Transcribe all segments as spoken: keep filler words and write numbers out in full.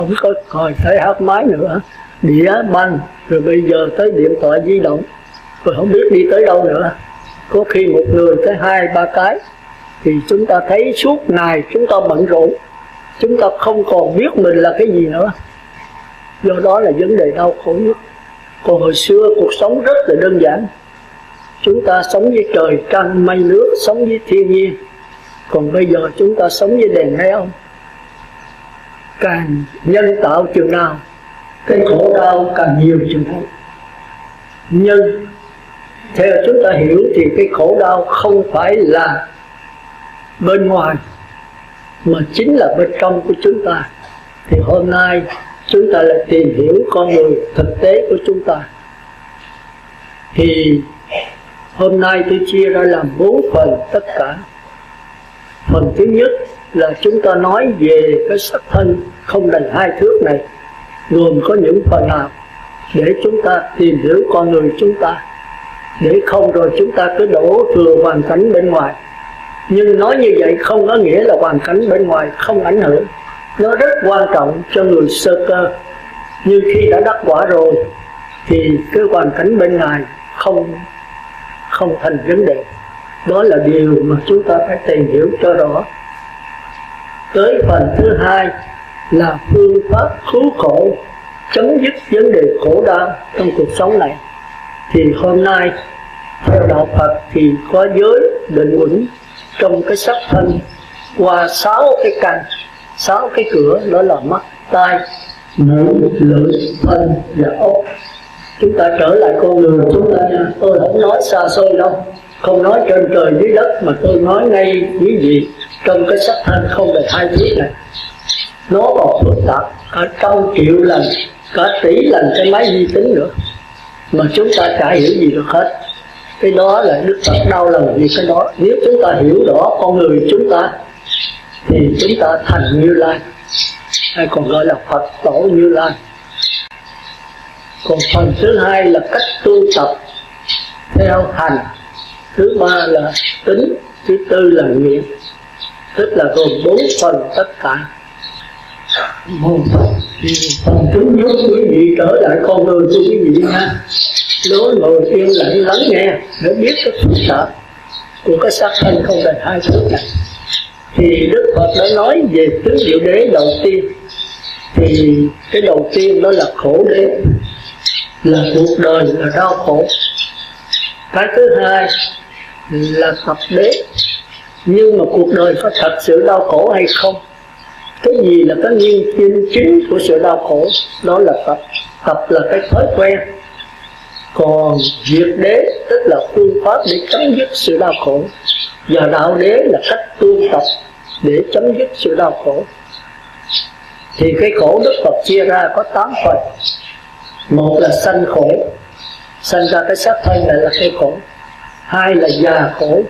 không có coi thấy hát máy nữa, đĩa banh, rồi bây giờ tới điện thoại di động, rồi không biết đi tới đâu nữa. Có khi một người tới hai ba cái, thì chúng ta thấy suốt ngày chúng ta bận rộn, chúng ta không còn biết mình là cái gì nữa. Do đó là vấn đề đau khổ nhất. Còn hồi xưa cuộc sống rất là đơn giản, chúng ta sống với trời trăng mây nước, sống với thiên nhiên. Còn bây giờ chúng ta sống với đèn neon. Càng nhân tạo chừng nào, cái khổ đau càng nhiều chừng ấy. Nhưng theo chúng ta hiểu thì cái khổ đau không phải là bên ngoài, mà chính là bên trong của chúng ta. Thì hôm nay chúng ta lại tìm hiểu con người thực tế của chúng ta. Thì hôm nay tôi chia ra làm bốn phần tất cả. Phần thứ nhất là chúng ta nói về cái sắc thân không đầy hai thước này, gồm có những phần nào để chúng ta tìm hiểu con người chúng ta, để không rồi chúng ta cứ đổ thừa hoàn cảnh bên ngoài. Nhưng nói như vậy không có nghĩa là hoàn cảnh bên ngoài không ảnh hưởng. Nó rất quan trọng cho người sơ cơ. Nhưng khi đã đắc quả rồi thì cái hoàn cảnh bên ngoài không không thành vấn đề. Đó là điều mà chúng ta phải tìm hiểu cho rõ. Tới phần thứ hai là phương pháp cứu khổ, chấm dứt vấn đề khổ đau trong cuộc sống này. Thì hôm nay theo đạo Phật thì có giới định uẩn trong cái sắc thân qua sáu cái căn, sáu cái cửa, đó là mắt, tai, mũi, lưỡi, thân và ốc. Chúng ta trở lại con người chúng ta nha. Tôi không nói xa xôi đâu, không nói trên trời dưới đất, mà tôi nói ngay quý vị trong cái sắc thân không đầy hai thước này. Nó còn phức tạp cả trăm triệu lần, cả tỷ lần cái máy vi tính nữa, mà chúng ta chả hiểu gì được hết. Cái đó là Đức Phật đau lòng vì cái đó. Nếu chúng ta hiểu rõ con người chúng ta thì chúng ta thành Như Lai, hay còn gọi là Phật tổ Như Lai. Còn phần thứ hai là cách tu tập theo hành, thứ ba là tính, thứ tư là nguyện. Tức là gồm bốn phần tất cả. Một phần thứ nhất quý vị trở lại con người của quý vị nha. Đối ngồi yên lặng lắng nghe để biết cái phức tạp của cái xác thân không đầy hai thước này. Thì Đức Phật đã nói về tứ diệu đế đầu tiên. Thì cái đầu tiên đó là khổ đế, là cuộc đời là đau khổ. Cái thứ hai là tập đế. Nhưng mà cuộc đời có thật sự đau khổ hay không? Cái gì là cái nguyên nhân chính của sự đau khổ? Đó là tập. Tập là cái thói quen. Còn diệt đế tức là phương pháp để chấm dứt sự đau khổ. Và đạo đế là cách tu tập để chấm dứt sự đau khổ. Thì cái khổ Đức Phật chia ra có tám phần. Một là sanh khổ, sanh ra cái xác thân này là cái khổ. Hai là già khổ,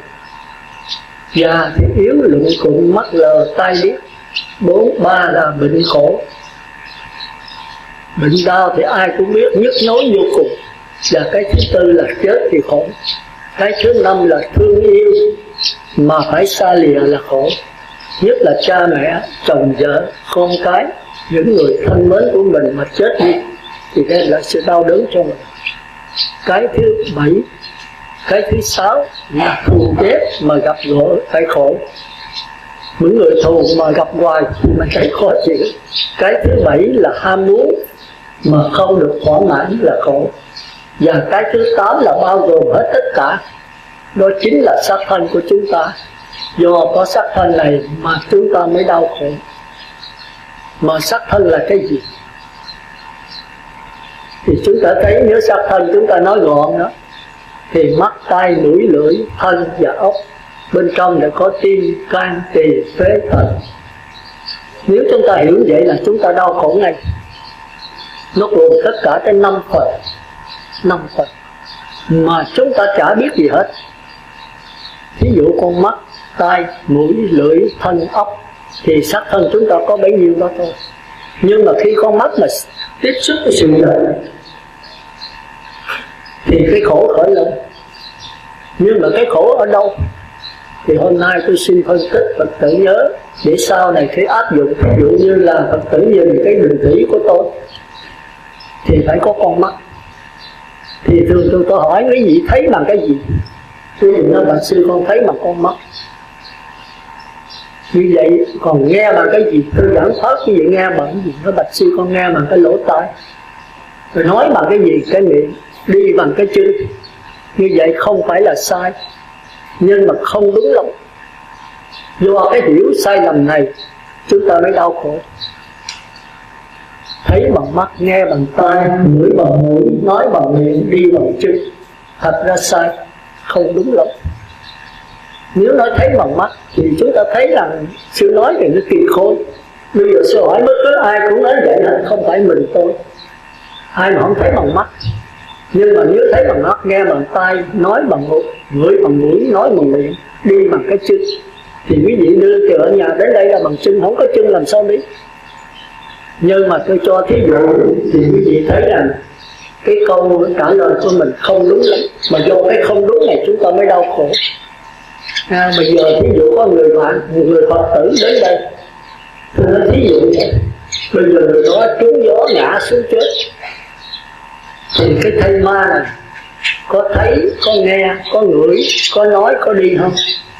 già thì yếu lụng cụm, mắt lờ tai điếc. Bốn, ba là bệnh khổ, bệnh đau thì ai cũng biết, nhức nhối vô cùng. Và cái thứ tư là chết thì khổ. Cái thứ năm là thương yêu mà phải xa lìa là khổ. Nhất là cha mẹ, chồng vợ, con cái, những người thân mến của mình mà chết đi thì đem lại sự đau đớn cho mình. Cái thứ bảy, cái thứ sáu là thù ghét mà gặp gỡ phải khổ. Những người thù mà gặp hoài thì mình thấy khó chịu. Cái thứ bảy là ham muốn mà không được thỏa mãn là khổ. Và cái thứ tám là bao gồm hết tất cả. Đó chính là xác thân của chúng ta. Do có xác thân này mà chúng ta mới đau khổ. Mà xác thân là cái gì? Thì chúng ta thấy nếu xác thân chúng ta nói gọn đó, thì mắt, tai, mũi, lưỡi, thân và ốc. Bên trong đã có tim, can, tỳ, phế, thận. Nếu chúng ta hiểu vậy là chúng ta đau khổ ngay. Nó gồm tất cả cái năm phần. Năm phần mà chúng ta chả biết gì hết. Ví dụ con mắt, tai, mũi, lưỡi, thân, ốc thì xác thân chúng ta có bấy nhiêu đó thôi. Nhưng mà khi con mắt mà tiếp xúc với sự vật thì cái khổ khởi lên. Nhưng mà cái khổ ở đâu? Thì hôm nay tôi xin phân tích Phật tử nhớ, để sau này khi áp dụng. Ví dụ như là Phật tử nhìn cái đường thủy của tôi thì phải có con mắt. Thì thường tôi tôi hỏi quý vị thấy bằng cái gì? Tôi nói bạch sư con thấy bằng con mắt. Như vậy còn nghe bằng cái gì? Tôi giảng pháp như vậy nghe bằng cái gì? Nói bạch sư con nghe bằng cái lỗ tai. Rồi nói bằng cái gì? Cái miệng. Đi bằng cái chân. Như vậy không phải là sai, nhưng mà không đúng lắm. Do cái hiểu sai lầm này chúng ta mới đau khổ. Thấy bằng mắt, nghe bằng tai, ngửi bằng mũi, nói bằng miệng, đi bằng chân. Thật ra sai, không đúng lắm. Nếu nói thấy bằng mắt thì chúng ta thấy rằng sư nói thì nó kỳ khôi. Bây giờ sư hỏi bất cứ ai cũng nói vậy là không phải mình tôi. Ai mà không thấy bằng mắt. Nhưng mà nếu thấy bằng mắt, nghe bằng tai, nói bằng mũi, ngửi bằng mũi, nói bằng miệng, đi bằng cái chân, thì quý vị đưa từ ở nhà đến đây là bằng chân, không có chân làm sao đi. Nhưng mà tôi cho thí dụ thì quý vị thấy rằng cái câu trả lời của mình không đúng lắm. Mà do cái không đúng này chúng ta mới đau khổ. À, bây giờ thí dụ có người bạn, một người Phật tử đến đây, tôi nói thí dụ vậy. Bây giờ người đó trúng gió ngã xuống chết, thì cái thây ma này có thấy, có nghe, có ngửi, có nói, có đi không?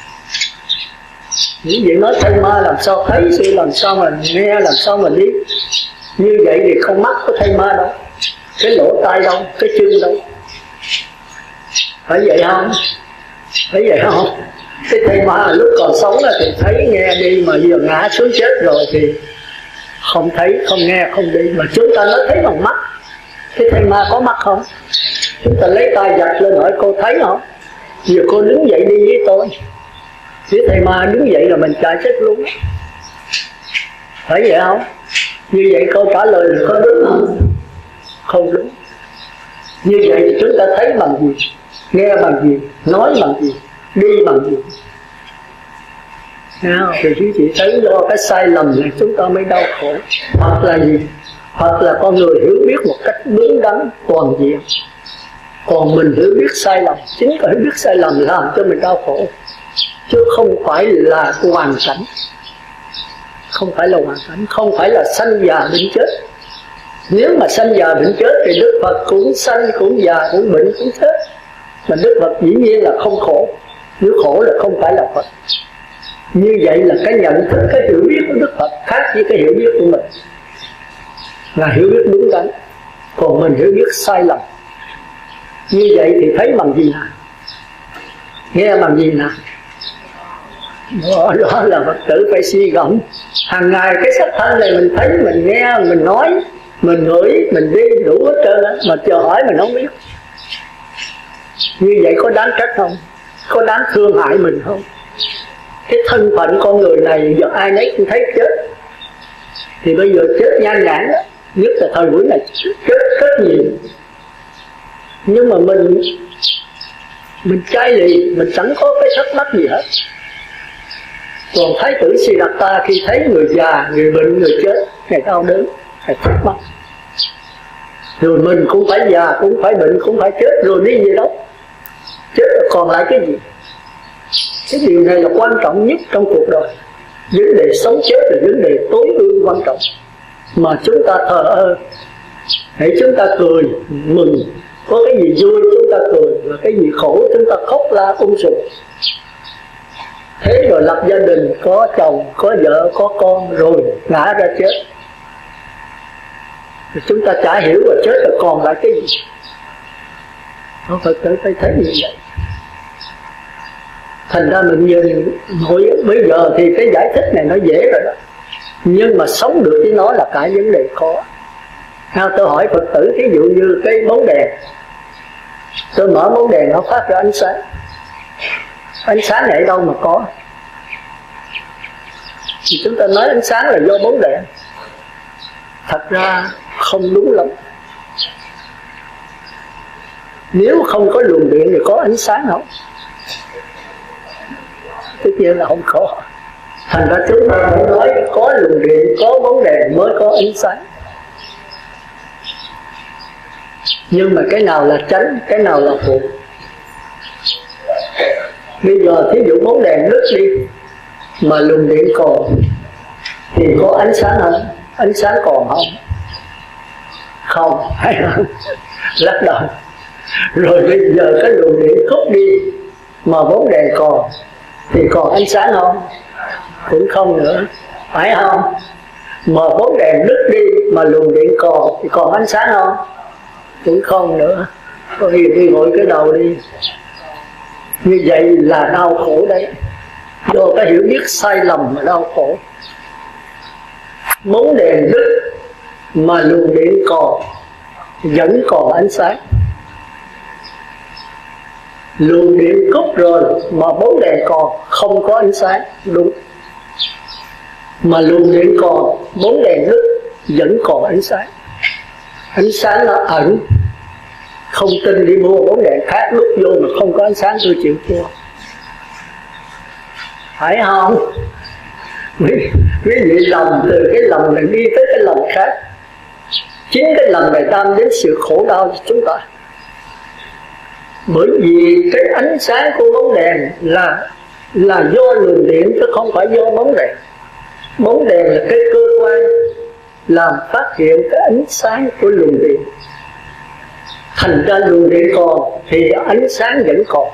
Như vậy nói thây ma làm sao thấy, sự làm sao mà nghe, làm sao mà đi. Như vậy thì không mắc có thây ma đâu, cái lỗ tai đâu, cái chân đâu. Phải vậy không? Phải vậy không? Cái thây ma lúc còn sống là thì thấy nghe đi, mà giờ ngã xuống chết rồi thì không thấy, không nghe, không đi. Mà chúng ta nói thấy bằng mắt. Cái thây ma có mắt không? Chúng ta lấy tay giật lên hỏi cô thấy không? Giờ cô đứng dậy đi với tôi. Cái thây ma đứng dậy là mình chạy chết luôn. Phải vậy không? Như vậy câu trả lời là có đúng không? Không đúng. Như vậy thì chúng ta thấy bằng gì? Nghe bằng gì? Nói bằng gì? Đi bằng gì? Nào, thì quý vị thấy do cái sai lầm này chúng ta mới đau khổ. Hoặc là gì? Hoặc là con người hiểu biết một cách đúng đắn, toàn diện. Còn mình hiểu biết sai lầm, chính cái hiểu biết sai lầm làm cho mình đau khổ, chứ không phải là hoàn cảnh. Không phải là hoàn cảnh, không phải là sanh già bệnh chết. Nếu mà sanh già bệnh chết thì Đức Phật cũng sanh, cũng già, cũng bệnh, cũng chết. Mà Đức Phật dĩ nhiên là không khổ. Nếu khổ là không phải là Phật. Như vậy là cái nhận thức, cái hiểu biết của Đức Phật khác với cái hiểu biết của mình, là hiểu biết đúng đắn. Còn mình hiểu biết sai lầm. Như vậy thì thấy bằng gì nào? Nghe bằng gì nào? Đó, đó là Phật tử phải suy gẫm. Hàng ngày cái sắc thân này mình thấy, mình nghe, mình nói, mình ngửi, mình đi đủ hết trơn á. Mà chờ hỏi mình không biết. Như vậy có đáng trách không? Có đáng thương hại mình không? Cái thân phận con người này giờ ai nấy cũng thấy chết. Thì bây giờ chết nhan nhản đó. Nhất là thời buổi này chết rất nhiều. Nhưng mà mình Mình chai lì, mình chẳng có cái thắc mắc gì hết. Còn Thái tử Siddhartha khi thấy người già, người bệnh, người chết, Ngài đau đớn, Ngài thắc mắc. Rồi mình cũng phải già, cũng phải bệnh, cũng phải chết, rồi đi gì đâu. Chết là còn lại cái gì? Cái điều này là quan trọng nhất trong cuộc đời. Vấn đề sống chết là vấn đề tối ưu quan trọng. Mà chúng ta thờ ơ. Hãy chúng ta cười, mừng. Có cái gì vui chúng ta cười, và cái gì khổ chúng ta khóc la um sùm. Thế rồi lập gia đình, có chồng, có vợ, có con, rồi ngã ra chết. Rồi chúng ta chả hiểu là chết là còn lại cái gì. Không Phật tử phải thấy như vậy. Thành ra mình nhìn hồi bây giờ thì cái giải thích này nó dễ rồi đó. Nhưng mà sống được với nó là cả vấn đề khó. Nào tôi hỏi Phật tử, thí dụ như cái bóng đèn, tôi mở bóng đèn nó phát ra ánh sáng. Ánh sáng này ở đâu mà có? Thì chúng ta nói ánh sáng là do bóng đèn. Thật ra không đúng lắm. Nếu không có luồng điện thì có ánh sáng không? Tất nhiên là không có. Thành ra chúng ta phải nói có luồng điện, có bóng đèn mới có ánh sáng. Nhưng mà cái nào là tránh, cái nào là phụ? Bây giờ thí dụ bóng đèn đứt đi mà luồng điện còn thì có ánh sáng không? Ánh sáng còn không? Không, hay không? Lắc đầu. Rồi bây giờ cái luồng điện cúp đi mà bóng đèn còn thì còn ánh sáng không? Cũng không nữa, phải không? Mà bóng đèn đứt đi mà luồng điện còn thì còn ánh sáng không? Cũng không nữa. Có gì đi ngồi cái đầu đi. Như vậy là đau khổ đấy, do cái hiểu biết sai lầm mà đau khổ. Bóng đèn đứt mà luồng điện còn vẫn còn ánh sáng. Luồng điện cúp rồi mà bóng đèn còn không có ánh sáng, đúng. Mà luồng điện còn, bóng đèn đứt vẫn còn ánh sáng. Ánh sáng nó ẩn. Không tin đi mua bóng đèn khác đút vô mà không có ánh sáng tôi chịu thua. Phải không? Quý vị lầm từ cái lầm này đi tới cái lầm khác. Chính cái lầm này đem đến sự khổ đau cho chúng ta. Bởi vì cái ánh sáng của bóng đèn là là do luồng điện chứ không phải do bóng đèn. Bóng đèn là cái cơ quan làm phát hiện cái ánh sáng của luồng điện. Thành ra luồng điện còn thì ánh sáng vẫn còn.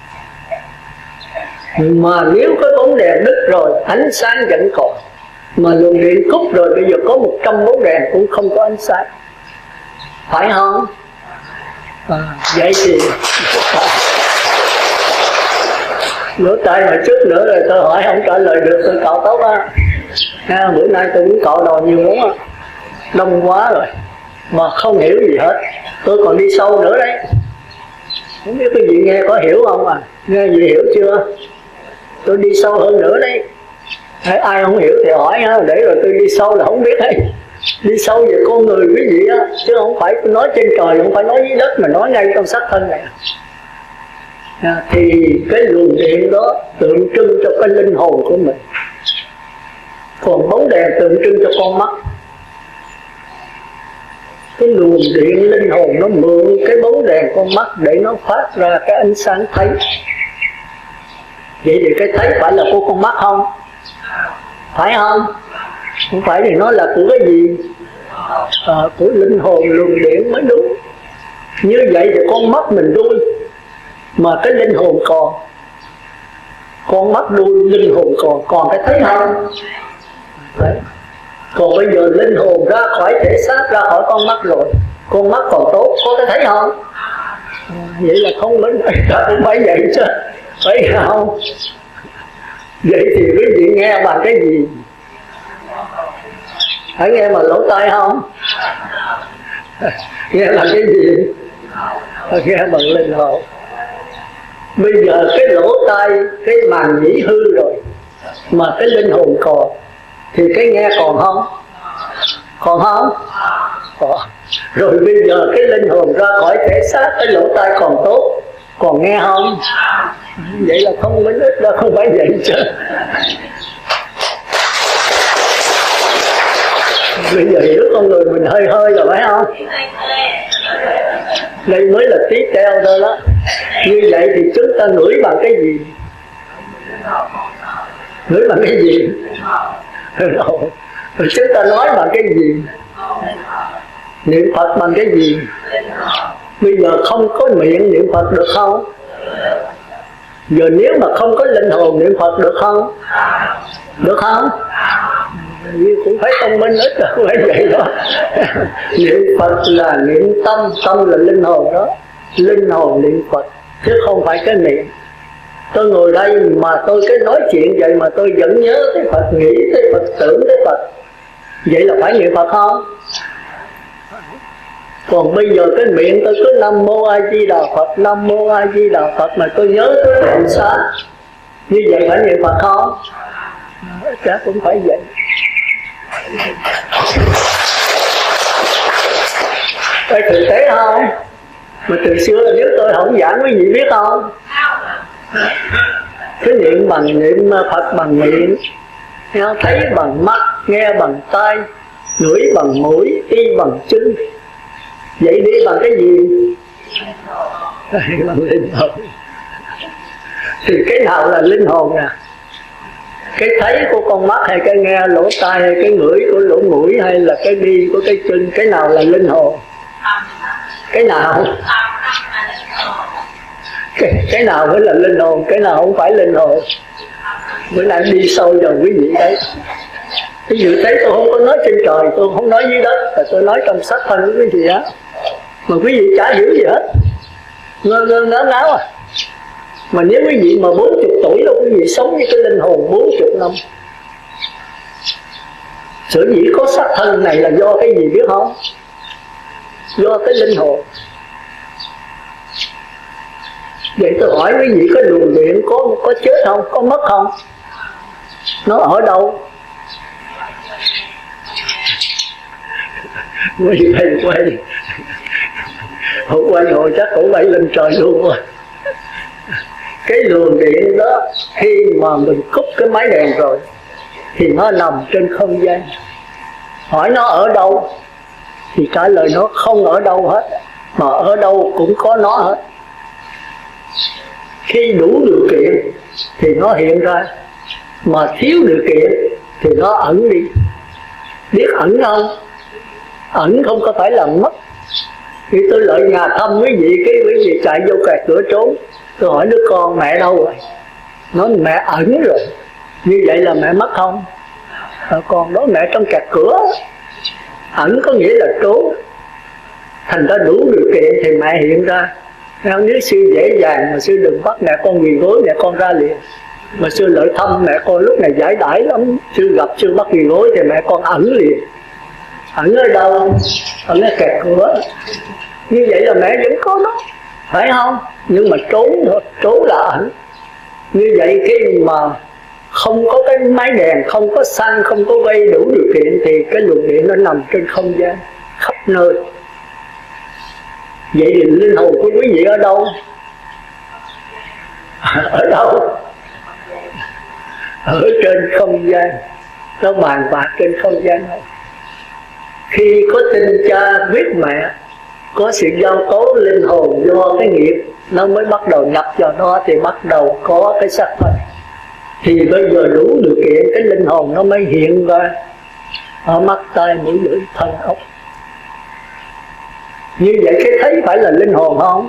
Mà nếu cái bóng đèn đứt rồi, ánh sáng vẫn còn. Mà luồng điện cúp rồi, bây giờ có một trăm bóng đèn cũng không có ánh sáng. Phải không? À, vậy thì lỗ tai mà chút nữa rồi tôi hỏi không trả lời được, tôi cạo tóc á. À, bữa nay tôi cũng cạo đầu nhiều lắm á, đông quá rồi mà không hiểu gì hết. Tôi còn đi sâu nữa đấy. Không biết cái gì nghe có hiểu không à? Nghe gì hiểu chưa? Tôi đi sâu hơn nữa đấy. Hay ai không hiểu thì hỏi ha, để rồi tôi đi sâu là không biết đấy. Đi sâu về con người quý vị á, chứ không phải nói trên trời, không phải nói dưới đất mà nói ngay trong xác thân này. À, thì cái luồng điện đó tượng trưng cho cái linh hồn của mình. Còn bóng đèn tượng trưng cho con mắt. Cái luồng điện linh hồn nó mượn cái bóng đèn con mắt để nó phát ra cái ánh sáng thấy. Vậy thì cái thấy phải là của con mắt không? Phải không? Không phải thì nó là của cái gì? À, của linh hồn luồng điện mới đúng. Như vậy thì con mắt mình đuôi mà cái linh hồn còn. Con mắt đuôi, linh hồn còn. Còn cái thấy không? Đấy. Còn bây giờ linh hồn ra khỏi thể xác, ra khỏi con mắt rồi, con mắt còn tốt, có cái thấy không? À, vậy là thông minh, ta cũng phải vậy chứ, phải không? Vậy thì quý vị nghe bằng cái gì? Phải nghe bằng lỗ tai không? Nghe bằng cái gì? Nghe bằng linh hồn. Bây giờ cái lỗ tai, cái màng nhĩ hư rồi mà cái linh hồn còn thì cái nghe còn không? Còn không? Còn. Rồi bây giờ cái linh hồn ra khỏi thể xác, cái lỗ tai còn tốt, còn nghe không? Vậy là không minh ít ra, không phải vậy chứ. Bây giờ hiểu con người mình hơi hơi rồi phải không? Đây mới là tí teo thôi đó. Như vậy thì chúng ta ngửi bằng cái gì? Ngửi bằng cái gì? Rồi chúng ta nói bằng cái gì? Niệm Phật bằng cái gì? Bây giờ không có miệng niệm Phật được không? Giờ nếu mà không có linh hồn niệm Phật được không? Được không? Như cũng phải thông minh ít rồi, không phải vậy đó. Niệm Phật là niệm tâm, tâm là linh hồn đó. Linh hồn niệm Phật, chứ không phải cái miệng. Tôi ngồi đây mà tôi cái nói chuyện vậy mà tôi vẫn nhớ tới Phật, nghĩ tới Phật, tưởng tới Phật. Vậy là phải niệm Phật không? Còn bây giờ cái miệng tôi cứ Nam Mô A Di Đà Phật, Nam Mô A Di Đà Phật mà tôi nhớ tới Phật xa. Như vậy phải niệm Phật không? Chắc cũng phải vậy. Phải thực tế không? Mà từ xưa là nếu tôi không giảng quý vị biết không? Cái niệm bằng niệm Phật bằng miệng, thấy bằng mắt, nghe bằng tai, ngửi bằng mũi, đi bằng chân. Vậy đi bằng cái gì? Bằng linh hồn. Thì cái nào là linh hồn nè? Cái thấy của con mắt hay cái nghe lỗ tai hay cái ngửi của lỗ mũi hay là cái đi của cái chân? Cái nào là linh hồn? Cái nào? Cái, cái nào mới là linh hồn? Cái nào không phải linh hồn? Bữa nay đi sâu vào quý vị đấy. Ví dụ thấy tôi không có nói trên trời, tôi không nói dưới đất, mà tôi nói trong sắc thân của quý vị á, mà quý vị chả hiểu gì hết, ngơ ngơ ngáo ngáo à. Mà nếu quý vị mà bốn chục tuổi đâu, quý vị sống với cái linh hồn bốn chục năm. Sở dĩ có sắc thân này là do cái gì biết không? Do cái linh hồn. Vậy tôi hỏi quý vị, có luồng điện có có chết không? Có mất không? Nó ở đâu? Quay quay quay Hồi quay hồi chắc cũng bay lên trời luôn rồi. Cái luồng điện đó khi mà mình cúp cái máy đèn rồi thì nó nằm trên không gian. Hỏi nó ở đâu thì trả lời nó không ở đâu hết, mà ở đâu cũng có nó hết. Khi đủ điều kiện thì nó hiện ra, mà thiếu điều kiện thì nó ẩn đi. Biết ẩn không? Ẩn không có phải là mất. Khi tôi lại nhà thăm quý vị, cái quý vị chạy vô kẹt cửa trốn, tôi hỏi đứa con mẹ đâu rồi? Nói mẹ ẩn rồi. Như vậy là mẹ mất không? À, còn đó mẹ trong kẹt cửa. Ẩn có nghĩa là trốn. Thành ra đủ điều kiện thì mẹ hiện ra. Nếu sư dễ dàng mà sư đừng bắt mẹ con quỳ gối, mẹ con ra liền. Mà sư lợi thăm mẹ con lúc này giải đãi lắm, sư gặp sư bắt quỳ gối thì mẹ con ẩn liền. Ẩn ở đâu? Ẩn ở kẹt cửa. Như vậy là mẹ vẫn có nó, phải không? Nhưng mà trốn thôi, trốn là ẩn. Như vậy khi mà không có cái máy đèn, không có xăng, không có vây đủ điều kiện thì cái luồng điện nó nằm trên không gian khắp nơi. Vậy thì linh hồn của quý vị ở đâu? Ở đâu? Ở trên không gian. Nó bàn bạc trên không gian này. Khi có tin cha biết mẹ, có sự giao tố linh hồn do cái nghiệp, nó mới bắt đầu nhập vào nó thì bắt đầu có cái sắc thân. Thì bây giờ đủ điều kiện cái linh hồn nó mới hiện ra ở mắt, tai, mũi, lưỡi, thân, ốc. Như vậy cái thấy phải là linh hồn không?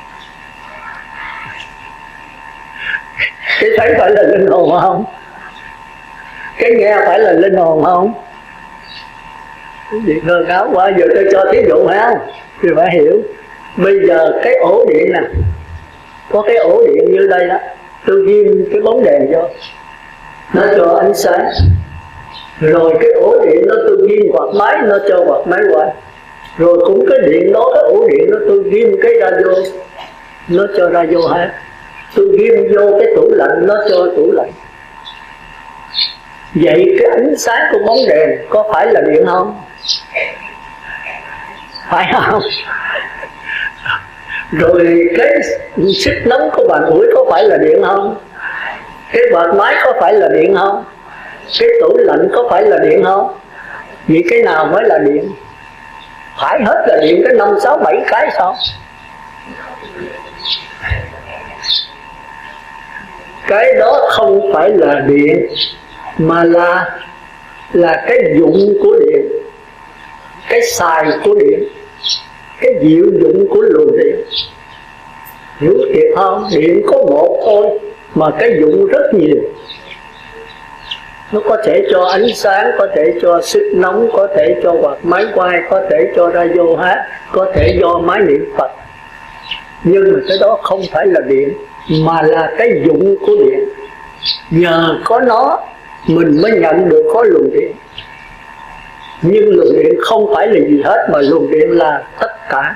Cái thấy phải là linh hồn không? Cái nghe phải là linh hồn không? Cái gì ngơ ngáo quá, giờ tôi cho thí dụ ha, thì phải hiểu. Bây giờ cái ổ điện nè, có cái ổ điện như đây đó, tôi ghim cái bóng đèn vô, nó cho ánh sáng. Rồi cái ổ điện nó tôi ghim quạt máy, nó cho quạt máy qua. Rồi cũng cái điện đó, cái ổ điện nó tôi ghim cái radio, nó cho radio hát. Tôi ghim vô cái tủ lạnh, nó cho tủ lạnh. Vậy cái ánh sáng của bóng đèn có phải là điện không? Phải không? Rồi cái sức nóng của bàn ủi có phải là điện không? Cái quạt máy có phải là điện không? Cái tủ lạnh có phải là điện không? Vậy cái nào mới là điện? Phải hết là điện cái năm sáu bảy cái sao? Cái đó không phải là điện, mà là là cái dụng của điện, cái xài của điện, cái diệu dụng của luồng điện. Hiểu thiệt không? Điện có một thôi mà cái dụng rất nhiều. Nó có thể cho ánh sáng, có thể cho sức nóng, có thể cho quạt máy quay, có thể cho radio hát, có thể do máy niệm Phật. Nhưng mà cái đó không phải là điện, mà là cái dụng của điện. Nhờ có nó mình mới nhận được có luồng điện. Nhưng luồng điện không phải là gì hết, mà luồng điện là tất cả.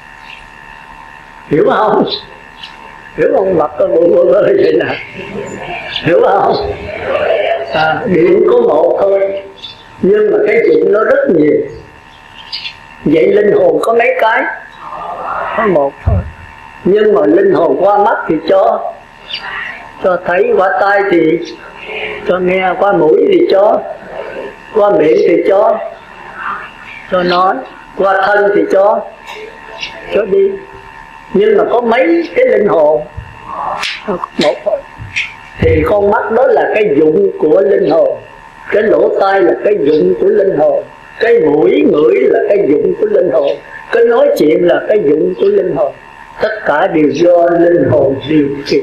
Hiểu không? Hiểu không? Mặt có bộ bơ bơ vậy nè. Hiểu không? À, điện có một thôi, nhưng mà cái dụng nó rất nhiều. Vậy linh hồn có mấy cái? Có một thôi. Nhưng mà linh hồn qua mắt thì cho cho thấy, qua tai thì cho nghe, qua mũi thì cho, qua miệng thì cho cho nói, qua thân thì cho cho đi. Nhưng mà có mấy cái linh hồn? Một thôi. thì con mắt đó là cái dụng của linh hồn, cái lỗ tai là cái dụng của linh hồn, cái mũi ngửi là cái dụng của linh hồn, cái nói chuyện là cái dụng của linh hồn. Tất cả đều do linh hồn điều khiển.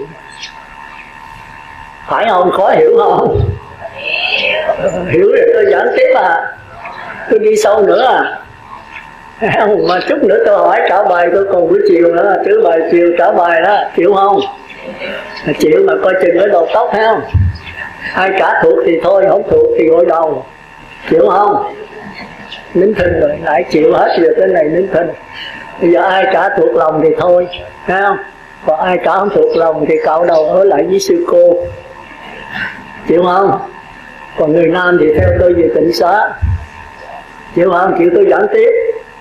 Phải không? Khó hiểu không? Hiểu rồi tôi giảng tiếp à. Tôi đi sâu nữa à. Không, mà chút nữa tôi hỏi trả bài tôi còn buổi chiều nữa, chứ bài chiều trả bài đó, chịu không? Chịu mà coi chừng ở đầu tóc thấy không? Ai trả thuộc thì thôi, không thuộc thì gội đầu. Chịu không? Nín thinh rồi, lại chịu hết rồi cái này nín thinh. Bây giờ ai trả thuộc lòng thì thôi, thấy không? Còn ai trả không thuộc lòng thì cạo đầu ở lại với sư cô. Chịu không? Còn người nam thì theo tôi về tịnh xá. Chịu không? Chịu tôi giảng tiếp.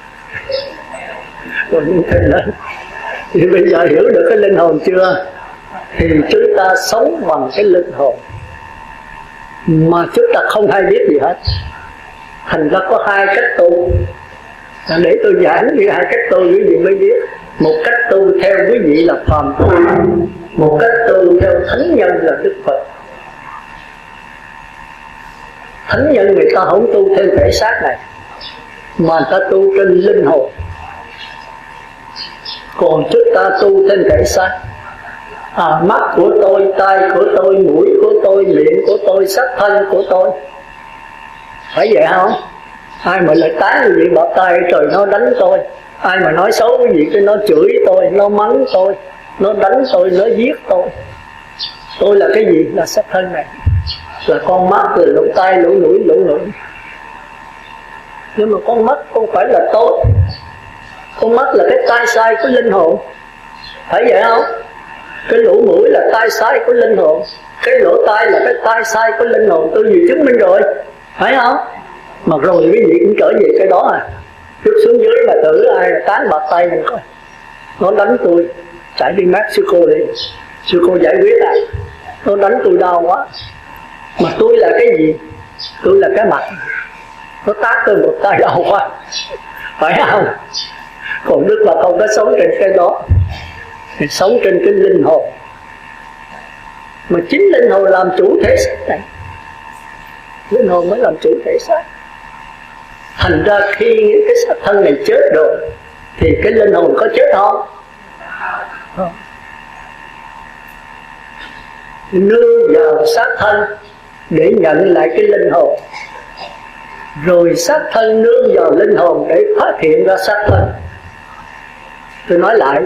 Rồi nín thinh lên. Thì bây giờ hiểu được cái linh hồn chưa? Thì chúng ta sống bằng cái linh hồn mà chúng ta không hay biết gì hết. Thành ra có hai cách tu. Để tôi giảng như hai cách tu quý vị mới biết. Một cách tu theo quý vị là phàm tu, một cách tu theo thánh nhân là Đức Phật. Thánh nhân người ta không tu theo thể xác này, mà ta tu trên linh hồn. Còn chúng ta tu trên thể xác. À, mắt của tôi, tai của tôi, mũi của tôi, miệng của tôi, sắc thân của tôi. Phải vậy không? Ai mà lại tán quý vị bảo tay trời nó đánh tôi, ai mà nói xấu quý vị cái nó chửi tôi, nó mắng tôi, nó đánh tôi, nó giết tôi. Tôi là cái gì? Là sắc thân này, là con mắt, là lỗ tai, lỗ mũi, lỗ mũi. Nhưng mà con mắt không phải là tôi. Con mắt là cái tai sai của linh hồn. Phải vậy không? Cái lỗ mũi là tai sai của linh hồn, cái lỗ tai là cái tai sai của linh hồn. Tôi vừa chứng minh rồi, phải không? Mà rồi quý vị cũng trở về cái đó à. Chút xuống dưới mà thử ai là tán bạc tay mình coi. Nó đánh tôi, chạy đi mát sư cô đi, sư cô giải quyết à. Nó đánh tôi đau quá. Mà tôi là cái gì? Tôi là cái mặt. Nó tát tôi một tay đau quá, phải không? Còn Đức Phật không có sống trên cái đó, thì sống trên cái linh hồn. Mà chính linh hồn làm chủ thể xác này. Linh hồn mới làm chủ thể xác. Thành ra khi cái xác thân này chết rồi thì cái linh hồn có chết không? Không. Nương vào xác thân để nhận lại cái linh hồn, rồi xác thân nương vào linh hồn để phát hiện ra xác thân. Tôi nói lại,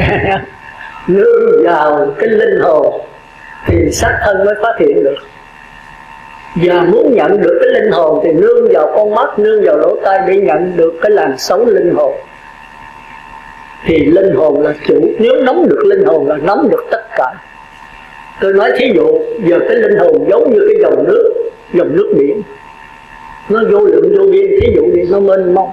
nương vào cái linh hồn thì xác thân mới phát hiện được. Và muốn nhận được cái linh hồn thì nương vào con mắt, nương vào lỗ tai để nhận được cái làn sóng linh hồn. Thì linh hồn là chủ. Nếu nắm được linh hồn là nắm được tất cả. Tôi nói thí dụ, giờ cái linh hồn giống như cái dòng nước, dòng nước biển. Nó vô lượng vô biên, thí dụ đi, nó mênh mông.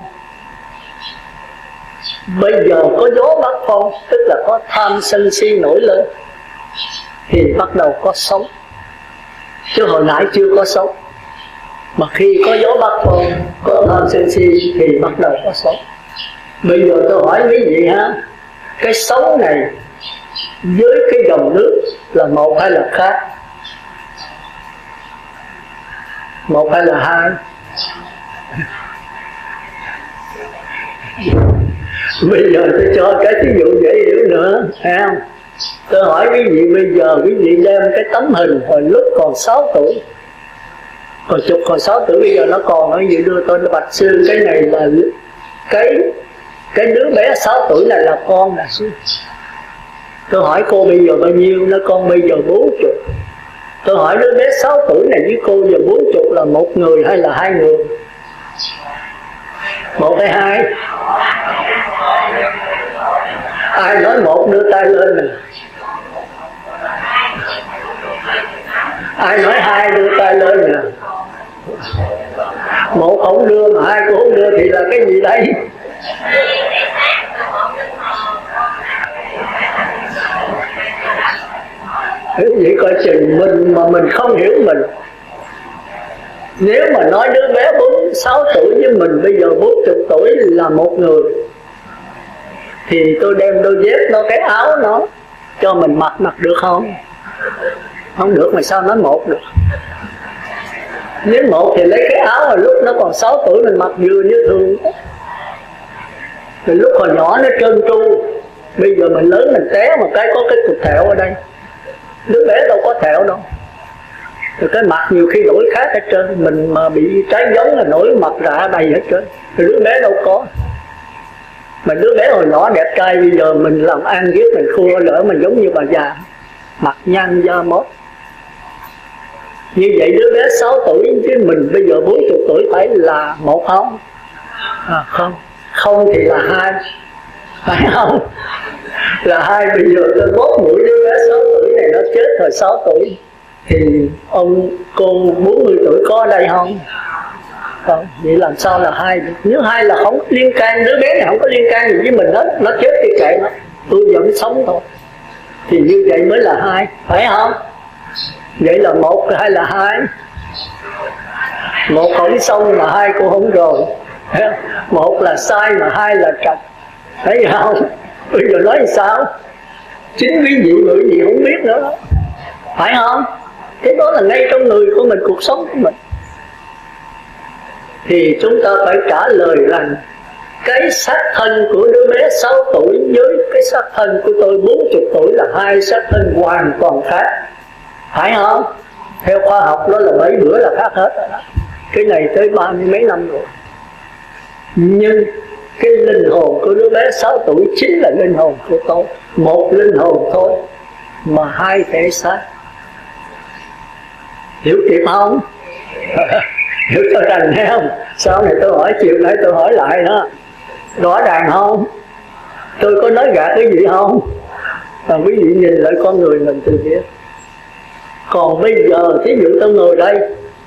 Bây giờ có gió bắc phong, tức là có tham sân si nổi lên, thì bắt đầu có sống. Chứ hồi nãy chưa có sống. Mà khi có gió bắc phong, có tham sân si thì bắt đầu có sống. Bây giờ tôi hỏi quý vị ha, cái sống này với cái dòng nước là một hay là khác? Một hay là hai? Bây giờ tôi cho cái ví dụ dễ hiểu nữa, thấy không? Tôi hỏi quý vị bây giờ quý vị đem cái tấm hình hồi lúc còn sáu tuổi, còn chục còn sáu tuổi, bây giờ nó còn nó gì đưa tôi nó bạch sư cái này là cái cái đứa bé sáu tuổi này là con là sư. Tôi hỏi cô bây giờ bao nhiêu? Nó con bây giờ bốn chục. Tôi hỏi đứa bé sáu tuổi này với cô giờ bốn chục là một người hay là hai người? Một hay hai? Ai nói một đưa tay lên nè. Ai nói hai đưa tay lên nè. Một không đưa mà hai cũng không đưa thì là cái gì đây? Vậy coi chừng mình mà mình không hiểu mình. Nếu mà nói đứa bé bốn sáu tuổi với mình bây giờ bốn chục tuổi là một người, thì tôi đem đôi dép nó, cái áo nó cho mình mặc mặc được không? Không được mà sao nói một được. Nếu một thì lấy cái áo mà lúc nó còn sáu tuổi mình mặc vừa như thường. Rồi lúc còn nhỏ nó trơn tru, bây giờ mình lớn mình té một cái có cái cục thẹo ở đây. Đứa bé đâu có thẹo đâu. Rồi cái mặt nhiều khi đổi khác hết trơn. Mình mà bị trái giống là nổi mặt rạ đầy hết trơn. Rồi đứa bé đâu có. Mà đứa bé hồi nhỏ đẹp trai, bây giờ mình làm ăn ghét mình khua lỡ mình giống như bà già, mặt nhăn da mốt. Như vậy đứa bé sáu tuổi chứ mình bây giờ bốn mươi tuổi phải là một không? À, không. Không thì là hai. Phải không? Là hai. Bây giờ tôi bóp mũi đứa bé sáu tuổi này nó chết rồi sáu tuổi, thì ông cô bốn mươi tuổi có ở đây không? Không. Vậy làm sao là hai được? Nếu hai là không liên can, đứa bé này không có liên can gì với mình hết, nó chết thì kệ nó, tôi vẫn sống thôi. Thì như vậy mới là hai, phải không? Vậy là một hay là hai? Một không xong mà hai cũng không rồi. Một là sai mà hai là trật, thấy không? Bây giờ nói làm sao? Chính quý vị người gì không biết nữa đó, phải không? Cái đó là ngay trong người của mình, cuộc sống của mình. Thì chúng ta phải trả lời rằng cái xác thân của đứa bé sáu tuổi với cái xác thân của tôi bốn mươi tuổi là hai xác thân hoàn toàn khác, phải không? Theo khoa học đó là mấy bữa là khác hết rồi đó. Cái này tới ba mươi mấy năm rồi. Nhưng cái linh hồn của đứa bé sáu tuổi chính là linh hồn của tôi. Một linh hồn thôi mà hai thể xác. Hiểu kịp không? Hiểu cho rành thấy không? Sau này tôi hỏi, chiều nãy tôi hỏi lại đó, rõ ràng không? Tôi có nói gạt cái gì không? Và quý vị nhìn lại con người mình từ biết. Còn bây giờ thí dụ tôi ngồi đây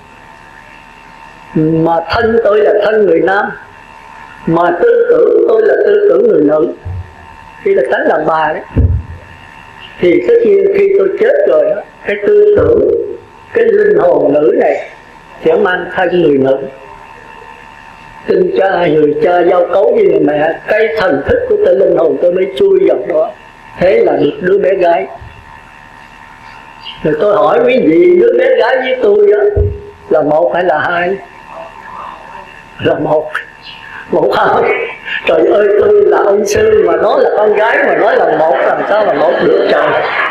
mà thân tôi là thân người nam, mà tư tưởng tôi là tư tưởng người nữ, thì là tánh đàn bà đấy. Thì tất nhiên khi tôi chết rồi đó, cái tư tưởng, cái linh hồn nữ này sẽ mang thân người nữ. Tin cha người cha giao cấu với người mẹ, cái thần thức của tôi, linh hồn tôi mới chui vào đó. Thế là được đứa bé gái. Rồi tôi hỏi quý vị, đứa bé gái với tôi đó là một hay là hai? Là một. Một không? Trời ơi, tôi là ông sư mà nói là con gái mà nói là một, làm sao là một được trời?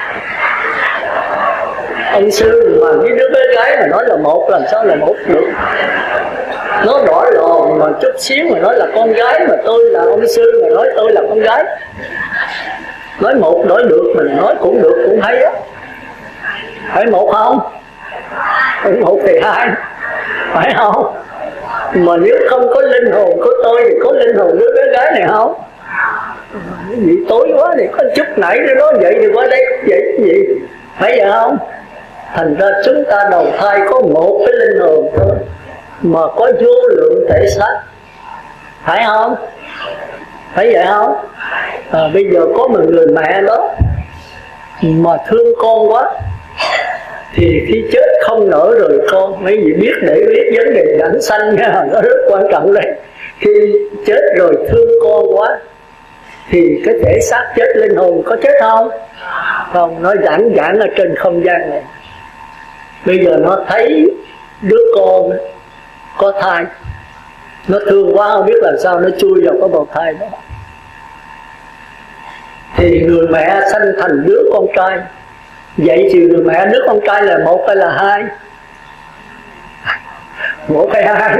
Ông sư mà với đứa bé gái mà nói là một, làm sao là một được? Nó đỏ lòn mà chút xíu mà nói là con gái, mà tôi là ông sư mà nói tôi là con gái. Nói một nói được, mình nói cũng được, cũng hay á. Phải một không? Phải một thì hai, phải không? Mà nếu không có linh hồn của tôi thì có linh hồn đứa bé gái này không? Cái gì tối quá thì có chút nãy nó nói vậy thì qua đây vậy cái gì? Phải vậy không? Thành ra chúng ta đầu thai có một cái linh hồn thôi mà có vô lượng thể xác, phải không? Phải vậy không? À, bây giờ có một người mẹ đó mà thương con quá, thì khi chết không nỡ rời con. Mấy vị biết để biết vấn đề đảnh sanh nha, nó rất quan trọng đây. Khi chết rồi thương con quá thì cái thể xác chết, linh hồn có chết không? Không, nó giãn giãn ở trên không gian này. Bây giờ nó thấy đứa con có thai, nó thương quá không biết làm sao, nó chui vào cái bào thai đó. Thì người mẹ sanh thành đứa con trai. Vậy thì người mẹ đứa con trai là một hay là hai? Một hay hai?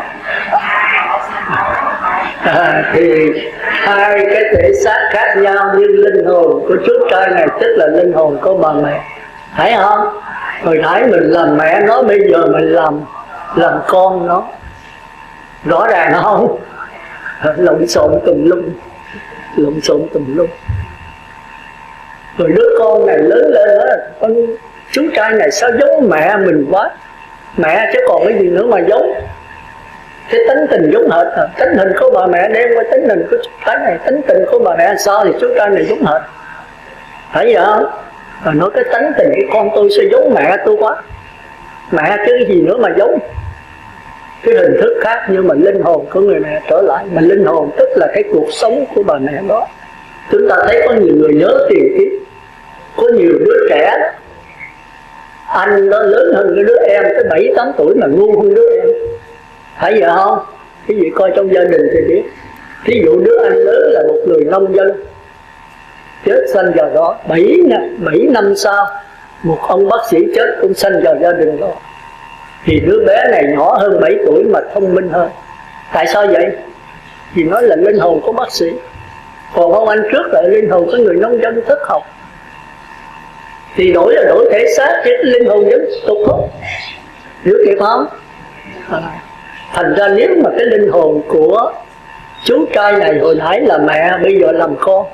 À, thì hai cái thể xác khác nhau, nhưng linh hồn của chú trai này tức là linh hồn của bà mẹ, phải không? Hồi nãy mình làm mẹ nó, bây giờ mình làm làm con nó, rõ ràng không? Lộn xộn tùm lum, lộn xộn tùm lum. Rồi đứa con này lớn lên đó, con chú trai này sao giống mẹ mình quá, mẹ chứ còn cái gì nữa mà giống. Cái tính tình giống hệt à. Tính hình của bà mẹ đem qua tính hình của chú trai này, tính tình của bà mẹ sao thì chú trai này giống hệt, phải vậy không? Rồi nói cái tính tình của con tôi sao giống mẹ tôi quá, mẹ chứ cái gì nữa mà giống. Cái hình thức khác nhưng mà linh hồn của người mẹ trở lại. Mà linh hồn tức là cái cuộc sống của bà mẹ đó. Chúng ta thấy có nhiều người nhớ tiền kiếp, có nhiều đứa trẻ anh nó lớn hơn cái đứa em tới bảy tám tuổi mà ngu hơn đứa em, phải vậy không? Cái gì coi trong gia đình thì biết. Thí dụ đứa anh lớn là một người nông dân, chết sanh vào đó, bảy năm sau một ông bác sĩ chết cũng sanh vào gia đình đó, thì đứa bé này nhỏ hơn bảy tuổi mà thông minh hơn. Tại sao vậy? Vì nó là linh hồn của bác sĩ, còn ông anh trước là linh hồn của người nông dân thất học. Thì đổi là đổi thể xác chứ linh hồn vẫn tục thôi, hiểu kịp không? À, thành ra nếu mà cái linh hồn của chú trai này hồi nãy là mẹ, bây giờ làm con,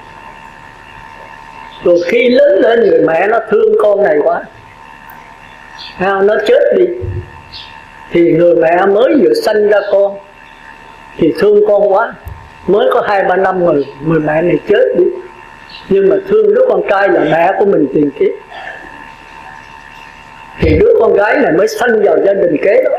rồi khi lớn lên người mẹ nó thương con này quá, à, nó chết đi, thì người mẹ mới vừa sanh ra con thì thương con quá, mới có hai ba năm người người mẹ này chết đi, nhưng mà thương đứa con trai là mẹ của mình tiền kiếp, thì đứa con gái này mới sanh vào gia đình kế đó,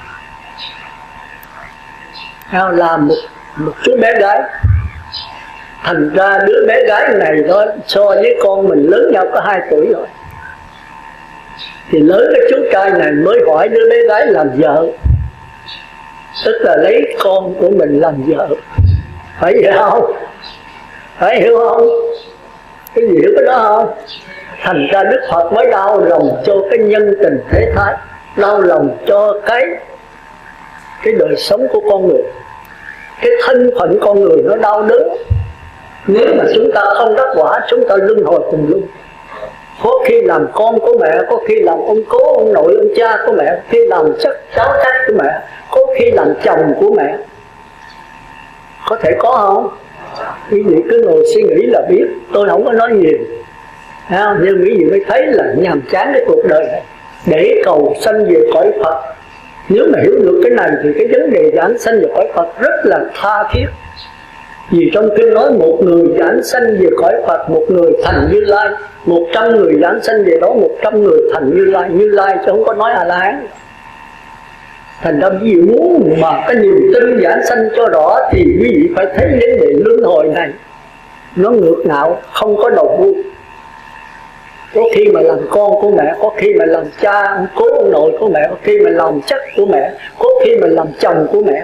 à, là một một chú bé gái. Thành ra đứa bé gái này nó so với con mình lớn nhau có hai tuổi rồi, thì lớn cái chú trai này mới hỏi đứa bé gái làm vợ, tức là lấy con của mình làm vợ, phải vậy không? Phải hiểu không? Cái gì hiểu cái đó không? Thành ra Đức Phật mới đau lòng cho cái nhân tình thế thái, đau lòng cho cái cái đời sống của con người, cái thân phận con người nó đau đớn. Nếu mà chúng ta không đắc quả, chúng ta luân hồi cùng luôn. Có khi làm con của mẹ, có khi làm ông cố, ông nội, ông cha của mẹ, có khi làm chắc cháu chắc của mẹ, có khi làm chồng của mẹ. Có thể có không? Quý vị cứ ngồi suy nghĩ là biết. Tôi không có nói nhiều, nhưng quý vị mới thấy là nhàm chán cái cuộc đời này để cầu sanh về cõi Phật. Nếu mà hiểu được cái này thì cái vấn đề giảng sanh về cõi Phật rất là tha thiết. Vì trong kinh nói một người giảng sanh về cõi Phật, một người thành Như Lai, một trăm người giảng sanh về đó, một trăm người thành Như Lai. Như Lai chứ không có nói A-la-hán. Thành ra quý vị muốn mà cái niềm tin giảng sanh cho rõ thì quý vị phải thấy vấn đề luân hồi này nó ngược ngạo, không có đầu vui. Có khi mà làm con của mẹ, có khi mà làm cha, ông cố, ông nội của mẹ, có khi mà làm chắc của mẹ, có khi mà làm chồng của mẹ.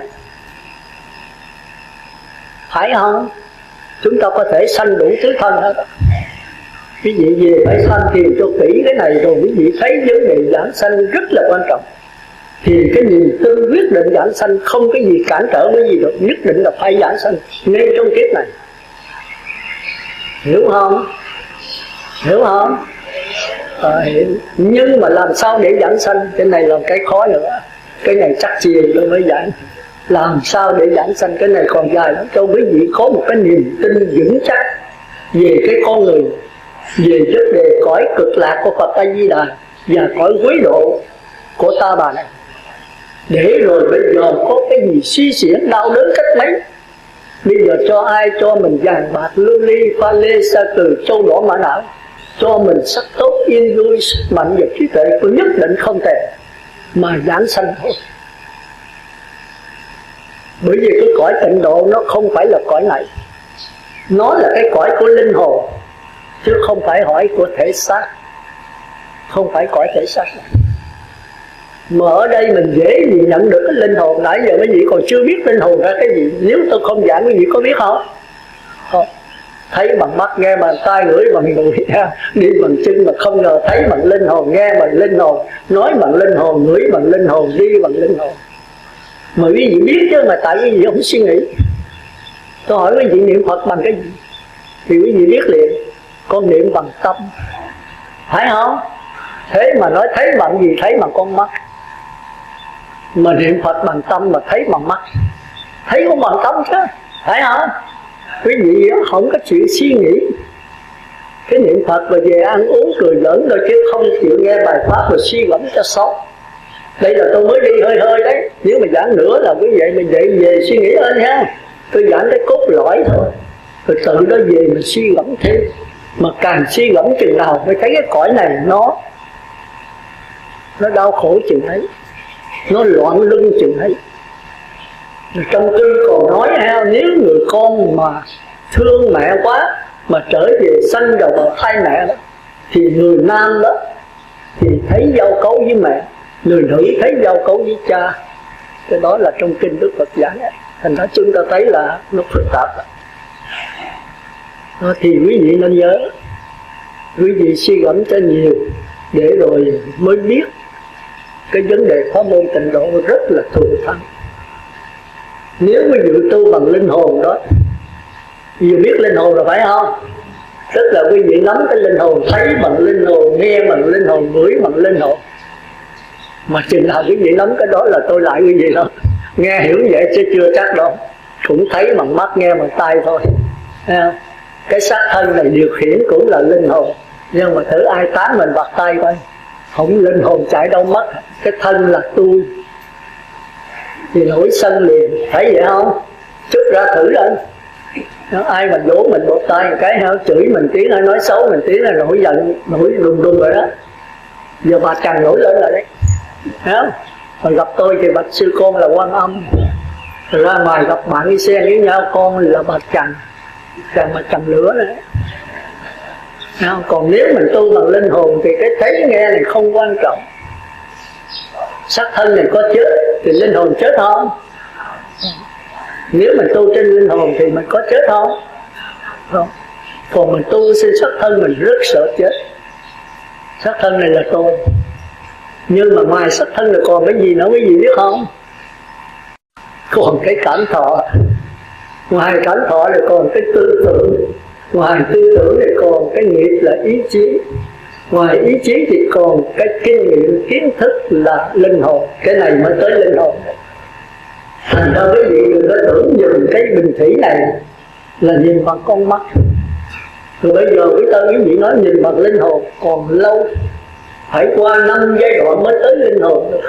Phải không? Chúng ta có thể sanh đủ thứ thân hết. Quý vị về phải sanh tìm cho kỹ cái này rồi quý vị thấy vấn đề giảng sanh rất là quan trọng. Thì cái niềm tin quyết định giảng sanh, không cái gì cản trở cái gì được, nhất định là phải giảng sanh ngay trong kiếp này. Hiểu không? Hiểu không? À, nhưng mà làm sao để giảng sanh? Cái này là cái khó nữa. Cái này chắc chiều tôi mới giảng. Làm sao để giảng sanh, cái này còn dài lắm. Cho quý vị có một cái niềm tin vững chắc về cái con người, về vấn đề cõi cực lạc của Phật A Di Đà và cõi quý độ của ta bà này. Để rồi bây giờ có cái gì suy xiển đau đớn cách mấy, bây giờ cho ai cho mình vàng bạc lưu ly pha lê sa từ châu đỏ mã não, cho mình sắc tốt yên vui sức mạnh và trí tuệ, tôi nhất định không thể mà giảng sanh thôi. Bởi vì cái cõi tịnh độ nó không phải là cõi này, nó là cái cõi của linh hồn, chứ không phải hỏi của thể xác, không phải cõi thể xác này. Mà ở đây mình dễ gì nhận được cái linh hồn. Nãy giờ mấy vị còn chưa biết linh hồn ra cái gì. Nếu tôi không giảng quý vị có biết không? Không. Thấy bằng mắt, nghe bằng tai, ngửi bằng mũi, đi bằng chân, mà không ngờ thấy bằng linh hồn, nghe bằng linh hồn, nói bằng linh hồn, ngửi bằng linh hồn, đi bằng linh hồn. Mà quý vị biết chứ, mà tại quý vị không suy nghĩ. Tôi hỏi quý vị niệm Phật bằng cái gì thì quý vị biết liền. Con niệm bằng tâm, phải không? Thế mà nói thấy bằng gì? Thấy bằng con mắt. Mà niệm Phật bằng tâm mà thấy bằng mắt, thấy cũng bằng tâm chứ, phải không? Quý vị không có chuyện suy nghĩ. Cái niệm Phật và về ăn uống cười giỡn thôi, chứ không chịu nghe bài pháp rồi suy gẫm cho sâu. Đây là tôi mới đi hơi hơi đấy. Nếu mà giảng nữa là quý vị mình dậy về suy nghĩ lên ha. Tôi giảng cái cốt lõi thôi, rồi tự đó về mình suy gẫm thêm. Mà càng suy gẫm chừng nào mới thấy cái cõi này nó Nó đau khổ chừng ấy, nó loạn lưng chừng ấy. Trong kinh còn nói ha, nếu người con mà thương mẹ quá mà trở về sanh vào bào thai mẹ đó, thì người nam đó thì thấy giao cấu với mẹ, người nữ thấy giao cấu với cha. Cái đó là trong kinh Đức Phật giảng. Thành ra chúng ta thấy là nó phức tạp. Đó, thì quý vị nên nhớ, quý vị suy gẫm cho nhiều để rồi mới biết cái vấn đề pháp môn tịnh độ rất là thường thắng. Nếu quý vị tu bằng linh hồn đó, quý vị biết linh hồn là phải không? Tức là quý vị nắm cái linh hồn, thấy bằng linh hồn, nghe bằng linh hồn, ngửi bằng linh hồn. Mà chừng nào quý vị nắm cái đó là tôi lại quý vị đó. Nghe hiểu vậy chứ chưa chắc đâu. Cũng thấy bằng mắt, nghe bằng tai thôi. Cái xác thân này điều khiển cũng là linh hồn. Nhưng mà thử ai tán mình bạc tay coi, không linh hồn chạy đâu mất. Cái thân là tôi thì nổi sân liền. Thấy vậy không? Chút ra thử lên. Ai mà vỗ mình một tay một cái, chửi mình tiếng, hay nói xấu mình tiếng là nổi giận, nổi đùng đùng rồi đó. Giờ bà Trần nổi lên rồi đấy. Thấy không? Rồi gặp tôi thì bạch sư con là Quan Âm. Rồi ra ngoài gặp bạn đi xe với nhau, con là bà Trần. Trần mà Trần lửa nữa. Không? Còn nếu mình tu bằng linh hồn thì cái thấy nghe này không quan trọng. Xác thân này có chết thì linh hồn chết không? Nếu mình tu trên linh hồn thì mình có chết không? Không. Còn mình tu trên xác thân mình rất sợ chết. Xác thân này là tôi. Nhưng mà ngoài xác thân là còn cái gì nữa quý vị biết không? Còn cái cảm thọ. Ngoài cảm thọ là còn cái tư tưởng. Ngoài tư tưởng thì còn cái nghiệp là ý chí. Ngoài ý chí thì còn cái kinh nghiệm, kiến thức là linh hồn. Cái này mới tới linh hồn. Thành ra quý vị đừng có tưởng dùng cái bình thủy này là nhìn bằng con mắt. Rồi bây giờ quý tân quý vị nói nhìn bằng linh hồn còn lâu. Phải qua năm giai đoạn mới tới linh hồn được.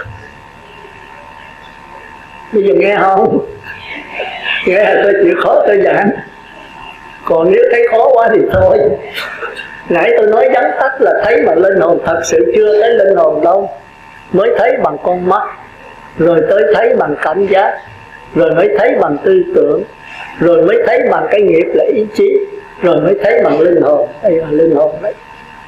Bây giờ nghe không? Nghe là tôi chịu khó tôi giảng. Còn nếu thấy khó quá thì thôi. Nãy tôi nói vắn tắt là thấy bằng linh hồn, thật sự chưa tới linh hồn đâu. Mới thấy bằng con mắt, rồi tới thấy bằng cảm giác, rồi mới thấy bằng tư tưởng, rồi mới thấy bằng cái nghiệp là ý chí, rồi mới thấy bằng linh hồn. Đây là linh hồn đấy.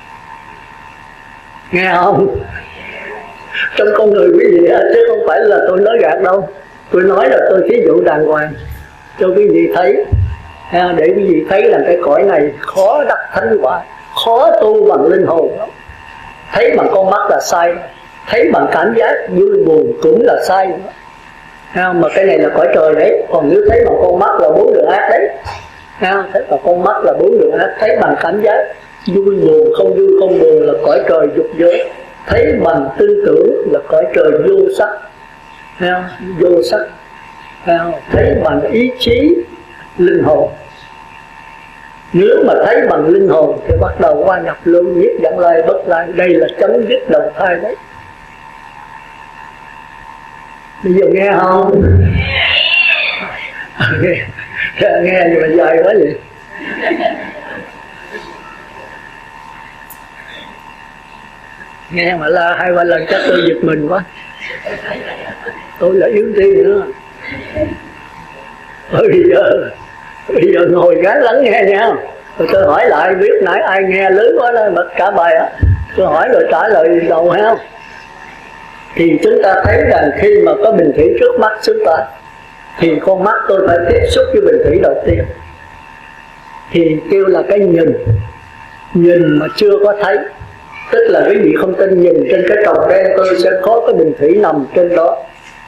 Nghe không? Trong con người quý vị chứ không phải là tôi nói gạt đâu. Tôi nói là tôi thí dụ đàng hoàng cho quý vị thấy, để quý vị thấy là cái cõi này khó đắc thánh quả, khó tu bằng linh hồn lắm. Thấy bằng con mắt là sai, thấy bằng cảm giác vui buồn cũng là sai nữa. Mà cái này là cõi trời đấy. Còn nếu thấy bằng con mắt là bốn đường ác đấy. Thấy bằng con mắt là bốn đường ác. Thấy bằng cảm giác vui buồn, không vui không buồn là cõi trời dục giới. Thấy bằng tư tưởng là cõi trời vô sắc. Vô sắc. Thấy bằng ý chí linh hồn. Nếu mà thấy bằng linh hồn thì bắt đầu qua nhập luân, nhất dẫn lai bất lai. Đây là chấm dứt đầu thai đấy. Bây giờ nghe không? Nghe, nghe nhưng mà dài quá vậy. Nghe mà la hai ba lần chắc tôi giật mình quá. Tôi là yếu tim nữa. Bây giờ Bây giờ ngồi gán lắng nghe nha. Rồi tôi hỏi lại, biết nãy ai nghe lớn quá đó, bật cả bài á. Tôi hỏi rồi trả lời đầu ha. Thì chúng ta thấy rằng khi mà có bình thủy trước mắt chúng ta, thì con mắt tôi phải tiếp xúc với bình thủy đầu tiên. Thì kêu là cái nhìn. Nhìn mà chưa có thấy. Tức là quý vị không tin, nhìn trên cái tròng đen tôi sẽ có cái bình thủy nằm trên đó.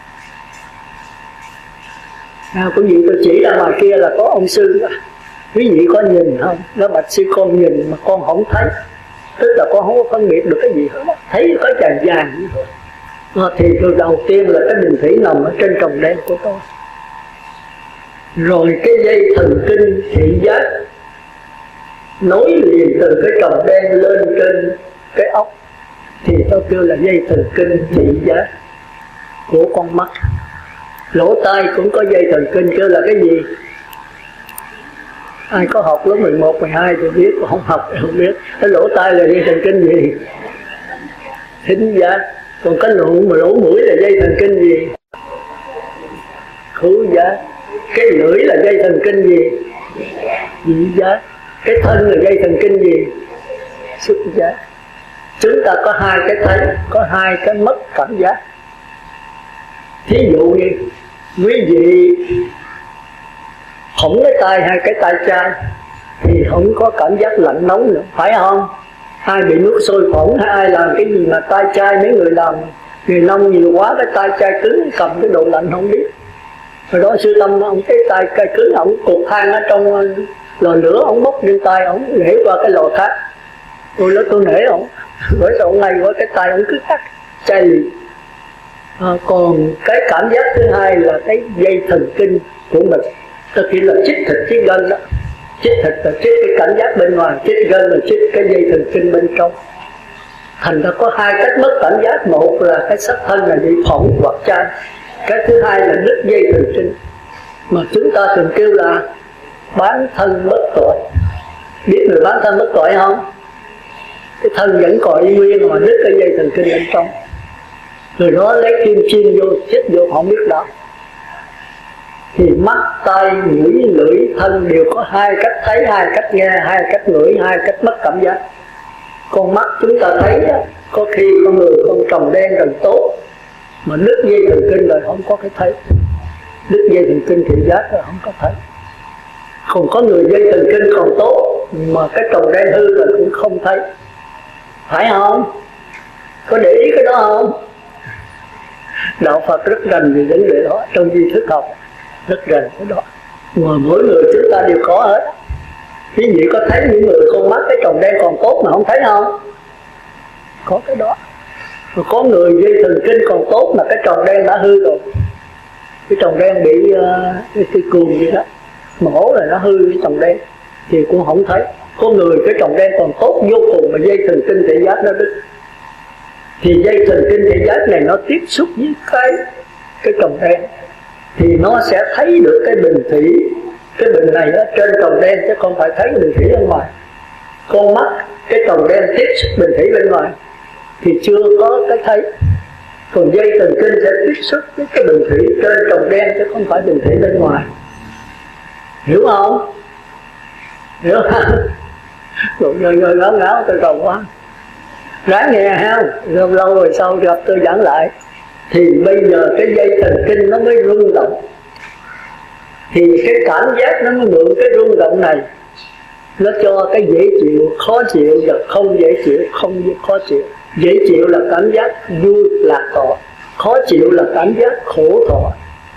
À, quý vị tôi chỉ ra ngoài kia là có ông sư đó. Quý vị có nhìn không? Nó bạch sư con nhìn mà con không thấy. Tức là con không có phân biệt được cái gì hết. Thấy có vàng vàng như thôi. À, thì từ đầu tiên là cái bình thủy nằm ở trên tròng đen của tôi. Rồi cái dây thần kinh thị giác nối liền từ cái tròng đen lên trên cái ốc. Thì tôi kêu là dây thần kinh thị giác của con mắt. Lỗ tai cũng có dây thần kinh, kêu là cái gì? Ai có học lớp mười một, mười hai thì biết, không học thì không biết. Cái lỗ tai là dây thần kinh gì? Thính giác. Còn cái lỗ, mà lỗ mũi là dây thần kinh gì? Khứu giác. Cái lưỡi là dây thần kinh gì? Vị giác. Cái thân là dây thần kinh gì? Xúc giác. Chúng ta có hai cái thấy, có hai cái mất cảm giác. Thí dụ như quý vị hổng cái tay hay cái tay trai thì không có cảm giác lạnh nóng nữa, phải không? Ai bị nước sôi phỏng hay ai làm cái gì mà tay trai, mấy người làm người nông nhiều quá, cái tay trai cứng cầm cái độ lạnh không biết. Rồi đó sư Tâm ông cái tay cái cứng, ông cột than ở trong lò lửa, ông bốc lên tay, ông để qua cái lò khác. Tôi nói tôi nể ông, bởi sao ông ngay qua cái tay ông cứ cắt chai lì. À, còn cái cảm giác thứ hai là cái dây thần kinh của mình, tức là chích thịt chích gân đó. Chích thịt là chích cái cảm giác bên ngoài, chích gân là chích cái dây thần kinh bên trong. Thành ra có hai cách mất cảm giác, một là cái sắc thân là bị phỏng hoặc chai, cái thứ hai là đứt dây thần kinh, mà chúng ta thường kêu là bán thân bất tội. Biết người bán thân bất tội không? Cái thân vẫn còn y nguyên mà đứt cái dây thần kinh bên trong, rồi đó lấy kim chiên vô chích vô không biết đó. Thì mắt, tay, mũi, lưỡi, thân đều có hai cách thấy, hai cách nghe, hai cách ngửi, hai cách mất cảm giác. Con mắt chúng ta thấy đó, có khi con người con tròng đen gần tốt, mà đứt dây thần kinh rồi không có cái thấy. Đứt dây thần kinh thị giác rồi không có thấy. Còn có người dây thần kinh còn tốt mà cái tròng đen hư rồi cũng không thấy, phải không? Có để ý cái đó không? Đạo Phật rất rành về vấn đề đó, trong di thức học rất rành cái đó, mà mỗi người chúng ta đều có hết. Quý vị có thấy những người con mắt cái tròng đen còn tốt mà không thấy không? Có cái đó. Rồi có người dây thần kinh còn tốt mà cái tròng đen đã hư rồi, cái tròng đen bị uh, cái, cái cuồng gì đó mổ rồi nó hư cái tròng đen thì cũng không thấy. Có người cái tròng đen còn tốt vô cùng mà dây thần kinh thị giác nó đứt, thì dây thần kinh thị giác này nó tiếp xúc với cái cái tròng đen thì nó sẽ thấy được cái bình thủy, cái bình này ở trên tròng đen chứ không phải thấy cái bình thủy bên ngoài. Con mắt cái tròng đen tiếp xúc bình thủy bên ngoài thì chưa có cái thấy, còn dây thần kinh sẽ tiếp xúc với cái bình thủy trên tròng đen chứ không phải bình thủy bên ngoài. Hiểu không? Hiểu không? Rồi ngồi ngồi ngáo ngáo tôi cầu quá, ráng nghe ha. Lâu lâu rồi sau gặp tôi giảng lại thì bây giờ cái dây thần kinh nó mới rung động, thì cái cảm giác nó mới mượn cái rung động này, nó cho cái dễ chịu, khó chịu và không dễ chịu, không khó chịu. Dễ chịu là cảm giác vui lạc thọ, khó chịu là cảm giác khổ thọ.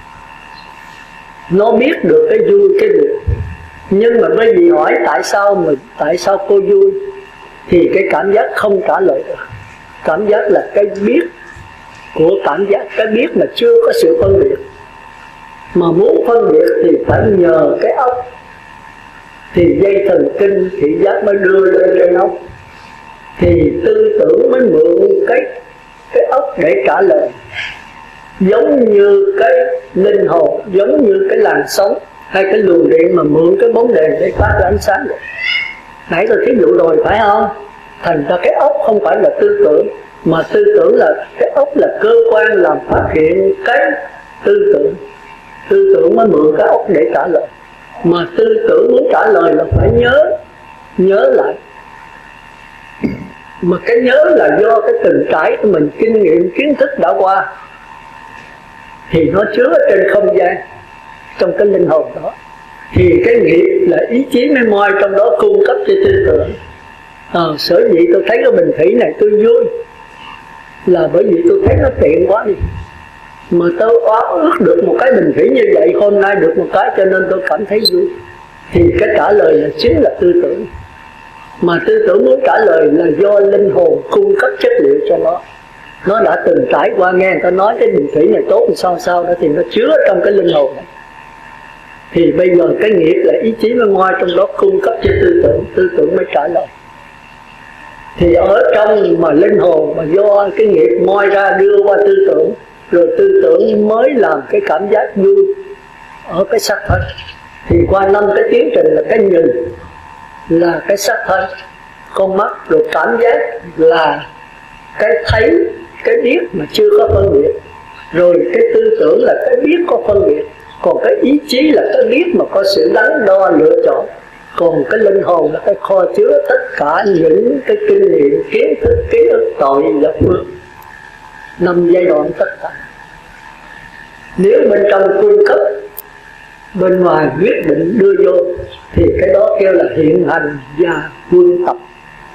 Nó biết được cái vui cái buồn, nhưng mà bởi vì hỏi tại sao mình, tại sao cô vui, thì cái cảm giác không trả lời được. Cảm giác là cái biết của cảm giác, cái biết mà chưa có sự phân biệt. Mà muốn phân biệt thì phải nhờ cái óc, thì dây thần kinh thị giác mới đưa lên trên óc, thì tư tưởng mới mượn cái cái óc để trả lời. Giống như cái linh hồn, giống như cái làn sóng hay cái luồng điện mà mượn cái bóng đèn để phát ra ánh sáng vậy. Nãy tôi thí dụ rồi phải không? Thành ra cái óc không phải là tư tưởng, mà tư tưởng là cái óc là cơ quan làm phát hiện cái tư tưởng. Tư tưởng mới mượn cái óc để trả lời. Mà tư tưởng muốn trả lời là phải nhớ, nhớ lại. Mà cái nhớ là do cái từng trải của mình, kinh nghiệm, kiến thức đã qua, thì nó chứa trên không gian, trong cái linh hồn đó. Thì cái nghiệp là ý chí mới moi trong đó cung cấp cho tư tưởng. À, sở dĩ tôi thấy cái bình thủy này tôi vui là bởi vì tôi thấy nó tiện quá đi, mà tôi oán ước được một cái bình thủy như vậy, hôm nay được một cái cho nên tôi cảm thấy vui. Thì cái trả lời là chính là tư tưởng. Mà tư tưởng muốn trả lời là do linh hồn cung cấp chất liệu cho nó. Nó đã từng trải qua, nghe người ta nói cái bình thủy này tốt thì sao sao đó, thì nó chứa trong cái linh hồn này. Thì bây giờ cái nghiệp là ý chí mới ngoài trong đó cung cấp cho tư tưởng, tư tưởng mới trả lời. Thì ở trong mà linh hồn mà do cái nghiệp moi ra đưa qua tư tưởng, rồi tư tưởng mới làm cái cảm giác vui ở cái sắc thân. Thì qua năm cái tiến trình là cái nhìn là cái sắc thân, con mắt, rồi cảm giác là cái thấy, cái biết mà chưa có phân biệt, rồi cái tư tưởng là cái biết có phân biệt, còn cái ý chí là cái biết mà có sự đắn đo lựa chọn. Còn cái linh hồn là cái kho chứa tất cả những cái kinh nghiệm, kiến thức, ký ức, tội và phước, năm giai đoạn tất cả. Nếu bên trong cung cấp, bên ngoài quyết định đưa vô, thì cái đó kêu là hiện hành và quân tập.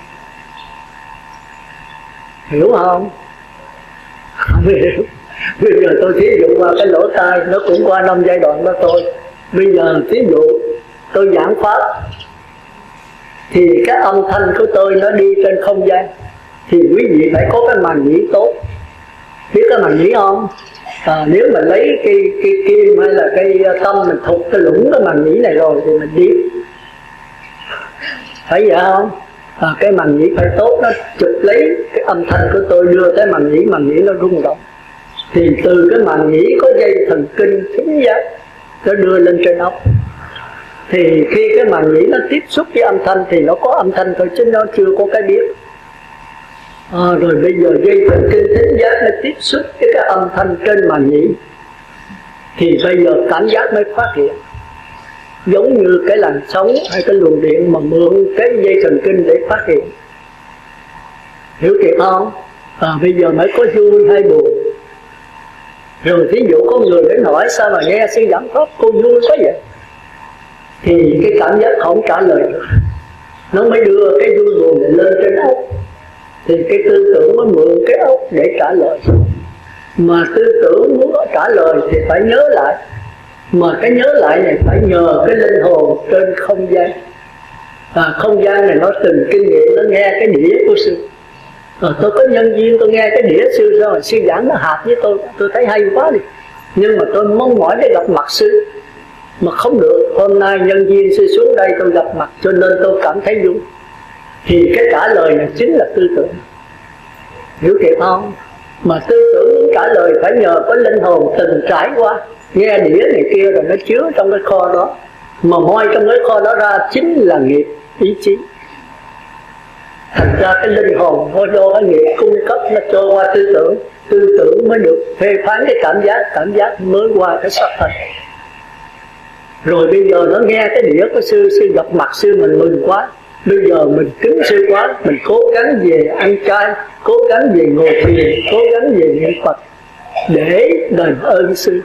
Hiểu không? Không hiểu. Bây giờ tôi thí dụ qua cái lỗ tai, nó cũng qua năm giai đoạn đó thôi. Bây giờ thí dụ tôi giảng pháp, thì cái âm thanh của tôi nó đi trên không gian, thì quý vị phải có cái màng nhĩ tốt. Biết cái màng nhĩ không? À, nếu mà lấy cái, cái kim hay là cái tâm mình thục cái lũng cái màng nhĩ này rồi thì mình biết. Phải vậy không? À, cái màng nhĩ phải tốt, nó chụp lấy cái âm thanh của tôi đưa tới màng nhĩ, màng nhĩ nó rung động. Thì từ cái màng nhĩ có dây thần kinh thính giác, nó đưa lên trên óc. Thì khi cái màng nhĩ nó tiếp xúc với âm thanh thì nó có âm thanh thôi chứ nó chưa có cái biết. À, rồi bây giờ dây thần kinh thính giác nó tiếp xúc với cái âm thanh trên màng nhĩ, thì bây giờ cảm giác mới phát hiện. Giống như cái làn sóng hay cái luồng điện mà mượn cái dây thần kinh để phát hiện. Hiểu kịp không? À, bây giờ mới có vui hay buồn. Rồi thí dụ có người đến hỏi sao mà nghe sư giảng pháp cô vui quá vậy, thì cái cảm giác không trả lời được, nó mới đưa cái vui buồn này lên trên óc. Thì cái tư tưởng mới mượn cái óc để trả lời. Mà tư tưởng muốn trả lời thì phải nhớ lại. Mà cái nhớ lại này phải nhờ cái linh hồn trên không gian. À, không gian này nó từng kinh nghiệm, nó nghe cái đĩa của sư. À, tôi có nhân viên tôi nghe cái đĩa sư rồi, sư giảng nó hợp với tôi, tôi thấy hay quá đi. Nhưng mà tôi mong mỏi để gặp mặt sư, mà không được. Hôm nay nhân viên sư xuống đây tôi gặp mặt, cho nên tôi cảm thấy vui. Thì cái trả lời này chính là tư tưởng. Hiểu kịp không? Mà tư tưởng trả lời phải nhờ có linh hồn từng trải qua, nghe đĩa này kia rồi nó chứa trong cái kho đó. Mà moi trong cái kho đó ra chính là nghiệp, ý chí. Thành ra cái linh hồn nó do cái nghiệp cung cấp, nó cho qua tư tưởng. Tư tưởng mới được phê phán cái cảm giác, cảm giác mới qua cái sắc thân. Rồi bây giờ nó nghe cái đĩa của sư, sư gặp mặt sư mình mừng quá. Bây giờ mình kính sư quá, mình cố gắng về ăn chay, cố gắng về ngồi thiền, cố gắng về niệm Phật để đền ơn sư.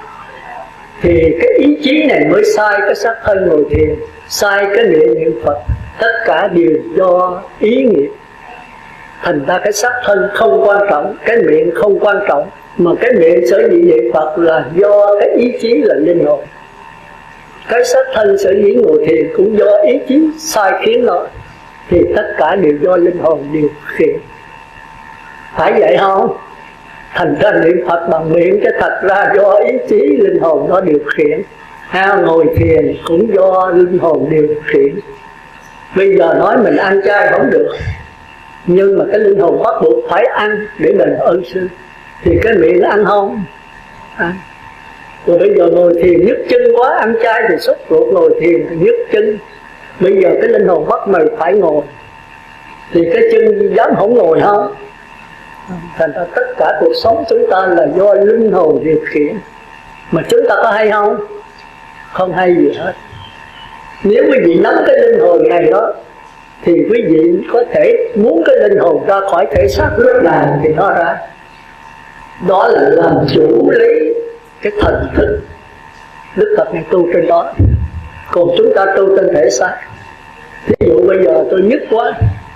Thì cái ý chí này mới sai cái sắc thân ngồi thiền, sai cái niệm niệm Phật. Tất cả đều do ý nghiệp. Thành ra cái xác thân không quan trọng, cái miệng không quan trọng, mà cái miệng sở dĩ niệm Phật là do cái ý chí là linh hồn. Cái xác thân sở dĩ ngồi thiền cũng do ý chí sai khiến nó. Thì tất cả đều do linh hồn điều khiển. Phải vậy không? Thành ra niệm Phật bằng miệng, chứ thật ra do ý chí linh hồn nó điều khiển. Ha, ngồi thiền cũng do linh hồn điều khiển. Bây giờ nói mình ăn chay không được, nhưng mà cái linh hồn bắt buộc phải ăn để đền ơn sư. Thì cái miệng nó ăn không? Ăn. Rồi bây giờ ngồi thiền nhức chân quá, ăn chay thì sốt ruột, ngồi thiền thì nhức chân. Bây giờ cái linh hồn bắt mày phải ngồi, thì cái chân dám không ngồi không? Thành ra tất cả cuộc sống chúng ta là do linh hồn điều khiển. Mà chúng ta có hay không? Không hay gì hết. Nếu quý vị nắm cái linh hồn này đó, thì quý vị có thể muốn cái linh hồn ra khỏi thể xác lúc nào thì nó ra. Đó là làm chủ lấy cái thần thức. Đức Phật này tu trên đó, còn chúng ta tu trên thể xác. Ví dụ bây giờ tôi nhức quá,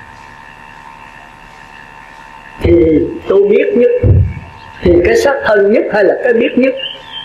thì tôi biết nhức. Thì cái xác thân nhức hay là cái biết nhức?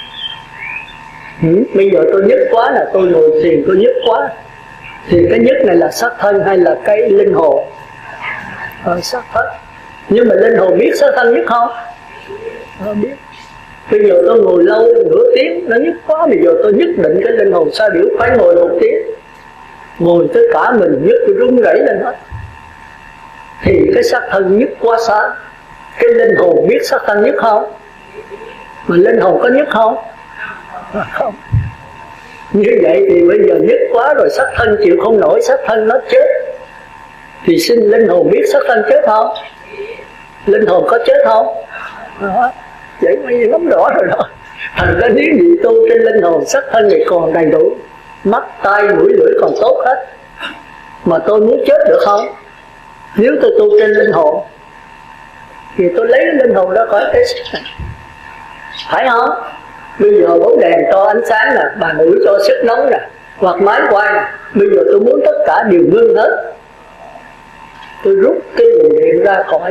Ừ, bây giờ tôi nhức quá là tôi ngồi thiền tôi nhức quá. Thì cái nhức này là xác thân hay là cái linh hồn? Ờ, xác thân. Nhưng mà linh hồn biết xác thân nhức không? Ờ, biết. Bây giờ tôi ngồi lâu nửa tiếng nó nhức quá, bây giờ tôi nhất định cái linh hồn sao biểu phải ngồi một tiếng. Ngồi tới cả mình nhức tôi run rẩy lên hết. Thì cái xác thân nhức quá xa. Cái linh hồn biết xác thân nhức không? Mà linh hồn có nhức không? À, không. Như vậy thì bây giờ nhức quá rồi, xác thân chịu không nổi, xác thân nó chết. Thì xin linh hồn biết xác thân chết không? Linh hồn có chết không? À, vậy mà gì lắm rõ rồi đó. Thành ra nếu gì tu trên linh hồn, xác thân này còn đầy đủ. mắt tai mũi lưỡi còn tốt hết, mà tôi muốn chết được không? Nếu tôi tu trên linh hồn thì tôi lấy linh hồn ra khỏi cái xác này, phải không? Bây giờ bóng đèn cho ánh sáng nè, bà nữ cho sức nóng nè, hoặc máy quay nè, bây giờ tôi muốn tất cả đều ngưng hết. Tôi rút cái nguồn điện ra khỏi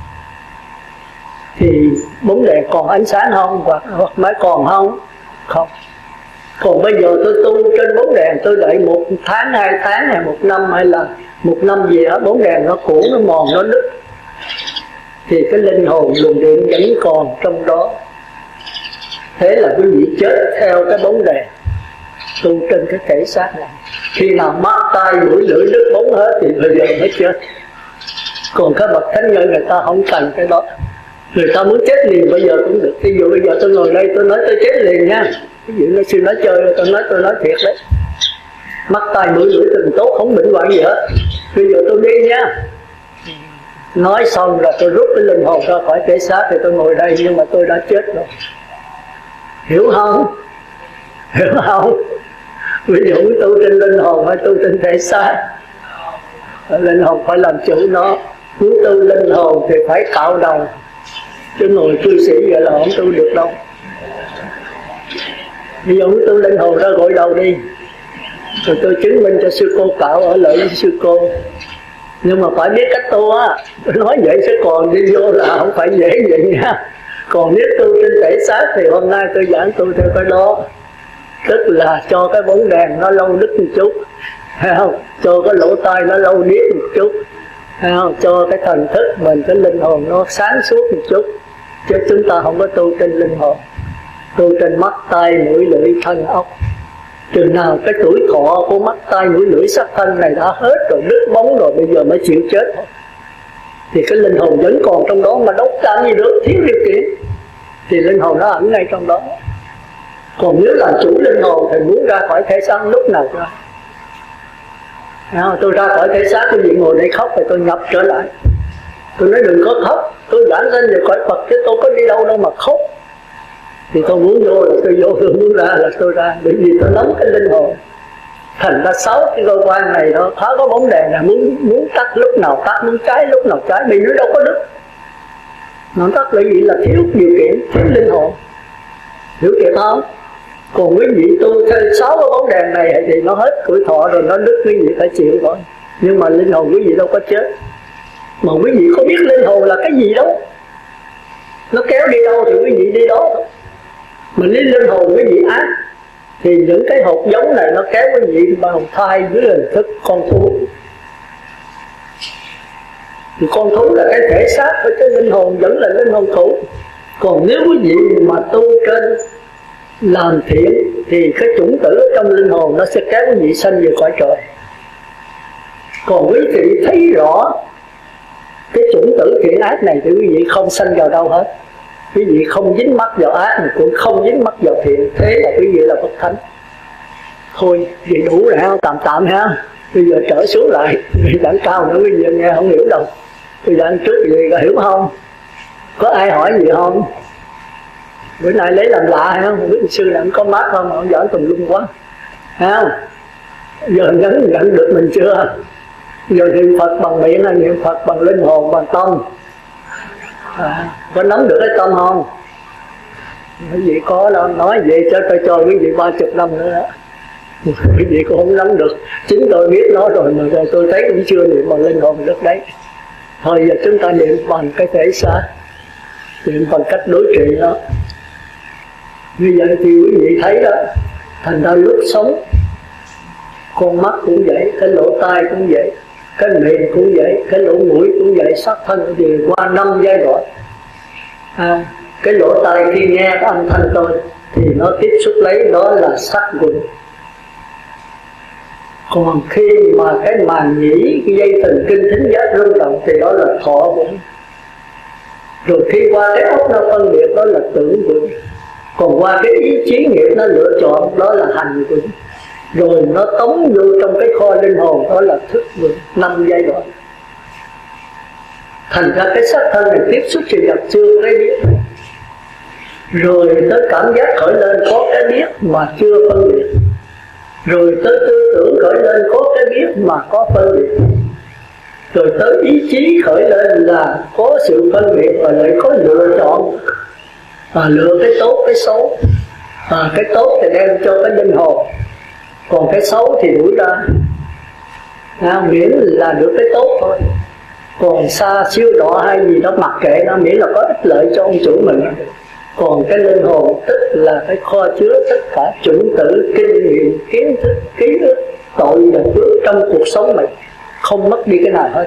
thì bóng đèn còn ánh sáng không, hoặc, hoặc máy còn không? Không. Còn bây giờ tôi tu trên bóng đèn, tôi đợi một tháng, hai tháng hay một năm, hay là một năm gì đó, bóng đèn nó cũ, nó mòn, nó nứt, thì cái linh hồn luồng điện vẫn còn trong đó. Thế là quý vị chết theo cái bóng đèn, tu trên cái thể xác này. Khi nào mắt tai mũi lưỡi đứt bóng hết thì bây giờ mới chết. Còn các bậc thánh nhân người ta không cần cái đó, người ta muốn chết liền bây giờ cũng được. Ví dụ bây giờ tôi ngồi đây tôi nói tôi chết liền nha, ví dụ nó sư nói chơi, tôi nói tôi nói thiệt đấy, mắt tai mũi lưỡi từng tốt, không bệnh hoạn gì hết, bây giờ tôi đi nha. Nói xong là tôi rút cái linh hồn ra khỏi thể xác thì tôi ngồi đây, nhưng mà tôi đã chết rồi. Hiểu không? Hiểu không? Ví dụ tu trên linh hồn hay tu trên thể xác, linh hồn phải làm chủ nó. Muốn tu linh hồn thì phải cạo đầu, chứ ngồi cư sĩ vậy là không tu được đâu. Ví dụ tu linh hồn ra gội đầu đi, rồi tôi chứng minh cho sư cô cạo ở lợi với sư cô. Nhưng mà phải biết cách tu á, nói vậy chứ còn đi vô là không phải dễ vậy nha. Còn nếu tu trên thể xác thì hôm nay tôi giảng tu theo cái đó, tức là cho cái bóng đèn nó lâu đứt một chút, thấy không? Cho cái lỗ tai nó lâu điếc một chút, thấy không? Cho cái thần thức mình, cái linh hồn nó sáng suốt một chút. Chứ chúng ta không có tu trên linh hồn, tu trên mắt tai mũi lưỡi thân ốc. Chừng nào cái tuổi thọ của mắt tai mũi lưỡi sắc thân này đã hết rồi, đứt bóng rồi, bây giờ mới chịu chết thôi, thì cái linh hồn vẫn còn trong đó, mà đâu làm gì được, thiếu điều kiện thì linh hồn nó ẩn ngay trong đó. Còn nếu là chủ linh hồn thì muốn ra khỏi thể xác lúc nào ra. À, tôi ra khỏi thể xác, cái gì ngồi đây khóc thì tôi nhập trở lại. Tôi nói đừng có khóc, tôi giảng sinh về cõi Phật chứ tôi có đi đâu đâu mà khóc. Thì tôi muốn vô là tôi vô, tôi muốn ra là tôi ra, bởi vì tôi nắm cái linh hồn. Thành ra sáu cái cơ quan này nó khó có bóng đèn là muốn muốn tắt lúc nào tắt, muốn cháy lúc nào cháy, vì nó đâu có đứt. Nó tắt bởi vì là thiếu điều kiện, thiếu linh hồn. Hiểu kịp không? Còn quý vị tu theo sáu cái bóng đèn này thì nó hết tuổi thọ rồi, nó đứt, quý vị phải chịu thôi. Nhưng mà linh hồn quý vị đâu có chết. Mà quý vị có biết linh hồn là cái gì đâu, nó kéo đi đâu thì quý vị đi đó thôi. Mà nếu linh hồn quý vị ác thì những cái hột giống này nó kéo quý vị bào thai với hình thức con thú. Thì con thú là cái thể xác, với cái linh hồn vẫn là linh hồn thú. Còn nếu quý vị mà tu trên làm thiện thì cái chủng tử ở trong linh hồn nó sẽ kéo quý vị sanh về cõi trời. Còn quý vị thấy rõ cái chủng tử thiện ác này thì quý vị không sanh vào đâu hết. Quý vị không dính mắc vào ác mà cũng không dính mắc vào thiện. Thế là quý vị là bậc thánh. Thôi vậy đủ rồi ha, tạm tạm ha. Bây giờ trở xuống lại, vì giảng cao nữa quý vị nghe không hiểu đâu. Tôi giảng trước gì có hiểu không? Có ai hỏi gì không? Bữa nay lấy làm lạ hay không? Không biết sư này có mát không mà ông giảng tùm lum quá. Ha? Giờ nhấn nhận được mình chưa? Giờ niệm Phật bằng miệng hay niệm Phật bằng linh hồn, bằng tâm? À, có nắm được cái tâm không? Quý vị có đâu, nói vậy cho tôi cho quý vị ba chục năm nữa đó. Quý vị cũng không nắm được. Chính tôi biết nó rồi mà rồi tôi thấy cũng chưa niệm bằng linh hồn được đấy. Thôi giờ chúng ta niệm bằng cái thể xác, niệm bằng cách đối trị đó. Như vậy thì quý vị thấy đó, thành ra lúc sống con mắt cũng vậy, cái lỗ tai cũng vậy, cái miệng cũng vậy, cái lỗ mũi cũng vậy, sắc thân thì qua năm giai đoạn. À, cái lỗ tai khi nghe cái âm thanh tôi thì nó tiếp xúc lấy đó là sắc quẩn. Còn khi mà cái màng nhĩ, cái dây thần kinh thính giác rung động thì đó là thọ quẩn. Rồi khi qua cái óc nó phân biệt đó là tưởng quẩn. Còn qua cái ý chí nghiệp nó lựa chọn đó là hành quẩn. Rồi nó tống vô trong cái kho linh hồn đó là thức quẩn, năm giai đoạn. Thành ra cái sắc thân này tiếp xúc sự vật chưa cái biết. Rồi tới cảm giác khởi lên có cái biết mà chưa phân biệt. rồi tới tư tưởng khởi lên có cái biết mà có phân biệt, rồi tới ý chí khởi lên là có sự phân biệt và lại có lựa chọn, và lựa cái tốt cái xấu. À, cái tốt thì đem cho cái linh hồn, còn cái xấu thì đuổi ra. À, miễn là được cái tốt thôi, còn xa siêu đỏ hay gì đó mặc kệ nó, miễn là có ích lợi cho ông chủ mình. Còn cái linh hồn tức là cái kho chứa tất cả chủng tử, kinh nghiệm, kiến thức, ký ức, tội và phước trong cuộc sống mình, không mất đi cái nào hết.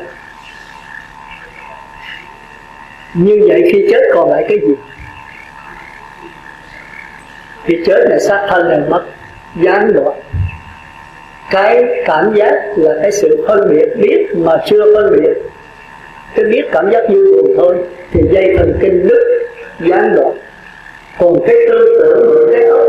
Như vậy khi chết còn lại cái gì? Khi chết là xác thân này mất, gián đoạn. Cái cảm giác là cái sự phân biệt, biết mà chưa phân biệt. Cái biết cảm giác vui buồn thôi thì dây thần kinh đứt, gián đoạn. Còn cái tư tưởng của cái óc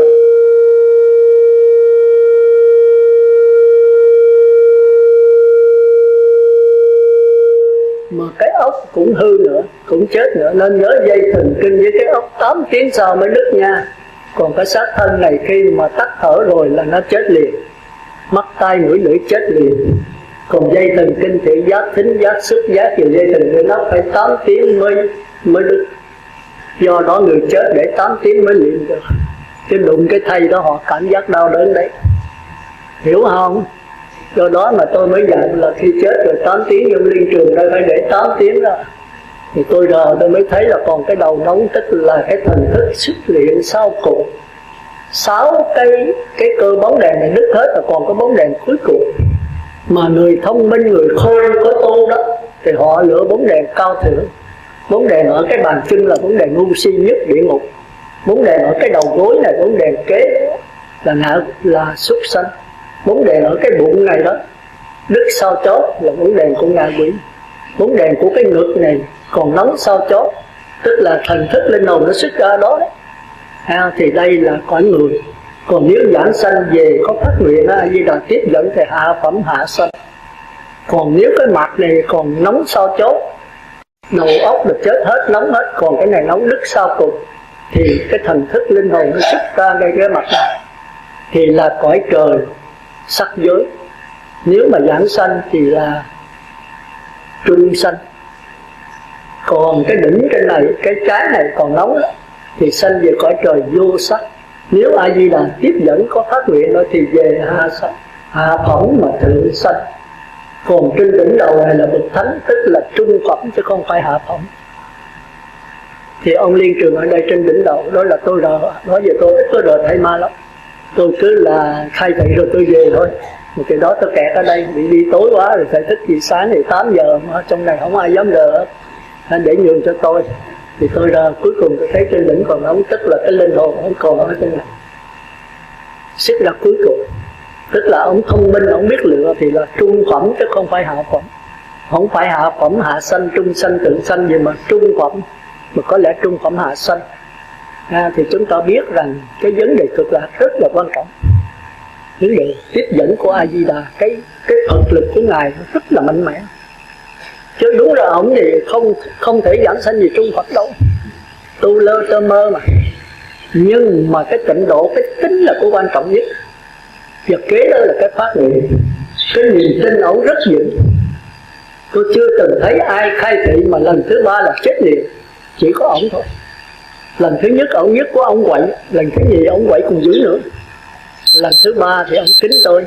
mà cái óc cũng hư nữa, cũng chết nữa. Nên nhớ dây thần kinh với cái óc tám tiếng sau mới đứt nha. Còn cái xác thân này khi mà tắt thở rồi là nó chết liền, mắt tai mũi lưỡi chết liền. Còn dây thần kinh thị giác, thính giác, xúc giác và dây thần kinh nó phải tám tiếng mới mới đứt. Do đó người chết để tám tiếng mới luyện được. Chứ đụng cái thây đó họ cảm giác đau đớn đấy, hiểu không? Do đó mà tôi mới dặn là khi chết rồi tám tiếng trong liên trường đây phải để tám tiếng đó. Thì tôi giờ tôi mới thấy là còn cái đầu nóng, tức là cái thần thức xuất luyện sau cùng. Sáu cái cái cơ bóng đèn này đứt hết, rồi còn cái bóng đèn cuối cùng. Mà người thông minh, người khôn có tu đó thì họ lựa bóng đèn cao thượng. Bóng đèn ở cái bàn chân là bóng đèn ngu si nhất địa ngục. Bóng đèn ở cái đầu gối này, bóng đèn kế là ngạ, là súc sanh. Bóng đèn ở cái bụng này đó, đứt sau chót là bóng đèn của ngạ quỷ. Bóng đèn của cái ngực này còn nóng sau chót, tức là thần thức linh hồn nó xuất ra đó đấy. À, thì đây là cõi người. Còn nếu giảng sanh về có phát nguyện A Di Đà tiếp dẫn thì hạ phẩm hạ sanh. Còn nếu cái mặt này còn nóng sau chót, đầu óc được chết hết, nóng hết, còn cái này nóng đứt sau cùng, thì cái thần thức linh hồn nó xuất ra ngay cái mặt này, thì là cõi trời sắc giới. Nếu mà giảng sanh thì là trung sanh. Còn cái đỉnh trên này, cái trái này còn nóng đó, thì sanh về cõi trời vô sắc. Nếu A Di Đà tiếp dẫn có phát nguyện đó thì về hạ sanh, hạ phẩm mà thượng sanh. Còn trên đỉnh đầu này là bậc thánh, tức là trung phẩm chứ không phải hạ phẩm. Thì ông Liên Trường ở đây trên đỉnh đầu đó là tôi rờ. Nói về tôi ít có rờ thay ma lắm, tôi cứ là khai thị rồi tôi về thôi. Một cái đó tôi kẹt ở đây, bị đi tối quá rồi phải thức gì sáng thì tám giờ mà trong này không ai dám rờ hết, nên để nhường cho tôi. Thì tôi rờ, cuối cùng tôi thấy trên đỉnh còn nóng, tức là cái linh hồn không còn ở trên này. Xích ra cuối cùng, tức là ông thông minh, ông biết lựa thì là trung phẩm chứ không phải hạ phẩm. Không phải hạ phẩm hạ sanh, trung sanh, thượng sanh gì mà trung phẩm, mà có lẽ trung phẩm hạ sanh. À, thì chúng ta biết rằng cái vấn đề cực lạc rất là quan trọng. Vấn đề tiếp dẫn của A Di Đà, cái cái thực lực của ngài rất là mạnh mẽ. Chứ đúng là ông thì không không thể giảng sanh gì trung Phật đâu, tu lơ tơ mơ mà. Nhưng mà cái tịnh độ, cái tính là của quan trọng nhất. Và kế đó là cái phát nguyện, cái niềm tin ổng rất vững. Tôi chưa từng thấy ai khai thị mà lần thứ ba là chết liền, chỉ có ổng thôi. Lần thứ nhất ổng nhất của ông quậy, lần thứ nhì ổng quậy cùng dữ nữa, lần thứ ba thì ổng kính tôi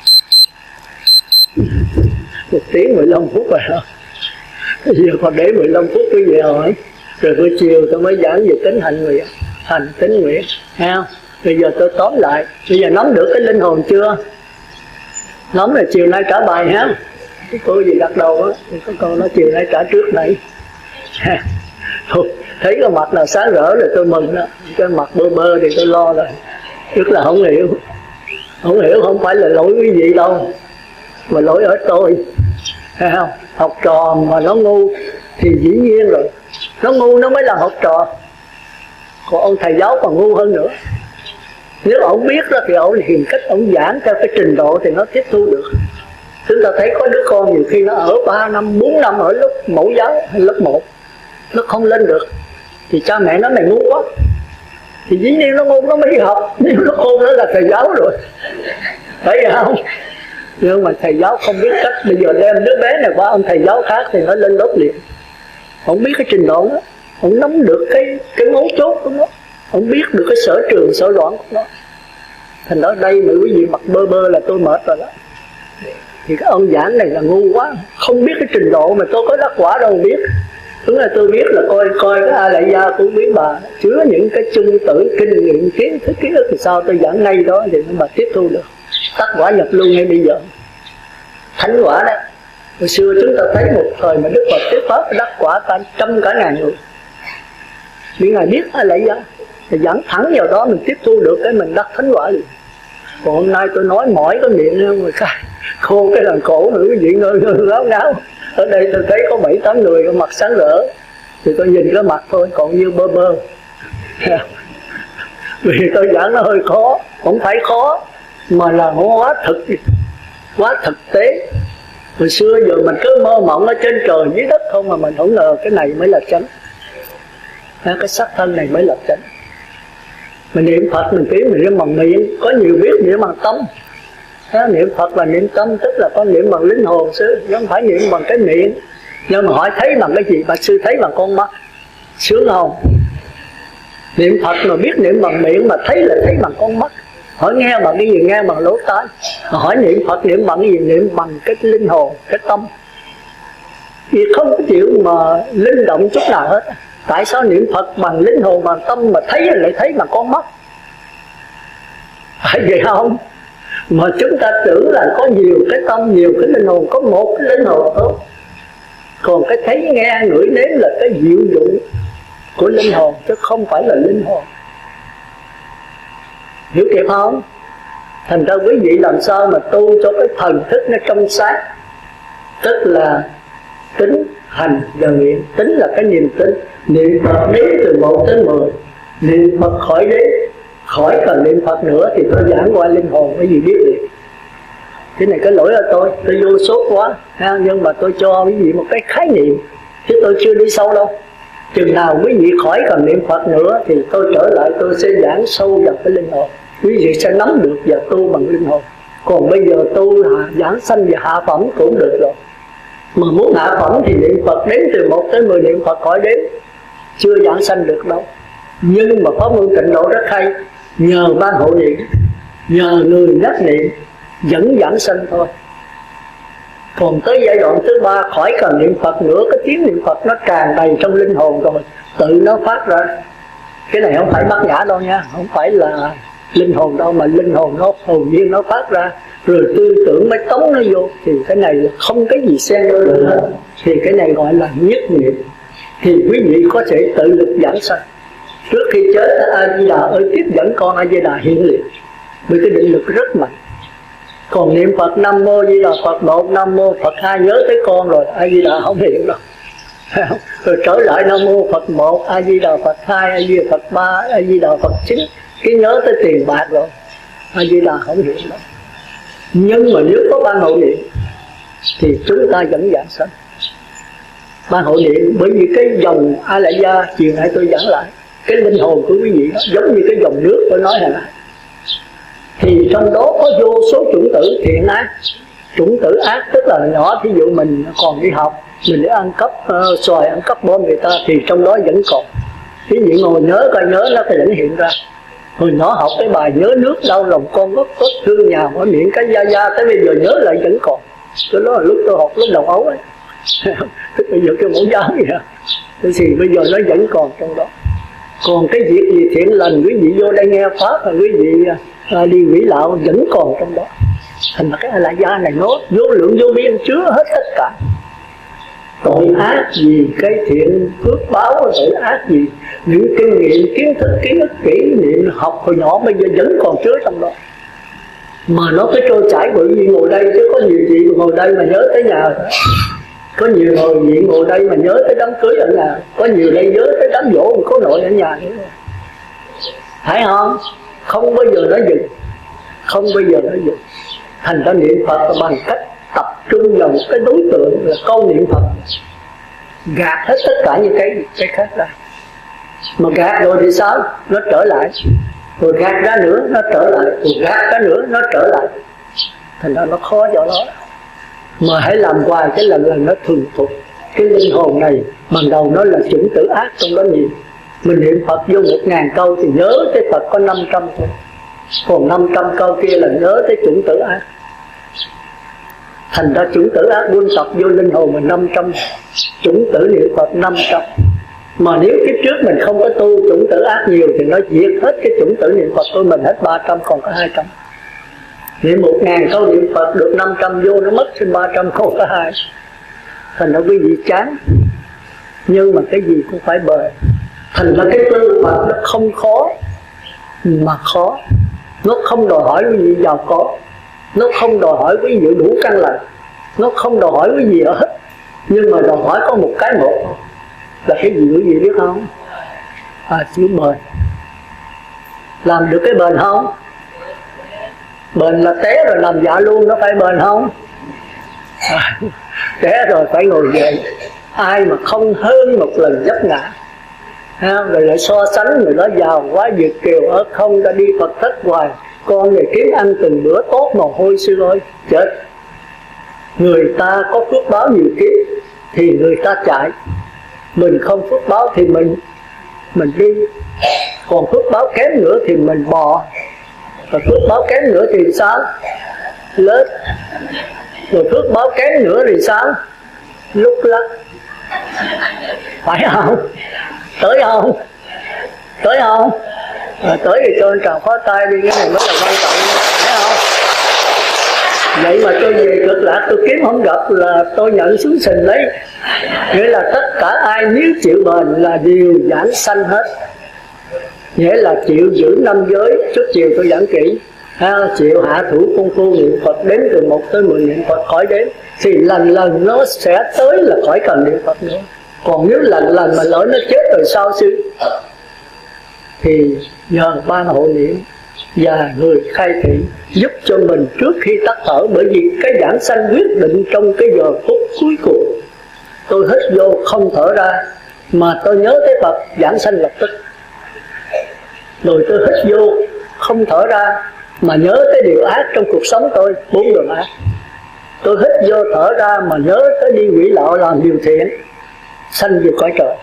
một tiếng mười lăm phút rồi đó. Giờ còn để mười lăm phút tôi về hỏi, rồi buổi chiều tôi mới giảng về tính hành nguyện, hành tính nguyện, thấy không? Bây giờ tôi tóm lại, bây giờ nắm được cái linh hồn chưa? Nắm là chiều nay trả bài ha. Cái cô gì đặt đầu á, thì có câu nói chiều nay trả trước này. Thôi, thấy cái mặt nào sáng rỡ rồi tôi mừng đó, cái mặt bơ bơ thì tôi lo rồi. Tức là không hiểu, không hiểu không phải là lỗi quý vị đâu, mà lỗi ở tôi, thấy không? Học trò mà nó ngu thì dĩ nhiên rồi, nó ngu nó mới là học trò. Còn ông thầy giáo còn ngu hơn nữa. Nếu ông biết đó thì ông hiền cách, ông giảng theo cái trình độ thì nó tiếp thu được. Chúng ta thấy có đứa con nhiều khi nó ở ba năm, bốn năm ở lớp mẫu giáo hay lớp một, nó không lên được, thì cha mẹ nó mày ngu quá, thì dĩ nhiên nó ngu nó mới đi học. Nếu nó khôn nó là thầy giáo rồi. thấy không? Nhưng mà thầy giáo không biết cách. Bây giờ đem đứa bé này qua ông thầy giáo khác thì nó lên lớp liền. Không biết cái trình độ đó, không nắm được cái cái mấu chốt của nó, không biết được cái sở trường sở đoạn của nó. Thành đó đây mà quý vị mặc bơ bơ là tôi mệt rồi đó. Thì cái ông giảng này là ngu quá, không biết cái trình độ mà tôi có đắc quả đâu biết. Đúng là tôi biết là coi coi cái A Lại Gia cũng biết bà chứa những cái chung tử kinh nghiệm kiến thức ký ức thì sao tôi giảng ngay đó thì bà tiếp thu được. Đắc quả nhập lưu ngay bây giờ. Thánh quả đấy. Hồi xưa chúng ta thấy một thời mà Đức Phật thuyết pháp đắc quả cả trăm cả ngàn người. Vì Ngài biết A Lại Gia thì dẫn thẳng vào đó mình tiếp thu được cái mình đắc thánh quả liền. Còn hôm nay tôi nói mỏi cái miệng không mà khai khô cái lần cổ nữa cái gì ngơ ngơ ngáo ngáo. Ở đây tôi thấy có bảy tám người có mặt sáng rỡ thì tôi nhìn cái mặt thôi, còn như bơ bơ. Vì tôi giảng nó hơi khó, không phải khó mà là quá thực, quá thực tế. Hồi xưa giờ mình cứ mơ mộng ở trên trời dưới đất không mà mình không ngờ cái này mới là chánh. Cái sắc thân này mới là chánh. Mình niệm Phật mình tiếng mình niệm bằng miệng, có nhiều biết niệm bằng tâm. Niệm Phật là niệm tâm, tức là con niệm bằng linh hồn sư, chứ không phải niệm bằng cái miệng. Nhưng mà hỏi thấy bằng cái gì? Bạch sư thấy bằng con mắt, sướng không? Niệm Phật mà biết niệm bằng miệng mà thấy là thấy bằng con mắt. Hỏi nghe bằng cái gì? Nghe bằng lỗ tai. Hỏi niệm Phật niệm bằng cái gì? Niệm bằng cái linh hồn, cái tâm. Vì không có chịu mà linh động chút nào hết. Tại sao niệm Phật bằng linh hồn, bằng tâm mà thấy lại thấy bằng con mắt? Phải vậy không? Mà chúng ta tưởng là có nhiều cái tâm, nhiều cái linh hồn, có một cái linh hồn thôi. Còn cái thấy nghe ngửi nếm là cái diệu dụng của linh hồn, chứ không phải là linh hồn. Hiểu kịp không? Thành ra quý vị làm sao mà tu cho cái thần thức nó trong sáng. Tức là tính, hành và nguyện. Tính là cái niềm tin. Niệm Phật đếm từ một đến mười. Niệm Phật khỏi đếm, khỏi cần niệm Phật nữa thì tôi giảng qua linh hồn cái gì biết được. Cái này cái lỗi là tôi, tôi vô số quá ha, nhưng mà tôi cho quý vị một cái khái niệm, chứ tôi chưa đi sâu đâu. Chừng nào quý vị khỏi cần niệm Phật nữa thì tôi trở lại tôi sẽ giảng sâu vào cái linh hồn. Quý vị sẽ nắm được và tu bằng linh hồn. Còn bây giờ tu hạ, giảng sanh và hạ phẩm cũng được rồi. Mà muốn hạ phẩm thì niệm Phật đến từ một tới mười niệm Phật khỏi đến, chưa giảng sanh được đâu. Nhưng mà pháp môn tịnh độ rất hay, nhờ ban hộ niệm, nhờ người nhắc niệm vẫn giảng sanh thôi. Còn tới giai đoạn thứ ba khỏi cần niệm Phật nữa, cái tiếng niệm Phật nó tràn đầy trong linh hồn rồi, tự nó phát ra. Cái này không phải bát nhã đâu nha, không phải là linh hồn đâu, mà linh hồn nó hồn nhiên nó phát ra, rồi tư tưởng mới tống nó vô. Thì cái này là không cái gì xen vô được hết. Thì cái này gọi là nhất niệm. Thì quý vị có thể tự lực giảng sanh. Trước khi chết A Di Đà ơi tiếp dẫn con A Di Đà hiện liền, với cái định lực rất mạnh. Còn niệm Phật Nam Mô Di Đà Phật một, Nam Mô Phật hai nhớ tới con rồi, A Di Đà không hiện đâu. Rồi trở lại Nam Mô Phật một, A Di Đà Phật hai, A Di Đà Phật ba, A Di Đà Phật chín, cái nhớ tới tiền bạc rồi, A Di Đà không hiện đâu. Nhưng mà nếu có ban hộ niệm thì chúng ta vẫn giảng sanh. Ban hộ niệm bởi vì cái dòng A Lại Gia chiều nay tôi giảng lại, cái linh hồn của quý vị đó giống như cái dòng nước tôi nói hồi nãy. Thì trong đó có vô số chủng tử thiện ác. Chủng tử ác tức là nhỏ, thí dụ mình còn đi học, mình để ăn cắp uh, xoài, ăn cắp bom người ta, thì trong đó vẫn còn. Thí dụ ngồi nhớ coi nhớ nó phải vẫn hiện ra. Hồi nhỏ học cái bài nhớ nước đau lòng con gốc cốt thương nhà mỗi miệng cái da da, tới bây giờ nhớ lại vẫn còn. Cái đó là lúc tôi học lúc đầu ấu ấy. Tức bây giờ cái mẫu giáo vậy à. Thế thì bây giờ nó vẫn còn trong đó. Còn cái việc gì thiện lành quý vị vô đây nghe pháp, và quý vị à, đi quỷ lạo vẫn còn trong đó. Thành ra cái A Lại Gia này nó vô lượng vô biên chứa hết tất cả. Tội ác gì, cái thiện phước báo, tội ác gì, những kinh nghiệm, kiến thức, kiến thức, kỷ niệm học hồi nhỏ bây giờ vẫn còn chứa trong đó. Mà nó cứ trôi chảy bởi vì ngồi đây, chứ có nhiều chị ngồi đây mà nhớ tới nhà. Có nhiều người vị ngồi đây mà nhớ tới đám cưới ở nhà, có nhiều đây nhớ tới đám dỗ của cô nội ở nhà nữa. Thấy không? Không bao giờ nó dừng, không bao giờ nó dừng. Thành ra niệm Phật bằng cách tập trung vào một cái đối tượng là câu niệm Phật, gạt hết tất cả những cái cái khác ra. Mà gạt rồi thì sao? Nó trở lại. Rồi gạt ra nữa nó trở lại, rồi gạt ra nữa nó trở lại. thành ra nó khó cho nó. Mà hãy làm hoài cái lần lần nó thuần thục. Cái linh hồn này ban đầu nó là chủng tử ác trong đó nhiều. Mình niệm Phật vô một ngàn câu thì nhớ tới Phật có năm trăm thôi, còn năm trăm câu kia là nhớ tới chủng tử ác. Thành ra chủng tử ác quân tập vô linh hồn mình năm trăm, chủng tử niệm Phật năm trăm. Mà nếu cái trước mình không có tu chủng tử ác nhiều thì nó diệt hết cái chủng tử niệm Phật của mình hết ba trăm, còn có hai trăm. Niệm một ngàn câu niệm Phật được năm trăm vô nó mất trên ba trăm, còn có hai. Thành ra quý vị chán. Nhưng mà cái gì cũng phải bền. Thành ra cái tu Phật nó không khó mà khó. Nó không đòi hỏi quý vị giàu có, nó không đòi hỏi quý vị đủ căn lành, nó không đòi hỏi quý vị ở hết. Nhưng mà đòi hỏi có một cái một là cái gì quý vị biết không? À, chữ bền. Làm được cái bền không? Bền là té rồi làm dạ luôn, nó phải bền không? À, té rồi phải ngồi dậy. Ai mà không hơn một lần vấp ngã, ha, rồi lại so sánh người đó giàu quá Việt kiều ở không, đã đi Phật thất hoài, con này kiếm ăn từng bữa tốt mà hôi sư ơi, chết. Người ta có phước báo nhiều kiếp thì người ta chạy, mình không phước báo thì mình mình đi. Còn phước báo kém nữa thì mình bò. Và phước báo kém nữa thì sao? Lết. Rồi phước báo kém nữa thì sao? Lúc lắc. Phải không? Tới không? Tới không? À, tới thì cho anh trào khóa tay đi, cái này mới là quan trọng, phải không? Vậy mà tôi về cực lạc tôi kiếm không gặp là tôi nhận xuống sình lấy. Nghĩa là tất cả ai nếu chịu bền là đều giảng sanh hết. Nghĩa là chịu giữ năm giới. Trước chiều tôi giảng kỹ, ha, chịu hạ thủ công phu niệm Phật đến từ một tới mười niệm Phật khỏi đến, thì lần lần nó sẽ tới là khỏi cần niệm Phật nữa. Còn nếu lần lần mà lỡ nó chết rồi sao sư? Thì nhờ ban hộ niệm và người khai thị giúp cho mình trước khi tắt thở. Bởi vì cái giảng sanh quyết định trong cái giờ phút cuối cùng. Tôi hít vô không thở ra mà tôi nhớ tới Phật, giảng sanh lập tức. Rồi tôi hít vô không thở ra mà nhớ tới điều ác trong cuộc sống tôi, bốn đường ác. Tôi hít vô thở ra mà nhớ tới đi quỷ lạo làm điều thiện, sanh về cõi trời.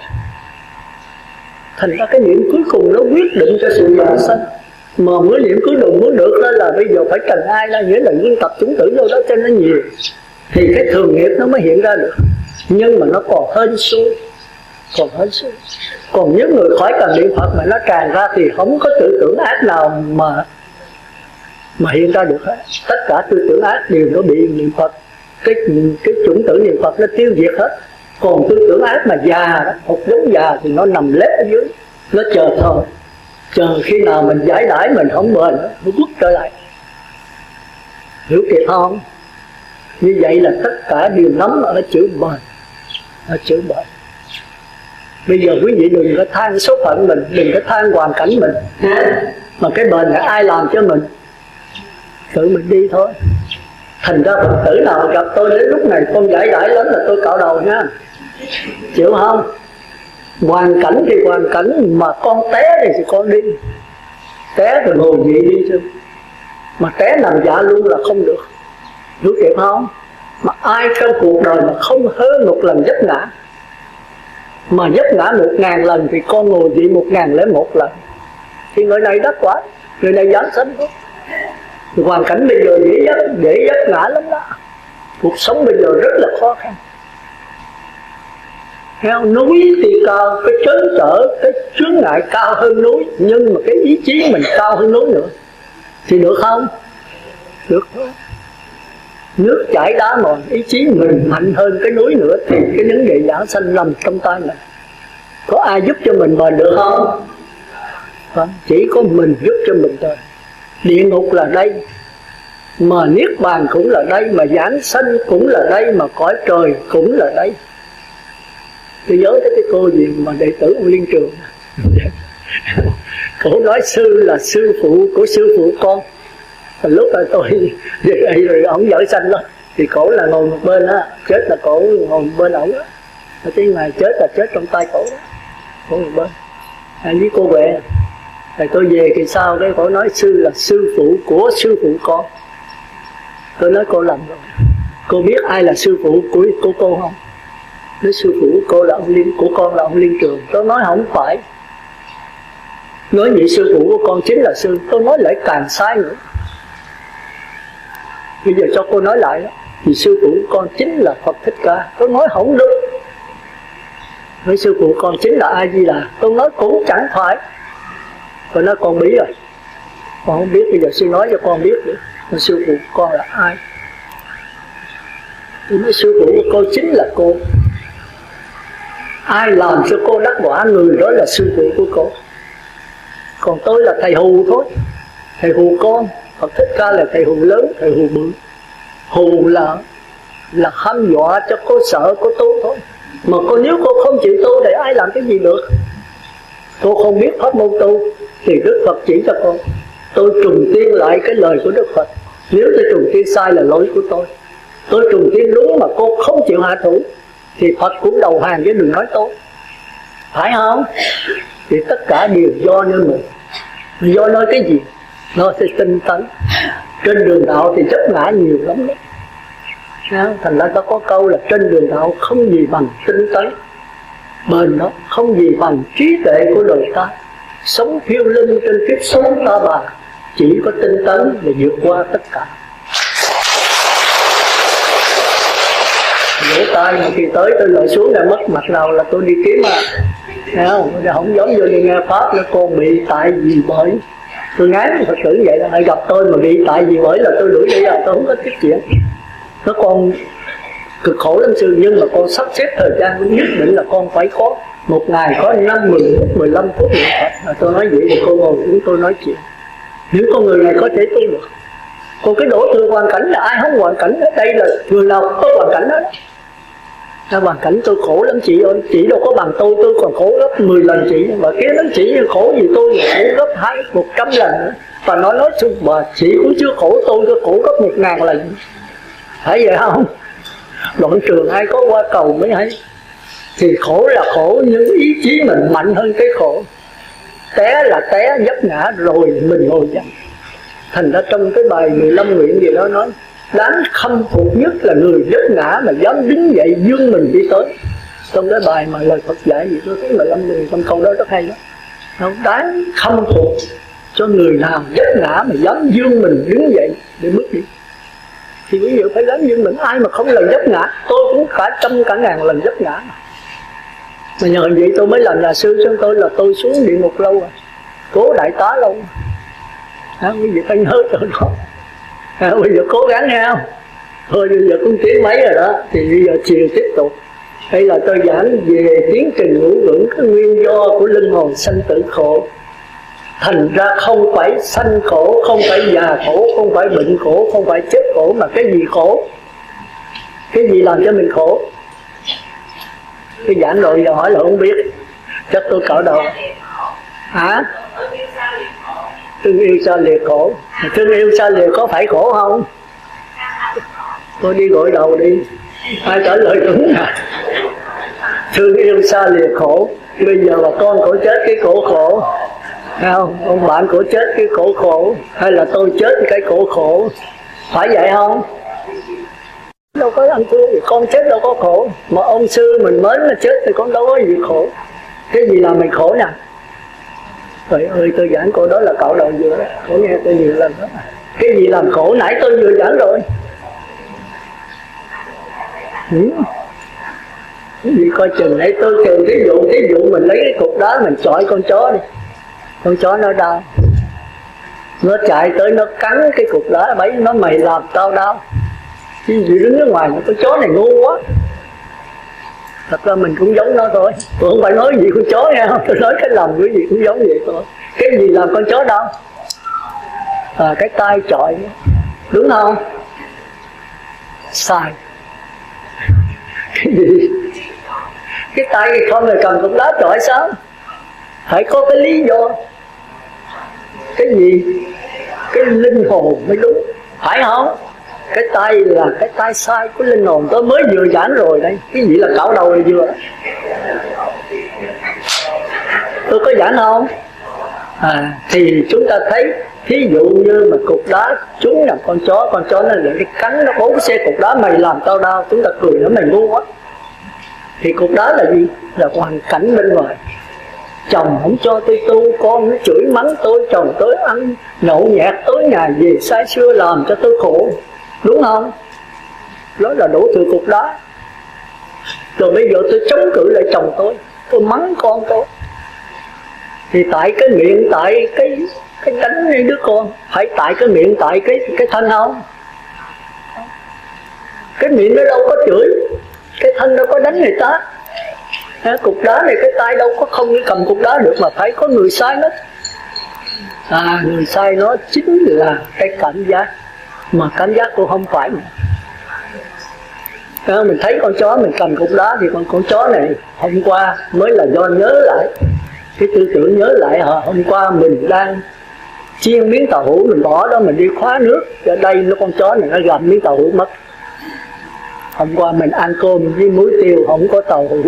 Thành ra cái niệm cuối cùng nó quyết định cho sự giảng sanh. Mà mới niệm cuối cùng muốn được đó là bây giờ phải trần ai ra, nghĩa là nguyên tập chủng tử vô đó cho nó nhiều, thì cái thường nghiệp nó mới hiện ra được. Nhưng mà nó còn hên xui, còn hên xui. Còn những người khỏi cần niệm Phật mà nó tràn ra thì không có tư tưởng ác nào mà mà hiện ra được hết. Tất cả tư tưởng ác đều nó bị niệm Phật, cái cái chủng tử niệm Phật nó tiêu diệt hết. Còn tư tưởng ác mà già đó, một giống già thì nó nằm lép ở dưới, nó chờ thôi, chờ khi nào mình giải đãi mình không bền nữa, nó rút trở lại. Hiểu kịp không? Như vậy là tất cả đều nắm ở chữ bền, ở chữ bền. Bây giờ quý vị đừng có than số phận mình, đừng có than hoàn cảnh mình, mà cái bền là ai làm cho mình? Tự mình đi thôi. Thành ra Phật tử nào gặp tôi đến lúc này không giải đãi lắm là tôi cạo đầu nha, chịu không? Hoàn cảnh thì hoàn cảnh, mà con té thì con đi. Té rồi ngồi dậy đi chứ. Mà té nằm dạ luôn là không được. Hiểu kịp không? Mà ai trong cuộc đời mà không hơn một lần vấp ngã, mà vấp ngã một ngàn lần thì con ngồi dậy một ngàn lẻ một lần, thì người này đắc quả, người này dám sanh thôi. Hoàn cảnh bây giờ dễ dấp, dễ dấp ngã lắm đó. Cuộc sống bây giờ rất là khó khăn. Theo núi thì cao, cái trớn trở, cái chướng ngại cao hơn núi, nhưng mà cái ý chí mình cao hơn núi nữa, thì được không? Được thôi. Nước chảy đá mòn, ý chí mình mạnh hơn cái núi nữa, thì cái vấn đề giảng sanh nằm trong tay mình. Có ai giúp cho mình bền được không? Không, chỉ có mình giúp cho mình thôi. Địa ngục là đây, mà niết bàn cũng là đây, mà giảng sanh cũng là đây, mà cõi trời cũng là đây. Tôi nhớ tới cái cô gì mà đệ tử ông Liên Trường, cổ nói sư là sư phụ của sư phụ con. Và lúc là tôi về đây rồi ổng giỏi sanh lắm, thì cổ là ngồi một bên á, chết là cổ ngồi một bên ổng á, cái ngày chết là chết trong tay cổ đó, cổ một bên. À, với cô Huệ, thì tôi về thì sao cái cổ nói sư là sư phụ của sư phụ con. Tôi nói cô lầm rồi. Cô biết ai là sư phụ của cô cô không? Nói sư phụ của cô là ông Liên, của con là ông Liên Trường. Tôi nói không phải. Nói vậy sư phụ của con chính là sư. Tôi nói lại càng sai nữa. Bây giờ cho cô nói lại đó. Vì sư phụ của con chính là Phật Thích Ca. Tôi nói không được. Nói sư phụ con chính là A Di Đà. Tôi nói cũng chẳng phải. Tôi nói con bí rồi. Con không biết, bây giờ sư nói cho con biết nữa. Nói sư phụ của con là ai? Tôi nói sư phụ của con chính là cô. Ai làm cho cô đắc quả, người đó là sư phụ của cô. Còn tôi là thầy hù thôi. Thầy hù con. Phật Thích Ca là thầy hù lớn, thầy hù bự. Hù là là hăm dọa cho cô sợ cô tu thôi. Mà cô nếu cô không chịu tu thì ai làm cái gì được. Cô không biết pháp môn tu thì Đức Phật chỉ cho con. Tôi trùng tiên lại cái lời của Đức Phật. Nếu tôi trùng tiên sai là lỗi của tôi. Tôi trùng tiên đúng mà cô không chịu hạ thủ thì Phật cũng đầu hàng với đừng nói tôi. Phải không? Thì tất cả đều do nên mình. Do nói cái gì? Nói thì tinh tấn. Trên đường đạo thì chấp ngã nhiều lắm đó. Thành ra ta có câu là trên đường đạo không gì bằng tinh tấn. Bền đó không gì bằng trí tuệ của đời ta. Sống phiêu linh trên kiếp sống ta bà. Chỉ có tinh tấn để vượt qua tất cả. Lỗ tai mà khi tới tôi lội xuống là mất mặt nào là tôi đi kiếm à. Thấy không? Không giống vô đi nghe Pháp là con bị tại vì bởi. Tôi ngán Phật tử vậy là hãy gặp tôi mà bị tại vì bởi là tôi đuổi đi à. Tôi không có tiếp chuyện. Nó con cực khổ lắm sư. Nhưng mà con sắp xếp thời gian nhất định là con phải có một ngày có năm, mười phút, mười lăm phút niệm Phật. Tôi nói vậy thì cô ngồi chúng tôi nói chuyện. Nếu con người này có thể tu được. Còn cái đổ thừa hoàn cảnh là ai không hoàn cảnh ở đây là người nào có hoàn cảnh đó. Ra hoàn cảnh tôi khổ lắm chị ơi. Chị đâu có bằng tôi, tôi còn khổ gấp mười lần chị. Mà kia nó chỉ khổ gì tôi là khổ gấp hai, một trăm lần nữa. Và nó nói chung mà chị cũng chưa khổ tôi, tôi khổ gấp một ngàn lần. Phải vậy không? Đoạn trường ai có qua cầu mới hay. Thì khổ là khổ nhưng ý chí mình mạnh hơn cái khổ. Té là té, vấp ngã rồi mình ngồi dậy. Thành ra trong cái bài mười lăm nguyện gì đó nói đáng khâm phục nhất là người vấp ngã mà dám đứng dậy dương mình đi tới. Trong cái bài mà lời Phật dạy gì tôi thấy mười lăm nguyện trong câu đó rất hay đó. Nó đáng khâm phục cho người nào vấp ngã mà dám dương mình đứng dậy để bước đi. Thì ví dụ phải dám dương mình. Ai mà không lần vấp ngã. Tôi cũng cả trăm cả ngàn lần vấp ngã. Mà nhờ vậy tôi mới làm nhà sư. Chứ tôi là tôi xuống địa ngục lâu rồi. Cố đại tá lâu. À, bây giờ phải nhớ cho nó. À, bây giờ cố gắng nha. Thôi bây giờ cũng tiếng mấy rồi đó. Thì bây giờ chiều tiếp tục. Đây là tôi giảng về tiến trình ngũ vững, cái nguyên do của linh hồn sanh tử khổ. Thành ra không phải sanh khổ, không phải già khổ, không phải bệnh khổ, không phải chết khổ. Mà cái gì khổ? Cái gì làm cho mình khổ? Tôi giảng rồi giờ hỏi là không biết. Chắc tôi cạo đầu. Hả? Thương yêu sao liệt khổ. Thương yêu sao liệt có phải khổ không? Tôi đi gội đầu đi. Ai trả lời đúng à? Thương yêu sao liệt khổ. Bây giờ mà con cổ chết cái cổ khổ, thấy không? Ông bạn cổ chết cái cổ khổ. Hay là tôi chết cái cổ khổ. Phải vậy không? Đâu có ăn thua. Con chết đâu có khổ. Mà ông sư mình mến nó chết thì con đâu có gì khổ. Cái gì làm mình khổ nè? Trời ơi tôi giảng cô đó là cạo đầu vừa đó. Cô nghe tôi nhiều lần đó. Cái gì làm khổ nãy tôi vừa giảng rồi. Ừ. Cái gì coi chừng nãy tôi chừng cái vụ cái vụ mình lấy cái cục đá mình chọi con chó đi. Con chó nó đau. Nó chạy tới nó cắn cái cục đá bấy nó mày làm tao đau. Cái gì đứng ở ngoài mà con chó này ngu quá. Thật ra mình cũng giống nó thôi. Tôi không phải nói gì con chó nghe không. Tôi nói cái lòng cái gì cũng giống vậy thôi. Cái gì làm con chó đau? À cái tay chọi. Đúng không? Sai. Cái gì? Cái tay không là cầm cục đá chọi sao? Phải có cái lý do. Cái gì? Cái linh hồn mới đúng. Phải không? Cái tay là cái tay sai của linh hồn. Tôi mới vừa giảng rồi đây. Cái gì là cạo đầu rồi vừa. Tôi có giảng không? À, thì chúng ta thấy Thí dụ như mà cục đá trúng nhầm con chó, con chó nó lại cái cắn nó bốn xe cục đá, mày làm tao đau, chúng ta cười nó mày ngu quá. Thì cục đá là gì? Là hoàn cảnh bên ngoài. Chồng không cho tôi tu, con nó chửi mắng tôi, chồng tôi ăn nhậu nhẹt tối ngày về say sưa làm cho tôi khổ, đúng không? Đó là đổ thừa cục đá. Rồi bây giờ tôi chống cự lại chồng tôi, tôi mắng con tôi, thì tại cái miệng, tại cái cái đánh những đứa con, phải tại cái miệng, tại cái cái thân không? Cái miệng nó đâu có chửi, cái thân đâu có đánh người ta. Cục đá này cái tay đâu có không cầm cục đá được, mà phải có người sai nó. À, người sai nó chính là cái cảm giác, mà cảm giác cũng không phải. À, mình thấy con chó mình cầm cục đá thì con con chó này hôm qua mới là do nhớ lại cái tư tưởng, nhớ lại à, hôm qua mình đang chiên miếng tàu hũ, mình bỏ đó mình đi khóa nước, ở đây nó con chó này nó gặm miếng tàu hũ mất. Hôm qua mình ăn cơm với muối tiêu không có tàu hũ,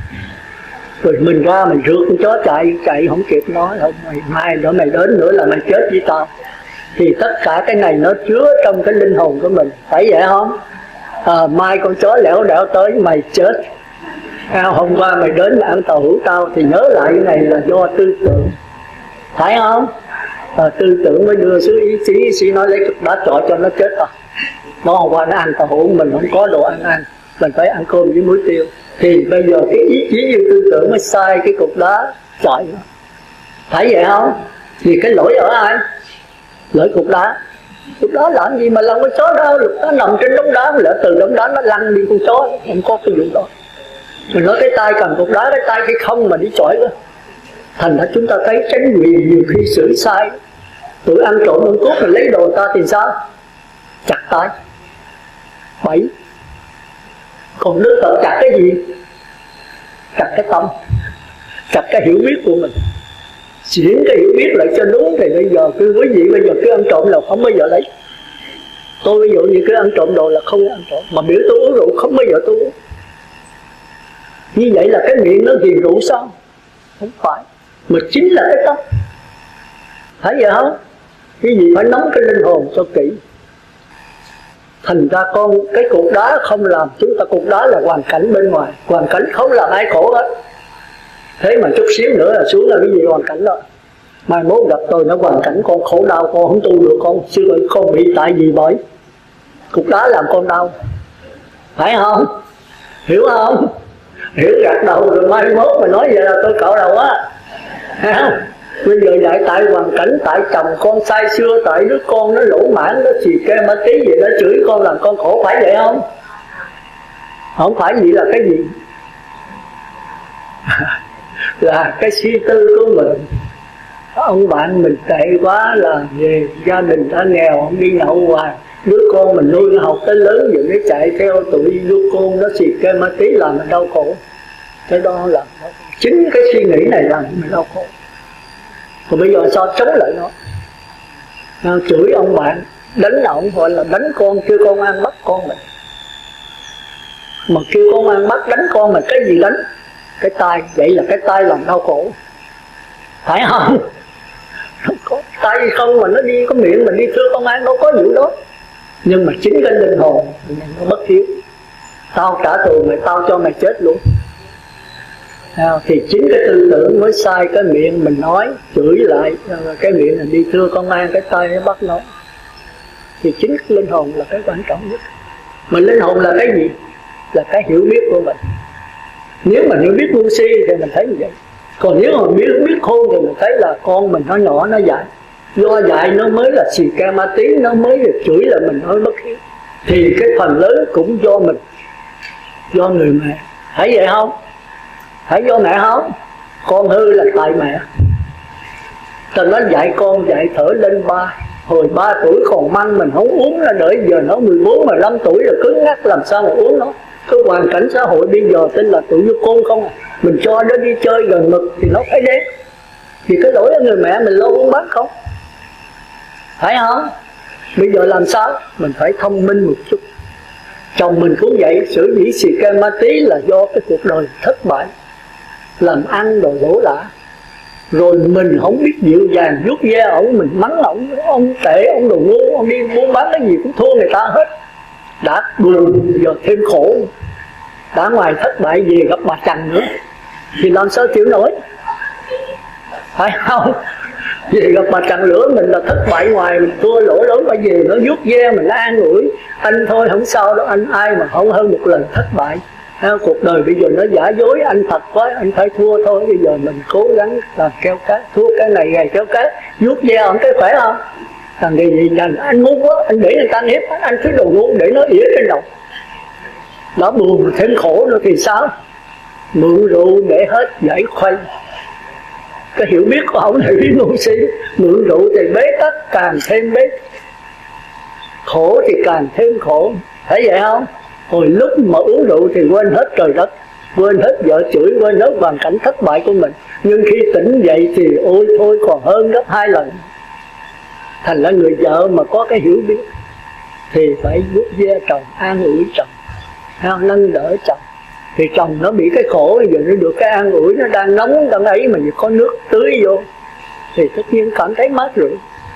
rồi mình ra mình rượt con chó chạy, chạy không kịp nói không, mày mai nữa mày đến nữa là mày chết với tao. Thì tất cả cái này nó chứa trong cái linh hồn của mình, phải vậy không? À, mai con chó lẻo đẻo tới mày chết. À, hôm qua mày đến mà ăn tàu hũ tao, thì nhớ lại cái này là do tư tưởng, phải không? À, tư tưởng mới đưa xuống ý chí, ý chí nói lấy cục đá chọi cho nó chết à. Nó hôm qua nó ăn tàu hũ, mình không có đồ ăn ăn, mình phải ăn cơm với muối tiêu. Thì bây giờ cái ý chí như tư tưởng mới sai cái cục đá chọi nó, phải vậy không? Vì cái lỗi ở ai? Lỗi cục đá. Cục đá làm gì mà làm con chó đâu, lúc đó nằm trên đống đá, lỡ từ đống đá nó lăn đi con chó, không có cái vụ đó. Mình nói cái tay cầm cục đá, cái tay cái không mà đi chọi đó. Thành ra chúng ta thấy tránh quyền nhiều khi xử sai. Tụi ăn trộm ăn cướp mình lấy đồ ta thì sao? Chặt tay, bẫy. Còn Đức Phật chặt cái gì? Chặt cái tâm, chặt cái hiểu biết của mình, chuyển cái hiểu biết lại cho đúng. Thì bây giờ cứ quý vị bây giờ cứ ăn trộm là không bao giờ lấy. Tôi ví dụ như cứ ăn trộm đồ là không ăn trộm, mà biểu tôi uống rượu không bao giờ tôi uống. Như vậy là cái miệng nó ghiền rượu sao? Không phải, mà chính là cái tâm. Thấy vậy không? Cái gì phải nắm cái linh hồn cho kỹ. Thành ra con cái cục đá không làm chúng ta, cục đá là hoàn cảnh bên ngoài, hoàn cảnh không làm ai khổ hết. Thế mà chút xíu nữa là xuống là cái gì hoàn cảnh đó. Mai mốt gặp tôi nó hoàn cảnh con khổ đau, con không tu được, con xưa rồi con bị tại gì bởi cục đá làm con đau, phải không? Hiểu không? Hiểu gạt đầu rồi mai mốt mà nói vậy là tôi cạo đầu á. Bây giờ dạy tại hoàn cảnh, tại chồng con say xưa, tại đứa con nó lỗ mãn, nó xì ke ma tí gì đó chửi con làm con khổ, phải vậy không? Không phải vậy là cái gì? Là cái suy tư của mình. Ông bạn mình tệ quá là về gia đình đã nghèo, không đi nhậu hoài, đứa con mình nuôi nó học tới lớn rồi nó chạy theo tụi đứa con nó xì ke ma tí làm mình đau khổ. Cái đó là chính cái suy nghĩ này làm mình đau khổ. Còn bây giờ sao chống lại nó? À, chửi ông bạn, đánh ông, gọi là đánh con, kêu con ăn bắt con mình. Mà kêu con ăn bắt đánh con mình, cái gì đánh? Cái tay, vậy là cái tay làm đau khổ, phải không? Không có tay không mà nó đi, có miệng mình đi thưa công an, đâu có vụ đó. Nhưng mà chính cái linh hồn nó bất hiếu. Tao trả thù mày, tao cho mày chết luôn. À, thì chính cái tư tưởng mới sai, cái miệng mình nói chửi lại, cái miệng là đi thưa công an, cái tay nó bắt nó. Thì chính cái linh hồn là cái quan trọng nhất. Mà linh hồn là cái gì? Là cái hiểu biết của mình. Nếu mà hiểu biết ngu si thì mình thấy như vậy. Còn nếu mà biết, biết khôn thì mình thấy là con mình nó nhỏ nó dại. Do dại nó mới là xì ke ma tí, nó mới được chửi là mình nói bất hiếu. Thì cái phần lớn cũng do mình, do người mẹ. Thấy vậy không? Thấy do mẹ không? Con hư là tại mẹ. Cho nó dạy con dạy thở lên ba. Hồi ba tuổi còn măng mình không uống, là đợi giờ nó mười bốn, mười lăm tuổi rồi cứng ngắc làm sao mà uống nó. Cái hoàn cảnh xã hội bây giờ tên là tụi nhóc con không à. Mình cho nó đi chơi gần mực thì nó phải đến. Thì cái lỗi ở người mẹ mình lo uống bát không? Phải không? Bây giờ làm sao? Mình phải thông minh một chút. Chồng mình cũng vậy, xử dĩ xì ke ma tí là do cái cuộc đời thất bại, làm ăn đồ lỗ lã. rồi mình không biết dịu dàng vuốt ve ổng, mình mắng ổng, ông tệ, ông đồ ngu, ông đi buôn bán cái gì cũng thua người ta hết. Đã buồn giờ thêm khổ, đã ngoài thất bại về gặp bà Trần nữa thì làm sao chịu nổi, phải không? Về gặp bà Trần lửa mình là thất bại ngoài, mình thua lỗ lớn, phải về nó vuốt ve mình an ủi anh thôi không sao đâu anh, ai mà không hơn một lần thất bại. Cuộc đời bây giờ nó giả dối, anh thật quá, anh phải thua thôi. Bây giờ mình cố gắng làm keo cá, thua cái này ngày keo cá, vuốt ve ông cái khỏe không? Thằng gì gì dành anh ngu quá, anh để người ta hiếp, anh cứ đồ ngu để nó ỉa trên đầu. Nó buồn thêm khổ nữa thì sao? Mượn rượu để hết giải khuây. Cái hiểu biết của ông này biết ngu si, mượn rượu thì bế tắc, càng thêm bế, khổ thì càng thêm khổ. Thấy vậy không? Hồi lúc mà uống rượu thì quên hết trời đất, quên hết vợ chửi, quên hết hoàn cảnh thất bại của mình. Nhưng khi tỉnh dậy thì ôi thôi còn hơn gấp hai lần. Thành ra người vợ mà có cái hiểu biết thì phải vuốt ve chồng, an ủi chồng, nâng đỡ chồng. Thì chồng nó bị cái khổ, giờ nó được cái an ủi, nó đang nóng đang ấy mà có nước tưới vô thì tất nhiên cảm thấy mát rượi.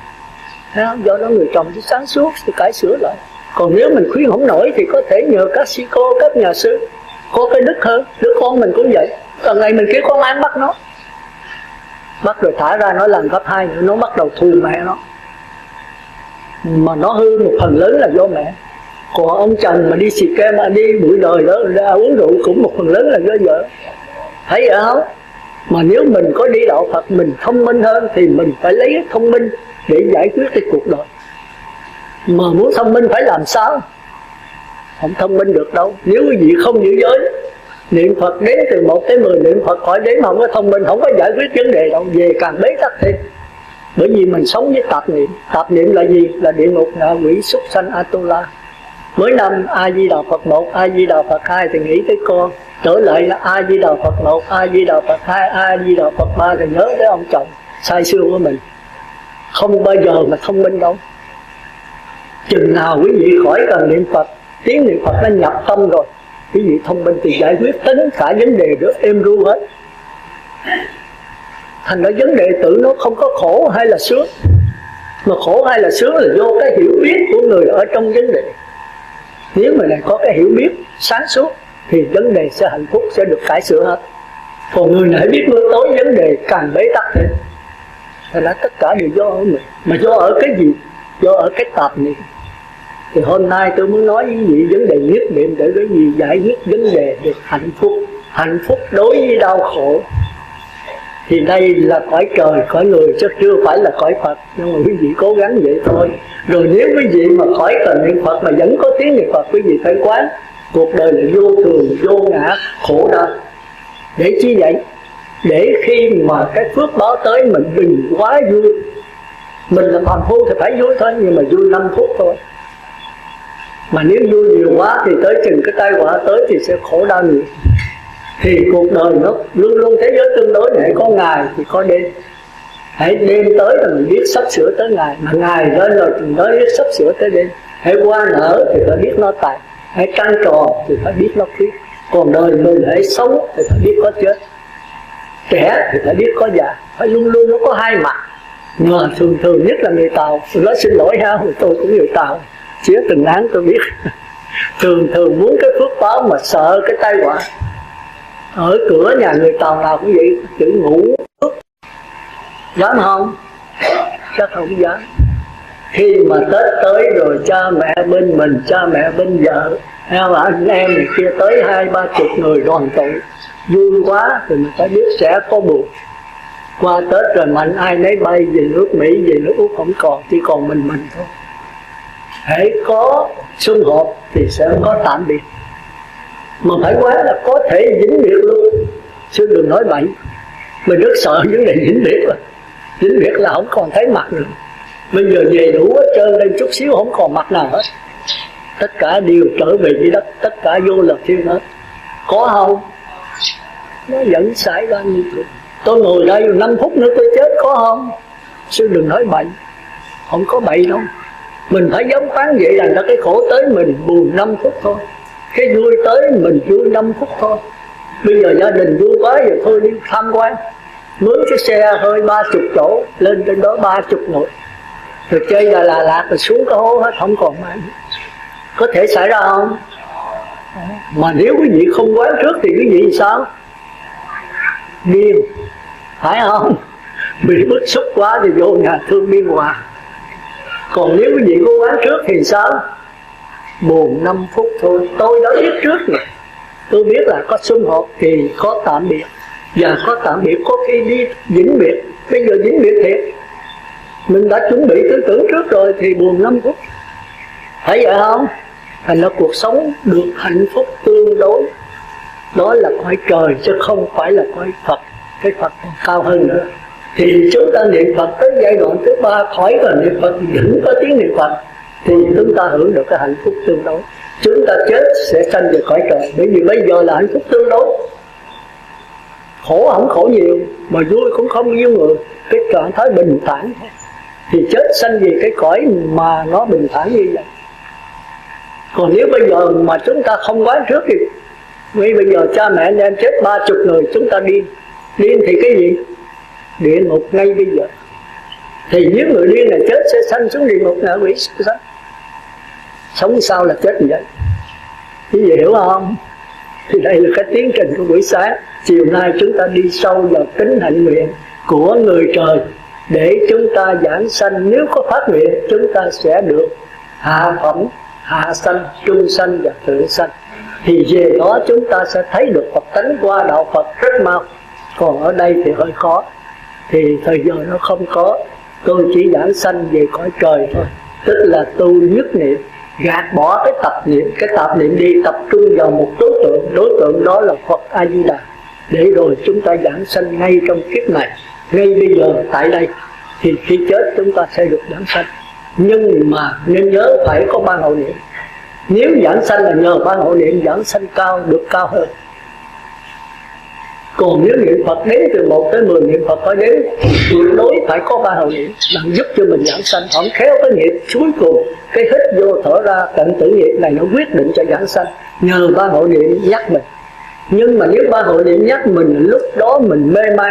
Do đó người chồng sẽ sáng suốt, sẽ cải sửa lại. Còn nếu mình khuyên không nổi thì có thể nhờ các sư cô, các nhà sư có cái đức hơn. Đứa con mình cũng vậy, còn ngày mình kêu con ăn bắt nó, bắt rồi thả ra nó làm gấp hai nữa, nó bắt đầu thù mẹ nó. Mà nó hư một phần lớn là do mẹ. Còn ông chồng mà đi xì ke mà đi bụi đời đó ra uống rượu cũng một phần lớn là do vợ. Thấy vậy không? Mà nếu mình có đi đạo Phật, mình thông minh hơn thì mình phải lấy thông minh để giải quyết cái cuộc đời. Mà muốn thông minh phải làm sao? Không thông minh được đâu. Nếu quý vị không giữ giới, niệm Phật đến từ một tới mười, niệm Phật khỏi đến mà không có thông minh, không có giải quyết vấn đề đâu, về càng bế tắc thêm. Bởi vì mình sống với tạp niệm. Tạp niệm là gì? Là địa ngục, ngạ quỷ, súc sanh, Atula. Mỗi năm A Di Đà Phật một, A Di Đà Phật hai thì nghĩ tới con, trở lại là A Di Đà Phật một, A Di Đà Phật hai, A Di Đà Phật ba thì nhớ tới ông chồng sai xưa của mình. Không bao giờ mà thông minh đâu. Chừng nào quý vị khỏi cần niệm Phật, tiếng niệm Phật nó nhập tâm rồi, quý vị thông minh thì giải quyết tất cả vấn đề đó êm ru hết. Thành ra vấn đề tự nó không có khổ hay là sướng. Mà khổ hay là sướng là do cái hiểu biết của người ở trong vấn đề. Nếu mà này có cái hiểu biết sáng suốt thì vấn đề sẽ hạnh phúc, sẽ được cải sửa hết. Còn người này biết mưa tối vấn đề càng bế tắc thêm. Thật ra tất cả đều do ở mình. Mà do ở cái gì? Do ở cái tạp niệm. Thì hôm nay tôi muốn nói với vị vấn đề nhất niệm để cái gì giải quyết vấn đề được hạnh phúc. Hạnh phúc đối với đau khổ thì đây là cõi trời, cõi người chứ chưa phải là cõi Phật. Nhưng mà quý vị cố gắng vậy thôi. Rồi nếu quý vị mà khỏi cần niệm Phật mà vẫn có tiếng niệm Phật, quý vị phải quán cuộc đời là vô thường, vô ngã, khổ đau. Để chi vậy? Để khi mà cái phước báo tới mình đừng quá vui. Mình là phàm phu thì phải vui thôi, nhưng mà vui năm phút thôi. Mà nếu vui nhiều quá thì tới chừng cái tai họa tới thì sẽ khổ đau nhiều. Thì cuộc đời nó luôn luôn thế giới tương đối, để có ngày thì có đêm. Hãy đêm tới là mình biết sắp sửa tới ngày, mà ngày lên rồi thì nói biết sắp sửa tới đêm. Hãy qua nở thì phải biết nó tàn, hãy trăng tròn thì phải biết nó khuyết. Còn đời mình hãy sống thì phải biết có chết, trẻ thì phải biết có già, phải luôn luôn nó có hai mặt. Mà thường thường nhất là người Tàu, tôi nói xin lỗi ha, tôi cũng người Tàu, chía từng án tôi biết. Thường thường muốn cái phước báo mà sợ cái tai họa. Ở cửa nhà người Tàu nào cũng vậy, chữ ngủ dám không? Chắc không dám. Khi mà Tết tới rồi cha mẹ bên mình, cha mẹ bên vợ, anh em này kia tới hai ba chục người đoàn tụ, vui quá thì mình phải biết sẽ có buồn. Qua Tết rồi mạnh ai nấy bay về nước Mỹ, về nước Úc không còn, chỉ còn mình mình thôi. Hãy có sum họp thì sẽ có tạm biệt. Mà phải quá là có thể vĩnh biệt luôn. Sư đừng nói bậy. Mình rất sợ vấn đề vĩnh biệt rồi. Vĩnh biệt là không còn thấy mặt nữa. Bây giờ về đủ hết trơn lên chút xíu không còn mặt nào hết. Tất cả đều trở về dưới đất, tất cả vô là thiên hết. Có không? Nó vẫn xảy ra như thế. Tôi ngồi đây năm phút nữa tôi chết, có không? Sư đừng nói bậy. Không có bậy đâu. Mình phải dám phán vậy là cái khổ tới mình buồn năm phút thôi, cái vui tới mình vui năm phút thôi. Bây giờ gia đình vui quá giờ thôi đi tham quan. mướn cái xe hơi ba chục chỗ lên trên đó ba chục người, rồi chơi là là lạc rồi xuống cái hố hết, không còn ai. Có thể xảy ra không? Mà nếu quý vị không quán trước thì quý vị sao? Điên, phải không? Bị bức xúc quá thì vô nhà thương biên hòa. Còn nếu quý vị có quán trước thì sao? Buồn năm phút thôi. Tôi đã biết trước này, tôi biết là có xung họp thì có tạm biệt, và có tạm biệt có khi đi vĩnh biệt. Bây giờ vĩnh biệt thiệt, mình đã chuẩn bị tư tưởng trước rồi thì buồn năm phút, phải vậy không? Thành ra cuộc sống được hạnh phúc tương đối, đó là cõi trời chứ không phải là cõi Phật. Cái Phật còn cao hơn nữa. Thì chúng ta niệm Phật tới giai đoạn thứ ba, khỏi cần niệm Phật, vẫn có tiếng niệm Phật, thì chúng ta hưởng được cái hạnh phúc tương đối. Chúng ta chết sẽ sanh về cõi trời, bởi vì bây giờ là hạnh phúc tương đối. Khổ không khổ nhiều, mà vui cũng không nhiều người. Cái trạng thái bình thản thôi. Thì chết sanh về cái cõi mà nó bình thản như vậy. Còn nếu bây giờ mà chúng ta không quán trước thì vì bây giờ cha mẹ anh em chết ba chục người, chúng ta điên. Điên thì cái gì? Địa ngục ngay bây giờ. Thì những người điên này chết sẽ sanh xuống địa ngục, ngạ quỷ sanh. Sống sao là chết như vậy. Quý vị hiểu không? Thì đây là cái tiến trình của buổi sáng. Chiều nay chúng ta đi sâu vào tính hạnh nguyện của người trời, để chúng ta giảng sanh. Nếu có phát nguyện, chúng ta sẽ được hạ phẩm, hạ sanh, trung sanh và thượng sanh. Thì về đó chúng ta sẽ thấy được Phật tánh qua đạo Phật rất mau. Còn ở đây thì hơi khó, thì thời giờ nó không có. Tôi chỉ giảng sanh về cõi trời thôi. Tức là tu nhất niệm, gạt bỏ cái tập niệm. Cái tập niệm đi, tập trung vào một đối tượng. Đối tượng đó là Phật A-di-đà. Để rồi chúng ta giảng sanh ngay trong kiếp này, ngay bây giờ tại đây. Thì khi chết chúng ta sẽ được giảng sanh. Nhưng mà nên nhớ phải có ban hậu niệm. Nếu giảng sanh là nhờ ban hậu niệm, giảng sanh cao được cao hơn. Còn nếu niệm Phật đến từ một tới mười niệm Phật phải đến, tuyệt đối phải có ban hậu niệm đang giúp cho mình giảng sanh. Không khéo cái nghiệp cuối cùng, cái hít vô thở ra cận tử nghiệp này nó quyết định cho giảng sanh. Nhờ ban hậu niệm nhắc mình. Nhưng mà nếu ban hậu niệm nhắc mình lúc đó mình mê man,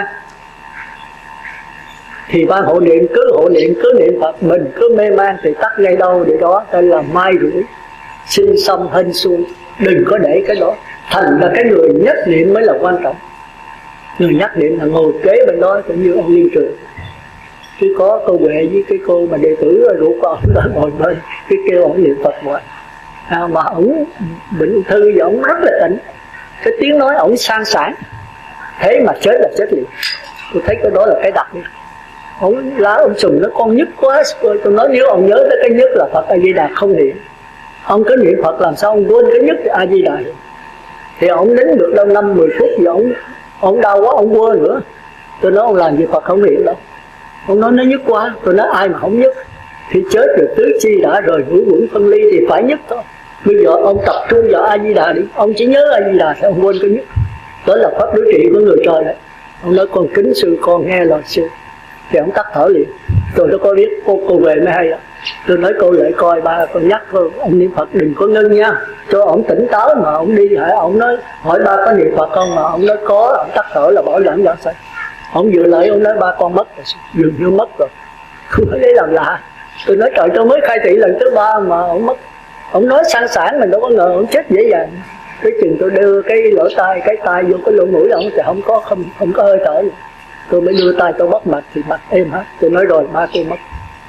thì ban hộ niệm cứ hộ niệm cứ niệm Phật, mình cứ mê man thì tắt ngay đâu để đó. Đây là mai rủi, sinh xong hên xui. Đừng có để cái đó. Thành là cái người nhắc niệm mới là quan trọng. Người nhắc niệm là ngồi kế bên đó, cũng như ông Liên Trường. Chứ có cô Huệ với cái cô mà đệ tử rủ con đó ngồi bên, cái kêu ông niệm Phật hoài. À, mà ổng bệnh ung thư và ổng rất là tỉnh. Cái tiếng nói ổng sang sảng. Thế mà chết là chết liền. Tôi thấy cái đó là cái đặc biệt. Ông lá ông sùng nó con nhức quá. Tôi nói nếu ông nhớ tới cái nhất là Phật A-di-đà không niệm. Ông cứ niệm Phật làm sao ông quên cái nhất A-di-đà. Thì ông đến được đâu năm mười phút thì ông ông đau quá ông quên nữa. Tôi nói ông làm gì Phật không niệm đâu. Ông nói nó nhức quá. Tôi nói ai mà không nhức. Thì chết rồi tứ chi đã rồi, ngũ quẩn phân ly thì phải nhức thôi. Bây giờ ông tập trung vào A-di-đà đi. Ông chỉ nhớ A-di-đà thì ông quên cái nhất. Đó là pháp đối trị của người trời đấy. Ông nói con kính sư, con nghe lời sư. Thì ông tắt thở liền. Tôi đâu có biết, cô, cô về mới hay đó. Tôi nói cô lại coi ba, con nhắc thôi, ông niệm Phật đừng có ngưng nha. Cho ông tỉnh táo mà ông đi hả, ông nói hỏi ba có niệm Phật không, mà ông nói có, ông tắt thở là bảo đảm giảng sanh. Ông vừa lại ông nói ba con mất rồi, dường như mất rồi. Không phải lấy làm lạ. Tôi nói trời, tôi mới khai thị lần thứ ba mà ông mất. Ông nói sang sảng mình đâu có ngờ ông chết dễ dàng. Cái chừng tôi đưa cái lỗ tai, cái tai vô cái lỗ mũi là ông thì không có không không có hơi thở gì. Tôi mới đưa tay tôi bắt mạch thì mạch êm hết. Tôi nói rồi ba cô mất.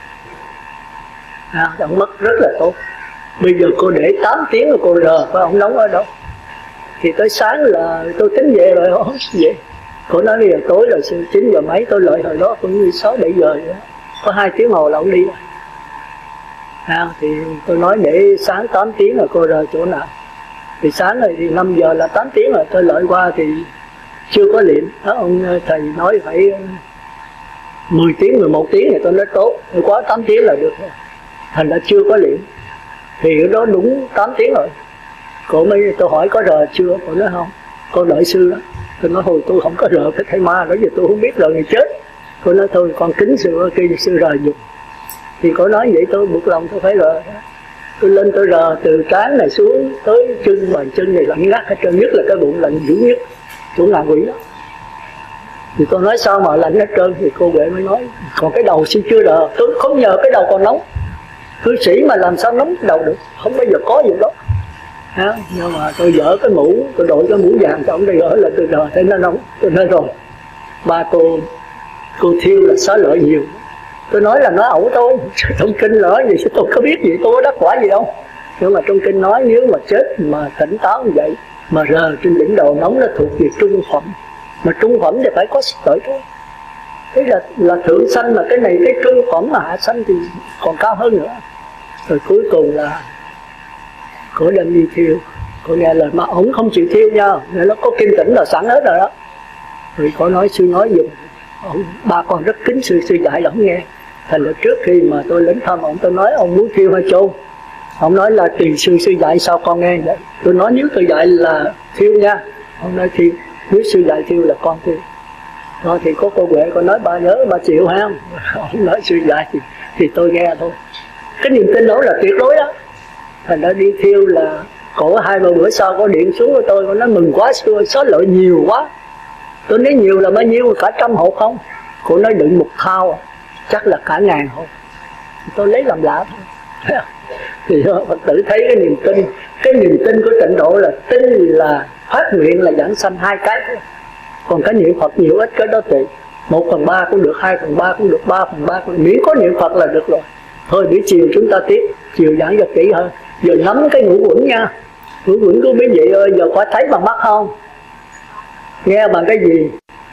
À, ông mất rất là tốt. Bây giờ cô để tám tiếng rồi cô rờ phải ông nóng ở đâu. Thì tới sáng là tôi tính về rồi không về. Cô nói bây giờ tối rồi chín giờ mấy, tôi lợi hồi đó cũng như sáu bảy giờ vậy. Có hai tiếng hồ là ông đi rồi. À, thì tôi nói để sáng tám tiếng rồi cô rờ chỗ nào. Thì sáng này thì năm giờ là tám tiếng rồi, tôi lợi qua thì chưa có liệm. Đó, ông thầy nói phải mười tiếng, mười một tiếng thì tôi nói tốt, quá tám tiếng là được rồi. Thành ra chưa có liệm. Thì ở đó đúng tám tiếng rồi. Cô mới, tôi hỏi có rờ chưa? Cô nói không, con đợi sư đó. Tôi nói hồi tôi không có rờ cái thầy ma đó, giờ tôi không biết rờ người chết. Cô nói thôi con kính sư kia sư rờ dùng. Thì cô nói vậy tôi buộc lòng tôi phải rờ. Tôi lên tôi rờ từ trán này xuống tới chân, bàn chân này lạnh ngắt hết trơn, nhất là cái bụng lạnh dữ nhất, chỗ ngạ quỷ đó. Thì tôi nói sao mà lạnh hết trơn, thì cô Huệ mới nói còn cái đầu xin chưa đờ. Tôi không nhờ cái đầu còn nóng, cư sĩ mà làm sao nóng cái đầu được, không bao giờ có gì đó. À, nhưng mà tôi dỡ cái mũ, tôi đội cái mũ vàng cho ông đây ở là tôi đờ thấy nó nóng. Tôi nói rồi, ba cô cô thiêu là xá lợi nhiều. Tôi nói là nói ẩu tôi, trong kinh nói gì tôi có biết gì, tôi có đắc quả gì đâu. Nhưng mà trong kinh nói nếu mà chết mà tỉnh táo như vậy, mà rờ trên đỉnh đầu nóng nó thuộc về trung phẩm. Mà trung phẩm thì phải có sức tội thôi. Thế là, là thượng sanh, mà cái này cái trung phẩm mà hạ sanh thì còn cao hơn nữa. Rồi cuối cùng là cổ đem đi thiêu. Cô nghe lời mà ổng không chịu thiêu nha, nó có kinh tỉnh là sẵn hết rồi đó. Rồi có nói sư nói gì, ông, ba con rất kính sư, sư dạy là không nghe. Thành là trước khi mà tôi đến thăm ông, tôi nói ông muốn thiêu hay chôn. Ông nói là tùy sư, sư dạy sao con nghe vậy. Tôi nói nếu tôi dạy là thiêu nha. Ông nói thiêu, nếu sư dạy thiêu là con thiêu. Đó thì có cô Huệ, con nói ba nhớ ba chịu ha. Ông nói sư dạy thì, thì tôi nghe thôi. Cái niềm tin đó là tuyệt đối đó. Thành ra đi thiêu là cổ hai ba bữa sau có điện xuống của tôi, con nói mừng quá sư, số lợi nhiều quá. Tôi nói nhiều là bao nhiêu, cả trăm hộ không? Cô nói đựng một thao, chắc là cả ngàn hộ. Tôi lấy làm lạ thôi. Thì Phật tử thấy cái niềm tin, cái niềm tin của Tịnh Độ là tin là phát nguyện là giảng sanh hai cái thôi. Còn cái niệm Phật nhiều ít cái đó tùy, một phần ba cũng được, hai phần ba cũng được, ba phần ba cũng được, miễn có niệm Phật là được rồi. Thôi buổi chiều chúng ta tiếp, chiều giảng cho kỹ hơn. Giờ nắm cái ngũ quẩn nha. Ngũ quẩn của mấy vị ơi, giờ có thấy bằng mắt không? Nghe bằng cái gì?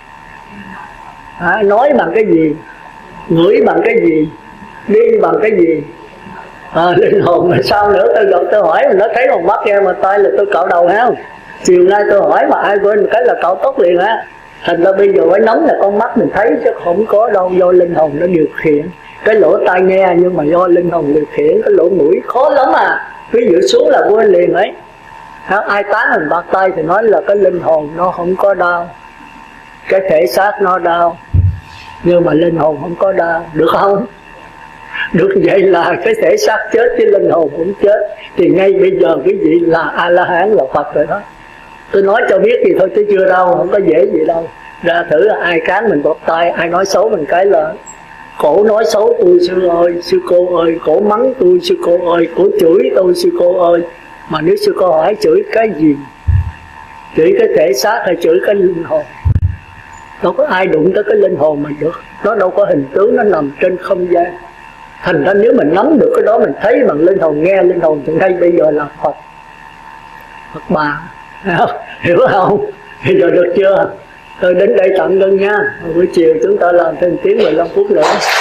À, nói bằng cái gì? Ngửi bằng cái gì? Đi bằng cái gì? À, linh hồn là sao nữa? Tôi gặp tôi hỏi mà nó thấy bằng mắt, nghe mà tay là tôi cạo đầu ha. Chiều nay tôi hỏi mà ai quên một cái là cạo tóc liền á. Thành ra bây giờ phải nắm là con mắt mình thấy chứ không có đâu, do linh hồn nó điều khiển. Cái lỗ tai nghe nhưng mà do linh hồn điều khiển. Cái lỗ mũi khó lắm à, ví dụ xuống là quên liền ấy. À, ai tán mình bạc tay thì nói là cái linh hồn nó không có đau, cái thể xác nó đau, nhưng mà linh hồn không có đau, được không? Được vậy là cái thể xác chết chứ linh hồn cũng chết. Thì ngay bây giờ quý vị là A-la-hán, là Phật rồi đó. Tôi nói cho biết thì thôi chứ chưa đâu, không có dễ gì đâu. Ra thử là ai cán mình bóp tay, ai nói xấu mình cái là cổ nói xấu tôi sư ơi, sư cô ơi, cổ mắng tôi sư cô ơi, cổ chửi tôi sư cô ơi. Mà nếu sư cô hỏi chửi cái gì? Chửi cái thể xác hay chửi cái linh hồn? Đâu có ai đụng tới cái linh hồn mình được. Nó đâu có hình tướng, nó nằm trên không gian. Thành ra nếu mình nắm được cái đó, mình thấy bằng linh hồn, nghe linh hồn, thì ngay bây giờ là Phật, Phật bà. Hiểu không? Bây giờ được chưa? Tôi đến đây tạm ngưng nha. Buổi chiều chúng ta làm thêm tiếng mười lăm phút nữa.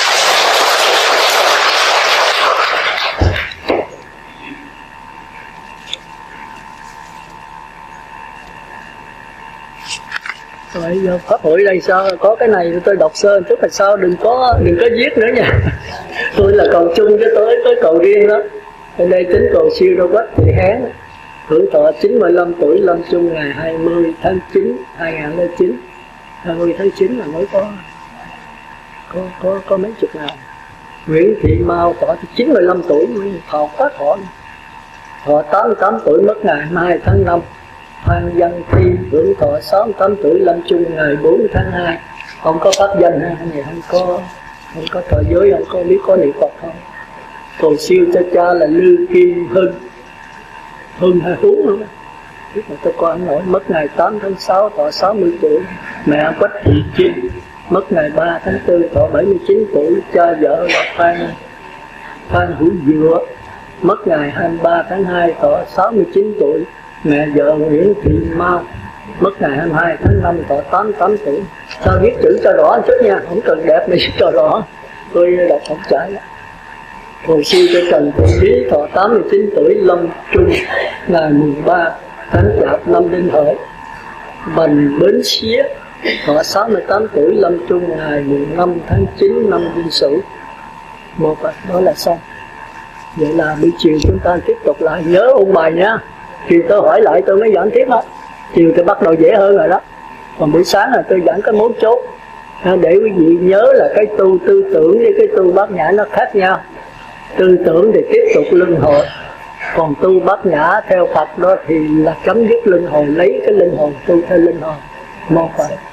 Rồi giờ pháp hội đây sao? Có cái này tôi đọc sơ chút là sao? Đừng có đừng có viết nữa nha. Tôi là cầu chung cho tới tới cầu riêng đó. Ở đây tính cầu siêu đâu quách thị Hán, hưởng thọ chín mươi lăm tuổi, lâm chung ngày hai mươi tháng chín hai nghìn không trăm lẻ chín. hai mươi tháng chín là mới có có có có mấy chục ngày. Nguyễn Thị Mao thọ chín mươi lăm tuổi, thọ quá thọ. Thọ tám mươi tám tuổi, mất ngày hai mươi hai tháng năm. Phan Văn Thi hưởng thọ sáu mươi tám tuổi, lâm chung ngày bốn tháng hai. Không có pháp danh ha, ngày không có không có thọ giới, không có biết có niệm Phật không. Cầu siêu cho cha là Lưu Kim Hưng, Hưng hay Hú nữa. Biết mà tôi coi anh nổi, mất ngày tám tháng sáu, thọ sáu mươi tuổi. Mẹ Quách Thị Trinh mất ngày ba tháng tư, thọ bảy mươi chín tuổi. Cha vợ là Phan Phan Hữu Dựa mất ngày hai mươi ba tháng hai, thọ sáu mươi chín tuổi. Mẹ vợ Nguyễn Thị Mao mất ngày hai mươi hai tháng năm, thọ tám mươi tám tuổi. Sao viết chữ cho rõ một chút nha, không cần đẹp để cho rõ. Tôi đọc không trải đó. Cầu siêu cho Trần Thị Lý thọ tám mươi chín tuổi, lâm chung ngày mùng ba tháng chạp năm Đinh Hợi. Bành Bến Xía thọ sáu mươi tám tuổi, lâm chung ngày mùng năm tháng chín năm Đinh Sửu. Một đó là xong. Vậy là buổi chiều chúng ta tiếp tục lại, nhớ ôn bài nhé. Chiều tôi hỏi lại tôi mới giảng tiếp đó. Chiều tôi bắt đầu dễ hơn rồi đó. Còn buổi sáng là tôi giảng cái mấu chốt để quý vị nhớ là cái tu tư tưởng với cái tu bát nhã nó khác nhau. Tư tưởng thì tiếp tục luân hồi, còn tu bát nhã theo Phật đó thì là chấm dứt luân hồi, lấy cái linh hồn tu theo linh hồn. Một phải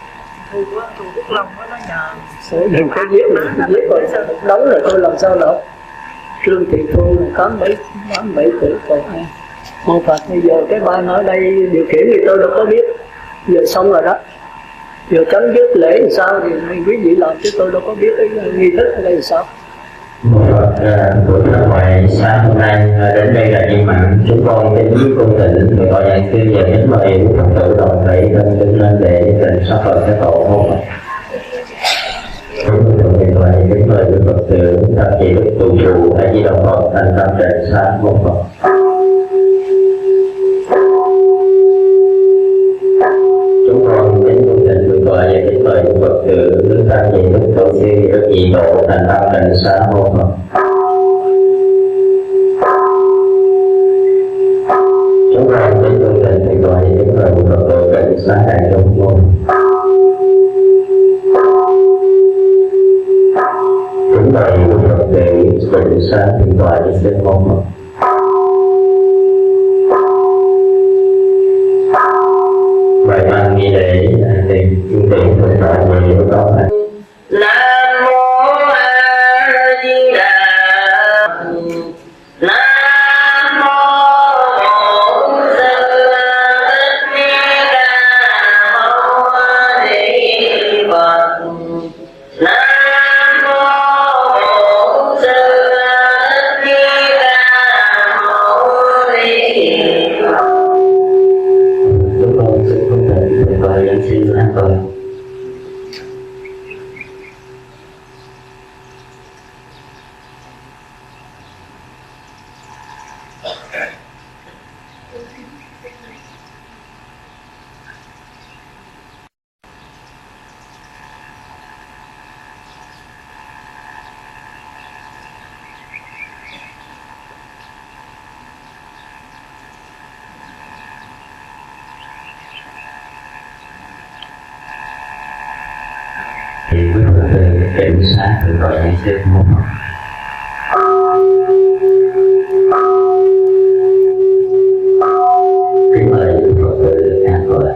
Thu của Thu Quốc Long nó nhờ đừng có giết mình, giết rồi đóng rồi tôi làm sao đâu. Trương Thị Thu là tám bảy tám bảy tuổi còn ai. Mô Phật bây giờ cái ba nói đây điều khiển thì tôi đâu có biết. Giờ xong rồi đó. Giờ chấm dứt lễ làm sao thì quý vị làm chứ tôi đâu có biết cái nghi thức ở đây làm sao. Mô Phật, buổi pháp thoại sáng hôm nay đến đây là viên mãn. Chúng con kính cung thỉnh người gọi giảng sư và kính mời quý Phật tử đoàn thể thân đứng lên để trình sắp Phật cái tổ Mô Phật. Chúng con kính mời kính mời quý Phật tử các vị đức trụ trụ ở di động Phật thành tâm trình sáng Mô Phật. Chúng con kính cung thỉnh người gọi và kính mời quý Phật tử đứng các vị đức tổ sư đức nhị độ thành tâm trình sáng Mô Phật. Chúng con kính cung thỉnh người gọi và kính mời quý Phật tử trình sáng đại chúng môn. Kính mời quý Phật tử trình sáng người gọi và kính môn Phật. Bài văn nghi lễ để trung tiện thực tại về lúc đó này. Nam mô A Di Đà Nam mô Bổn Sư Thích Ca Mâu Ni Phật Nam mô Bổn Sư Thích Ca Mâu Ni Phật. Chúng con sẽ không thể tuyệt vời giảng sư an toàn. Thì quý Phật tử cảnh sát được gọi giảng sư Mô Phật. Kính mời quý Phật tử an toàn.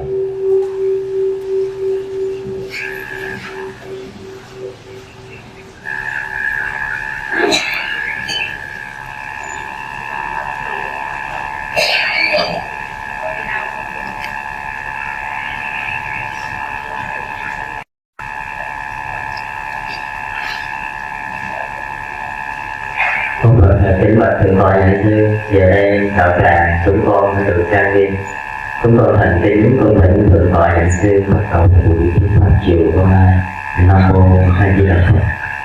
Không phải là kính bạch thượng tọa giảng sư, giờ đây đạo tràng chúng con đã được trang nghiêm. Chúng con thành kính cung thỉnh thượng tọa giảng sư bắt đầu buổi thuyết pháp chiều hôm nay. Nam mô A Di Đà Phật.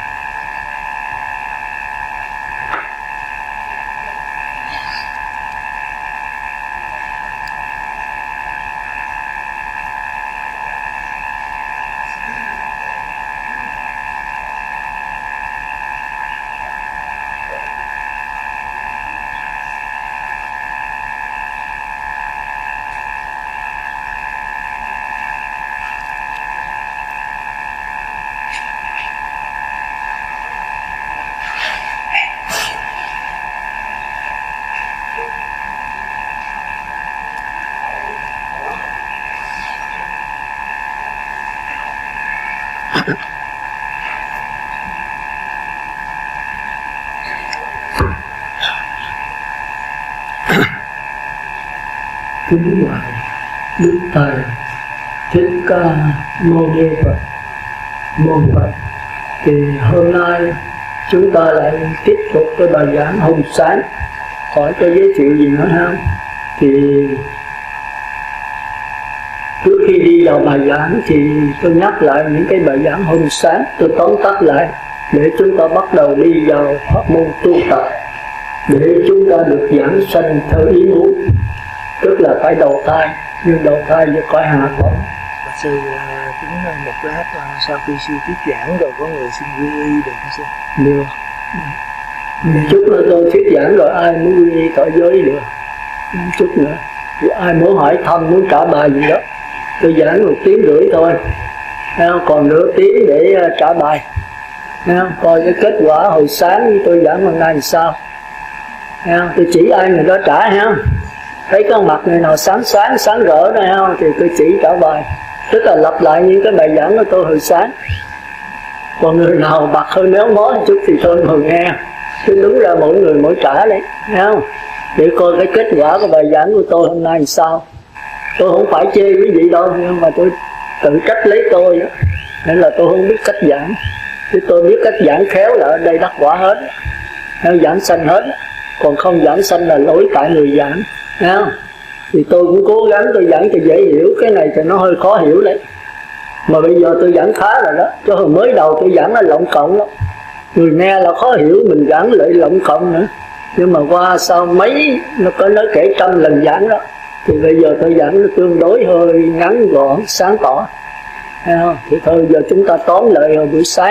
Kính mời Đức Thầy Thích Ca Mâu Ni Phật. Mô Phật. Thì hôm nay chúng ta lại tiếp tục cái bài giảng hôm sáng. Hỏi có giới thiệu gì nữa không? Thì trước khi đi vào bài giảng thì tôi nhắc lại những cái bài giảng hôm sáng, tôi tóm tắt lại để chúng ta bắt đầu đi vào pháp môn tu tập, để chúng ta được giảng sanh theo ý muốn, tức là phải đầu thai, nhưng đầu thai với cõi hạ phẩm. Sư tính một lát sau khi sư thuyết giảng rồi có người xin quy y được không sư? Được. Chút nữa tôi thuyết giảng rồi ai muốn quy y cõi giới được. Chút nữa thì ai muốn hỏi thăm, muốn trả bài gì đó, tôi giảng một tiếng rưỡi thôi, còn nửa tiếng để trả bài. Coi cái kết quả hồi sáng tôi giảng hôm nay làm sao. Tôi chỉ ai người đó trả ha. Thấy con mặt người nào sáng sáng sáng rỡ đây không thì tôi chỉ trả bài. Tức là lặp lại những cái bài giảng của tôi hồi sáng. Còn người nào bạc hơi méo mó một chút thì thôi ngồi nghe, chứ đúng ra mỗi người mỗi trả đấy, thấy không? Để coi cái kết quả của bài giảng của tôi hôm nay làm sao. Tôi không phải chê quý vị đâu, nhưng mà tôi tự trách lấy tôi đó. Nên là tôi không biết cách giảng, chứ tôi biết cách giảng khéo là ở đây đắc quả hết, theo giảng sanh hết. Còn không giảng sanh là lỗi tại người giảng, thấy không? Thì tôi cũng cố gắng tôi giảng cho dễ hiểu, cái này thì nó hơi khó hiểu đấy. Mà bây giờ tôi giảng khá rồi đó, chứ hồi mới đầu tôi giảng là lộng cộng lắm. Người nghe là khó hiểu, mình giảng lại lộng cộng nữa. Nhưng mà qua sau mấy, nó có nói kể trăm lần giảng đó, thì bây giờ tôi giảng nó tương đối hơi ngắn gọn, sáng tỏ. Thấy không? Thì thôi giờ chúng ta tóm lại ở buổi sáng.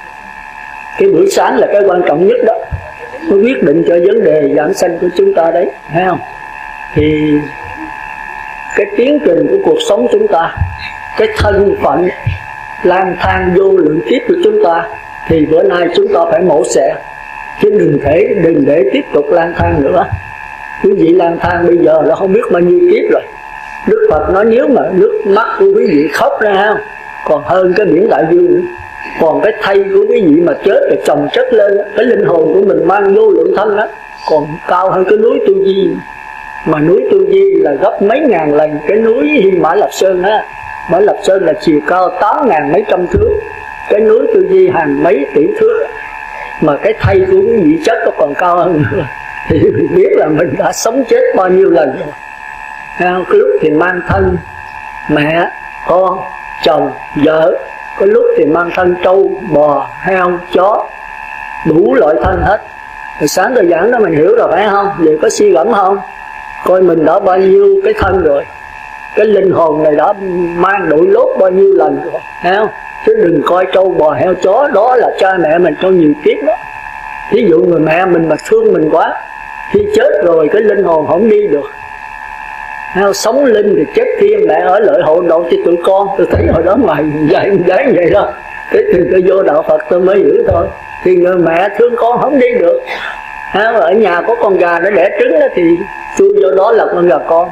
Cái buổi sáng là cái quan trọng nhất đó, nó quyết định cho vấn đề giảng sanh của chúng ta đấy, thấy không? Thì cái tiến trình của cuộc sống chúng ta, cái thân phận lang thang vô lượng kiếp của chúng ta, thì bữa nay chúng ta phải mổ xẻ, chứ đừng thể đừng để tiếp tục lang thang nữa. Quý vị lang thang bây giờ là không biết bao nhiêu kiếp rồi. Đức Phật nói nếu mà nước mắt của quý vị khóc ra không, còn hơn cái biển đại dương nữa. Còn cái thây của quý vị mà chết rồi chồng chất lên, cái linh hồn của mình mang vô lượng thân đó, còn cao hơn cái núi Tu Di. Mà núi Tu Di là gấp mấy ngàn lần cái núi Hy Mã Lạp Sơn á. Mã Lạp Sơn là chiều cao tám ngàn mấy trăm thước, cái núi Tu Di hàng mấy tỷ thước. Mà cái thây của quý vị chết có còn cao hơn nữa. Thì mình biết là mình đã sống chết bao nhiêu lần rồi. Cái lúc thì mang thân mẹ, con, chồng, vợ, có lúc thì mang thân trâu, bò, heo, chó, đủ loại thân hết. Rồi sáng tôi giảng đó mình hiểu rồi phải không? Vậy có suy gẫm không? Coi mình đã bao nhiêu cái thân rồi, cái linh hồn này đã mang đội lốt bao nhiêu lần rồi, thấy không? Chứ đừng coi trâu, bò, heo, chó đó là cha mẹ mình trong nhiều kiếp đó. Ví dụ người mẹ mình mà thương mình quá, khi chết rồi cái linh hồn không đi được. Theo sống linh thì chết thiên, mẹ ở lợi hộ độ cho tụi con. Tôi thấy hồi đó ngoài dạy dạy vậy đó. Thế thì tôi vô đạo Phật tôi mới hiểu thôi. Thì người mẹ thương con không đi được. Ở nhà có con gà nó đẻ trứng đó, thì chui vô đó là con gà con.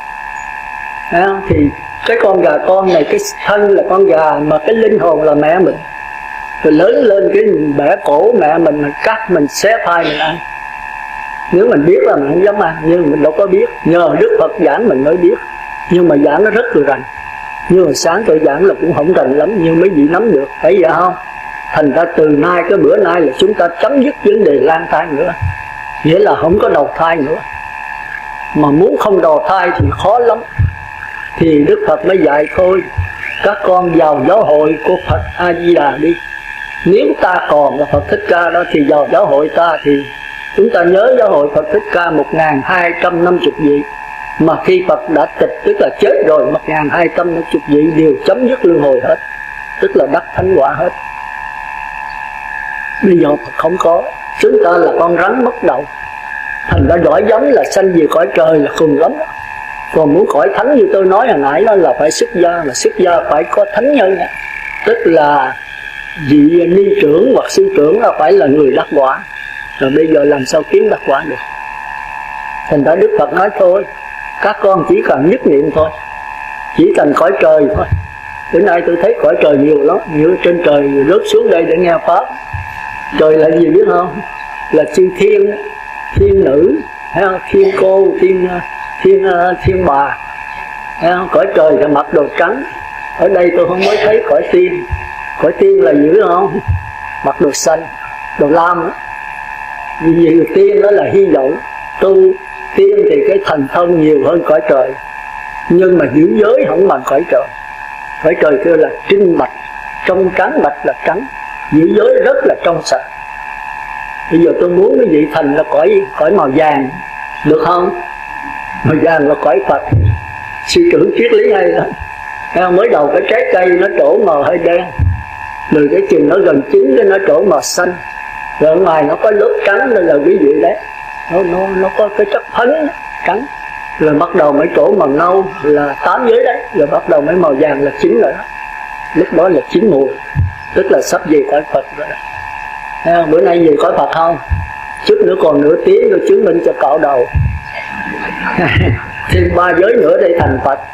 Thì cái con gà con này, cái thân là con gà, mà cái linh hồn là mẹ mình. Rồi lớn lên cái bẻ cổ mẹ mình, mình cắt, mình xé thai mình ăn. Nếu mình biết là mình không dám ăn, nhưng mình đâu có biết. Nhờ Đức Phật giảng mình mới biết. Nhưng mà giảng nó rất là rành. Nhưng mà sáng tôi giảng là cũng không rành lắm, nhưng mấy vị nắm được, thấy vậy không? Thành ra từ nay, cái bữa nay là chúng ta chấm dứt vấn đề lang thang nữa. Nghĩa là không có đầu thai nữa. Mà muốn không đầu thai thì khó lắm. Thì Đức Phật mới dạy thôi, các con vào giáo hội của Phật A-di-đà đi. Nếu ta còn là Phật Thích Ca đó thì vào giáo hội ta, thì chúng ta nhớ giáo hội Phật Thích Ca một nghìn hai trăm năm mươi vị. Mà khi Phật đã tịch, tức là chết rồi, một nghìn hai trăm năm mươi vị đều chấm dứt luân hồi hết, tức là đắc thánh quả hết. Bây giờ Phật không có, chúng ta là con rắn mất đầu. Thành ra đổi giống là sanh về cõi trời là khùng lắm. Còn muốn cõi thánh như tôi nói hồi nãy đó là phải xuất gia, mà xuất gia phải có thánh nhân, tức là vị ni trưởng hoặc sư trưởng là phải là người đắc quả. Rồi bây giờ làm sao kiếm đắc quả được? Thành ra Đức Phật nói thôi, các con chỉ cần nhất niệm thôi, chỉ cần cõi trời thôi. Bữa nay tôi thấy cõi trời nhiều lắm, như trên trời rớt xuống đây để nghe pháp. Trời là gì biết không? Là chư thiên, thiên nữ, thiên cô, thiên thiên thiên bà. Cõi trời là mặc đồ trắng. Ở đây tôi không mới thấy cõi tiên. Cõi tiên là gì biết không? Mặc đồ xanh, đồ lam đó. Vì vì tiên đó là hy vọng. Tu tiên thì cái thành thân nhiều hơn cõi trời, nhưng mà giữ giới không bằng cõi trời. Cõi trời kêu là trinh bạch, trong trắng bạch là trắng, giữ giới rất là trong sạch. Bây giờ tôi muốn cái vị thành là cõi cõi màu vàng, được không? Màu vàng là cõi Phật. Sư trưởng triết lý hay đó. Mới đầu cái trái cây nó trổ màu hơi đen, rồi cái chừng nó gần chín cái nó trổ màu xanh, rồi ở ngoài nó có lớp trắng, nên là quý vị đấy, nó nó nó có cái chất phấn trắng, rồi bắt đầu mới trổ màu nâu là tám giới đấy, rồi bắt đầu mới màu vàng là chín rồi đó. Lúc đó là chín mùi, tức là sắp về cõi Phật rồi đó. Thấy không? Bữa nay về cõi Phật không? Chút nữa còn nửa tiếng rồi chứng minh cho cạo đầu. Thêm ba giới nữa để thành Phật.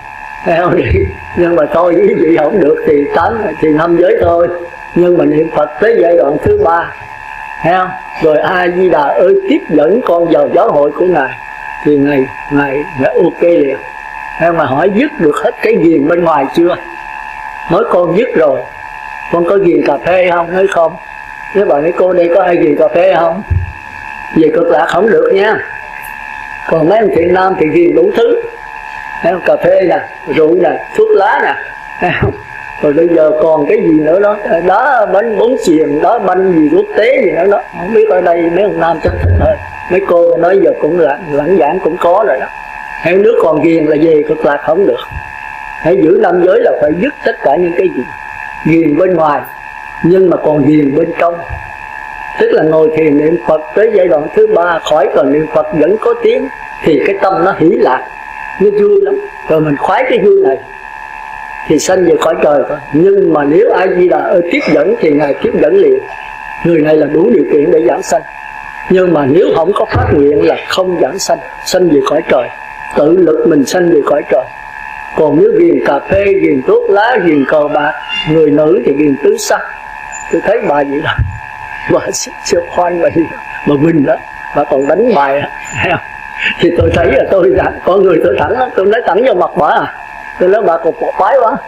Thấy không? Nhưng mà thôi với vị không được thì tán thì năm giới thôi. Nhưng mà niệm Phật tới giai đoạn thứ ba, thấy không? Rồi A Di Đà ơi tiếp dẫn con vào giáo hội của ngài thì ngài ngài ngài ok liền. Thấy không? Mà hỏi dứt được hết cái ghiền bên ngoài chưa? Nói con dứt rồi. Con có ghiền cà phê không? Nói không. Nếu bạn nói cô đây có ai ghiền cà phê không? Về cực lạc không được nha. Còn mấy anh thiện nam thì ghiền đủ thứ. Thấy không? Cà phê nè, rượu nè, thuốc lá nè. Thấy không? Rồi bây giờ còn cái gì nữa đó, đó bánh bún chiền, đó banh gì quốc tế gì nữa đó. Không biết ở đây mấy ông nam chắc thích hơn. Mấy cô nói giờ cũng lãng, lãng giảng cũng có rồi đó. Hay nước còn ghiền là về cực lạc không được. Hãy giữ năm giới là phải dứt tất cả những cái gì ghiền bên ngoài, nhưng mà còn ghiền bên trong. Tức là ngồi thiền niệm Phật tới giai đoạn thứ ba, khỏi cần niệm Phật vẫn có tiếng, thì cái tâm nó hỷ lạc, nó vui lắm. Rồi mình khoái cái vui này thì sanh về cõi trời thôi. Nhưng mà nếu A Di Đà ơi tiếp dẫn thì ngài tiếp dẫn liền. Người này là đủ điều kiện để giảng sanh. Nhưng mà nếu không có phát nguyện là không giảng sanh, sanh về cõi trời, tự lực mình sanh về cõi trời. Còn nếu ghiền cà phê, ghiền thuốc lá, ghiền cờ bạc, người nữ thì ghiền tứ sắc. Tôi thấy bà vậy đó, bà siêu khoan bà bà Vinh đó, bà còn đánh bài đó. Thì tôi thấy là tôi rằng có người tôi thẳng đó, tôi nói thẳng vào mặt bà à. Tôi nói bà còn bộ phái quá.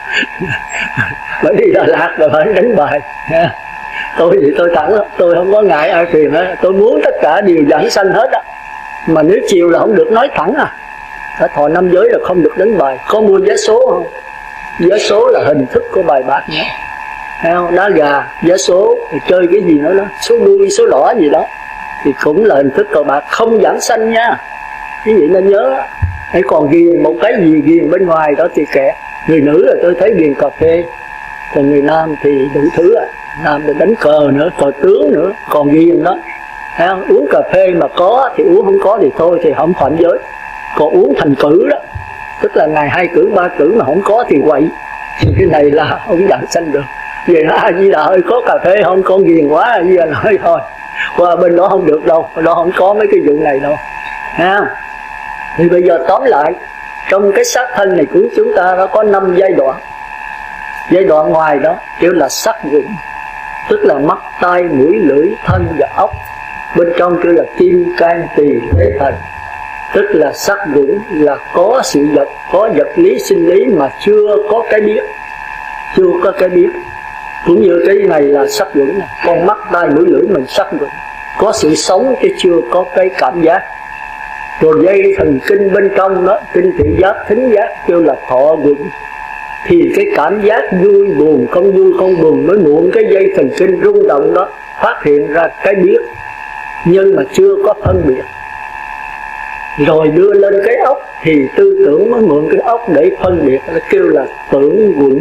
Bà đi Đà Lạt rồi phải đánh bài. Tôi thì tôi thẳng đó, tôi không có ngại ai phiền hết. Tôi muốn tất cả đều giảng sanh hết á. Mà nếu chiều là không được nói thẳng à. Ở thọ năm giới là không được đánh bài. Có mua vé số không? Vé số là hình thức của bài bạc nữa. Thấy không? Đá gà, vé số, rồi chơi cái gì nữa đó, số đuôi, số đỏ gì đó, thì cũng là hình thức cờ bạc, không giảng sanh nha. Cái gì nên nhớ. Hay còn ghiền một cái gì ghiền bên ngoài đó thì kệ. Người nữ là tôi thấy ghiền cà phê. Còn người nam thì đủ thứ à. Nam thì đánh cờ nữa, cờ tướng nữa, còn ghiền đó. Thấy không? Uống cà phê mà có thì uống, không có thì thôi, thì không phạm giới. Còn uống thành cử đó, tức là ngày hai cử, ba cử mà không có thì quậy. Thì cái này là không giảng sanh được. Vậy A Di Đà ơi có cà phê không? Con ghiền quá. A Di Đà nói thôi, qua bên đó không được đâu, bên đó không có mấy cái vụ này đâu. Ha? Thì bây giờ tóm lại, trong cái xác thân này của chúng ta nó có năm giai đoạn. Giai đoạn ngoài đó kêu là sắc dụng, tức là mắt, tai, mũi, lưỡi, thân và ốc. Bên trong kêu là tim, can, tỳ, phế, thận. Tức là sắc dụng là có sự vật, có vật lý sinh lý mà chưa có cái biết. Chưa có cái biết. Cũng như cái này là sắc dụng, con mắt, tai, mũi, lưỡi mình sắc dụng, có sự sống chứ chưa có cái cảm giác. Rồi dây thần kinh bên trong đó, kinh thị giác, thính giác kêu là thọ dụng. Thì cái cảm giác vui buồn, không vui không buồn mới muộn cái dây thần kinh rung động đó phát hiện ra cái biết, nhưng mà chưa có phân biệt. Rồi đưa lên cái óc thì tư tưởng mới mượn cái óc để phân biệt, nó kêu là tưởng quẩn.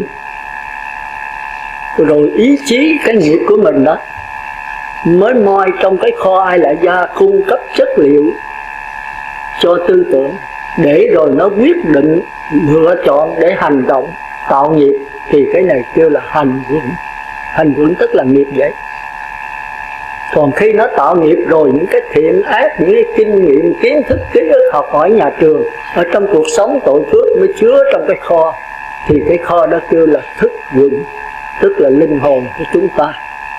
Rồi ý chí cái nghiệp của mình đó mới moi trong cái kho ai lại gia cung cấp chất liệu cho tư tưởng, để rồi nó quyết định lựa chọn để hành động tạo nghiệp. Thì cái này kêu là hành quẩn. Hành quẩn tức là nghiệp vậy. Còn khi nó tạo nghiệp rồi, những cái thiện ác, những cái kinh nghiệm, kiến thức, ký ức học hỏi nhà trường, ở trong cuộc sống tội phước mới chứa trong cái kho, thì cái kho đó kêu là thức quẩn, tức là linh hồn của chúng ta.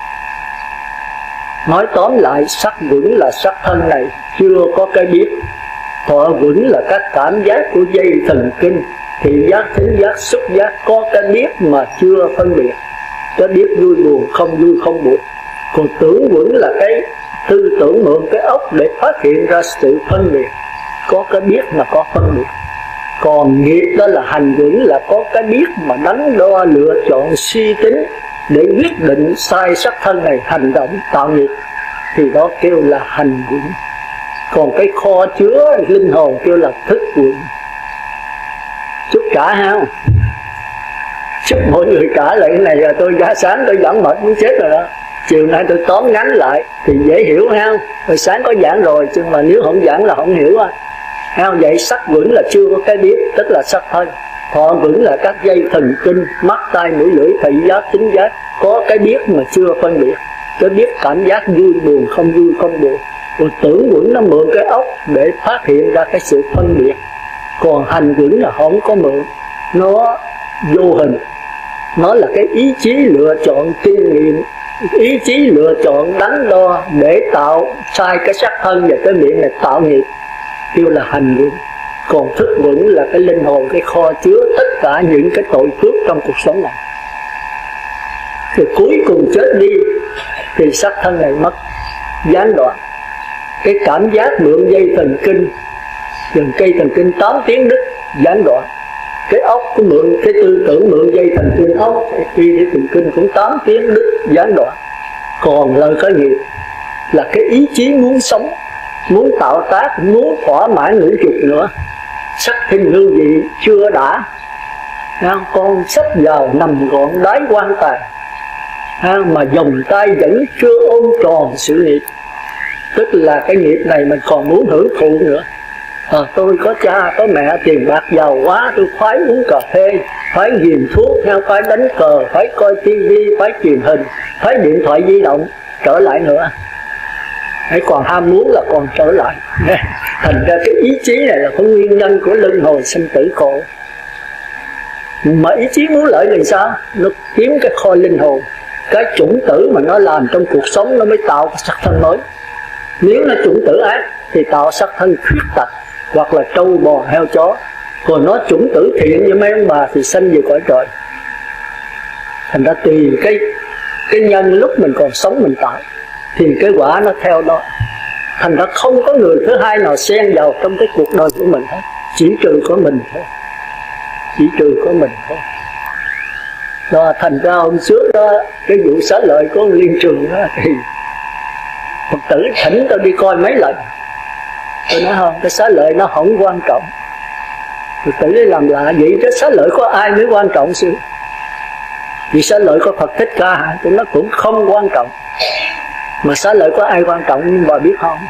Nói tóm lại, sắc quẩn là sắc thân này chưa có cái biết. Thọ quẩn là các cảm giác của dây thần kinh, thị giác, thính giác, xúc giác, có cái biết mà chưa phân biệt. Cái biết vui buồn, không vui không buồn. Còn tưởng quẩn là cái tư tưởng mượn cái óc để phát hiện ra sự phân biệt, có cái biết mà có phân biệt. Còn nghiệp đó là hành quẩn, là có cái biết mà đắn đo lựa chọn suy tính để quyết định sai sắc thân này hành động tạo nghiệp, thì đó kêu là hành quẩn. Còn cái kho chứa linh hồn kêu là thức quẩn. Chúc trả ha không? Chúc mọi người trả lại cái này. Rồi tôi ra sáng tôi giảng mệt muốn chết rồi đó. Chiều nay tôi tóm ngắn lại thì dễ hiểu ha. Rồi sáng có giảng rồi, nhưng mà nếu không giảng là không hiểu á. Ha, vậy sắc quẩn là chưa có cái biết, tức là sắc thân. Thọ quẩn là các dây thần kinh, mắt, tai, mũi, lưỡi, thị giác, thính giác, có cái biết mà chưa phân biệt. Cái biết cảm giác vui buồn, không vui không buồn. Rồi tưởng quẩn nó mượn cái óc để phát hiện ra cái sự phân biệt. Còn hành quẩn là không có mượn, nó vô hình, nó là cái ý chí lựa chọn kinh nghiệm, ý chí lựa chọn đắn đo để tạo sai cái sắc thân và cái miệng này tạo nghiệp, kêu là hành nguyện. Còn thức vững là cái linh hồn, cái kho chứa tất cả những cái tội phước trong cuộc sống này. Rồi cuối cùng chết đi thì sắc thân này mất, gián đoạn. Cái cảm giác mượn dây thần kinh, dần cây thần kinh tám tiếng đứt, gián đoạn. Cái óc của mượn, cái tư tưởng mượn dây thần kinh óc, khi cái thần kinh cũng tám tiếng đứt, gián đoạn. Còn lời khởi nghiệp là cái ý chí muốn sống, muốn tạo tác, muốn thỏa mãn ngũ dục nữa. Sắc thinh hương vị chưa đã, con sắp vào nằm gọn đáy quan tài, mà vòng tay vẫn chưa ôm tròn sự nghiệp. Tức là cái nghiệp này mình còn muốn hưởng thụ nữa. À, tôi có cha, có mẹ, tiền bạc giàu quá, tôi phải uống cà phê, phải ghiền thuốc, phải đánh cờ, phải coi tivi, phải truyền hình, phải điện thoại di động, trở lại nữa. Hãy còn ham muốn là còn trở lại. Thành ra cái ý chí này là cái nguyên nhân của luân hồi sinh tử khổ. Mà ý chí muốn lợi thì sao? Nó kiếm cái kho linh hồn, cái chủng tử mà nó làm trong cuộc sống nó mới tạo cái sắc thân mới. Nếu nó chủng tử ác thì tạo sắc thân khuyết tật hoặc là trâu bò heo chó. Còn nó chủng tử thiện như mấy ông bà thì sanh về cõi trời. Thành ra tùy cái cái nhân lúc mình còn sống mình tạo thì cái quả nó theo đó. Thành ra không có người thứ hai nào xen vào trong cái cuộc đời của mình hết, chỉ trừ có mình thôi, chỉ trừ có mình thôi. Đó, thành ra hôm trước đó, cái vụ xá lợi của Liên Trường đó thì Phật tử thỉnh tôi đi coi mấy lần. Tôi nói không, cái xá lợi nó không quan trọng. Phật tử đi làm lạ vậy đó, xá lợi có ai mới quan trọng xưa? Vì xá lợi có Phật Thích Ca hả? Tôi nói cũng không quan trọng. Mà xá lợi có ai quan trọng nhưng mà biết không?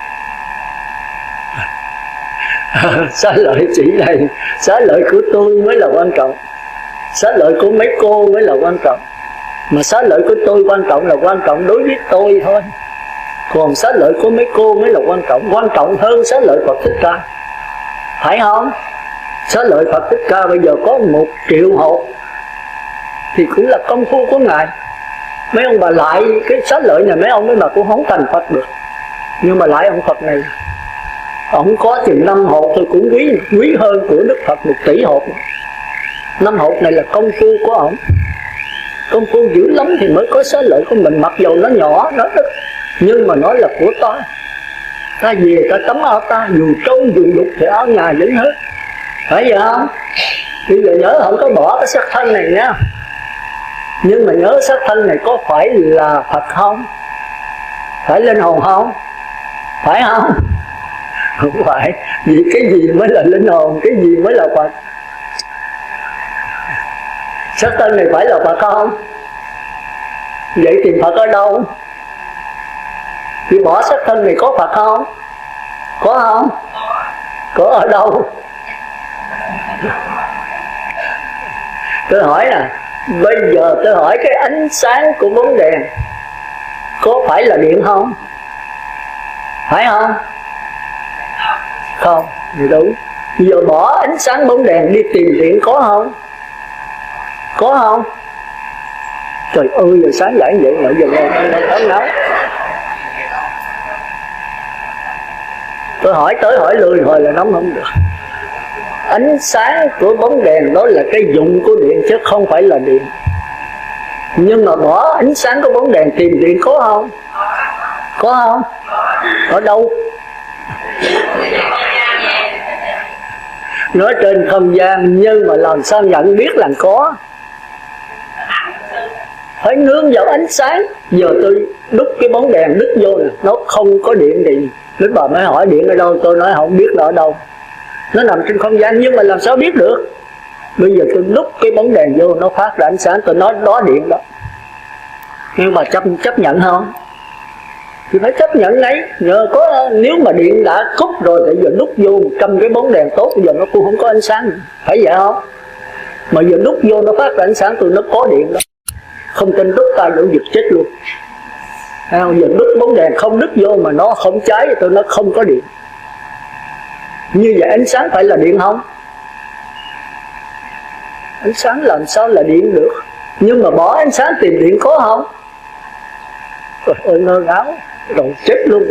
Xá lợi chỉ này, xá lợi của tôi mới là quan trọng, xá lợi của mấy cô mới là quan trọng. Mà xá lợi của tôi quan trọng là quan trọng đối với tôi thôi. Còn xá lợi của mấy cô mới là quan trọng, quan trọng hơn xá lợi Phật Thích Ca, phải không? Xá lợi Phật Thích Ca bây giờ có một triệu hộp thì cũng là công phu của Ngài. Mấy ông bà lại cái xá lợi này mấy ông ấy mà cũng không thành Phật được. Nhưng mà lại ông Phật này, ông có chừng năm hộp tôi cũng quý quý hơn của Đức Phật một tỷ hộp. Năm hộp này là công phu của ông, công phu dữ lắm thì mới có xá lợi của mình. Mặc dầu nó nhỏ, nó ít, nhưng mà nó là của ta. Ta về ta tấm áo ta, dù trâu dù đục thì áo nhà vẫn hết. Phải vậy không? Bây giờ nhớ không có bỏ cái sắc thân này nha. Nhưng mà nhớ sắc thân này có phải là Phật không? Phải linh hồn không? Phải không? Không phải. Vì cái gì mới là linh hồn, cái gì mới là Phật? Sắc thân này phải là Phật không? Vậy tìm Phật ở đâu? Thì bỏ sắc thân này có Phật không? Có không? Có ở đâu? Tôi hỏi nè, bây giờ tôi hỏi cái ánh sáng của bóng đèn có phải là điện không? Phải không? Không, thì đúng. Bây giờ bỏ ánh sáng bóng đèn đi tìm điện có không? Có không? Trời ơi, giờ sáng giải vậy lại giờ ngồi táo náo. Tôi hỏi tới hỏi lui hồi là nóng không được. Ánh sáng của bóng đèn đó là cái dụng của điện chứ không phải là điện. Nhưng mà bỏ ánh sáng của bóng đèn tìm điện có không? Có không? Ở đâu? Nó trên không gian, nhưng mà làm sao nhận biết là có? Phải nương vào ánh sáng. Giờ tôi đúc cái bóng đèn đứt vô nè, nó không có điện thì lúc bà mới hỏi điện ở đâu, tôi nói không biết là ở đâu. Nó nằm trên không gian nhưng mà làm sao biết được? Bây giờ tôi đúc cái bóng đèn vô, nó phát ra ánh sáng, tôi nói đó điện đó. Nhưng mà chấp, chấp nhận không? Thì phải chấp nhận đấy. Nhờ có, nếu mà điện đã cúp rồi thì giờ đúc vô một trăm cái bóng đèn tốt, bây giờ nó cũng không có ánh sáng. Phải vậy không? Mà giờ đúc vô nó phát ra ánh sáng, tôi nó có điện đó. Không tin đúc tay đổ giật chết luôn. Giờ đúc bóng đèn không đúc vô mà nó không cháy, tôi nó không có điện. Như vậy ánh sáng phải là điện không? Ánh sáng làm sao là điện được? Nhưng mà bỏ ánh sáng tìm điện có không? Trời ơi, ngơ ngáo, rồi chết luôn.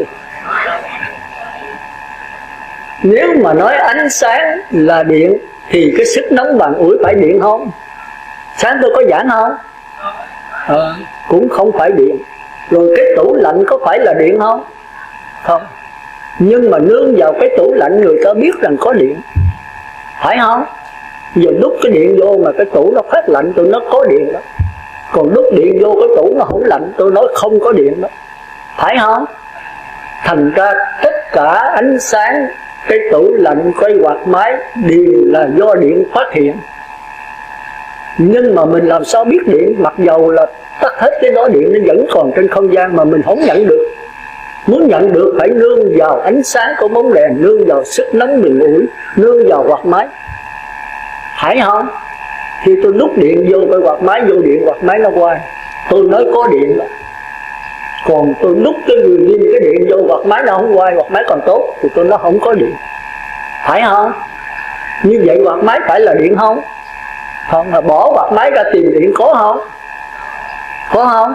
Nếu mà nói ánh sáng là điện thì cái sức nóng bằng ủi phải điện không? Sáng tôi có giảng không? À, cũng không phải điện. Rồi cái tủ lạnh có phải là điện không? Không. Nhưng mà nương vào cái tủ lạnh người ta biết rằng có điện, phải không? Giờ đút cái điện vô mà cái tủ nó phát lạnh, tôi nói có điện đó. Còn đút điện vô cái tủ nó không lạnh, tôi nói không có điện đó, phải không? Thành ra tất cả ánh sáng, cái tủ lạnh, cái quạt máy đều là do điện phát hiện. Nhưng mà mình làm sao biết điện? Mặc dầu là tắt hết cái đó, điện nó vẫn còn trên không gian mà mình không nhận được. Muốn nhận được phải nương vào ánh sáng của bóng đèn, nương vào sức nóng bình ủi, nương vào quạt máy, phải không? Khi tôi đút điện vô cái quạt máy, vô điện quạt máy nó quay, tôi nói có điện đó. Còn tôi đút cái người viên cái điện vô quạt máy nó không quay, quạt máy còn tốt, thì tôi nói không có điện, phải không? Như vậy quạt máy phải là điện không? Không, mà bỏ quạt máy ra tìm điện có không? Có không?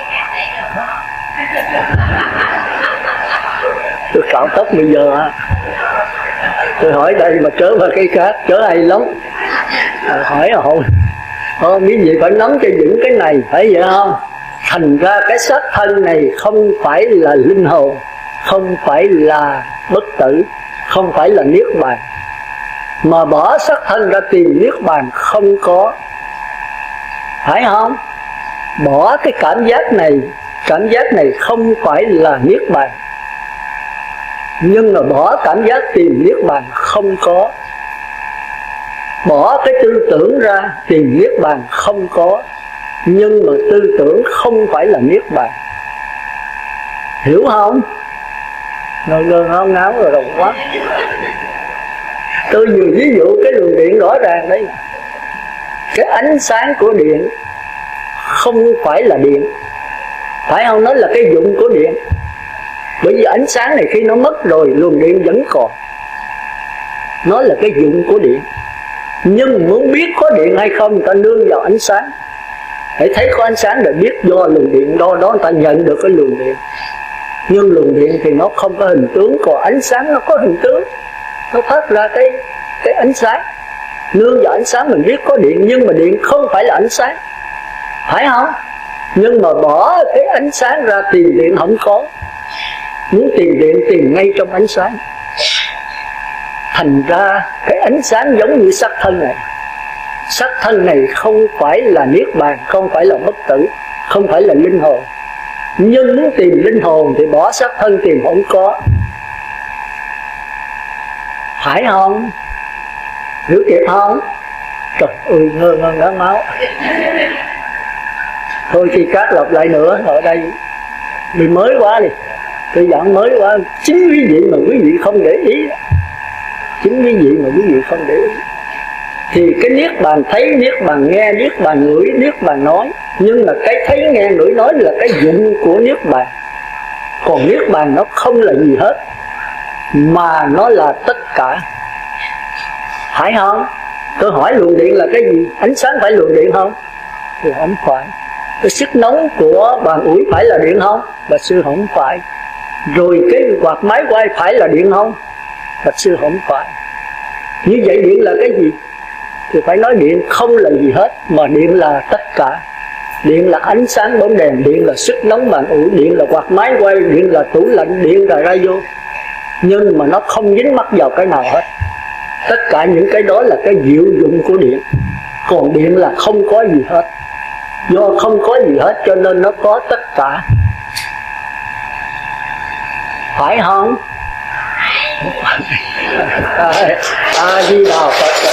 Tôi cạo tóc bây giờ à. Tôi hỏi đây mà trở vào cái khác, trở hay lắm. À, hỏi là hồi ờ, cái gì phải nắm cho vững cái này, phải vậy không? Thành ra cái xác thân này không phải là linh hồn, không phải là bất tử, không phải là niết bàn. Mà bỏ xác thân ra tìm niết bàn không có, phải không? Bỏ cái cảm giác này, cảm giác này không phải là niết bàn. Nhưng mà bỏ cảm giác tìm niết bàn không có. Bỏ cái tư tưởng ra tìm niết bàn không có. Nhưng mà tư tưởng không phải là niết bàn. Hiểu không? Ngơ ngơ ngáo ngáo rồi đồng quá. Tôi vừa ví dụ cái luồng điện rõ ràng đấy. Cái ánh sáng của điện không phải là điện, phải không? Nó là cái dụng của điện. Bởi vì ánh sáng này khi nó mất rồi, luồng điện vẫn còn. Nó là cái dụng của điện. Nhưng muốn biết có điện hay không, ta nương vào ánh sáng. Hãy thấy có ánh sáng để biết do luồng điện đó, đó người ta nhận được cái luồng điện. Nhưng luồng điện thì nó không có hình tướng, còn ánh sáng nó có hình tướng. Nó phát ra cái, cái ánh sáng. Nương vào ánh sáng mình biết có điện, nhưng mà điện không phải là ánh sáng, phải không? Nhưng mà bỏ cái ánh sáng ra tìm điện không có. Muốn tìm điện tìm ngay trong ánh sáng. Thành ra cái ánh sáng giống như sắc thân này. Sắc thân này không phải là niết bàn, không phải là bất tử, không phải là linh hồn. Nhưng muốn tìm linh hồn thì bỏ sắc thân tìm không có, phải không? Hiểu kịp không? Trời ơi, ngơ ngơ ngá máu. Thôi thì cát lặp lại nữa, ở đây mình mới quá đi. Tôi giảng mới quá, chính quý vị mà quý vị không để ý, chính quý vị mà quý vị không để ý thì cái niết bàn thấy, niết bàn nghe, niết bàn ngửi, niết bàn nói. Nhưng mà cái thấy nghe ngửi nói là cái dụng của niết bàn. Còn niết bàn nó không là gì hết, mà nó là tất cả, phải không? Tôi hỏi luồng điện là cái gì? Ánh sáng phải luồng điện không? Thì không phải. Cái sức nóng của bàn ủi phải là điện không? Bạch sư không phải. Rồi cái quạt máy quay phải là điện không? Bạch sư không phải. Như vậy điện là cái gì? Thì phải nói điện không là gì hết, mà điện là tất cả. Điện là ánh sáng bóng đèn, điện là sức nóng bàn ủi, điện là quạt máy quay, điện là tủ lạnh, điện là radio. Nhưng mà nó không dính mắc vào cái nào hết. Tất cả những cái đó là cái diệu dụng của điện. Còn điện là không có gì hết. Do không có gì hết cho nên nó có tất cả, phải không? A Di Đà Phật.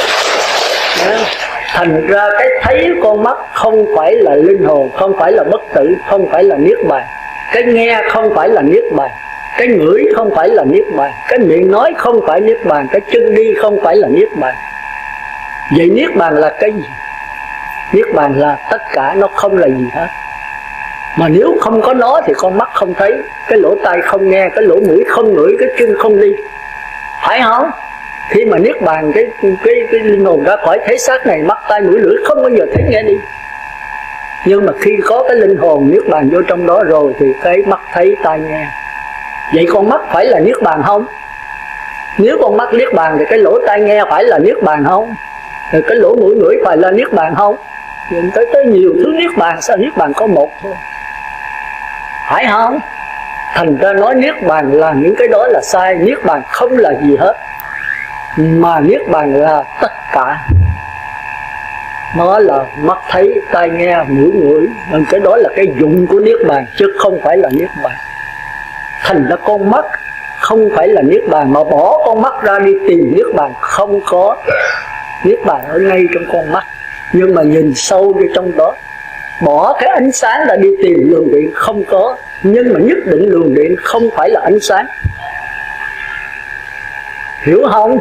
Thành ra cái thấy con mắt không phải là linh hồn, không phải là bất tử, không phải là niết bàn. Cái nghe không phải là niết bàn, cái ngửi không phải là niết bàn, cái miệng nói không phải niết bàn, cái chân đi không phải là niết bàn. Vậy niết bàn là cái gì? Niết bàn là tất cả, nó không là gì hết. Mà nếu không có nó thì con mắt không thấy, cái lỗ tai không nghe, cái lỗ mũi không ngửi, cái chân không đi, phải không? Khi mà niết bàn, cái cái cái linh hồn ra khỏi thể xác này, mắt tai mũi lưỡi không bao giờ thấy nghe đi. Nhưng mà khi có cái linh hồn niết bàn vô trong đó rồi thì cái mắt thấy tai nghe. Vậy con mắt phải là niết bàn không? Nếu con mắt niết bàn thì cái lỗ tai nghe phải là niết bàn không? Rồi cái lỗ mũi ngửi phải là niết bàn không? Nhìn tới tới nhiều thứ niết bàn, sao niết bàn có một thôi? Phải không? Thành ra nói niết bàn là những cái đó là sai. Niết bàn không là gì hết, mà niết bàn là tất cả. Nó là mắt thấy, tai nghe, mũi ngửi. Nên cái đó là cái dụng của niết bàn, chứ không phải là niết bàn. Thành ra con mắt không phải là niết bàn, mà bỏ con mắt ra đi tìm niết bàn không có. Niết bàn ở ngay trong con mắt, nhưng mà nhìn sâu vô trong đó, bỏ cái ánh sáng ra đi tìm luồng điện không có. Nhưng mà nhất định luồng điện không phải là ánh sáng. Hiểu không?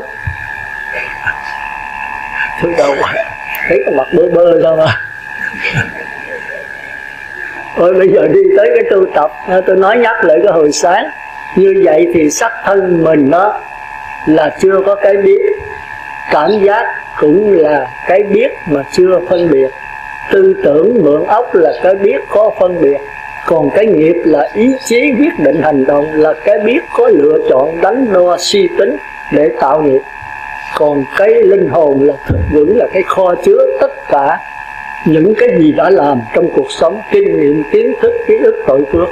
Thứ đâu thấy cái mặt bơ bơ đâu mà. Rồi bây giờ đi tới cái tu tập, tôi nói nhắc lại cái hồi sáng. Như vậy thì sắc thân mình đó là chưa có cái biết. Cảm giác cũng là cái biết mà chưa phân biệt. Tư tưởng mượn ốc là cái biết có phân biệt. Còn cái nghiệp là ý chí quyết định hành động, là cái biết có lựa chọn, đánh đo, suy tính để tạo nghiệp. Còn cái linh hồn là thực vững, là cái kho chứa tất cả những cái gì đã làm trong cuộc sống, kinh nghiệm, kiến thức, ký ức, tội phước.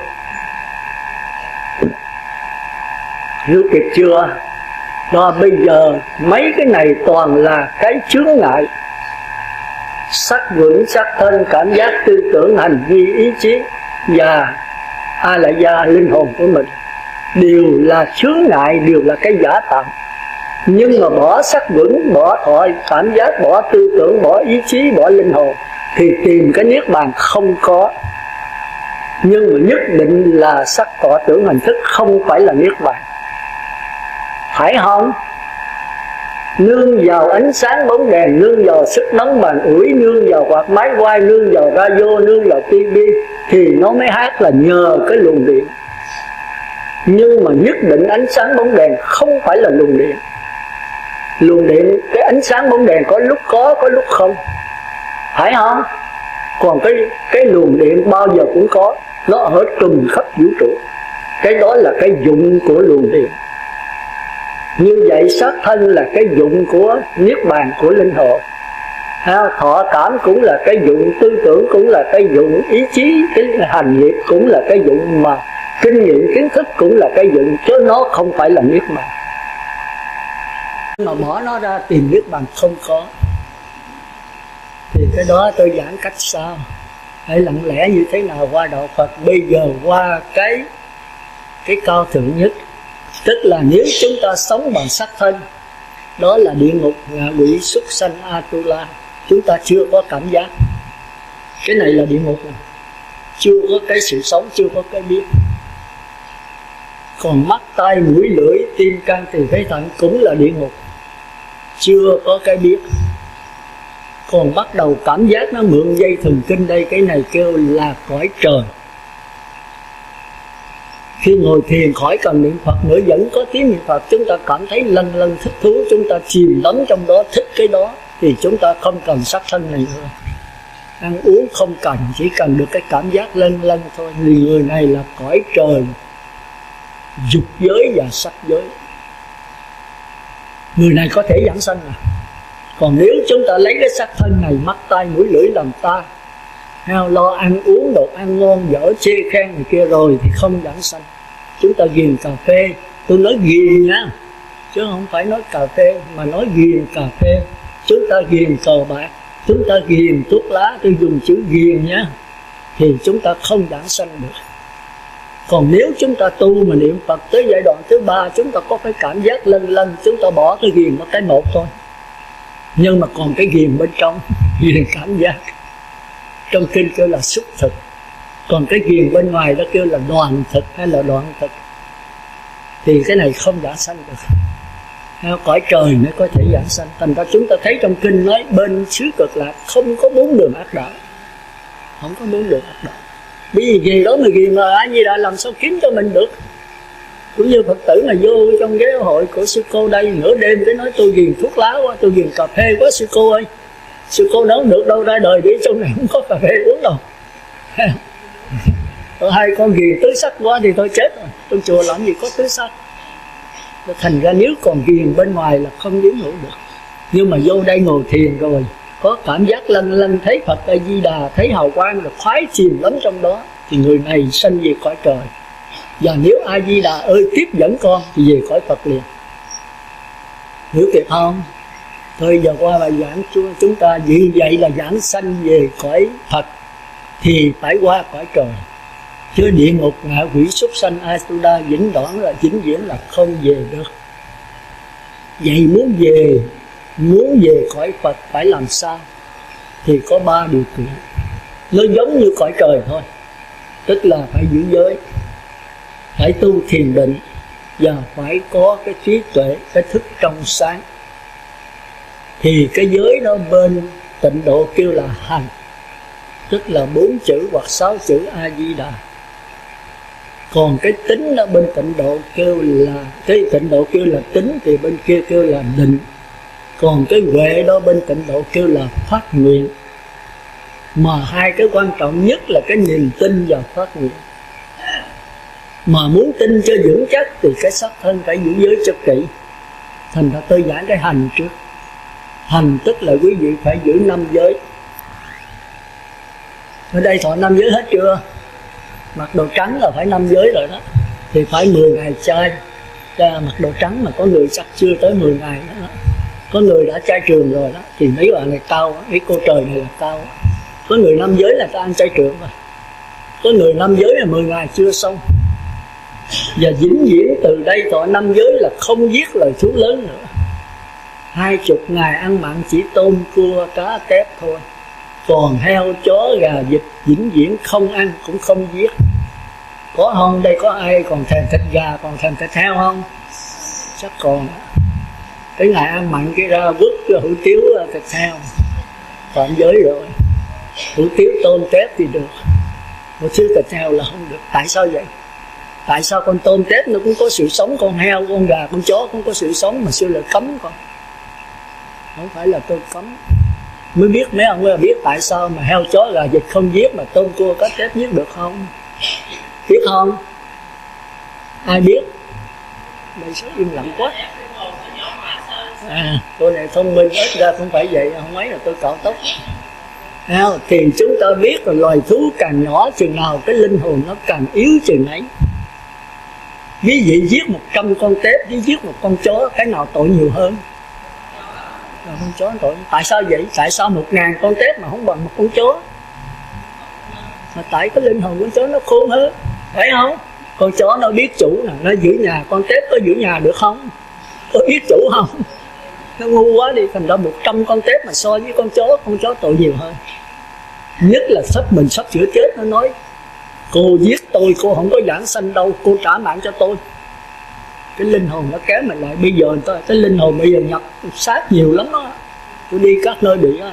Hiểu kịp chưa? Đó, bây giờ mấy cái này toàn là cái chướng ngại. Sắc vững, sắc thân, cảm giác, tư tưởng, hành vi, ý chí và a la gia, linh hồn của mình đều là chướng ngại, đều là cái giả tạm. Nhưng mà bỏ sắc vững, bỏ thọ cảm giác, bỏ tư tưởng, bỏ ý chí, bỏ linh hồn thì tìm cái niết bàn không có. Nhưng mà nhất định là sắc thọ tưởng hành thức không phải là niết bàn. Phải không? Nương vào ánh sáng bóng đèn, nương vào sức nóng bàn ủi, nương vào quạt máy quay, nương vào radio, nương vào tivi thì nó mới hát là nhờ cái luồng điện. Nhưng mà nhất định ánh sáng bóng đèn không phải là luồng điện. Luồng điện, cái ánh sáng bóng đèn có lúc có, có lúc không. Phải không? Còn cái, cái luồng điện bao giờ cũng có. Nó ở trùm khắp vũ trụ. Cái đó là cái dụng của luồng điện. Như vậy sắc thân là cái dụng của niết bàn, của linh hồn. Thọ cảm cũng là cái dụng, tư tưởng cũng là cái dụng, ý chí, cái hành nghiệp cũng là cái dụng, mà kinh nghiệm, kiến thức cũng là cái dụng, chứ nó không phải là niết bàn. Mà bỏ nó ra tìm niết bàn không có. Thì cái đó tôi giảng cách sao? Hãy lặng lẽ như thế nào qua đạo Phật. Bây giờ qua cái cái cao thượng nhất. Tức là nếu chúng ta sống bằng sắc thân, đó là địa ngục, ngạ quỷ, súc sanh, Atula. Chúng ta chưa có cảm giác. Cái này là địa ngục này. Chưa có cái sự sống, chưa có cái biết. Còn mắt, tai, mũi, lưỡi, tim, can, tỳ, phế, thận cũng là địa ngục. Chưa có cái biết. Còn bắt đầu cảm giác nó mượn dây thần kinh đây, cái này kêu là cõi trời. Khi ngồi thiền khỏi cần niệm Phật nữa, vẫn có tiếng niệm Phật, chúng ta cảm thấy lần lần thích thú, chúng ta chìm đắm trong đó, thích cái đó, thì chúng ta không cần sắc thân này nữa. Ăn uống không cần, chỉ cần được cái cảm giác lân lân thôi. Vì người này là cõi trời, dục giới và sắc giới. Người này có thể giảng sanh à. Còn nếu chúng ta lấy cái sắc thân này, mắt tai mũi lưỡi làm ta, lo ăn uống đồ ăn ngon dở chê khen này kia rồi thì không giảng sanh. Chúng ta ghiền cà phê, tôi nói ghiền nha, chứ không phải nói cà phê, mà nói ghiền cà phê. Chúng ta ghiền cờ bạc, chúng ta ghiền thuốc lá, tôi dùng chữ ghiền nhá, thì chúng ta không giảng sanh được. Còn nếu chúng ta tu mà niệm Phật tới giai đoạn thứ ba, chúng ta có cái cảm giác lân lân, chúng ta bỏ cái ghiền một cái một thôi. Nhưng mà còn cái ghiền bên trong, ghiền cảm giác, trong kinh kêu là xúc thực. Còn cái ghiền bên ngoài đó kêu là đoàn thực hay là đoạn thực. Thì cái này không giảng sanh được. Theo cõi trời mới có thể giảng sanh. Thành ra chúng ta thấy trong kinh nói bên xứ Cực Lạc không có bốn đường ác đạo. Không có bốn đường ác đạo. Bởi vì gì đó mà ghiền là ai gì đã làm sao kiếm cho mình được. Cũng như Phật tử mà vô trong cái hội của sư cô đây nửa đêm cái nói tôi ghiền thuốc lá quá, tôi ghiền cà phê quá sư cô ơi. Sư cô nấu được đâu, ra đời đi trong này không có cà phê uống đâu. Hai con ghiền tứ sắc quá thì tôi chết rồi. Trong chùa làm gì có tứ sắc. Thành ra nếu còn ghiền bên ngoài là không dính ngủ được. Nhưng mà vô đây ngồi thiền rồi, có cảm giác lân lân thấy Phật A Di Đà, thấy hào quang rồi khoái chìm lắm trong đó, thì người này sanh về cõi trời. Và nếu A Di Đà ơi tiếp dẫn con thì về cõi Phật liền. Hiểu kịp không? Thôi giờ qua bài giảng chúng ta vì vậy là giảng sanh về cõi Phật thì phải qua cõi trời. Chứ địa ngục ngạ quỷ súc sanh Asuda vĩnh đoạn là vĩnh viễn là không về được. Vậy muốn về, muốn về cõi Phật phải làm sao? Thì có ba điều kiện. Nó giống như cõi trời thôi. Tức là phải giữ giới, phải tu thiền định, và phải có cái trí tuệ, cái thức trong sáng. Thì cái giới đó bên tịnh độ kêu là hành, tức là bốn chữ hoặc sáu chữ A Di Đà. Còn cái tính đó bên tịnh độ kêu là, cái tịnh độ kêu là tính, thì bên kia kêu là định. Còn cái huệ đó bên tịnh độ kêu là phát nguyện. Mà hai cái quan trọng nhất là cái niềm tin và phát nguyện. Mà muốn tin cho vững chắc thì cái xác thân phải giữ giới cho kỹ. Thành ra tôi giảng cái hành trước. Hành tức là quý vị phải giữ năm giới. Ở đây thọ năm giới hết chưa? Mặc đồ trắng là phải năm giới rồi đó. Thì phải mười ngày chay. Cha mặc đồ trắng mà có người chắc chưa tới mười ngày nữa đó. Có người đã chay trường rồi đó. Thì mấy bạn này cao, mấy cô trời này là cao. Có người năm giới là ta ăn chay trường rồi. Có người năm giới là mười ngày chưa xong. Và vĩnh viễn từ đây thọ năm giới là không giết lời thú lớn nữa. Hai chục ngày ăn mặn chỉ tôm, cua, cá, tép thôi. Còn heo, chó, gà, vịt vĩnh viễn không ăn cũng không giết. Có không? Đây có ai còn thèm thịt gà, còn thèm thịt heo không? Chắc còn. Cái ngày ăn mặn cái ra vứt cái hủ tiếu thịt heo, phạm giới rồi. Hủ tiếu tôm tép thì được, một thứ thịt heo là không được. Tại sao vậy? Tại sao con tôm tép nó cũng có sự sống, con heo, con gà, con chó cũng có sự sống mà xưa lại cấm con? Không phải là tôi cấm. Mới biết mấy ông mới biết tại sao mà heo, chó, gà, vịt không giết mà tôm, cua, cá, tép giết được không? Biết không? Ai biết? Đây số im lặng quá. À, cô này thông minh ít ra không phải vậy, không mấy là tôi cạo tóc. À, thì chúng ta biết là loài thú càng nhỏ chừng nào cái linh hồn nó càng yếu chừng ấy. Ví dụ giết một trăm con tép với giết một con chó, cái nào tội nhiều hơn? Là con chó tội. Tại sao vậy? Tại sao một ngàn con tép mà không bằng một con chó? Mà tại cái linh hồn con chó nó khôn hơn, phải không? Con chó nó biết chủ nè, nó giữ nhà. Con tép có giữ nhà được không? Có biết chủ không? Nó ngu quá đi. Thành ra một trăm con tép mà so với con chó, con chó tội nhiều hơn. Nhất là sắp mình sắp chữa chết, nó nói cô giết tôi, cô không có giảng sanh đâu, cô trả mạng cho tôi. Cái linh hồn nó kéo mình lại. Bây giờ tôi, cái linh hồn bây giờ nhập sát nhiều lắm đó. Tôi đi các nơi bị đó.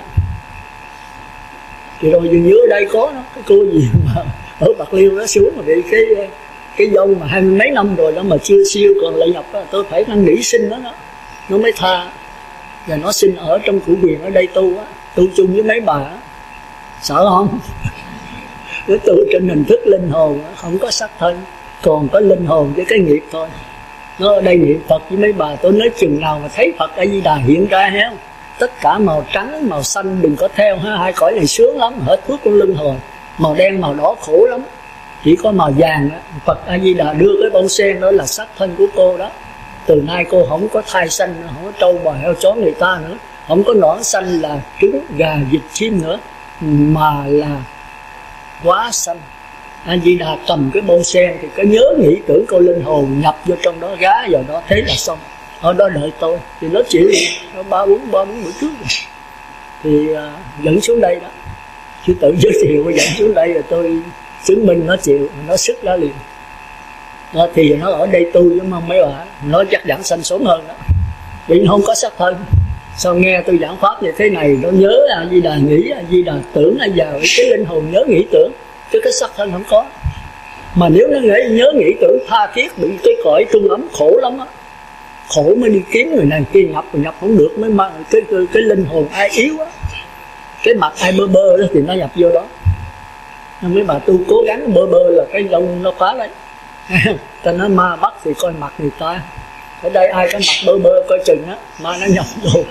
Thì rồi dường như ở đây có đó, cái cô gì mà ở Bạc Liêu nó xuống mà bị cái cái dông mà hai mươi mấy năm rồi đó mà chưa siêu còn lại nhập đó. Tôi phải năn nỉ xin đó, đó nó mới tha. Và nó xin ở trong cửu quyền ở đây tu á, tu chung với mấy bà á. Sợ không? Nó tu trên hình thức linh hồn, không có xác thân, còn có linh hồn với cái nghiệp thôi. Nó ở đây niệm Phật với mấy bà. Tôi nói chừng nào mà thấy Phật A Di Đà hiện ra héo, tất cả màu trắng, màu xanh đừng có theo ha. Hai cõi này sướng lắm, hết thuốc con lưng hồi. Màu đen, màu đỏ khổ lắm. Chỉ có màu vàng đó. Phật A Di Đà đưa cái bông sen đó là xác thân của cô đó. Từ nay cô không có thai sanh nữa, không có trâu bò heo chó người ta nữa, không có nõn xanh là trứng gà vịt chim nữa, mà là quá xanh. A Di Đà cầm cái bông sen thì có nhớ nghĩ tưởng cô linh hồn nhập vô trong đó, gá vào đó, thế là xong. Ở đó đợi tôi. Thì nó chịu, nó ba bốn ba bốn bữa trước rồi. Thì uh, dẫn xuống đây đó. Chứ tự giới thiệu dẫn xuống đây rồi tôi chứng minh nó chịu, nó sức ra liền. Đó, thì nó ở đây tu với mấy bà, nó chắc giảng sanh sớm hơn đó. Vì nó không có xác thân. Sao nghe tôi giảng pháp như thế này, nó nhớ A Di Đà nghĩ, A Di Đà tưởng, A Di Đà cái linh hồn nhớ nghĩ tưởng, chứ cái xác thân không có. Mà nếu nó nghĩ, nhớ nghĩ tưởng tha thiết bị cái cõi trung ấm khổ lắm á, khổ mới đi kiếm người này kia nhập, rồi nhập không được mới mang cái, cái, cái linh hồn ai yếu á, cái mặt ai bơ bơ đó thì nó nhập vô đó. Nhưng mấy bà tu cố gắng bơ bơ là cái lông nó phá lấy. Ta nói ma bắt thì coi mặt người ta, ở đây ai có mặt bơ bơ coi chừng á, ma nó nhập vô.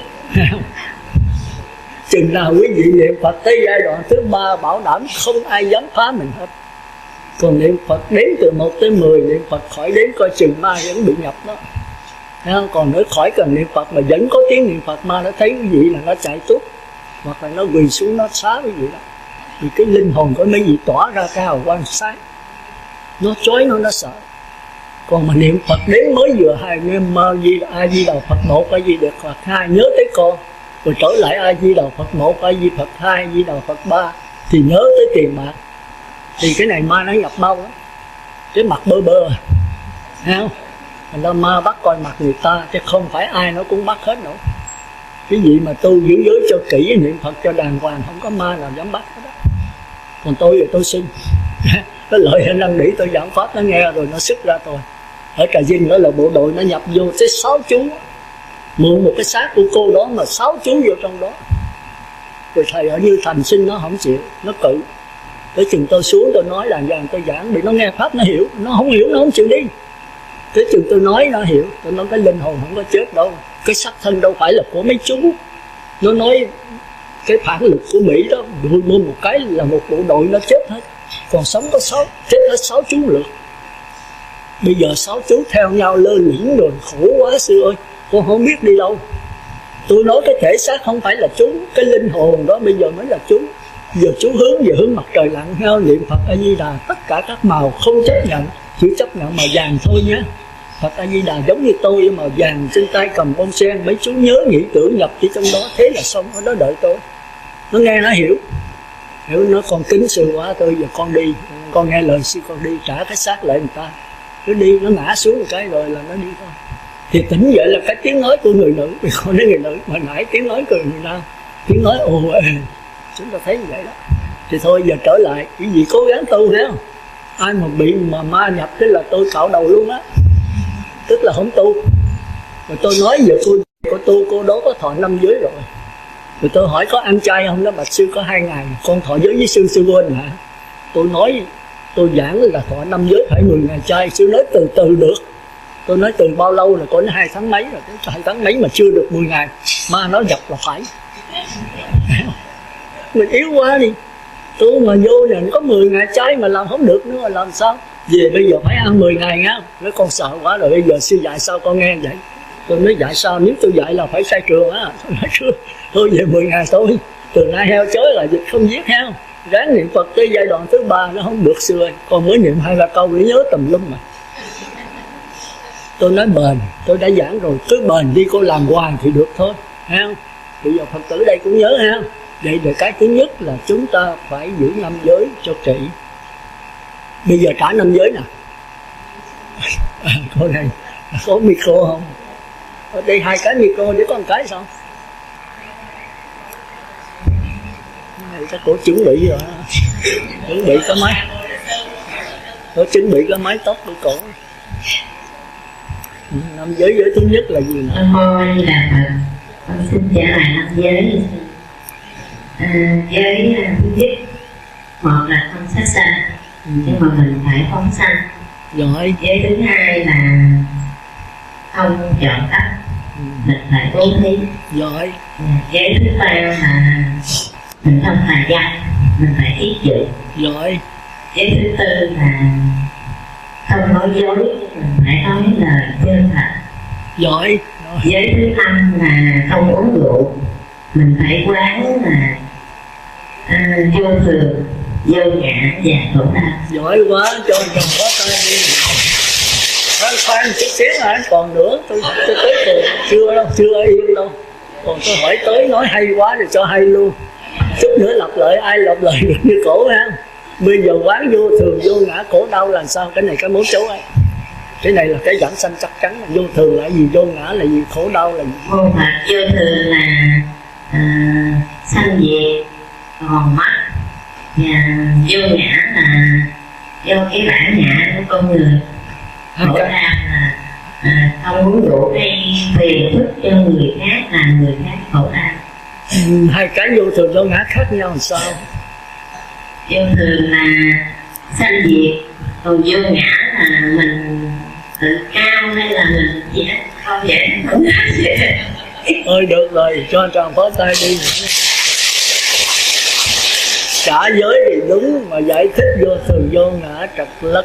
Chừng nào quý vị niệm Phật tới giai đoạn thứ ba bảo đảm không ai dám phá mình hết. Còn niệm Phật đến từ một tới mười, niệm Phật khỏi đến coi chừng ma vẫn bị nhập đó. Còn nếu khỏi cần niệm Phật mà vẫn có tiếng niệm Phật, ma nó thấy quý vị là nó chạy tốt, hoặc là nó quỳ xuống nó xá quý vị đó. Vì cái linh hồn của mấy vị tỏa ra cái hào quang sáng, nó chói nó nó sợ. Còn mà niệm Phật đến mới vừa hai niệm mơ gì A Di Đà Phật một, A Di Đà Phật hai nhớ tới con, rồi trở lại A Di Đà Phật một, A Di Phật hai, A Di Đà Phật ba thì nhớ tới tiền bạc. Thì cái này ma nó nhập mau lắm, cái mặt bơ bơ, thấy không? Thành ra ma bắt coi mặt người ta, chứ không phải ai nó cũng bắt hết nữa. Cái gì mà tu giữ giới cho kỹ, niệm Phật cho đàng hoàng, không có ma nào dám bắt hết đó. Còn tôi thì tôi xin nó lợi hay năng nỉ tôi giảng pháp nó nghe rồi nó xuất ra tôi. Ở Trà Vinh đó là bộ đội nó nhập vô tới sáu chú, mượn một cái xác của cô đó mà sáu chú vô trong đó. Rồi thầy ở Như Thành xin nó không chịu, nó cự. Tới chừng tôi xuống tôi nói là dàn tôi giảng, bị nó nghe pháp nó hiểu, nó không hiểu nó không chịu đi. Tới chừng tôi nói nó hiểu, tôi nói cái linh hồn không có chết đâu, cái xác thân đâu phải là của mấy chú. Nó nói cái phản lực của Mỹ đó, mua một cái là một bộ đội nó chết hết, còn sống có sáu, chết hết sáu chú lượt. Bây giờ sáu chú theo nhau lơ lửng rồi, khổ quá sư ơi, con không biết đi đâu. Tôi nói cái thể xác không phải là chú, cái linh hồn đó bây giờ mới là chú. Giờ chú hướng về hướng mặt trời lặn theo niệm Phật A Di Đà, tất cả các màu không chấp nhận, chỉ chấp nhận màu vàng thôi nhé. Phật A Di Đà giống như tôi màu vàng, trên tay cầm bông sen, mấy chú nhớ nghĩ tưởng nhập chỉ trong đó, thế là xong, ở đó đợi tôi. Nó nghe nó hiểu, hiểu nó còn kính sư quá, tôi giờ con đi, con nghe lời sư con đi, trả cái xác lại người ta. Nó đi, nó ngã xuống một cái rồi là nó đi thôi. Thì tỉnh dậy là cái tiếng nói của người nữ, vì con nói người nữ, mà nãy tiếng nói của người nam, tiếng nói ồ ề, chúng ta thấy như vậy đó. Thì thôi giờ trở lại, cái gì cố gắng tu thấy không? Ai mà bị mà ma nhập thế là tôi cạo đầu luôn á, tức là không tu. Rồi tôi nói giờ cô cô tu, cô đó có thọ năm giới rồi. Rồi tôi hỏi có ăn chay không đó, bạch sư có hai ngày, con thọ giới với sư, sư quên hả? Tôi nói tôi giảng là thọ năm giới phải mười ngày chay, sư nói từ từ được. Tôi nói từ bao lâu là có hai tháng mấy rồi, hai tháng mấy mà chưa được mười ngày, ma nó nhập là phải. Mình yếu quá đi, tôi mà vô này có mười ngày chay mà làm không được nữa là làm sao? Về bây giờ phải ăn mười ngày nha. Nói con sợ quá rồi, bây giờ sư dạy sao con nghe vậy? Tôi nói dạy sao, nếu tôi dạy là phải sai trường á. Tôi nói chưa, thôi về mười ngày thôi, từ nay heo chới là dịch không giết heo. Ráng niệm Phật tới giai đoạn thứ ba nó không được xưa, con mới niệm hai ba câu để nhớ tùm lum mà. Tôi nói bền, tôi đã giảng rồi, cứ bền đi, cô làm hoài thì được thôi, thấy không? Bây giờ Phật tử đây cũng nhớ ha. Vậy thì cái thứ nhất là chúng ta phải giữ năm giới cho kỹ. Bây giờ trả năm giới nè. À, cô này có micro không? Ở đây hai cái micro để có một cái sao? Cái này chắc cổ chuẩn bị rồi. Chuẩn bị cái máy. Cổ chuẩn bị cái mái tóc của cổ. Năm giới giới thứ nhất là gì nè? Nam mô A Di Đà Phật. Con xin trả lại năm giới. À, giới thứ nhất, một là không sát sanh, ừ. nhưng mà mình phải phóng sanh. Rồi. Giới thứ hai là không chọn cách, ừ. mình phải bố thí. Rồi. À, giới thứ ba là mình không tà dâm, mình phải tiết dự. Rồi. Giới thứ tư là không nói dối, mình phải nói lời chân thật. Rồi. Rồi. Giới thứ năm là không uống rượu, mình phải quán là à, vô thường, vô ngã và khổ đau. Giỏi quá, cho chồng có tay đi. Khoan khoan chút xíu hả, còn nữa, tôi, tôi tới từ chưa đâu, chưa yên đâu. Còn tôi hỏi tới nói hay quá thì cho hay luôn. Chút nữa lặp lại, ai lặp lại được như cổ ha. Bây giờ quán vô thường, vô ngã, khổ đau là sao? Cái này cái mấu chốt ấy. Cái này là cái giảng sanh chắc chắn, là vô thường là gì, vô ngã là gì, khổ đau là gì. Vô mặt vô thường là à, sanh diệt, còn mắt, và vô ngã là do cái bản ngã của con người khổ ra là à, không muốn đủ gây phiền phức cho người khác, làm người khác khổ ra. Ừ, hai cái vô thường vô ngã khác nhau làm sao? Vô thường là sanh diệt, còn vô ngã là mình tự cao hay là mình gì đó không vậy không vậy. Ơi được rồi, cho tròn phó tay đi. Trả giới thì đúng mà giải thích vô thường vô ngã trật lất.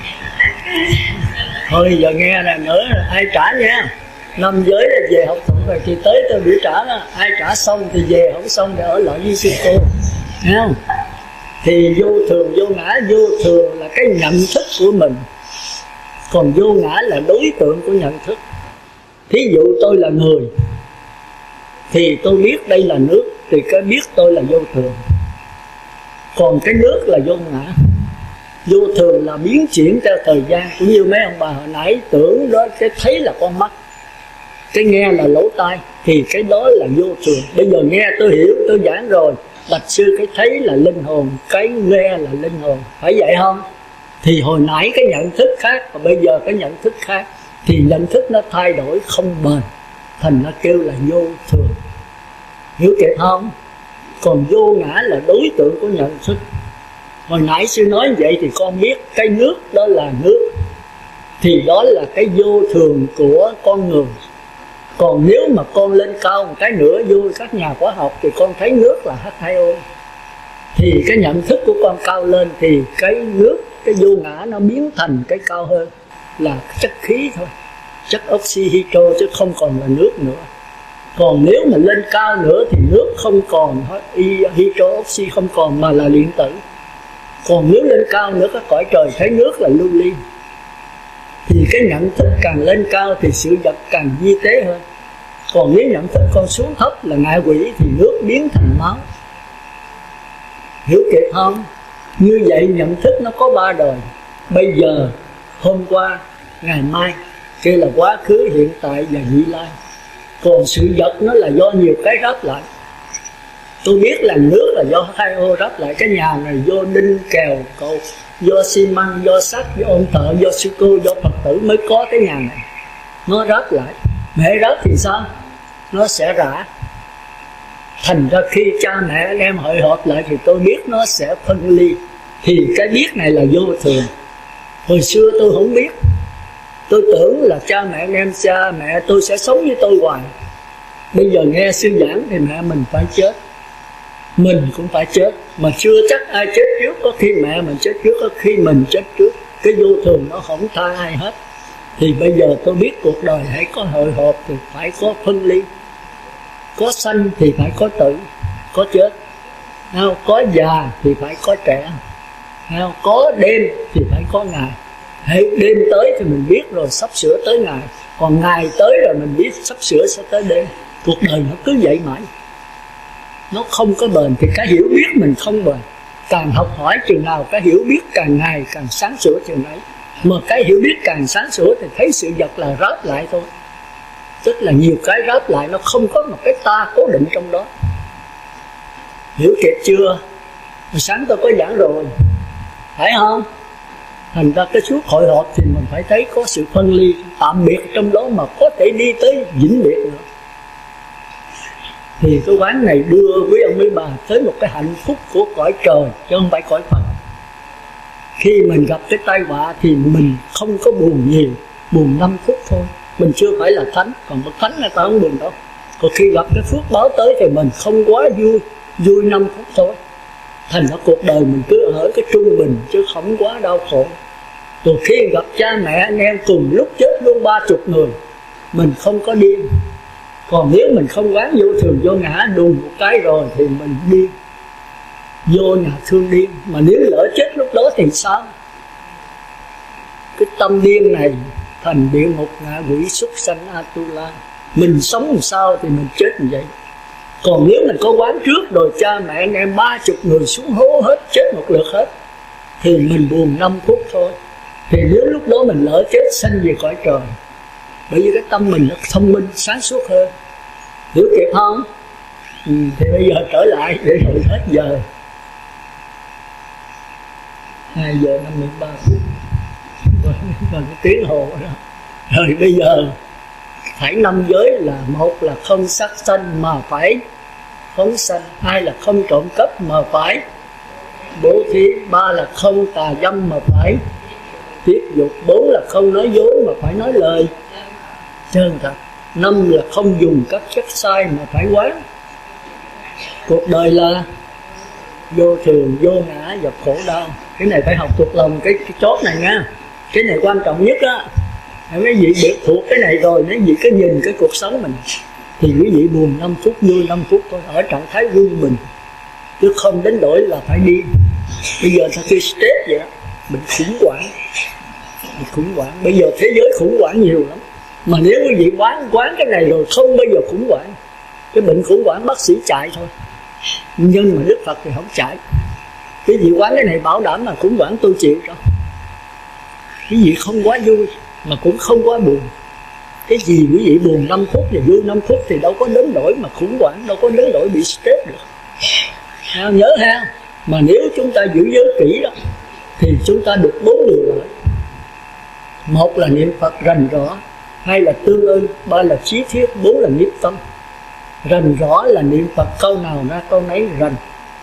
Thôi giờ nghe nè, nữa ai trả nha. Năm giới là về học thuật rồi thì tới tôi biểu trả đó. Ai trả xong thì về, không xong thì ở lại với sư cô. Thấy không? Thì vô thường vô ngã, vô thường là cái nhận thức của mình, còn vô ngã là đối tượng của nhận thức. Thí dụ tôi là người thì tôi biết đây là nước, thì cái biết tôi là vô thường. Còn cái nước là vô ngã. Vô thường là biến chuyển theo thời gian, cũng như mấy ông bà hồi nãy tưởng đó, cái thấy là con mắt, cái nghe là lỗ tai, thì cái đó là vô thường. Bây giờ nghe tôi hiểu, tôi giảng rồi, bạch sư cái thấy là linh hồn, cái nghe là linh hồn, phải vậy không? Thì hồi nãy cái nhận thức khác, và bây giờ cái nhận thức khác, thì nhận thức nó thay đổi không bền, thành nó kêu là vô thường. Hiểu kịp không? Còn vô ngã là đối tượng của nhận thức. Hồi nãy sư nói vậy thì con biết cái nước đó là nước, thì đó là cái vô thường của con người. Còn nếu mà con lên cao một cái nữa, vô các nhà khoa học, thì con thấy nước là H hai O. Thì cái nhận thức của con cao lên, thì cái nước, cái vô ngã nó biến thành cái cao hơn, là chất khí thôi, chất oxy hydro, chứ không còn là nước nữa. Còn nếu mà lên cao nữa thì nước không còn, hydro oxy không còn, mà là điện tử. Còn nếu lên cao nữa, các cõi trời thấy nước là lưu ly. Thì cái nhận thức càng lên cao thì sự vật càng vi tế hơn. Còn nếu nhận thức con xuống thấp là ngạ quỷ, thì nước biến thành máu. Hiểu kịp không? Như vậy nhận thức nó có ba đời. Bây giờ, hôm qua, ngày mai, kia là quá khứ, hiện tại và vị lai. Còn sự vật nó là do nhiều cái ráp lại. Tôi biết là nước là do hai ô ráp lại. Cái nhà này do đinh kèo cầu, do xi măng, do sắt, do ôn thợ, do sư cô, do Phật tử mới có cái nhà này. Nó ráp lại. Mẹ ráp thì sao? Nó sẽ rã. Thành ra khi cha mẹ anh em hội họp lại thì tôi biết nó sẽ phân ly. Thì cái biết này là vô thường. Hồi xưa tôi không biết. Tôi tưởng là cha mẹ anh em, cha mẹ tôi sẽ sống với tôi hoài. Bây giờ nghe sư giảng thì mẹ mình phải chết, mình cũng phải chết. Mà chưa chắc ai chết trước, có khi mẹ mình chết trước, có khi mình chết trước. Cái vô thường nó không tha ai hết. Thì bây giờ tôi biết cuộc đời hãy có hội họp thì phải có phân ly. Có sanh thì phải có tử, có chết. Có già thì phải có trẻ. Có đêm thì phải có ngày. Hãy đêm tới thì mình biết rồi sắp sửa tới ngày. Còn ngày tới rồi mình biết sắp sửa sẽ tới đêm. Cuộc đời nó cứ vậy mãi. Nó không có bền. Thì cái hiểu biết mình không bền. Càng học hỏi chừng nào cái hiểu biết càng ngày càng sáng sủa chừng ấy. Mà cái hiểu biết càng sáng sủa thì thấy sự vật là ráp lại thôi. Tức là nhiều cái ráp lại, nó không có một cái ta cố định trong đó. Hiểu kịp chưa? Hồi sáng tôi có giảng rồi, phải không? Thành ra cái suốt hội họp thì mình phải thấy có sự phân ly, tạm biệt trong đó mà có thể đi tới vĩnh biệt nữa. Thì cái quán này đưa quý ông quý bà tới một cái hạnh phúc của cõi trời, chứ không phải cõi Phật. Khi mình gặp cái tai họa thì mình không có buồn nhiều, buồn năm phút thôi. Mình chưa phải là thánh, còn bậc thánh là ta không buồn đâu. Còn khi gặp cái phước báo tới thì mình không quá vui, vui năm phút thôi. Thành ra cuộc đời mình cứ ở cái trung bình chứ không quá đau khổ. Rồi khi gặp cha mẹ anh em cùng lúc chết luôn ba chục người, mình không có điên. Còn nếu mình không quán vô thường vô ngã đùng một cái rồi thì mình điên, vô nhà thương điên. Mà nếu lỡ chết lúc đó thì sao? Cái tâm điên này thành địa ngục, ngạ quỷ, súc sanh, Atula. Mình sống làm sao thì mình chết như vậy. Còn nếu mình có quán trước rồi cha mẹ anh em ba chục người xuống hố hết, chết một lượt hết, thì mình buồn năm phút thôi. Thì nếu lúc đó mình lỡ chết sanh về cõi trời, bởi vì cái tâm mình nó thông minh, sáng suốt hơn. Hiểu kịp không? Ừ, thì bây giờ trở lại để rồi hết giờ. hai giờ năm mươi ba phút rồi, gần cái tiếng hồ đó. Rồi bây giờ phải năm giới là một là không sát sanh mà phải phóng sanh, hai là không trộm cắp mà phải bố thí, ba là không tà dâm mà phải tiết dục, bốn là không nói dối mà phải nói lời chân thật, năm là không dùng các chất sai mà phải quán. Cuộc đời là vô thường, vô ngã và khổ đau. Cái này phải học thuộc lòng cái, cái chốt này nha. Cái này quan trọng nhất á. Mấy vị được thuộc cái này rồi, mấy vị cứ nhìn cái cuộc sống mình thì quý vị buồn năm phút, vui năm phút thôi, ở trạng thái vui mình, chứ không đến đổi là phải đi. Bây giờ sau khi stress vậy đó, mình khủng hoảng, mình khủng hoảng. Bây giờ thế giới khủng hoảng nhiều lắm, mà nếu quý vị quán quán cái này rồi không bao giờ khủng hoảng. Cái bệnh khủng hoảng bác sĩ chạy thôi, nhưng mà Đức Phật thì không chạy. Quý vị quán cái này bảo đảm là khủng hoảng tôi chịu rồi. Quý vị không quá vui mà cũng không quá buồn. Cái gì quý vị buồn năm phút và vui năm phút thì đâu có đến đổi mà khủng hoảng, đâu có đến đổi bị stress được. Ha, nhớ ha. Mà nếu chúng ta giữ giới kỹ đó thì chúng ta được bốn điều lợi. Một là niệm Phật rành rõ, hai là tương ưng, ba là chí thiết, bốn là nhiếp tâm. Rành rõ là niệm Phật câu nào ra câu nấy rành.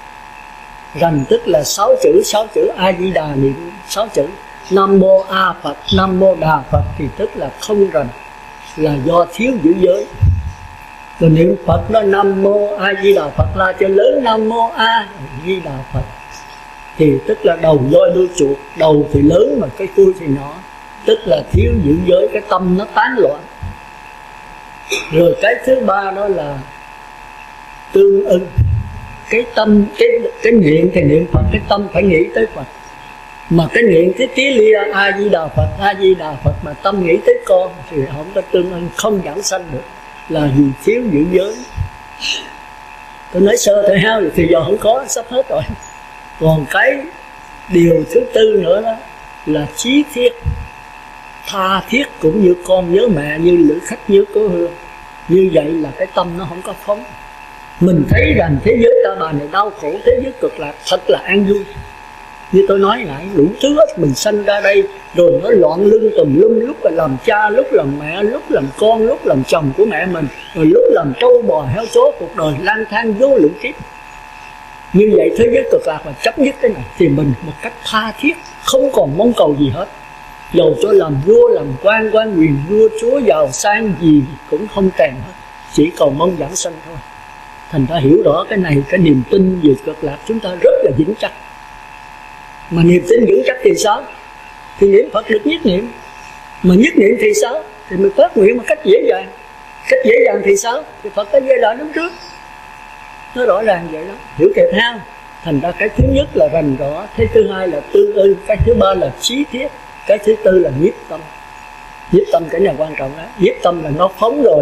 Rành tức là sáu chữ, sáu chữ A Di Đà niệm sáu chữ. Nam mô A Phật, Nam mô Đà Phật thì tức là không rành, là do thiếu giữ giới. Rồi niệm Phật đó Nam mô A Di Đà Phật la cho lớn, Nam mô A Di Đà Phật thì tức là đầu voi đuôi chuột, đầu thì lớn mà cái đuôi thì nhỏ, tức là thiếu giữ giới, cái tâm nó tán loạn. Rồi cái thứ ba đó là tương ưng. Cái tâm, cái, cái niệm thì niệm Phật, cái tâm phải nghĩ tới Phật. Mà cái niệm cái tí lia A Di Đà Phật, A Di Đà Phật mà tâm nghĩ tới con thì không có tương ưng, không giảng sanh được, là vì thiếu giữ giới. Tôi nói sơ thôi ha, thì giờ không có, sắp hết rồi. Còn cái điều thứ tư nữa đó là chí thiết. Tha thiết cũng như con nhớ mẹ, như lữ khách nhớ cố hương. Như vậy là cái tâm nó không có phóng. Mình thấy rằng thế giới ta bà này đau khổ, thế giới cực lạc thật là an vui. Như tôi nói nãy, đủ thứ hết mình sanh ra đây, rồi nó loạn lưng tùm lum, lúc là làm cha, lúc làm mẹ, lúc làm con, lúc làm chồng của mẹ mình, rồi lúc làm trâu bò heo chó, cuộc đời lang thang vô lượng kiếp. Như vậy thế giới cực lạc mà chấp nhất cái này thì mình một cách tha thiết, không còn mong cầu gì hết. Dầu cho làm vua, làm quan, quan quyền vua chúa, giàu sang gì cũng không kèm hết, chỉ cầu mong giảng sanh thôi. Thành ra hiểu rõ cái này, cái niềm tin về cực lạc chúng ta rất là vững chắc. Mà niềm tin vững chắc thì sao? Thì niệm Phật được nhất niệm. Mà nhất niệm thì sao? Thì mình phát nguyện một cách dễ dàng. Cách dễ dàng thì sao? Thì Phật có giai đoạn đứng trước. Nó rõ ràng vậy đó, hiểu kịp ha. Thành ra cái thứ nhất là rành rõ, cái thứ hai là tương ưng, cái thứ ba là chí thiết, cái thứ tư là nhiếp tâm. Nhiếp tâm cái này quan trọng đó. Nhiếp tâm là nó phóng rồi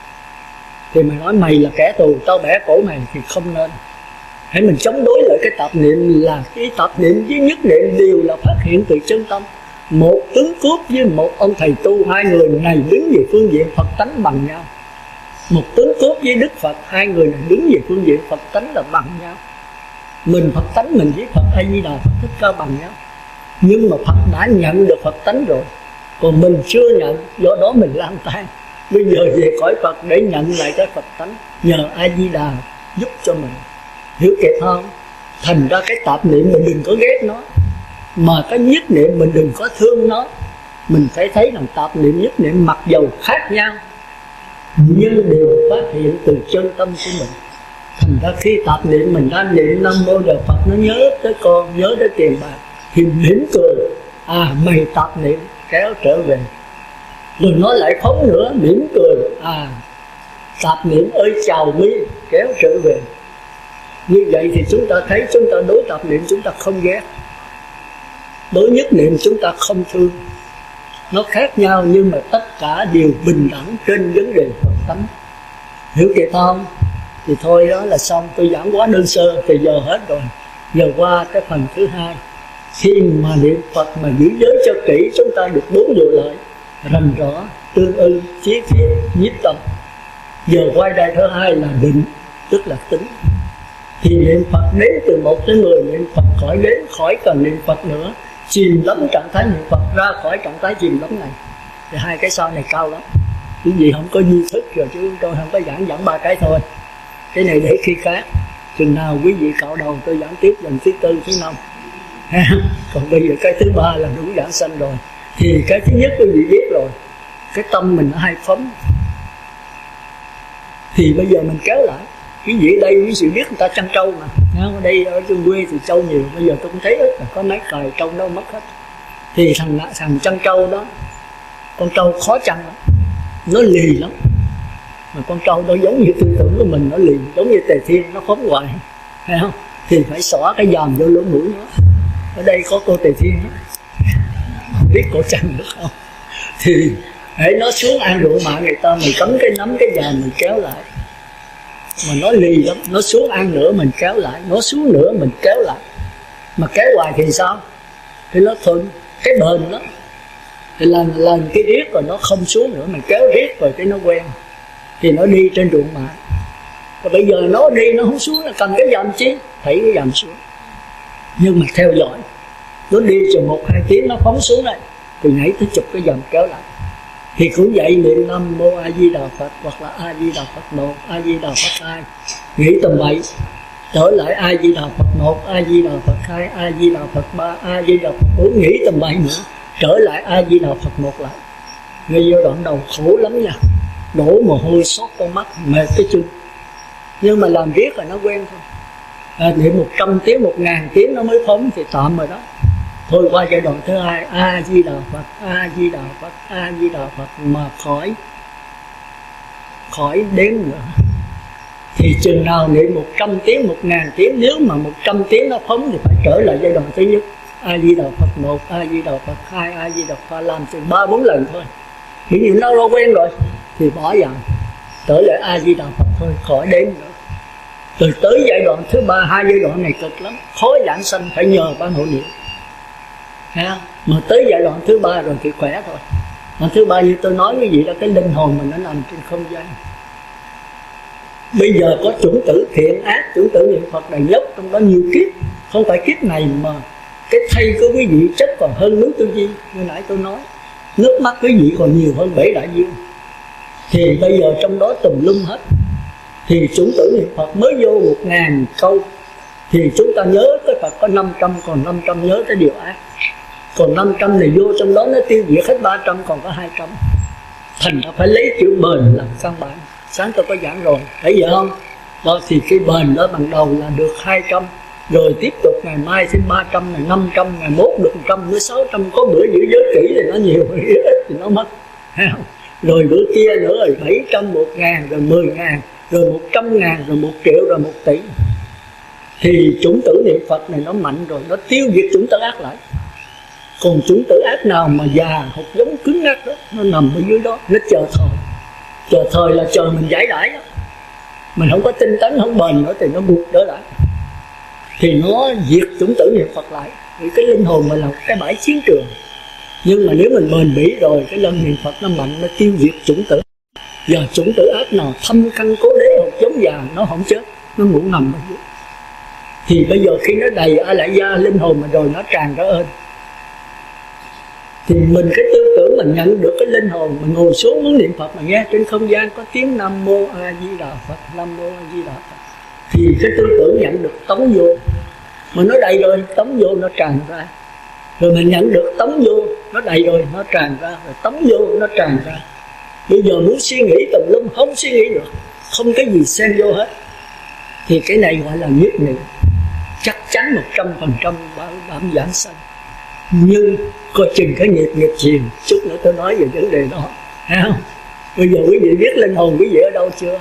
thì mày nói mày là kẻ thù, tao bẻ cổ mày thì không nên. Hãy mình chống đối lại cái tạp niệm, là cái tạp niệm với nhất niệm đều là phát hiện từ chân tâm. Một tướng cướp với một ông thầy tu, hai người này đứng về phương diện Phật tánh bằng nhau. Một tướng cướp với Đức Phật, hai người này đứng về phương diện Phật tánh là bằng nhau. Mình Phật tánh mình với Phật A Di Đà Phật Thích Ca bằng nhau. Nhưng mà Phật đã nhận được Phật tánh rồi, còn mình chưa nhận, do đó mình lang thang. Bây giờ về cõi Phật để nhận lại cái Phật tánh, nhờ A Di Đà giúp cho mình. Hiểu kịp không? Thành ra cái tạp niệm mình đừng có ghét nó, mà cái nhất niệm mình đừng có thương nó. Mình phải thấy rằng tạp niệm nhất niệm mặc dầu khác nhau nhưng đều phát hiện từ chân tâm của mình. Thành ra khi tạp niệm mình đang niệm Nam Mô Đà Phật, nó nhớ tới con, nhớ tới tiền bạc thì mỉm cười, à mày tạp niệm kéo trở về. Rồi nó lại phóng nữa, mỉm cười, à tạp niệm ơi chào mi, kéo trở về. Như vậy thì chúng ta thấy chúng ta đối tạp niệm chúng ta không ghét, đối nhất niệm chúng ta không thương. Nó khác nhau nhưng mà tất cả đều bình đẳng trên vấn đề Phật tánh. Hiểu kịp không? Thì thôi đó là xong, tôi giảng quá đơn sơ, thì giờ hết rồi. Giờ qua cái phần thứ hai. Khi mà niệm Phật mà giữ giới cho kỹ, chúng ta được bốn điều lợi: rành rõ, tương ưng, chí thiết, nhiếp tâm. Giờ quay đây thứ hai là định, tức là tính. Thì niệm Phật đến từ một tới mười, niệm Phật khỏi đến, khỏi cần niệm Phật nữa, chìm đắm trạng thái niệm Phật, ra khỏi trạng thái chìm đắm này. Thì hai cái sau này cao lắm. Cái gì không có duy thức rồi, chứ tôi không có giảng giảng ba cái thôi. Cái này để khi khác. Chừng nào quý vị cạo đầu tôi giảng tiếp lần thứ tư, thứ năm. Còn bây giờ cái thứ ba là đủ giảng sanh rồi. Thì cái thứ nhất quý vị biết rồi, cái tâm mình nó hay phóng. Thì bây giờ mình kéo lại. Quý vị ở đây quý vị biết người ta chăn trâu mà. Ở đây ở trên quê thì trâu nhiều, bây giờ tôi cũng thấy ít, có mấy cài trâu đâu mất hết. Thì thằng thằng chăn trâu đó, con trâu khó chăn lắm, nó lì lắm. Mà con trâu đó giống như tư tưởng của mình, nó lì, giống như Tề Thiên, nó phóng hoài, thấy không? Thì phải xỏ cái dòm vô lỗ mũi nó. Ở đây có cô Tề Thiên đó, không biết cổ chăn được không? Thì hãy nó xuống ăn rượu mà người ta, mình cấm cái nắm cái dòm mình kéo lại. Mà nó lì lắm, nó xuống ăn nữa mình kéo lại, nó xuống nữa mình kéo lại. Mà kéo hoài thì sao? Thì nó thuận cái bền đó. Thì lần lần cái riết rồi nó không xuống nữa, mình kéo riết rồi cái nó quen. Thì nó đi trên ruộng mạ. Và bây giờ nó đi nó không xuống, nó cầm cái dòm chi, thấy cái dòm xuống. Nhưng mà theo dõi, nó đi chừng một hai tiếng nó phóng xuống đây, thì nhảy tới chụp cái dòm kéo lại. Thì cũng vậy, niệm Nam Mô A Di Đà Phật, hoặc là A Di Đà Phật một, A Di Đà Phật hai, nghĩ tầm bậy, trở lại A Di Đà Phật một, A Di Đà Phật hai, A Di Đà Phật ba, A Di Đà Phật bốn, nghĩ tầm bậy nữa, trở lại A Di Đà Phật một lại. Ngay giai đoạn đầu khổ lắm nha, đổ mồ hôi xót con mắt, mệt cái chân. Nhưng mà làm riết là nó quen thôi. À, niệm một trăm tiếng, một ngàn tiếng nó mới phóng thì tạm rồi đó. Thôi qua giai đoạn thứ hai, A Di Đà Phật, A Di Đà Phật, A Di Đà Phật, mà khỏi khỏi đếm nữa. Thì chừng nào niệm một trăm tiếng, một ngàn tiếng, nếu mà một trăm tiếng nó phóng thì phải trở lại giai đoạn thứ nhất, A Di Đà Phật một, A Di Đà Phật hai, A Di Đà Phật, làm chừng ba bốn lần thôi. Thì như nó đã quen rồi thì bỏ dần, trở lại A Di Đà Phật thôi, khỏi đếm nữa. Rồi tới giai đoạn thứ ba, hai giai đoạn này cực lắm, khó giảng sanh, phải nhờ ban hộ niệm. Ha? Mà tới giai đoạn thứ ba rồi thì khỏe thôi. Mà thứ ba như tôi nói cái gì là cái linh hồn mình nó nằm trên không gian. Bây giờ có chủng tử thiện ác, chủng tử niệm Phật đầy dốc, trong đó nhiều kiếp. Không phải kiếp này mà cái thây của quý vị chất còn hơn nước tư duy. Như nãy tôi nói, nước mắt quý vị còn nhiều hơn bể đại dương. Thì bây giờ trong đó tùm lum hết. Thì chủng tử niệm Phật mới vô một ngàn câu, thì chúng ta nhớ cái Phật có năm trăm, còn năm trăm nhớ cái điều ác. Còn năm trăm này vô trong đó nó tiêu diệt hết ba trăm, còn có hai trăm. Thành ra phải lấy chữ bền làm căn bản. Sáng tôi có giảng rồi, thấy vậy không? Đó thì cái bền đó bằng đầu là được hai trăm. Rồi tiếp tục ngày mai thêm ba trăm, ngày năm trăm, ngày mốt được một trăm, nữa sáu trăm. Có bữa giữ giới kỹ thì nó nhiều, ít thì nó mất. Thấy không? Rồi bữa kia nữa rồi bảy trăm, một ngàn, rồi mười ngàn, rồi một trăm ngàn, rồi một triệu, rồi một tỷ. Thì chủng tử niệm Phật này nó mạnh rồi, nó tiêu diệt chủng tử ác lại. Còn chủng tử ác nào mà già hoặc giống cứng ngắc đó, nó nằm ở dưới đó, nó chờ thời. Chờ thời là chờ mình giải đãi đó. Mình không có tinh tấn, không bền nữa thì nó buộc đỡ lại. Thì nó diệt chủng tử niệm Phật lại. Vì cái linh hồn mình là cái bãi chiến trường. Nhưng mà nếu mình bền bỉ rồi, cái lần niệm Phật nó mạnh, nó tiêu diệt chủng tử. Giờ chủng tử ác nào thâm căn cố đế hoặc giống già, nó không chết, nó ngủ nằm ở dưới. Thì bây giờ khi nó đầy A Lại Gia linh hồn mình rồi, nó tràn ra ơn. Thì mình cái tư tưởng mình nhận được cái linh hồn, mình ngồi xuống muốn niệm Phật mà nghe trên không gian có tiếng Nam Mô A Di Đà Phật, Nam Mô A Di Đà Phật, thì cái tư tưởng nhận được tống vô. Mà nó đầy rồi, tống vô nó tràn ra. Rồi mình nhận được tống vô, nó đầy rồi, nó tràn ra. Rồi tống vô, nó tràn ra. Bây giờ muốn suy nghĩ tùm lum, không suy nghĩ được, không cái gì xen vô hết. Thì cái này gọi là nhất niệm. Chắc chắn một trăm phần trăm bảo đảm giảng sanh. Nhưng coi chừng cái nghiệp nghiệp chìm. Chút nữa tôi nói về vấn đề đó, thấy không? Bây giờ quý vị biết linh hồn quý vị ở đâu chưa?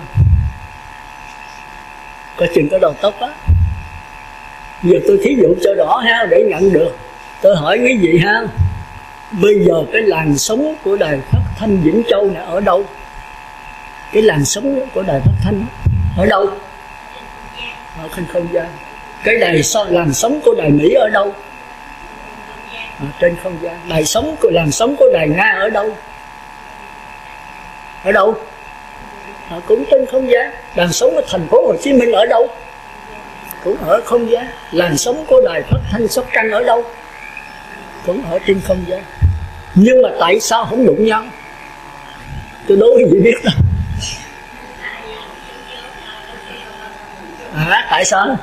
Coi chừng cái đầu tóc á. Giờ tôi thí dụ cho rõ ha, để nhận được. Tôi hỏi quý vị ha, bây giờ cái làn sóng của đài phát thanh Vĩnh Châu này ở đâu? Cái làn sóng của đài phát thanh ở đâu? Ở trên không gian. Cái đài làn sóng của đài Mỹ ở đâu? Ở trên không gian. Đài sóng của làn sóng của đài Nga ở đâu? Ở đâu? Ở cũng trên không gian. Làn sóng của thành phố Hồ Chí Minh ở đâu? cũng ở không gian. Làn sóng của Đài Phát Thanh Sóc Trăng ở đâu? Cũng ở trên không gian. Nhưng mà tại sao không đụng nhau? Tôi đố quý vị biết đó. À, tại sao?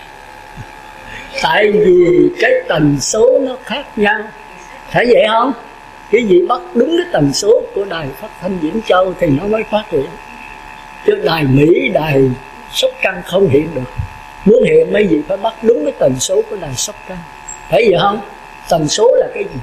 Tại vì cái tần số nó khác nhau. Phải vậy không? Cái gì bắt đúng cái tần số của Đài Phát Thanh Diễn Châu thì nó mới phát hiện. Chứ Đài Mỹ, Đài Sóc Trăng không hiện được. Muốn hiện mấy gì phải bắt đúng cái tần số của Đài Sóc Trăng. Phải vậy không? Tần số là cái gì?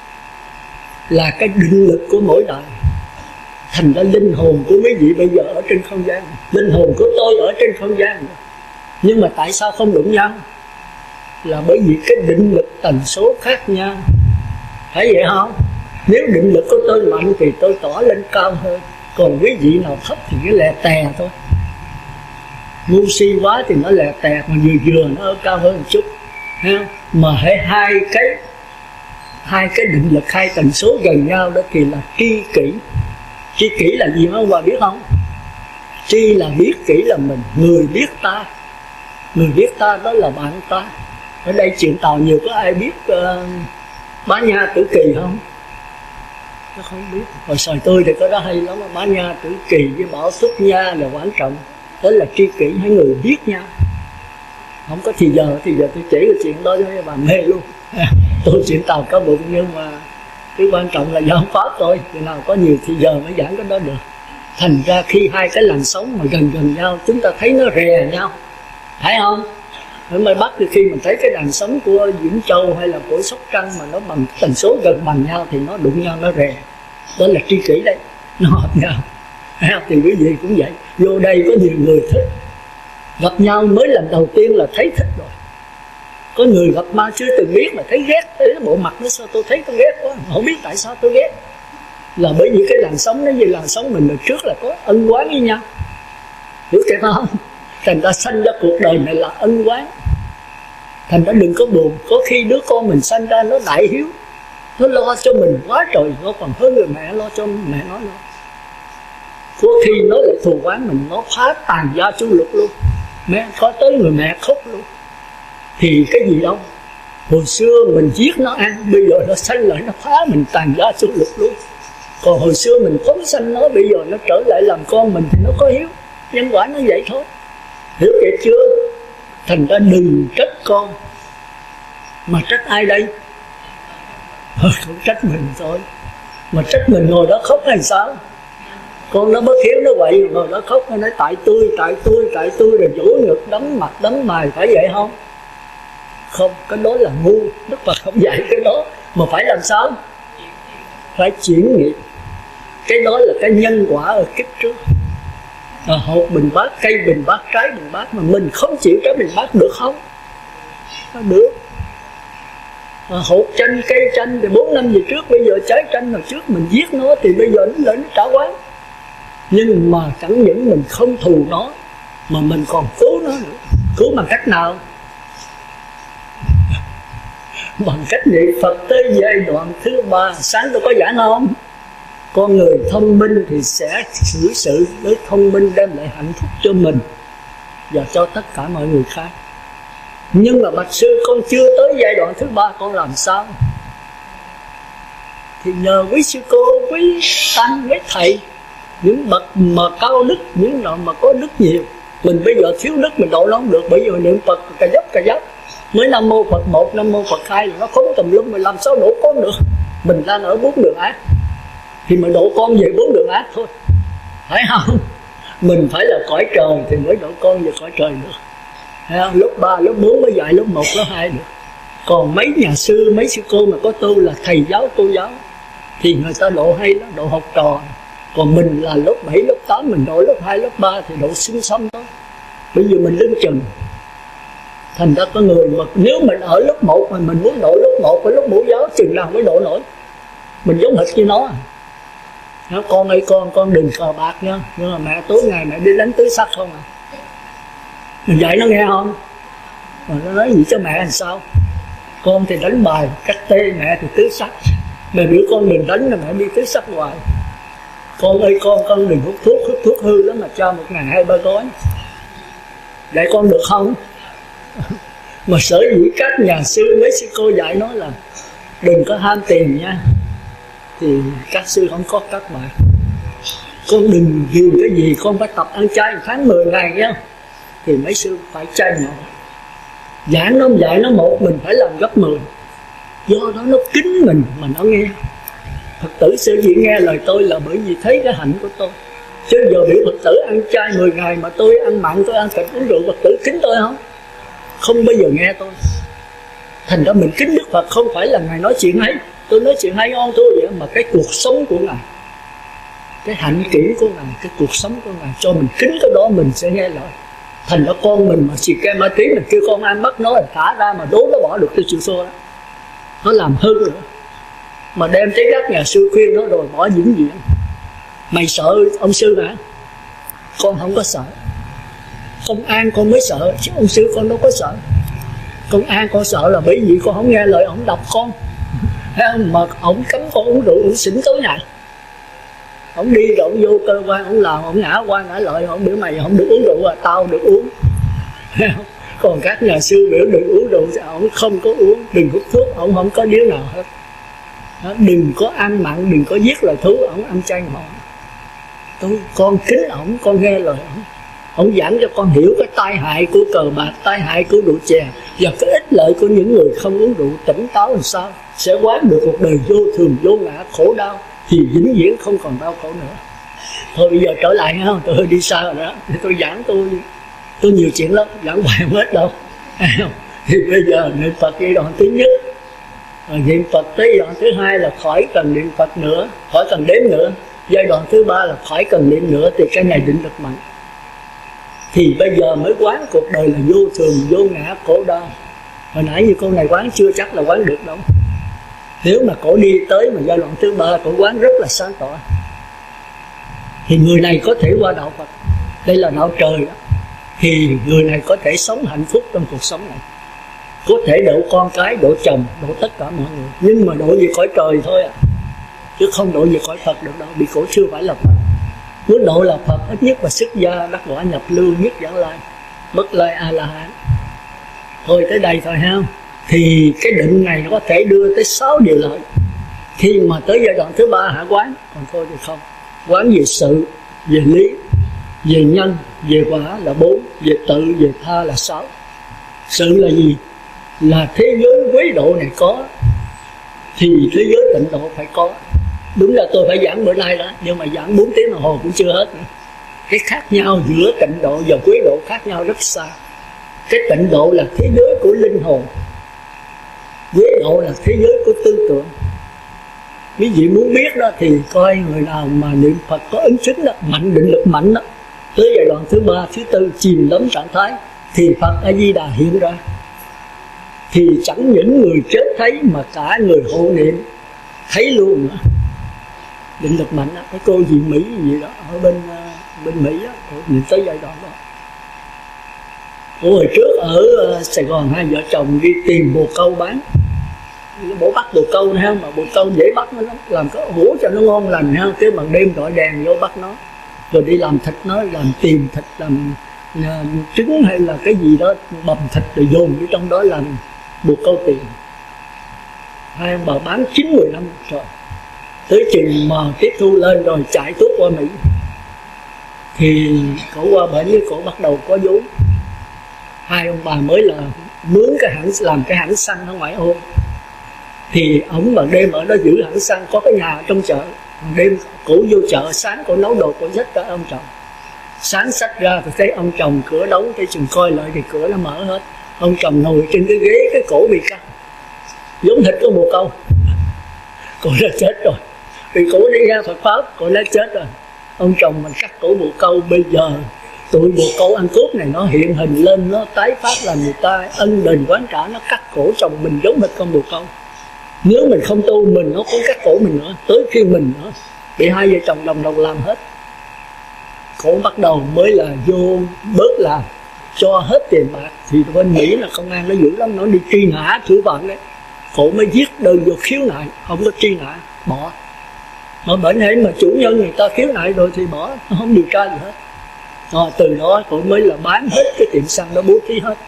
Là cái định lực của mỗi đài. Thành ra linh hồn của mấy vị bây giờ ở trên không gian, linh hồn của tôi ở trên không gian. Nhưng mà tại sao không đụng nhau? Là bởi vì cái định lực tần số khác nhau. Phải vậy không? Nếu định lực của tôi mạnh thì tôi tỏ lên cao hơn. Còn quý vị nào thấp thì cái lè tè thôi. Ngu si quá thì nó lè tè, mà vừa vừa nó ở cao hơn một chút. Thấy không? Mà hãy hai cái Hai cái định lực, hai tần số gần nhau đó thì là tri kỷ. Tri kỷ là gì không? Bà biết không? Tri là biết, kỷ là mình. Người biết ta. Người biết ta đó là bạn ta. Ở đây chuyện Tàu nhiều có ai biết uh, Bá Nha Tử Kỳ không? Nó không biết. Hồi sòi tôi thì có đó hay lắm. Bá Nha Tử Kỳ với Bảo Thúc Nha là quan trọng. Đó là tri kỷ, hai người biết nhau. Không có thì giờ thì giờ tôi chỉ cái chuyện đó cho mấy bà mê luôn. Tôi chuyện Tàu có bụng, nhưng mà cái quan trọng là do pháp thôi. Khi nào có nhiều thì giờ mới giảng cái đó được. Thành ra khi hai cái làn sóng mà gần gần nhau, chúng ta thấy nó rè nhau, phải không? Ở ngoài Bắc thì khi mình thấy cái làn sóng của Vĩnh Châu hay là của Sóc Trăng mà nó bằng tần số gần bằng nhau thì nó đụng nhau, nó rè. Đó là tri kỷ đấy, nó hợp nhau. Thì quý vị cũng vậy. Vô đây có nhiều người thích, gặp nhau mới lần đầu tiên là thấy thích rồi. Có người gặp ma chưa từng biết mà thấy ghét. Cái bộ mặt nó sao tôi thấy tôi ghét quá, không biết tại sao tôi ghét. Là bởi vì cái làn sóng nó như làn sóng mình hồi trước là có ân oán với nhau. Hiểu kịp không? Thành ra sanh ra cuộc đời này là ân oán. Thành ra đừng có buồn. Có khi đứa con mình sanh ra nó đại hiếu, nó lo cho mình quá trời, nó còn hơn người mẹ lo cho mẹ nó nữa. Có khi nó lại thù oán mình, nó phá tàn gia chú lục luôn. Mẹ có tới người mẹ khóc luôn. Thì cái gì đâu, hồi xưa mình giết nó ăn, bây giờ nó sanh lại nó phá mình tàn gia chú lục luôn. Còn hồi xưa mình phóng sanh nó, bây giờ nó trở lại làm con mình thì nó có hiếu. Nhân quả nó vậy thôi. Hiểu kịp chưa? Thành ra đừng trách con. Mà trách ai đây? Không trách mình thôi. Mà trách mình ngồi đó khóc hay sao? Con nó bất hiếu nó vậy, ngồi đó khóc nó nói tại tôi, tại tôi, tại tôi, rồi vỗ ngực đấm mặt đấm mày, phải vậy không? Không, cái đó là ngu. Đức Phật không dạy cái đó. Mà phải làm sao? Phải chuyển nghiệp. Cái đó là cái nhân quả ở kiếp trước. À, hột bình bát, cây bình bát, trái bình bát. Mà mình không chịu trái bình bát được không? Nó được. À, hột chanh, cây chanh thì bốn năm về trước, bây giờ trái chanh hồi trước mình giết nó thì bây giờ nó lên nó trả quán. Nhưng mà chẳng những mình không thù nó, mà mình còn cứu nó nữa. Cứu bằng cách nào? Bằng cách niệm Phật tới giai đoạn thứ ba. Sáng tôi có giảng không? Con người thông minh thì sẽ xử sự với thông minh đem lại hạnh phúc cho mình và cho tất cả mọi người khác. Nhưng mà bạch sư, con chưa tới giai đoạn thứ ba, con làm sao? Thì nhờ quý sư cô, quý tăng, quý thầy, những bậc mà cao đức, những nào mà có đức nhiều. Mình bây giờ thiếu đức mình độ nó không được. Bởi vì niệm Phật cà dốc cà dốc, mới Nam Mô Phật một, Nam Mô Phật hai là nó khốn tùm lum, mình làm sao độ con được? Mình đang ở bốn đường ác thì mình độ con về bốn đường ác thôi, phải không? Mình phải là cõi trời thì mới độ con về cõi trời được. Lớp ba, lớp bốn mới dạy lớp một, lớp hai được. Còn mấy nhà sư, mấy sư cô mà có tu là thầy giáo, cô giáo thì người ta độ hay đó, độ học trò. Còn mình là lớp bảy, lớp tám, mình độ lớp hai, lớp ba thì độ xứng xăm thôi. Bây giờ mình đứng chừng. Thành ra có người mà nếu mình ở lớp một mà mình muốn độ lớp một với lớp mẫu giáo, chừng nào mới độ nổi. Mình giống hệt như nó. Nó con ơi con, con đừng cờ bạc nha. Nhưng mà mẹ tối ngày mẹ đi đánh tứ sắc không à. Mình dạy nó nghe không? Mà nó nói gì cho mẹ làm sao? Con thì đánh bài, cách tê, mẹ thì tứ sắc. Mẹ biểu con đừng đánh là mẹ đi tứ sắc hoài. Con ơi con, con đừng hút thuốc, hút thuốc hư lắm mà cho một ngày hai ba gói. Để con được không? Mà sở dĩ các nhà sư, mấy sư cô dạy nói là đừng có ham tiền nha, thì các sư không có các bạn. Con đừng ghiền cái gì, con phải tập ăn chay tháng mười ngày nhá. Thì mấy sư phải chay nhỏ. Giảng nó dạy nó một, mình phải làm gấp mười. Do đó nó kính mình mà nó nghe. Phật tử sở dĩ nghe lời tôi là bởi vì thấy cái hạnh của tôi. Chứ giờ biểu Phật tử ăn chay mười ngày mà tôi ăn mặn, tôi ăn thịt uống rượu, Phật tử kính tôi không? Không bao giờ nghe tôi. Thành ra mình kính Đức Phật không phải là Ngài nói chuyện hay, tôi nói chuyện hay ngon thôi vậy, mà cái cuộc sống của Ngài, cái hạnh kỹ của Ngài, cái cuộc sống của Ngài cho mình kính cái đó mình sẽ nghe lời. Thành ra con mình mà xì ke ma túy, mình kêu con ăn bắt nó là thả ra mà đố nó bỏ được tôi chịu xô đó. Nó làm hư nữa. Mà đem tới các nhà sư khuyên nó rồi bỏ vĩnh viễn. Mày sợ ông sư hả? Con không có sợ. Công an con mới sợ, chứ ông sư con đâu có sợ. Công an con sợ là bởi vì con không nghe lời ông đập con. Thấy không? Mà ông cấm con uống rượu, ông xỉn tối ngày. Ông đi rồi ông vô cơ quan, ông làm, ông ngã qua ngã lợi, ông biểu mày không được uống rượu à, tao được uống. Còn các nhà sư biểu đừng uống rượu, ông không có uống, đừng hút thuốc, ông không có điếu nào hết. Đừng có ăn mặn, đừng có giết loài thú, ông ăn chay ngọt. Tôi, con kính ổng, con nghe lời ổng. Ông giảng cho con hiểu cái tai hại của cờ bạc, tai hại của rượu chè và cái ích lợi của những người không uống rượu, tỉnh táo làm sao sẽ quán được một đời vô thường, vô ngã, khổ đau, thì vĩnh viễn không còn đau khổ nữa. Thôi bây giờ trở lại ha, tôi hơi đi xa rồi đó. Thì tôi giảng tôi tôi nhiều chuyện lắm, giảng hoài không hết đâu. Thì bây giờ niệm Phật giai đoạn thứ nhất, niệm Phật tới giai đoạn thứ hai là khỏi cần niệm Phật nữa, khỏi cần đếm nữa. Giai đoạn thứ ba là khỏi cần niệm nữa, thì cái này định lực mạnh. Thì bây giờ mới quán cuộc đời là vô thường, vô ngã, khổ đau. Hồi nãy như câu này quán chưa chắc là quán được đâu. Nếu mà cổ đi tới mà giai đoạn thứ ba cổ quán rất là sáng tỏ, thì người này có thể qua đạo Phật, đây là đạo trời đó. Thì người này có thể sống hạnh phúc trong cuộc sống này, có thể độ con cái, độ chồng, độ tất cả mọi người. Nhưng mà độ về cõi trời thôi à, chứ không độ về cõi Phật được đâu, vì cổ chưa phải là Phật. Muốn độ là Phật ít nhất là xuất gia, đắc quả nhập lưu, nhất vãng lai, bất lai a la hán. Thôi tới đây thôi ha. Thì cái định này nó có thể đưa tới sáu điều lợi. Khi mà tới giai đoạn thứ ba hả quán, còn thôi thì không. Quán về sự, về lý, về nhân, về quả là bốn, về tự, về tha là sáu. Sự là gì? Là thế giới quý độ này có, thì thế giới tịnh độ phải có. Đúng là tôi phải giảng bữa nay đó, nhưng mà giảng bốn tiếng đồng hồ cũng chưa hết nữa. Cái khác nhau giữa tịnh độ và quý độ khác nhau rất xa. Cái tịnh độ là thế giới của linh hồn, quý độ là thế giới của tư tưởng. Quý vị muốn biết đó thì coi người nào mà niệm Phật có ứng chứng đó, mạnh định lực mạnh đó, tới giai đoạn thứ ba, thứ tư chìm đắm trạng thái, thì Phật A Di Đà hiện ra. Thì chẳng những người chết thấy mà cả người hộ niệm thấy luôn nữa. Định lực mạnh đó. Cái cô gì Mỹ gì đó ở bên bên Mỹ đó, nhìn tới giai đoạn đó. Cô hồi trước ở Sài Gòn hai vợ chồng đi tìm bồ câu bán. Bố bắt bồ câu nữa không, mà bồ câu dễ bắt nó lắm, làm cái ủ cho nó ngon lành ha, cái bằng đêm gọi đèn vô bắt nó, rồi đi làm thịt nó, làm tìm thịt, làm uh, trứng hay là cái gì đó, bầm thịt rồi dồn vô trong đó làm bồ câu tiền. Hai ông bà bán chín mười năm rồi, tới chừng mà tiếp thu lên rồi chạy tuốt qua Mỹ, thì cổ qua bển với cổ bắt đầu có vốn. Hai ông bà mới là mướn cái hãng, làm cái hãng xăng ở ngoại ô. Thì ổng bằng đêm ở đó giữ hãng xăng, có cái nhà ở trong chợ. Đêm cổ vô chợ, sáng cổ nấu đồ, cổ xách cả ông chồng. Sáng xách ra thì thấy ông chồng cửa đóng, cái chừng coi lại thì cửa nó mở hết. Ông chồng ngồi trên cái ghế, cái cổ bị cắt, giống thịt của bồ câu. Cổ đã chết rồi, vì cổ đi ra Phật Pháp, cổ đã chết rồi. Ông chồng mình cắt cổ bồ câu, bây giờ tụi bồ câu ăn cướp này nó hiện hình lên, nó tái phát làm người ta ân đền quán trả, nó cắt cổ chồng mình giống thịt con bồ câu. Nếu mình không tu mình nó cũng cắt cổ mình nữa, tới khi mình nữa bị hai vợ chồng đồng đồng làm hết. Cổ bắt đầu mới là vô bớt làm, cho hết tiền bạc. Thì bên Mỹ là công an nó dữ lắm, nó đi truy nã thử vạn đấy. Cổ mới viết đơn vô khiếu nại, không có truy nã, bỏ. Mà bệnh hệ mà chủ nhân người ta khiếu nại rồi thì bỏ, nó không điều tra gì hết. Rồi từ đó cổ mới là bán hết cái tiệm xăng đó, bố thí hết.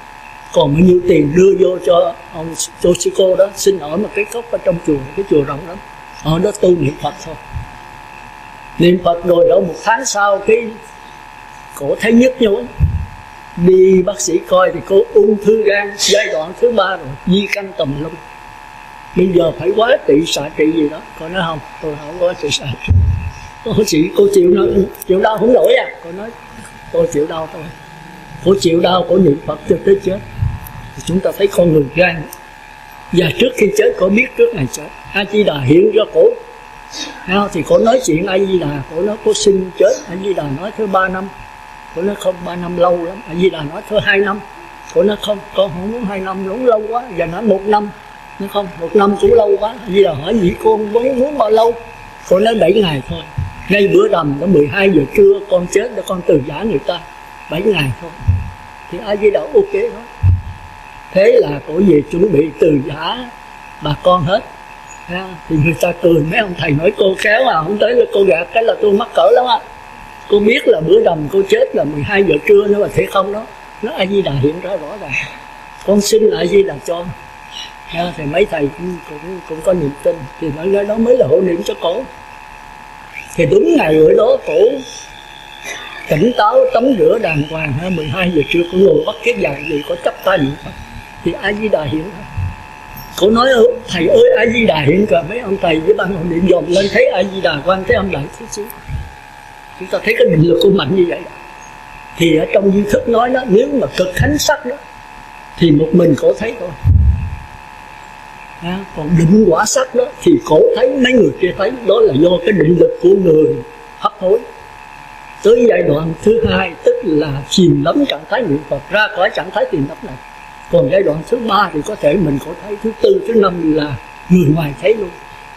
còn bao nhiêu tiền đưa vô cho ông cho sư cô đó, xin ở một cái cốc ở trong chùa, cái chùa rộng lắm, ở đó tu niệm Phật thôi. Niệm Phật rồi đó một tháng sau cái cổ thấy nhức nhối, đi bác sĩ coi thì cô ung thư gan giai đoạn thứ ba rồi, di căn tùm lum, bây giờ phải quá trị xạ trị gì đó. Cô nói không, tôi không có trị xạ trị. Cô chị cô chịu nó chịu đau không nổi à? Cô nói tôi chịu đau thôi. Cô chịu đau, cô niệm Phật cho tới chết. Thì chúng ta thấy con người gan, và trước khi chết cô biết trước ngày chết A Di Đà hiện ra cổ. Thì cô nói chuyện A Di Đà, cô nói cô xin chết. A Di Đà nói thứ ba năm. Cô nói không, ba năm lâu lắm. A Di Đà nói thứ hai năm. Cô nói không, con không muốn hai năm, đúng lâu quá. Và nói một năm. Nói không, một năm cũng lâu quá. A Di Đà hỏi gì cô muốn, muốn bao lâu? Cô nói bảy ngày thôi. Ngay bữa rằm nó mười hai giờ trưa con chết để con từ giả người ta, bảy ngày thôi. Thì A Di Đà ok thôi. Thế là cổ về chuẩn bị từ giả bà con hết. Thì người ta cười, mấy ông thầy nói cô khéo à, không tới là cô gạt cái là tôi mắc cỡ lắm á. Cô biết là bữa rằm cô chết là mười hai giờ trưa nữa mà thế không đó. Nó A Di Đà hiện ra rõ ràng, con xin A Di Đà cho. Thì mấy thầy cũng, cũng, cũng có niềm tin. Thì nói cái đó mới là hộ niệm cho cổ. Thì đúng ngày ở đó cổ tỉnh táo tắm rửa đàng hoàng ha, mười hai giờ trưa cổ ngồi bắt cái dài gì, có chắp tay niệm Phật thì A Di Đà hiện ra. Cổ nói thầy ơi A Di Đà hiện cả. Mấy ông thầy với ban hộ niệm dòm lên thấy A Di Đà quan thế âm đại thế xứ. Chúng ta thấy cái định lực của mạnh như vậy. Thì ở trong di thức nói đó, nếu mà cực khánh sắc đó thì một mình cổ thấy thôi. À, còn định quả sắc đó thì cổ thấy, mấy người kia thấy. Đó là do cái định lực của người hấp hối. Tới giai đoạn thứ hai tức là chìm đắm trạng thái niệm Phật, ra khỏi trạng thái chìm đắm này. Còn giai đoạn thứ ba thì có thể mình có thấy, thứ tư, thứ năm là người ngoài thấy luôn.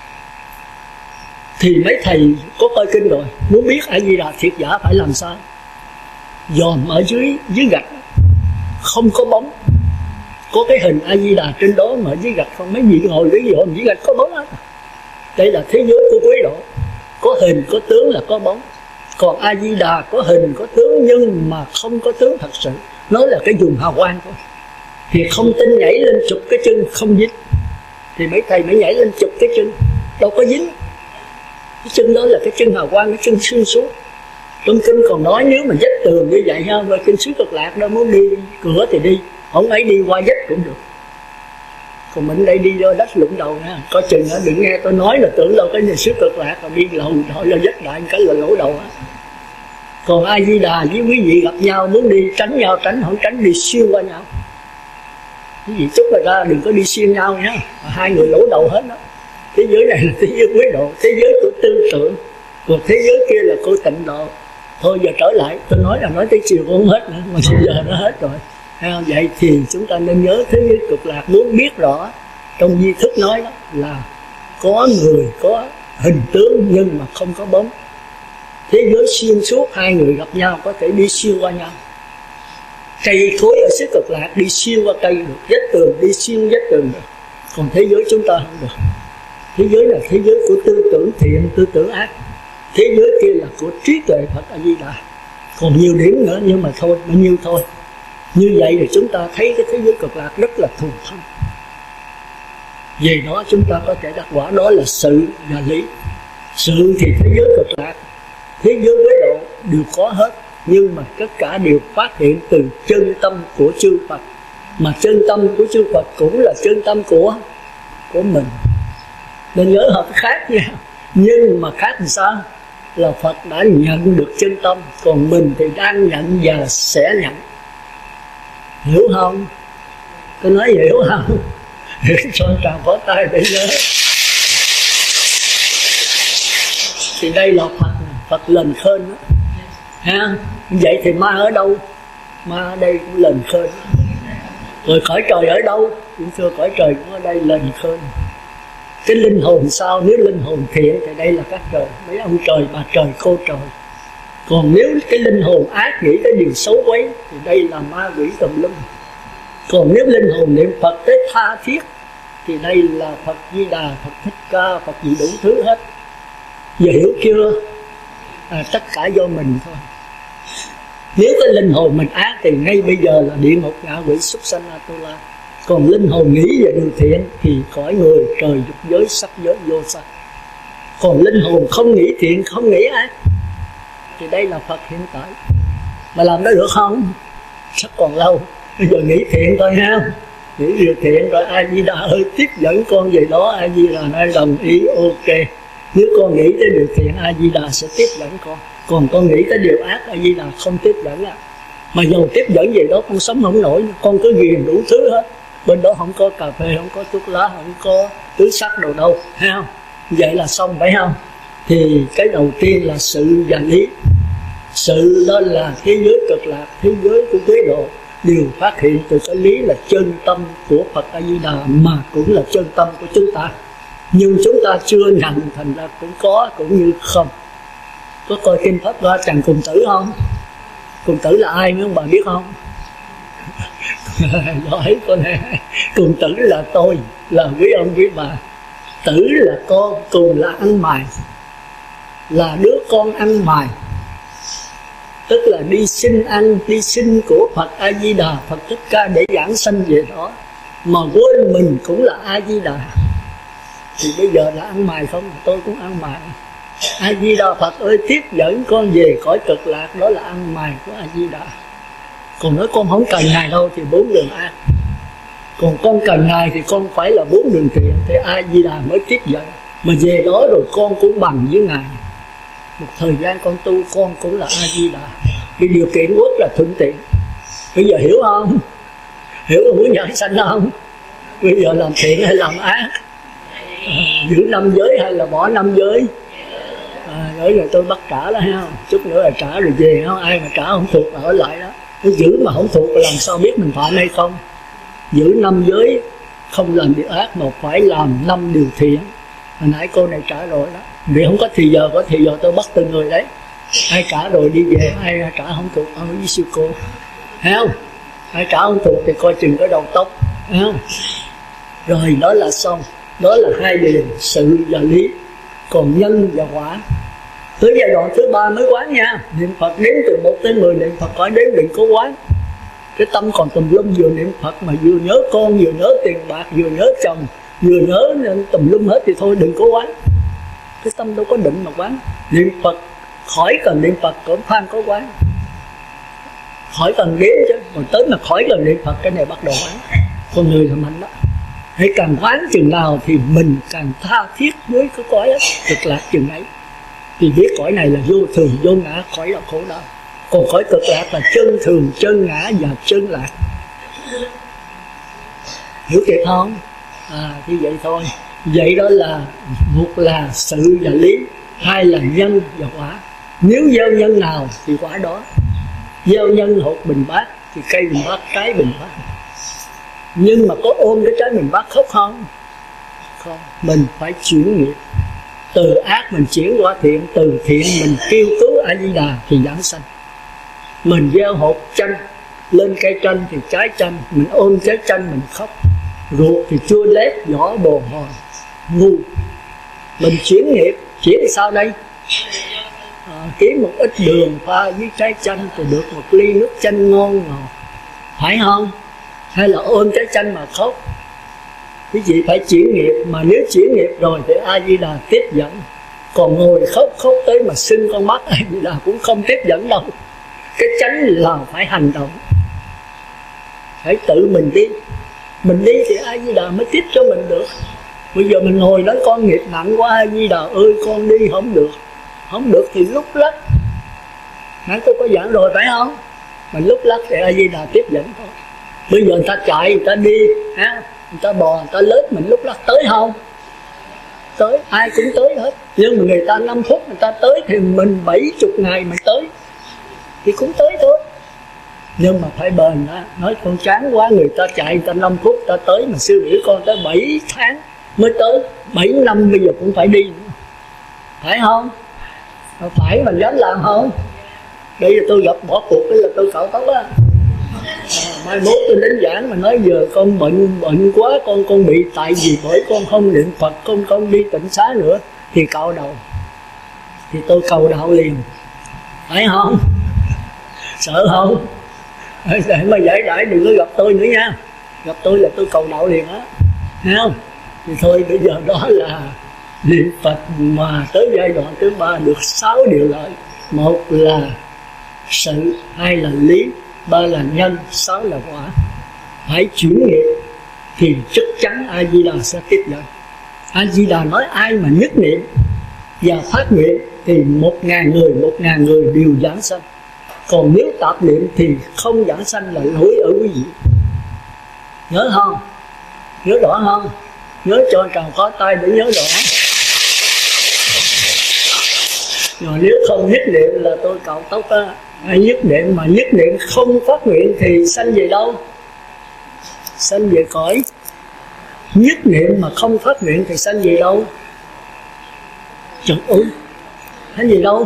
Thì mấy thầy có coi kinh rồi, muốn biết A Di Đà thiệt giả phải làm sao? Dòm ở dưới dưới gạch không có bóng, có cái hình A Di Đà trên đó mà ở dưới gạch không. Mấy vị ngồi dưới dòm dưới gạch có bóng hết. Đây là thế giới của quý độ, có hình có tướng là có bóng. Còn A Di Đà có hình có tướng nhưng mà không có tướng thật sự, nó là cái dùng hào quang thôi. Thì không tin nhảy lên chụp cái chân không dính, thì mấy thầy mới nhảy lên chụp cái chân, đâu có dính. Cái chân đó là cái chân hào quang, cái chân xuyên suốt. Trong kinh còn nói nếu mà vách tường như vậy ha, và kinh xứ Cực Lạc đó muốn đi cửa thì đi, không ấy đi qua vách cũng được. Còn mình đây đi vô đất lũng đầu nha, coi chừng đó, đừng nghe tôi nói là tưởng đâu cái nhà xứ Cực Lạc là đi lầu hỏi là vách đại cái là lỗ đầu á. Còn A Di Đà với quý vị gặp nhau muốn đi tránh nhau, tránh không tránh đi xuyên qua nhau. Quý vị chúc là ra đừng có đi xuyên nhau nhá, hai người lỗ đầu hết đó. Thế giới này là thế giới quý độ, thế giới của tư tưởng, còn thế giới kia là của tịnh độ. Thôi giờ trở lại, tôi nói là nói tới chiều cũng không hết nữa, mà giờ nó hết rồi. Vậy thì chúng ta nên nhớ thế giới Cực Lạc, muốn biết rõ trong di thức nói đó là có người, có hình tướng nhưng mà không có bóng. Thế giới xuyên suốt, hai người gặp nhau có thể đi xuyên qua nhau. Cây cối ở xứ Cực Lạc đi xuyên qua cây được, vách tường đi xuyên vách tường được. Còn thế giới chúng ta không được. Thế giới là thế giới của tư tưởng thiện, tư tưởng ác. Thế giới kia là của trí tuệ Phật A Di Đà. Còn nhiều điểm nữa nhưng mà thôi, bao nhiêu thôi. Như vậy thì chúng ta thấy cái thế giới Cực Lạc rất là thù thắng. Về đó chúng ta có thể đặt quả, đó là sự và lý. Sự thì thế giới Cực Lạc, thế giới Quế Độ đều có hết, nhưng mà tất cả đều phát hiện từ chân tâm của chư Phật. Mà chân tâm của chư Phật cũng là chân tâm của của mình. Nên nhớ hợp khác nha. Nhưng mà khác làm sao? Là Phật đã nhận được chân tâm, còn mình thì đang nhận và sẽ nhận. Hiểu không? Tôi nói hiểu không? Cho tràng phó tay để nhớ. Thì đây là Phật, Phật lần khên đó. Ha? Vậy thì ma ở đâu? Ma ở đây cũng lần khên. Rồi cõi trời ở đâu? Cũng thưa cõi trời cũng ở đây lần khên. Cái linh hồn sao? Nếu linh hồn thiện thì đây là các trời, mấy ông trời, bà trời, cô trời. Còn nếu cái linh hồn ác nghĩ cái điều xấu quấy thì đây là ma quỷ tùm lum. Còn nếu linh hồn niệm Phật tới tha thiết thì đây là Phật Di Đà, Phật Thích Ca, Phật gì đủ thứ hết. Giờ hiểu chưa? À, tất cả do mình thôi. Nếu cái linh hồn mình ác thì ngay bây giờ là địa ngục, ngạ quỷ, súc sanh, Atula. Còn linh hồn nghĩ về điều thiện thì cõi người, trời, dục giới, sắc giới, vô sanh. Còn linh hồn không nghĩ thiện, không nghĩ ác thì đây là Phật hiện tại. Mà làm đó được không? Chắc còn lâu. Bây giờ nghĩ thiện thôi ha, nghĩ điều thiện rồi A Di Đà ơi tiếp dẫn con về đó. A Di Đà nói đồng ý, ok. Nếu con nghĩ tới điều thiện, A Di Đà sẽ tiếp dẫn con. Còn con nghĩ tới điều ác, A Di Đà không tiếp dẫn à. Mà dầu tiếp dẫn về đó con sống không nổi, con cứ ghiền đủ thứ hết. Bên đó không có cà phê, không có thuốc lá, không có túi sắt đồ đâu, thấy không? Vậy là xong phải không? Thì cái đầu tiên là sự và lý. Sự đó là thế giới cực lạc, thế giới của chế độ, đều phát hiện từ cái lý là chân tâm của Phật A Di Đà, mà cũng là chân tâm của chúng ta. Nhưng chúng ta chưa nhận, thành ra cũng có cũng như không. Có coi kinh Pháp Hoa Tràng Cùng Tử không? Cùng Tử là ai nữa bà biết không? Nói con này, Cùng Tử là tôi, là quý ông quý bà. Tử là con, cùng là ăn mài, là đứa con ăn mài, tức là đi xin ăn, đi xin của Phật A Di Đà, Phật Thích Ca để giảng sanh về đó. Mà quên mình cũng là A Di Đà. Thì bây giờ là ăn mài không? Tôi cũng ăn mài. A Di Đà Phật ơi tiếp dẫn con về cõi cực lạc, đó là ăn mài của A Di Đà. Còn nói con không cần Ngài đâu thì bốn đường ác. Còn con cần Ngài thì con phải là bốn đường thiện, thì A Di Đà mới tiếp dẫn. Mà về đó rồi con cũng bằng với Ngài. Một thời gian con tu con cũng là A Di Đà. Cái điều kiện quốc là thuận tiện. Bây giờ hiểu không? Hiểu là muốn giải sanh không? Bây giờ làm thiện hay làm ác? À, giữ năm giới hay là bỏ năm giới? À, nói rồi tôi bắt trả đó ha, chút nữa là trả rồi về, không ai mà trả không thuộc là ở lại đó. Tôi giữ mà không thuộc làm sao biết mình phạm hay không? Giữ năm giới không làm điều ác mà phải làm năm điều thiện. Hồi nãy cô này trả rồi đó. Vì không có thì giờ, có thì giờ tôi bắt từng người đấy. Ai trả rồi đi về, ai trả không thuộc ở với sư cô, thấy không? Ai trả không thuộc thì coi chừng cái đầu tóc, thấy không? Rồi đó là xong. Đó là hai điều, sự và lý. Còn nhân và quả, tới giai đoạn thứ ba mới quán nha. Niệm Phật đếm từ một tới mười, niệm Phật khỏi đếm đừng có quán. Cái tâm còn tùm lum, vừa niệm Phật mà vừa nhớ con, vừa nhớ tiền bạc, vừa nhớ chồng, vừa nhớ tùm lum hết thì thôi đừng có quán. Cái tâm đâu có định mà quán. Niệm Phật khỏi cần niệm Phật cũng khoan có quán, khỏi cần đếm chứ. Còn tới mà khỏi cần niệm Phật cái này bắt đầu quán. Con người là mạnh đó. Hãy càng quán chừng nào thì mình càng tha thiết với cái cõi ấy, cực lạc chừng ấy. Thì biết cõi này là vô thường, vô ngã, cõi là khổ đau. Còn cõi cực lạc là chân thường, chân ngã và chân lạc. Hiểu kịp không? À thì vậy thôi. Vậy đó là một là sự và lý, hai là nhân và quả. Nếu gieo nhân nào thì quả đó. Gieo nhân hột bình bát thì cây bình bát, trái bình bát. Nhưng mà có ôm cái trái bình bát khóc không? Không. Mình phải chuyển nghiệp. Từ ác mình chuyển qua thiện, từ thiện mình kêu cứu A Di Đà thì giảng sanh. Mình gieo hột chanh lên cây chanh thì trái chanh, mình ôm trái chanh mình khóc. Ruột thì chua lét, vỏ bồ hòn, ngu. Mình chuyển nghiệp, chuyển sao đây? À, kiếm một ít đường pha với trái chanh thì được một ly nước chanh ngon ngọt, phải không? Hay là ôm trái chanh mà khóc? Quý vị phải chuyển nghiệp. Mà nếu chuyển nghiệp rồi thì A Di Đà tiếp dẫn. Còn ngồi khóc khóc tới mà sưng con mắt, A Di Đà cũng không tiếp dẫn đâu. Cái chánh là phải hành động, phải tự mình đi. Mình đi thì A Di Đà mới tiếp cho mình được. Bây giờ mình ngồi nói con nghiệp nặng quá, A Di Đà ơi con đi không được. Không được thì lúc lắc. Nãy tôi có giảng rồi phải không? Mình lúc lắc thì A Di Đà tiếp dẫn thôi. Bây giờ người ta chạy, người ta đi, ha? Người ta bò, người ta lết, mình lúc lắc tới không? Tới, ai cũng tới hết. Nhưng mà người ta năm phút người ta tới thì mình bảy mươi ngày mình tới thì cũng tới thôi. Nhưng mà phải bền đó. Nói con chán quá, người ta chạy người ta năm phút ta tới, mà sư biểu con tới bảy tháng mới tới, bảy năm bây giờ cũng phải đi nữa. Phải không? Phải mình dám làm không? Bây giờ tôi gặp bỏ cuộc cái là tôi cạo tóc á. À, mai mốt tôi đến giảng mà nói giờ con bệnh bệnh quá, con con bị tại vì bởi con không niệm Phật, con không đi tịnh xá nữa thì cạo đầu. Thì tôi cầu đạo liền, phải không? Sợ không? Để mà giải đãi đừng có gặp tôi nữa nha. Gặp tôi là tôi cầu đạo liền á, thấy không? Thì thôi bây giờ đó là niệm Phật mà tới giai đoạn thứ ba được sáu điều lợi. Một là sự, hai là lý, ba là nhân, sáu là quả. Hãy chuyển nghiệp thì chắc chắn A Di Đà sẽ tiếp nhận. A Di Đà nói ai mà nhất niệm và phát nguyện thì một ngàn người, một ngàn người đều giảng sanh. Còn nếu tạp niệm thì không giảng sanh là lỗi ở quý vị. Nhớ không? Nhớ rõ không? Nhớ cho tràng phó tay để nhớ rõ. Rồi nếu không nhất niệm là tôi cạo tóc á. Nhất niệm mà nhất niệm không phát nguyện thì sanh về đâu? Sanh về cõi. Nhất niệm mà không phát nguyện thì sanh về đâu? Trời ơi, sanh về đâu?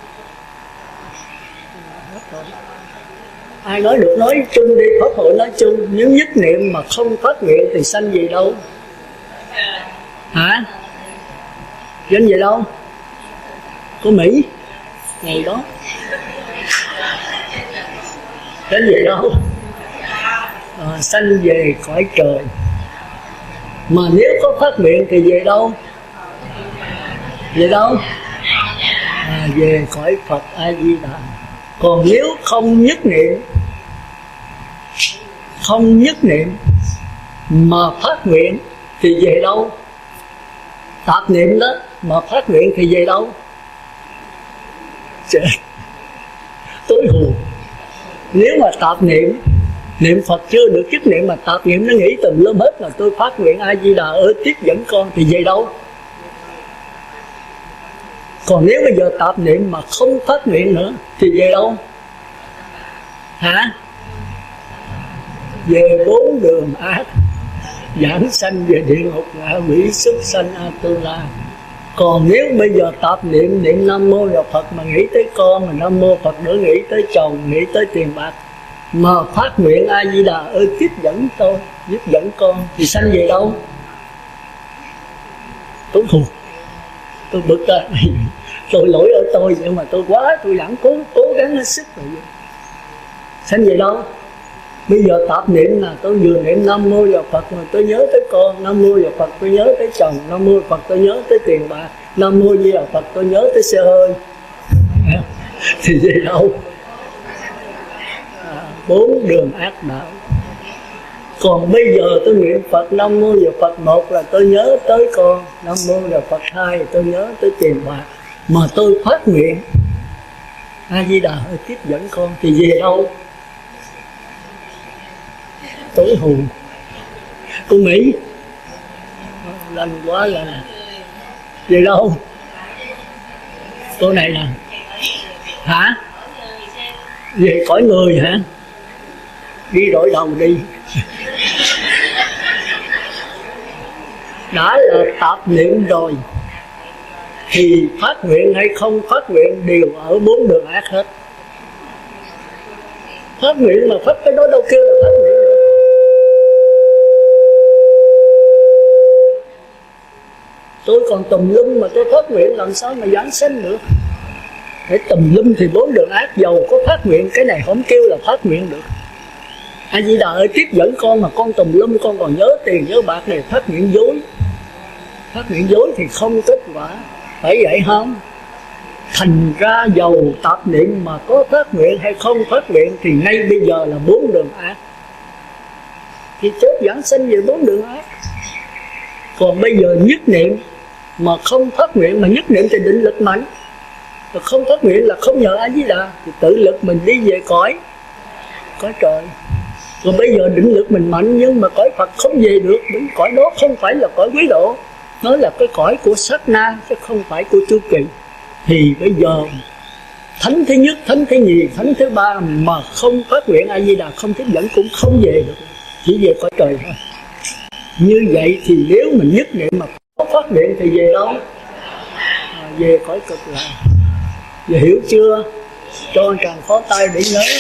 Ai nói được nói chung đi, Pháp hội nói chung. Nếu nhất niệm mà không phát nguyện thì sanh về đâu? Hả? Sanh về đâu? Có Mỹ ngày đó. Sanh về đâu? À, sanh về cõi trời. Mà nếu có phát nguyện thì về đâu? Về đâu? À, về cõi Phật A Di Đà. Còn nếu không nhất niệm, không nhất niệm mà phát nguyện thì về đâu? Tạp niệm đó mà phát nguyện thì về đâu? Trời, tối hù. Nếu mà tạp niệm, niệm Phật chưa được chức niệm mà tạp niệm nó nghĩ tùm lum hết là tôi phát nguyện A Di Đà ơi tiếp dẫn con thì về đâu? Còn nếu bây giờ tạp niệm mà không phát nguyện nữa thì về đâu? Hả? Về bốn đường ác, giảng sanh về địa ngục ngạ quỷ súc sanh A Tu La. Còn nếu bây giờ tạp niệm niệm Nam Mô Đạo Phật mà nghĩ tới con, mà Nam Mô Phật nữa nghĩ tới chồng, nghĩ tới tiền bạc, mà phát nguyện A Di Đà ơi tiếp dẫn tôi, giúp dẫn con thì sanh về đâu? Tôi thù, tôi bực ra. Tôi lỗi ở tôi nhưng mà tôi quá, tôi vẫn cố cố gắng hết sức rồi. Sanh về đâu? Bây giờ tạp niệm là tôi vừa niệm Nam Mô Đạo Phật mà tôi nhớ tới con, Nam Mô Đạo Phật tôi nhớ tới chồng, Nam Mô Phật tôi nhớ tới tiền bạc, Nam Mô Di Đà Phật tôi nhớ tới xe hơi. Thì về đâu? À, bốn đường ác đạo. Còn bây giờ tôi niệm Phật Nam Mô Đạo Phật một là tôi nhớ tới con, Nam Mô Đạo Phật hai là tôi nhớ tới tiền bạc, mà tôi phát nguyện A Di Đà ơi tiếp dẫn con thì về đâu? Tối hù. Cô Mỹ lành quá lành. Về đâu? Cô này nè. Hả? Về cõi người hả? Đi đổi đầu đi. Đã là tạp niệm rồi thì phát nguyện hay không phát nguyện đều ở bốn đường ác hết. Phát nguyện mà phát cái đó đâu kêu là phát nguyện nữa. Tôi còn tùm lum mà tôi phát nguyện làm sao mà giảng sanh được? Để tùm lum thì bốn đường ác, giàu có phát nguyện cái này không kêu là phát nguyện được. A Di Đà ơi tiếp dẫn con mà con tùm lum, con còn nhớ tiền nhớ bạc này, phát nguyện dối. Phát nguyện dối thì không kết quả. Phải vậy không? Thành ra giàu tạp niệm mà có phát nguyện hay không phát nguyện thì ngay bây giờ là bốn đường ác. Thì chết giảng sanh về bốn đường ác. Còn bây giờ nhất niệm mà không phát nguyện, mà nhất niệm thì định lực mạnh, mà không phát nguyện là không nhờ A Di Đà thì tự lực mình đi về cõi cõi trời. Còn bây giờ định lực mình mạnh nhưng mà cõi Phật không về được, bởi cõi đó không phải là cõi quý độ, nó là cái cõi của sát na chứ không phải của chu kỳ. Thì bây giờ thánh thứ nhất, thánh thứ nhì, thánh thứ ba mà không phát nguyện A Di Đà không tiếp dẫn cũng không về được, chỉ về cõi trời thôi. Như vậy thì nếu mình nhất niệm mà có phát nguyện thì về đâu? À, về cõi cực lạc. Giờ hiểu chưa? Cho tràng phó tay để nhớ.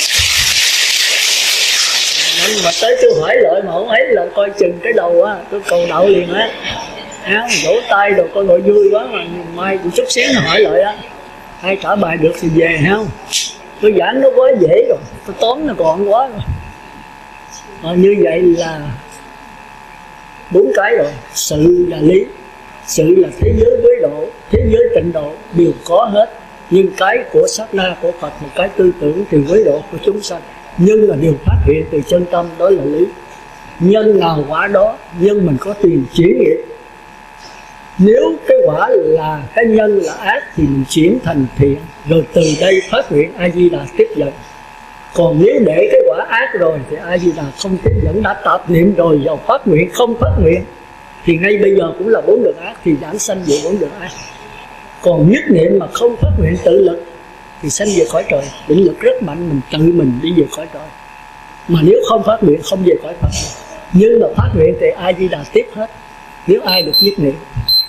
Nhưng mà tới tôi hỏi lại mà không ấy là coi chừng cái đầu á, tôi cầu đậu liền á. Áo vỗ tay đồ coi gọi vui quá mà mai cũng chút xíu nó hỏi lại á. Ai trả bài được thì về không? Tôi giảng nó quá dễ rồi, tôi tóm nó gọn quá rồi. À, như vậy là bốn cái rồi. Sự là lý, sự là thế giới với độ, thế giới tịnh độ đều có hết. Nhưng cái của sát na của Phật, một cái tư tưởng thì với độ của chúng sanh. Nhưng là điều phát hiện từ chân tâm, đó là lý. Nhân nào quả đó, nhưng mình có tiền chuyển nghiệp. Nếu cái quả là cái nhân là ác thì mình chuyển thành thiện, rồi từ đây phát nguyện A Di Đà tiếp dẫn. Còn nếu để cái quả ác rồi thì A Di Đà không tiếp dẫn, đã tạp niệm rồi vào phát nguyện không phát nguyện thì ngay bây giờ cũng là bốn đường ác, thì giảng sanh về bốn đường ác. Còn nhất niệm mà không phát nguyện tự lực thì sanh về cõi trời, định lực rất mạnh, mình tự mình đi về cõi trời. Mà nếu không phát nguyện không về cõi Phật. Nhưng mà phát nguyện thì A Di Đà tiếp hết, nếu ai được nhất niệm.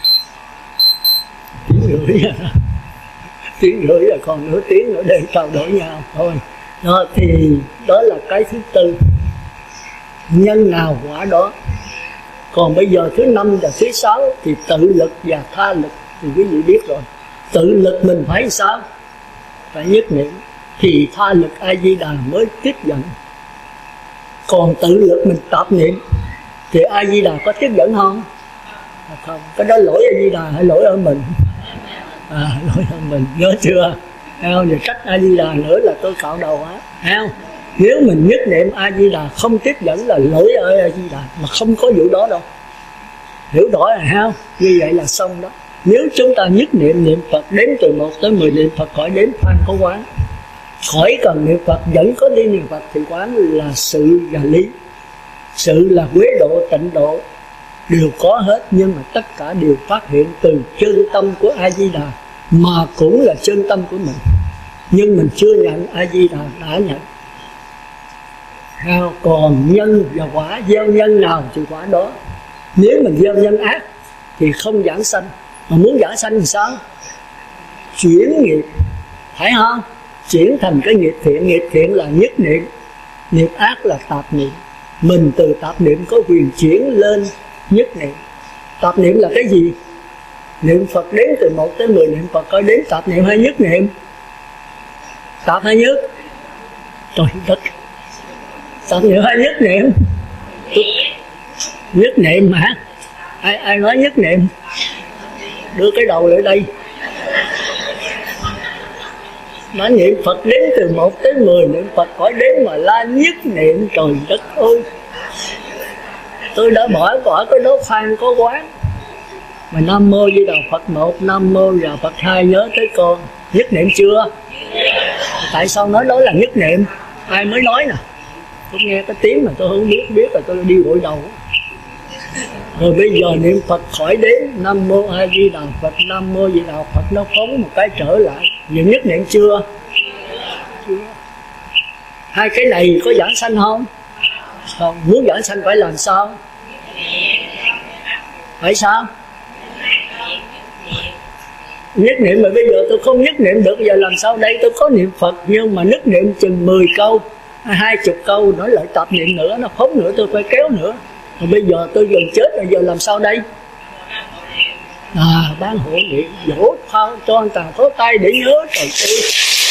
Tiếng rưỡi à, tiếng rưỡi là còn nửa tiếng nữa để trao đổi nhau thôi. Đó, thì đó là cái thứ tư, nhân nào quả đó. Còn bây giờ thứ năm và thứ sáu thì tự lực và tha lực. Thì quý vị biết rồi, tự lực mình phải sao? Phải nhất niệm, thì tha lực A Di Đà mới tiếp dẫn. Còn tự lực mình tạp niệm thì A Di Đà có tiếp dẫn không? Không, cái đó lỗi A Di Đà hay lỗi ở mình? À, lỗi ở mình, nhớ chưa? Giờ trách A Di Đà nữa là tôi cạo đầu á, không? Nếu mình nhất niệm A Di Đà không tiếp dẫn là lỗi ở A Di Đà, mà không có vụ đó đâu. Hiểu rõ rồi không? Như vậy là xong đó. Nếu chúng ta nhất niệm niệm Phật đếm từ một tới mười niệm Phật, khỏi đếm phan có quán, khỏi cần niệm Phật vẫn có đi niệm Phật, thì quán là sự và lý. Sự là quế độ, tịnh độ đều có hết, nhưng mà tất cả đều phát hiện từ chân tâm của A Di Đà, mà cũng là chân tâm của mình. Nhưng mình chưa nhận, A Di Đà đã nhận. Còn nhân và quả, gieo nhân nào thì quả đó. Nếu mình gieo nhân ác thì không giảng sanh, mà muốn giảng sanh thì sao? Chuyển nghiệp, phải không? Chuyển thành cái nghiệp thiện. Nghiệp thiện là nhất niệm, nghiệp ác là tạp niệm. Mình từ tạp niệm có quyền chuyển lên nhất niệm. Tạp niệm là cái gì? Niệm Phật đến từ một tới mười niệm Phật, coi đến tạp niệm hay nhất niệm? Tạp hay nhất? Trời đất, tạp niệm hay nhất niệm? Nhất niệm hả? Ai, ai nói nhất niệm? Đưa cái đầu lại đây. Nói niệm Phật đến từ một tới mười niệm Phật, khỏi đến mà la nhất niệm. Trời đất ơi, tôi đã bỏ bỏ cái đó khoan có quán. Mà Nam Mô Di Đà Phật một, Nam Mô Di Đà Phật hai, nhớ tới con. Nhất niệm chưa? Tại sao nói đó là nhất niệm? Ai mới nói nè? Tôi nghe cái tiếng mà tôi không biết, biết là tôi đi gội đầu. Rồi bây giờ niệm Phật khỏi đến Nam Mô A Di Đà Phật, Nam Mô Di Đà Phật, nó phóng một cái trở lại. Giờ nhất niệm chưa? Chưa. Hai cái này có giảng sanh không? Không. Muốn giảng sanh phải làm sao? Phải sao? Nhất niệm mà bây giờ tôi không nhất niệm được, giờ làm sao đây? Tôi có niệm Phật nhưng mà nhất niệm chừng mười câu, hai chục câu, nói lại tạp niệm nữa, nó phóng nữa, tôi phải kéo nữa. Rồi bây giờ tôi gần chết rồi, giờ làm sao đây? À, bán hộ niệm, dỗ phao cho anh tàng có tay để nhớ. Trời ơi,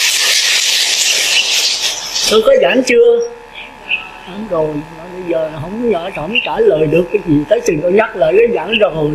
tôi có giảng chưa? Giảng rồi, bây giờ không nhỏ không trả lời được cái gì, tới chừng tôi nhắc lại cái giảng rồi.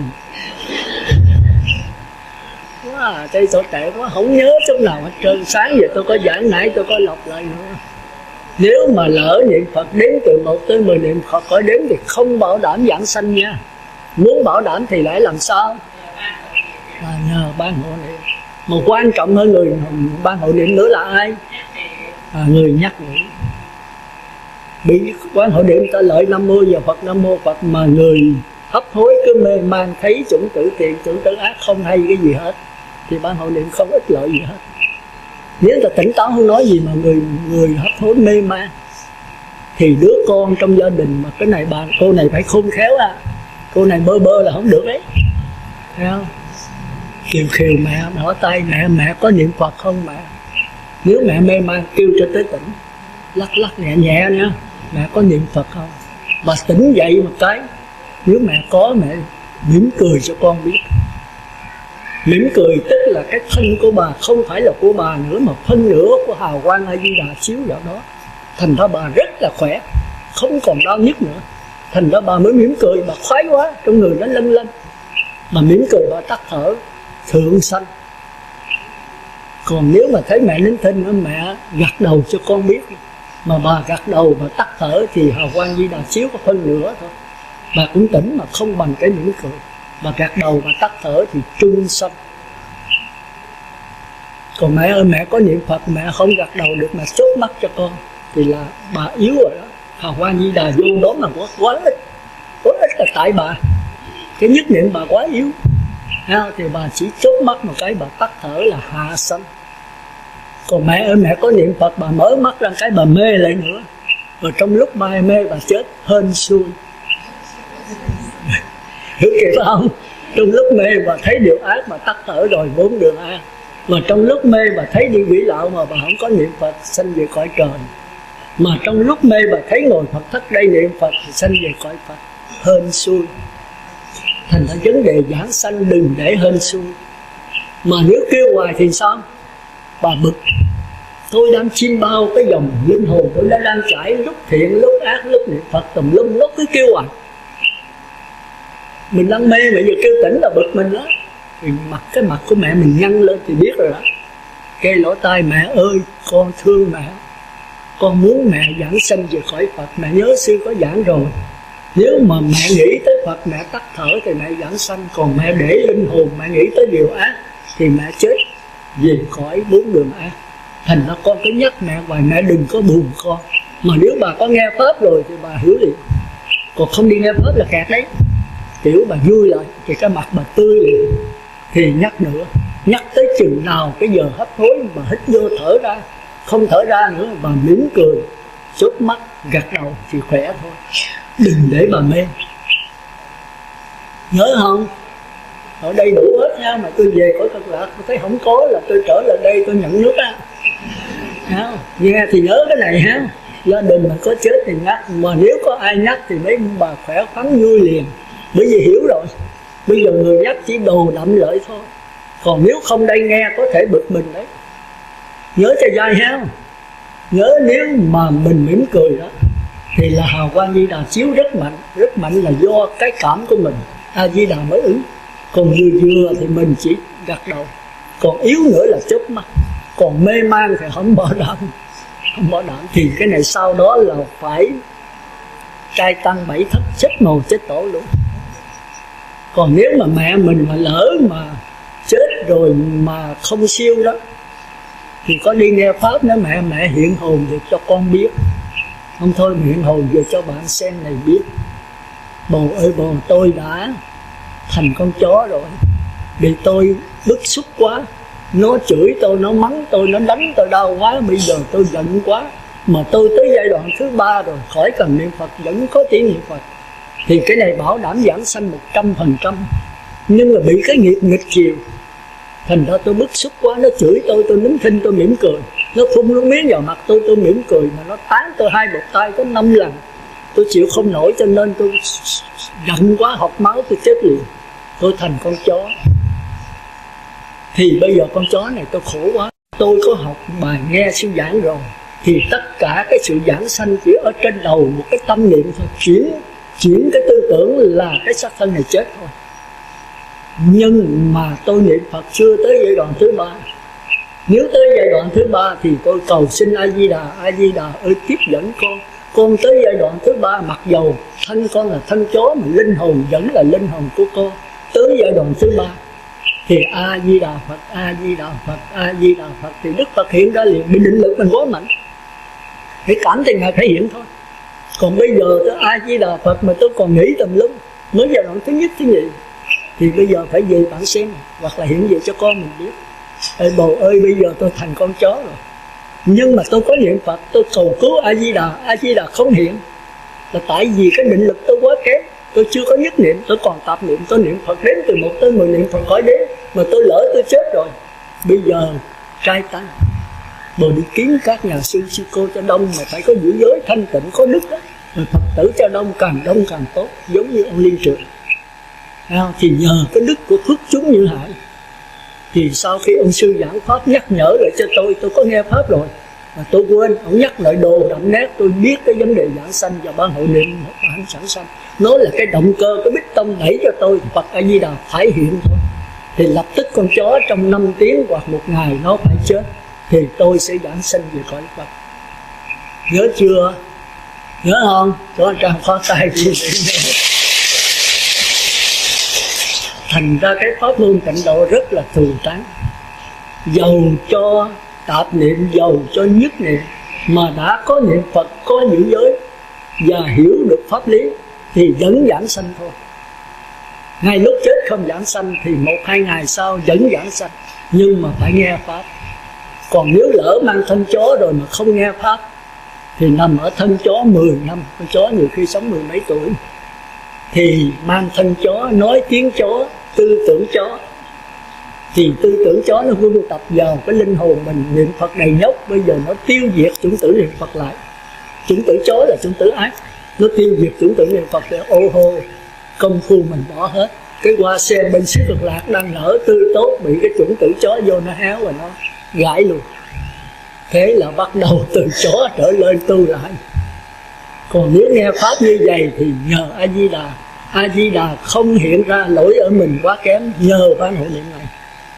Quá à, đây tôi tệ quá, không nhớ chút nào hết trơn. Sáng giờ tôi có giảng, nãy tôi có lọc lại nữa. Nếu mà lỡ niệm Phật đếm từ một tới mười niệm Phật khỏi đếm thì không bảo đảm giảng sanh nha. Muốn bảo đảm thì lại làm sao? À, nhờ ban hộ niệm. Mà quan trọng hơn người ban hộ niệm nữa là ai? À, người nhắc niệm. Bị quan hộ niệm ta lợi Nam Mô Giờ Phật, Nam Mô Phật, mà người hấp hối cứ mê man thấy chủng tử thiện, chủng tử ác không hay cái gì hết, thì ban hộ niệm không ích lợi gì hết. Nếu ta tỉnh táo không nói gì mà người người hấp hối mê man, thì đứa con trong gia đình mà cái này bà cô này phải khôn khéo à, cô này bơ bơ là không được đấy, thấy không? Kiều khiều mẹ hỏi tay mẹ, mẹ có niệm Phật không mẹ? Nếu mẹ mê man kêu cho tới tỉnh, lắc lắc nhẹ nhẹ nha, mẹ có niệm Phật không? Bà tỉnh dậy một cái, nếu mẹ có mẹ mỉm cười cho con biết. Mỉm cười tức là cái thân của bà không phải là của bà nữa, mà phân nửa của hào quang A Di Đà chiếu vào đó. Thành ra bà rất là khỏe, không còn đau nhức nữa. Thành ra bà mới mỉm cười, bà khoái quá, trong người nó lân lân. Bà mỉm cười bà tắt thở, thượng sanh. Còn nếu mà thấy mẹ nín thinh, mẹ gật đầu cho con biết. Mà bà gật đầu và tắt thở thì hào quang Di Đà chiếu có phân nửa thôi. Bà cũng tỉnh mà không bằng cái mỉm cười. Bà gật đầu và tắt thở thì trung sanh. Còn mẹ ơi, mẹ có niệm Phật, mẹ không gật đầu được mà chốt mắt cho con thì là bà yếu rồi đó. Hào quang Di Đà vô đó mà quá, quá ít. Quá ít là tại bà, cái nhất niệm bà quá yếu ha, thì bà chỉ chốt mắt một cái, bà tắt thở là hạ sanh. Còn mẹ ơi, mẹ có niệm Phật, bà mở mắt ra cái bà mê lại nữa. Rồi trong lúc bà mê bà chết hên xui. Hiểu kịp không? Trong lúc mê bà thấy điều ác mà tắt thở rồi bốn đường ác. Mà trong lúc mê bà thấy đi quỷ lão mà bà không có niệm Phật sanh về cõi trời. Mà trong lúc mê bà thấy ngồi Phật thất đây niệm Phật thì sanh về cõi Phật. Hên xui. Thành ra vấn đề giảng sanh đừng để hên xui. Mà nếu kêu hoài thì sao? Bà bực. Tôi đang chim bao cái dòng linh hồn tôi đã đang chảy, lúc thiện lúc ác lúc niệm Phật tùm lum, lúc cứ kêu hoài. Mình đang mê mà giờ kêu tỉnh là bực mình đó. Thì mặt cái mặt của mẹ mình nhăn lên thì biết rồi đó. Kê lỗ tai, mẹ ơi con thương mẹ, con muốn mẹ giảng sanh về khỏi Phật. Mẹ nhớ sư có giảng rồi, nếu mà mẹ nghĩ tới Phật mẹ tắt thở thì mẹ giảng sanh. Còn mẹ để linh hồn mẹ nghĩ tới điều ác thì mẹ chết về khỏi bốn đường ác. Thành ra con cứ nhắc mẹ hoài, mẹ đừng có buồn con. Mà nếu bà có nghe Pháp rồi thì bà hiểu liền. Còn không đi nghe Pháp là kẹt đấy. Kiểu bà vui lại thì cái mặt bà tươi liền. Thì nhắc nữa, nhắc tới chừng nào cái giờ hấp hối bà hít vô thở ra, không thở ra nữa bà mỉm cười, chớp mắt, gật đầu thì khỏe thôi. Đừng để bà mê. Nhớ không? Ở đây đủ hết ha, mà tôi về khỏi Cực Lạc tôi thấy không có là tôi trở lại đây tôi nhận nước á. Nghe thì nhớ cái này ha. Gia đình mà có chết thì nhắc, mà nếu có ai nhắc thì mấy bà khỏe khoắn vui liền. Bởi vì hiểu rồi, bây giờ người nhắc chỉ đồ đậm lợi thôi. Còn nếu không đây nghe có thể bực mình đấy. Nhớ cho dai ha. Nhớ nếu mà mình mỉm cười đó thì là hào quang Di Đà chiếu rất mạnh. Rất mạnh là do cái cảm của mình, A Di Đà mới ứng. Còn vừa vừa thì mình chỉ gật đầu. Còn yếu nữa là chớp mắt. Còn mê man thì không bỏ đảm. Không bỏ đảm thì cái này sau đó là phải trai tăng bảy thất, chết màu chết tổ luôn. Còn nếu mà mẹ mình mà lỡ mà chết rồi mà không siêu đó thì có đi nghe Pháp nói mẹ mẹ hiện hồn được cho con biết. Không thôi mà hiện hồn về cho bạn xem này biết. Bồ ơi bồ, tôi đã thành con chó rồi. Vì tôi bức xúc quá, nó chửi tôi, nó mắng tôi, nó đánh tôi đau quá. Bây giờ tôi giận quá. Mà tôi tới giai đoạn thứ ba rồi, khỏi cần niệm Phật, vẫn có tiếng niệm Phật. Thì cái này bảo đảm giảng sanh một trăm phần trăm. Nhưng mà bị cái nghiệp nghịch chiều. Thành ra tôi bức xúc quá, nó chửi tôi, tôi nín thinh, tôi mỉm cười. Nó phun nước miếng vào mặt tôi, tôi mỉm cười. Mà nó tán tôi hai bột tay có năm lần. Tôi chịu không nổi cho nên tôi giận quá, học máu tôi chết liền. Tôi thành con chó. Thì bây giờ con chó này tôi khổ quá. Tôi có học bài nghe sư giảng rồi. Thì tất cả cái sự giảng sanh chỉ ở trên đầu một cái tâm niệm thôi. Chuyển, chuyển cái tư tưởng là cái xác thân này chết thôi. Nhưng mà tôi niệm Phật chưa tới giai đoạn thứ ba. Nếu tới giai đoạn thứ ba thì tôi cầu xin A Di Đà, A Di Đà ơi tiếp dẫn con. Con tới giai đoạn thứ ba, mặc dầu thân con là thân chó mà linh hồn vẫn là linh hồn của con. Tới giai đoạn thứ ba thì A Di Đà Phật, A Di Đà Phật, A Di Đà Phật thì Đức Phật hiện ra liền. Bị định lực mình quá mạnh, cái cảm thì Ngài thể hiện thôi. Còn bây giờ tới A Di Đà Phật mà tôi còn nghĩ tùm lum, mới giai đoạn thứ nhất thứ nhì, thì bây giờ phải về bạn xem hoặc là hiện về cho con mình biết. Ê bồ ơi, bây giờ tôi thành con chó rồi, nhưng mà tôi có niệm Phật, tôi cầu cứu A Di Đà, A Di Đà không hiện, là tại vì cái định lực tôi quá kém. Tôi chưa có nhất niệm, tôi còn tạp niệm. Tôi niệm Phật đến từ một tới mười niệm Phật khỏi đến, mà tôi lỡ tôi chết rồi. Bây giờ trai tăng bồ đi kiếm các nhà sư sư cô cho đông, mà phải có giữ giới thanh tịnh có đức đó. Rồi Phật tử cho đông, càng đông càng tốt, giống như ông Liên Trường. Thì nhờ cái đức của phước chúng như hải Thì sau khi ông sư giảng pháp nhắc nhở lại cho tôi, tôi có nghe pháp rồi mà tôi quên. Ông nhắc lại đồ đậm nét, tôi biết cái vấn đề giảng sanh và ban hội niệm bản sản sanh. Nó là cái động cơ, cái bích tông đẩy cho tôi Phật A Di Đà phải hiện thôi. Thì lập tức con chó trong năm tiếng hoặc một ngày nó phải chết, thì tôi sẽ giảng sanh về cõi Phật. Nhớ chưa? Nhớ không? Cho Trang khoa tay đi. Thành ra cái pháp môn tịnh độ rất là thù tán. Dầu cho tạp niệm, dầu cho nhất niệm, mà đã có niệm Phật, có giữ giới và hiểu được pháp lý thì vẫn giảng sanh thôi. Ngay lúc chết không giảng sanh thì một hai ngày sau vẫn giảng sanh, nhưng mà phải nghe pháp. Còn nếu lỡ mang thân chó rồi mà không nghe pháp thì nằm ở thân chó mười năm. Con chó nhiều khi sống mười mấy tuổi, thì mang thân chó, nói tiếng chó, tư tưởng chó, thì tư tưởng chó nó huân tập vào cái linh hồn mình. Niệm Phật đầy nhóc, bây giờ nó tiêu diệt chủng tử niệm Phật lại. Chủng tử chó là chủng tử ác, nó tiêu diệt chủng tử niệm Phật. Thì ô hô, công phu mình bỏ hết. Cái hoa sen bên xứ Cực Lạc đang nở tươi tốt, bị cái chủng tử chó vô nó héo và nó gãi luôn. Thế là bắt đầu từ chó trở lên tu lại. Còn nếu nghe pháp như vậy thì nhờ A Di Đà, A Di Đà không hiện ra lỗi ở mình quá kém, nhờ ban hội niệm này.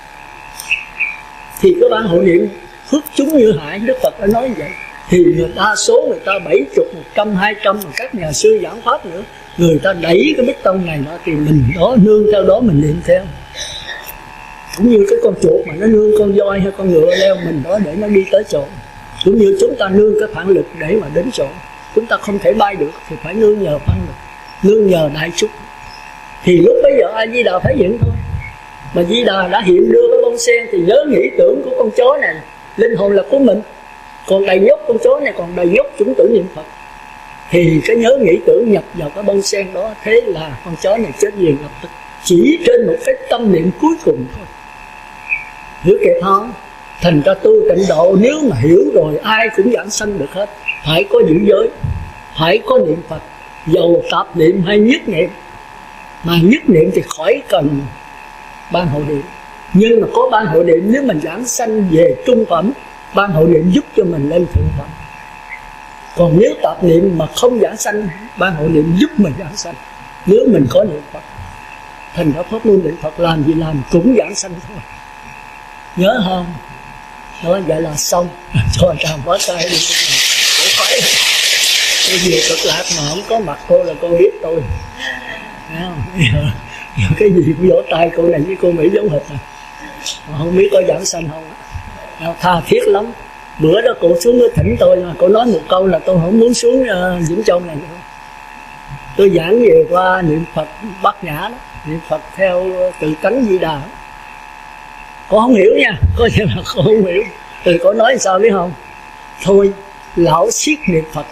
Thì cái ban hội niệm phước chúng như hải, Đức Phật đã nói vậy. Thì người đa số người ta bảy chục, một trăm, hai trăm, các nhà sư giảng pháp nữa, người ta đẩy cái bích tông này đó, thì mình đó nương theo đó mình niệm theo. Cũng như cái con chuột mà nó nương con voi hay con ngựa leo mình đó để nó đi tới chỗ. Cũng như chúng ta nương cái phản lực để mà đến chỗ. Chúng ta không thể bay được thì phải nương nhờ phản lực, nương nhờ đại chúng. Thì lúc bấy giờ A Di Đà phải hiện thôi. Mà Di Đà đã hiện đưa cái bông sen thì nhớ nghĩ tưởng của con chó này, linh hồn là của mình. Còn đầy nhóc con chó này còn đầy nhóc chủng tử niệm Phật. Thì cái nhớ nghĩ tưởng nhập vào cái bông sen đó, thế là con chó này chết liền lập tức. Chỉ trên một cái tâm niệm cuối cùng thôi. Hiểu kịp không? Thành ra tu tịnh độ nếu mà hiểu rồi ai cũng giảng sanh được hết. Phải có giữ giới, phải có niệm Phật, dầu tạp niệm hay nhất niệm. Mà nhất niệm thì khỏi cần ban hội niệm. Nhưng mà có ban hội niệm, nếu mình giảng sanh về trung phẩm, ban hội niệm giúp cho mình lên thượng phẩm. Còn nếu tạp niệm mà không giảng sanh, ban hội niệm giúp mình giảng sanh. Nếu mình có niệm Phật, thành ra pháp môn niệm Phật làm gì làm cũng giảng sanh thôi. Nhớ không? Nói vậy là xong. Cho Tràm bó tay đi. Cổ khoái. Tôi về Cực Lạc mà không có mặt cô là cô biết tôi. Thấy không? Giờ, giờ cái gì cũng vỗ tay cô này với cô Mỹ giống hệt à. Mà không biết có giảng sanh không. Tha thiết lắm. Bữa đó cô xuống nó thỉnh tôi mà cô nói một câu là tôi không muốn xuống uh, Vĩnh Châu này nữa. Tôi giảng về qua niệm Phật Bát Nhã đó, niệm Phật theo từ cánh Di Đà. Cô không hiểu nha, có nghĩa là cô không hiểu. Thì cô nói sao biết không? Thôi lão siết niệm Phật.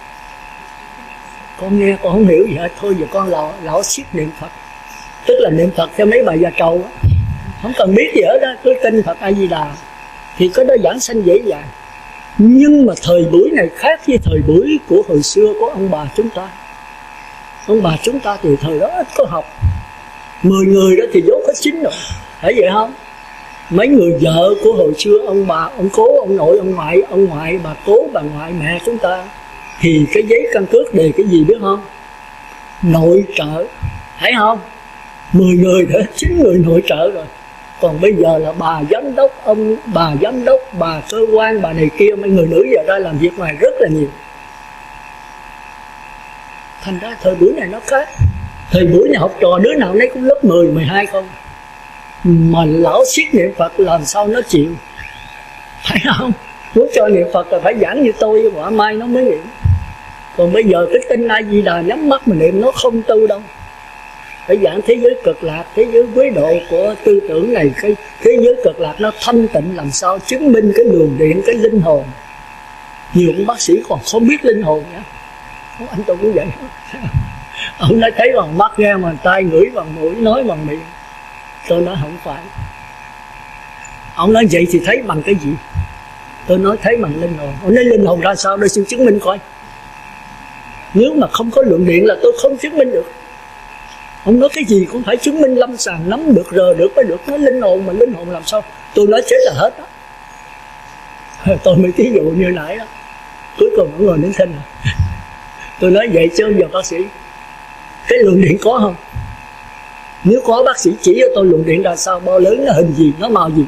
Con nghe con không hiểu gì hết. Thôi giờ con lão, lão siết niệm Phật. Tức là niệm Phật theo mấy bài gia trầu á. Không cần biết gì hết đó, cứ tin Phật A Di Đà thì có đó giảng sanh dễ dàng. Nhưng mà thời buổi này khác với thời buổi của hồi xưa của ông bà chúng ta. Ông bà chúng ta từ thời đó ít có học. Mười người đó thì dốt hết chín rồi. Phải vậy không? Mấy người vợ của hồi xưa, ông bà, ông cố, ông nội, ông ngoại, ông ngoại, bà cố, bà ngoại, mẹ chúng ta, thì cái giấy căn cước đề cái gì biết không? Nội trợ. Thấy không? Mười người đó, chín người nội trợ rồi. Còn bây giờ là bà giám đốc, ông bà giám đốc, bà cơ quan, bà này kia, mấy người nữ giờ ra làm việc ngoài rất là nhiều. Thành ra thời buổi này nó khác. Thời buổi này học trò đứa nào nấy cũng lớp mười, mười hai không. Mà lão siết niệm Phật làm sao nó chịu. Phải không? Muốn cho niệm Phật là phải giảng như tôi, quả mai nó mới niệm. Còn bây giờ cái tin A Di Đà nhắm mắt mà niệm nó không tu đâu. Phải giảng thế giới Cực Lạc, thế giới quế độ của tư tưởng này. Cái thế giới Cực Lạc nó thanh tịnh làm sao chứng minh cái luồng điện, cái linh hồn. Nhiều ông bác sĩ còn không biết linh hồn nữa. Anh tôi cũng vậy. Ông nói thấy bằng mắt, nghe bằng tai, ngửi bằng mũi, nói bằng miệng. Tôi nói không phải. Ông nói vậy thì thấy bằng cái gì? Tôi nói thấy bằng linh hồn. Ông nói linh hồn ra sao? Để xin chứng minh coi. Nếu mà không có lượng điện là tôi không chứng minh được. Ông nói cái gì cũng phải chứng minh lâm sàng, nắm được, rờ được mới được. Nói linh hồn mà linh hồn làm sao? Tôi nói chết là hết đó. Tôi mới ví dụ như nãy đó, cuối cùng ông ngồi nín thinh à. Tôi nói vậy chứ giờ bác sĩ, cái luồng điện có không? Nếu có bác sĩ chỉ cho tôi luồng điện ra sao, bao lớn, nó hình gì, nó màu gì.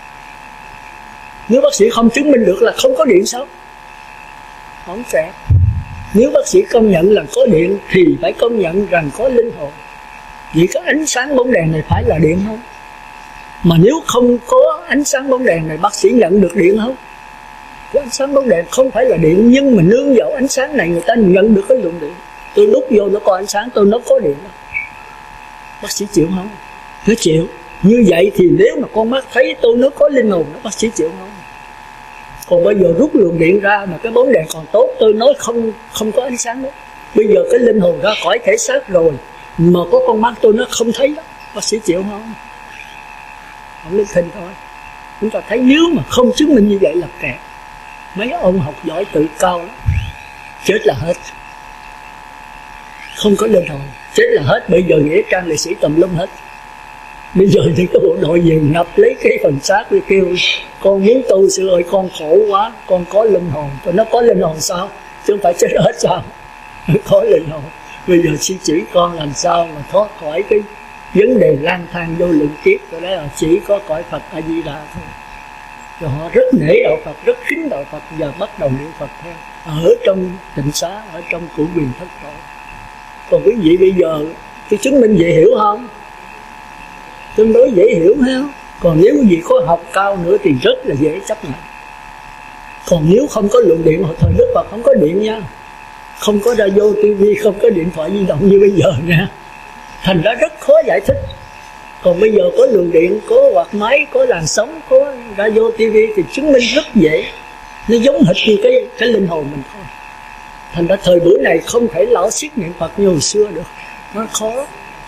Nếu bác sĩ không chứng minh được là không có điện sao? Không sẽ. Nếu bác sĩ công nhận là có điện thì phải công nhận rằng có linh hồn. Vì cái ánh sáng bóng đèn này phải là điện không? Mà nếu không có ánh sáng bóng đèn này, bác sĩ nhận được điện không? Cái ánh sáng bóng đèn không phải là điện, nhưng mà nương vào ánh sáng này người ta nhận được cái luồng điện. Tôi lúc vô nó có ánh sáng, tôi nó có điện đó. Bác sĩ chịu không? Nó chịu. Như vậy thì nếu mà con mắt thấy tôi nó có linh hồn, nó bác sĩ chịu không? Còn bây giờ rút luồng điện ra mà cái bóng đèn còn tốt, tôi nói không không có ánh sáng đó. Bây giờ cái linh hồn ra khỏi thể xác rồi, mà có con mắt tôi nó không thấy đó, bác sĩ chịu không? Không linh thinh thôi. Chúng ta thấy nếu mà không chứng minh như vậy là kẹt. Mấy ông học giỏi tự cao lắm, chết là hết. Không có linh hồn, chết là hết. Bây giờ nghĩa trang liệt sĩ tùm lum hết. Bây giờ thì cái bộ đội về ngập lấy cái phần xác đi kêu con muốn tu sư ơi, con khổ quá, con có linh hồn. Tôi nói có linh hồn sao? Chứ không phải chết hết sao? Có linh hồn. Bây giờ sư chỉ con làm sao mà thoát khỏi cái vấn đề lang thang vô lượng kiếp. Tôi nói là chỉ có cõi Phật A Di Đà thôi. Rồi họ rất nể đạo Phật, rất kính đạo Phật, giờ bắt đầu niệm Phật theo. Ở trong tịnh xá, ở trong cửu quyền thất tổ. Còn quý vị bây giờ tôi chứng minh dễ hiểu không? Tương đối dễ hiểu ha. Còn nếu quý vị có học cao nữa thì rất là dễ chấp nhận. Còn nếu không có luồng điện, hồi thời Đức Phật không có điện nha, không có radio, tivi, không có điện thoại di động như bây giờ nha, thành ra rất khó giải thích. Còn bây giờ có luồng điện, có quạt máy, có làn sóng, có radio, tivi thì chứng minh rất dễ. Nó giống hệt như cái, cái linh hồn mình thôi. Thành ra thời buổi này không thể lão siết niệm Phật như hồi xưa được, nó khó.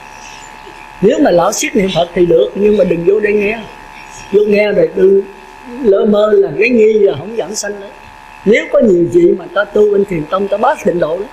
Nếu mà lão siết niệm Phật thì được, nhưng mà đừng vô đây nghe. Vô nghe rồi đừng lỡ mơ là cái nghi là không giảng sanh đấy. Nếu có nhiều vị mà ta tu bên Thiền Tông ta bác tịnh độ đó,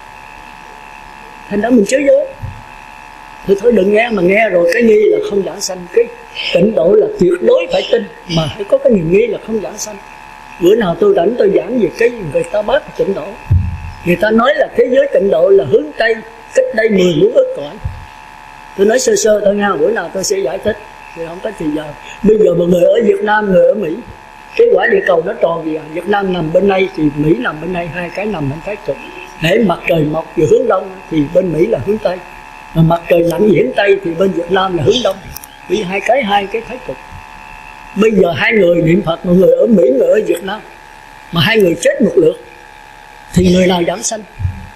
thành ra mình chớ dối. Thì thôi đừng nghe, mà nghe rồi cái nghi là không giảng sanh. Cái tịnh độ là tuyệt đối phải tin, mà phải có cái niềm nghi là không giảng sanh. Bữa nào tôi rảnh tôi giảng về cái người ta bác tịnh độ. Người ta nói là thế giới tịnh độ là hướng Tây, cách đây mười muôn ức cõi. Tôi nói sơ sơ thôi nha, bữa nào tôi sẽ giải thích. Thì không có thì giờ. Bây giờ một người ở Việt Nam, người ở Mỹ, cái quả địa cầu nó tròn gì à? Việt Nam nằm bên đây thì Mỹ nằm bên đây, hai cái nằm bên thái cực. Hễ mặt trời mọc về hướng đông thì bên Mỹ là hướng Tây, mà mặt trời lặn về hướng Tây thì bên Việt Nam là hướng đông. Vì hai cái hai cái thái cực. Bây giờ hai người niệm Phật, một người ở Mỹ, người ở Việt Nam, mà hai người chết một lượt thì người nào giảng sanh?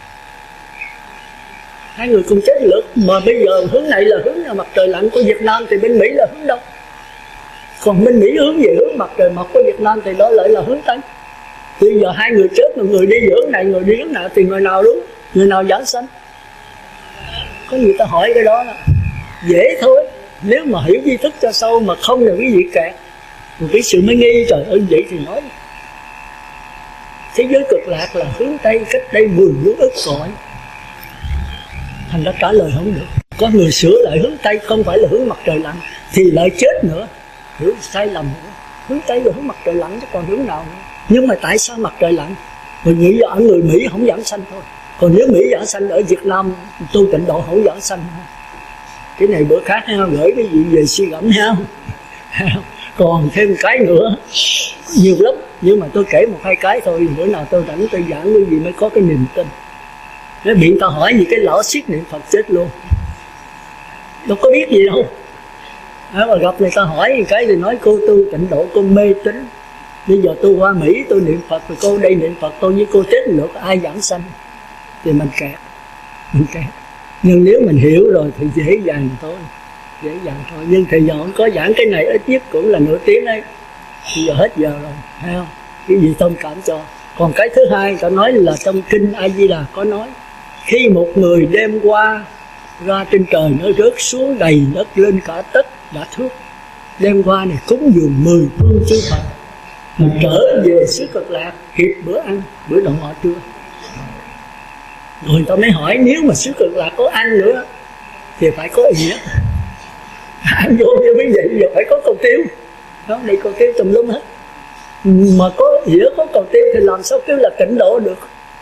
Hai người cùng chết lượt, mà bây giờ hướng này là hướng mặt trời lặn của Việt Nam thì bên Mỹ là hướng đông. Còn bên Mỹ hướng về hướng mặt trời mọc của Việt Nam thì đó lại là hướng Tây. Bây giờ hai người chết, một người đi hướng này, người đi hướng nào thì người nào đúng, người nào giảng sanh? Có người ta hỏi cái đó là dễ thôi. Nếu mà hiểu tri thức cho sâu mà không là cái gì kẹt. Một cái sự mới nghi, trời ơi vậy thì nói thế giới cực lạc là hướng Tây cách đây mười muôn ức cõi. Thành ra trả lời không được. Có người sửa lại hướng Tây không phải là hướng mặt trời lặn thì lại chết nữa, hiểu sai lầm nữa. Hướng Tây là hướng mặt trời lặn chứ còn hướng nào nữa. Nhưng mà tại sao mặt trời lặn? Mình nghĩ ở người Mỹ không giảng sanh thôi. Còn nếu Mỹ giảng sanh, ở Việt Nam tu tịnh độ không giảng sanh. Cái này bữa khác ha, gửi cái gì về suy gẫm ha. Còn thêm cái nữa nhiều lắm, nhưng mà tôi kể một hai cái thôi. Bữa nào tôi rảnh tôi giảng cái gì mới có cái niềm tin. Nếu bị ta hỏi gì cái lão siết niệm Phật chết luôn, đâu có biết gì đâu. Nếu mà gặp người ta hỏi cái thì nói cô tu tịnh độ, cô mê tín. Bây giờ tôi qua Mỹ tôi niệm Phật, rồi cô đây niệm Phật, tôi với cô chết lượt, ai giảng sanh? Thì mình kẹt, mình kẹt. Nhưng nếu mình hiểu rồi thì dễ dàng thôi, dễ dàng thôi. Nhưng thì giờ không có giảng cái này ít nhất cũng là nửa tiếng đấy. Bây giờ hết giờ rồi, thấy không? Cái gì thông cảm cho. Còn cái thứ hai ta nói là trong kinh A Di Đà có nói, khi một người đem qua ra trên trời nó rớt xuống đầy đất lên cả tất đã thước, đem qua này cúng dường mười phương chư Phật, mà trở về xứ Cực Lạc kịp bữa ăn, bữa đồng họ trưa. Rồi ta mới hỏi nếu mà xứ Cực Lạc có ăn nữa thì phải có ỉa. Ăn vô như quý vị giờ phải có cầu tiêu, đó, đi cầu tiêu tùm lum hết. Mà có ỉa có cầu tiêu thì làm sao kêu là tịnh độ được?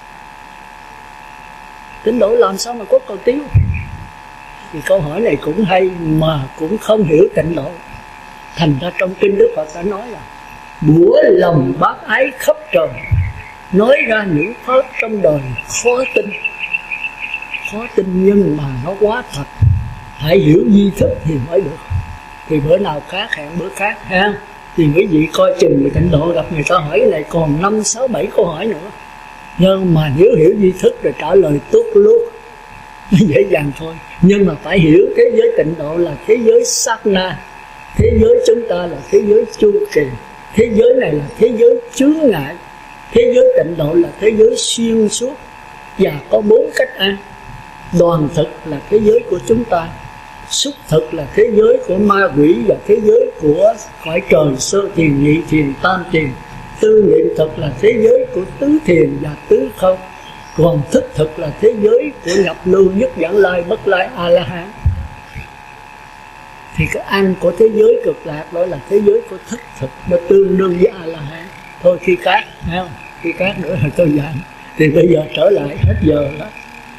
Tịnh độ làm sao mà có cầu tiêu? Thì câu hỏi này cũng hay mà cũng không hiểu tịnh độ. Thành ra trong kinh Đức Phật đã nói là bủa lòng bác ái khắp trời, nói ra những pháp trong đời khó tin. Khó tin nhưng mà nó quá thật. Hãy hiểu duy thức thì mới được. Thì bữa nào khác hẹn bữa khác ha. Thì quý vị coi chừng về tịnh độ gặp người ta hỏi cái này còn năm, sáu, bảy câu hỏi nữa. Nhưng mà nếu hiểu duy thức rồi trả lời tốt luôn, nó dễ dàng thôi. Nhưng mà phải hiểu thế giới tịnh độ là thế giới sát na. Thế giới chúng ta là thế giới chu kỳ. Thế giới này là thế giới chướng ngại. Thế giới tịnh độ là thế giới xuyên suốt và có bốn cách ăn. Đoàn thực là thế giới của chúng ta, xúc thực là thế giới của ma quỷ và thế giới của cõi trời sơ thiền, nhị thiền, tam thiền. Tư niệm thực là thế giới của tứ thiền và tứ không. Còn thức thực là thế giới của nhập lưu, nhất vãng lai, bất lai, A-la-hán. Thì cái ăn của thế giới cực lạc đó là thế giới của thức thực, nó tương đương với A-la-hán. Thôi khi khác, thấy không? Khi khác nữa là tôi giảng. Thì bây giờ trở lại hết giờ đó.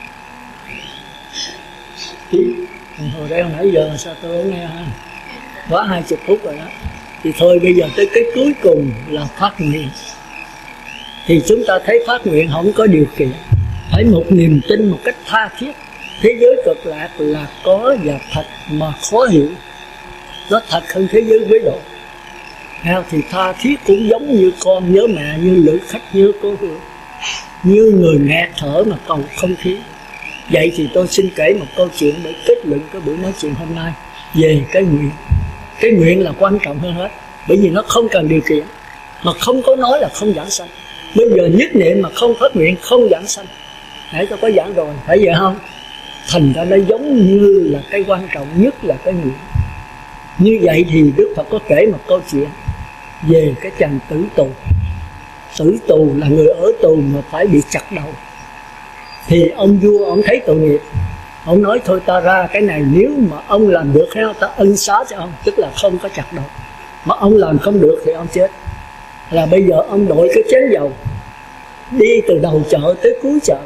Thì hồi đây hồi nãy giờ sao tôi không nghe ha? Quá hai chục phút rồi đó. Thì thôi bây giờ tới cái cuối cùng là phát nguyện. Thì chúng ta thấy phát nguyện không có điều kiện, phải một niềm tin một cách tha thiết. Thế giới cực lạc là có và thật mà khó hiểu. Nó thật hơn thế giới quế độ. Thì tha thiết cũng giống như con nhớ mẹ, như lữ khách nhớ cố hương, như người nghẹt thở mà cầu không khí. Vậy thì tôi xin kể một câu chuyện để kết luận cái buổi nói chuyện hôm nay về cái nguyện. Cái nguyện là quan trọng hơn hết, bởi vì nó không cần điều kiện. Mà không có nói là không giảng sanh. Bây giờ nhất niệm mà không phát nguyện không giảng sanh. Nãy tôi có giảng rồi, phải vậy không? Thành ra nó giống như là cái quan trọng nhất là cái nguyện. Như vậy thì Đức Phật có kể một câu chuyện về cái chàng tử tù. Tử tù là người ở tù mà phải bị chặt đầu. Thì ông vua ông thấy tội nghiệp, ông nói thôi ta ra cái này, nếu mà ông làm được hay ta ân xá cho ông, tức là không có chặt đầu. Mà ông làm không được thì ông chết. Là bây giờ ông đội cái chén dầu đi từ đầu chợ tới cuối chợ.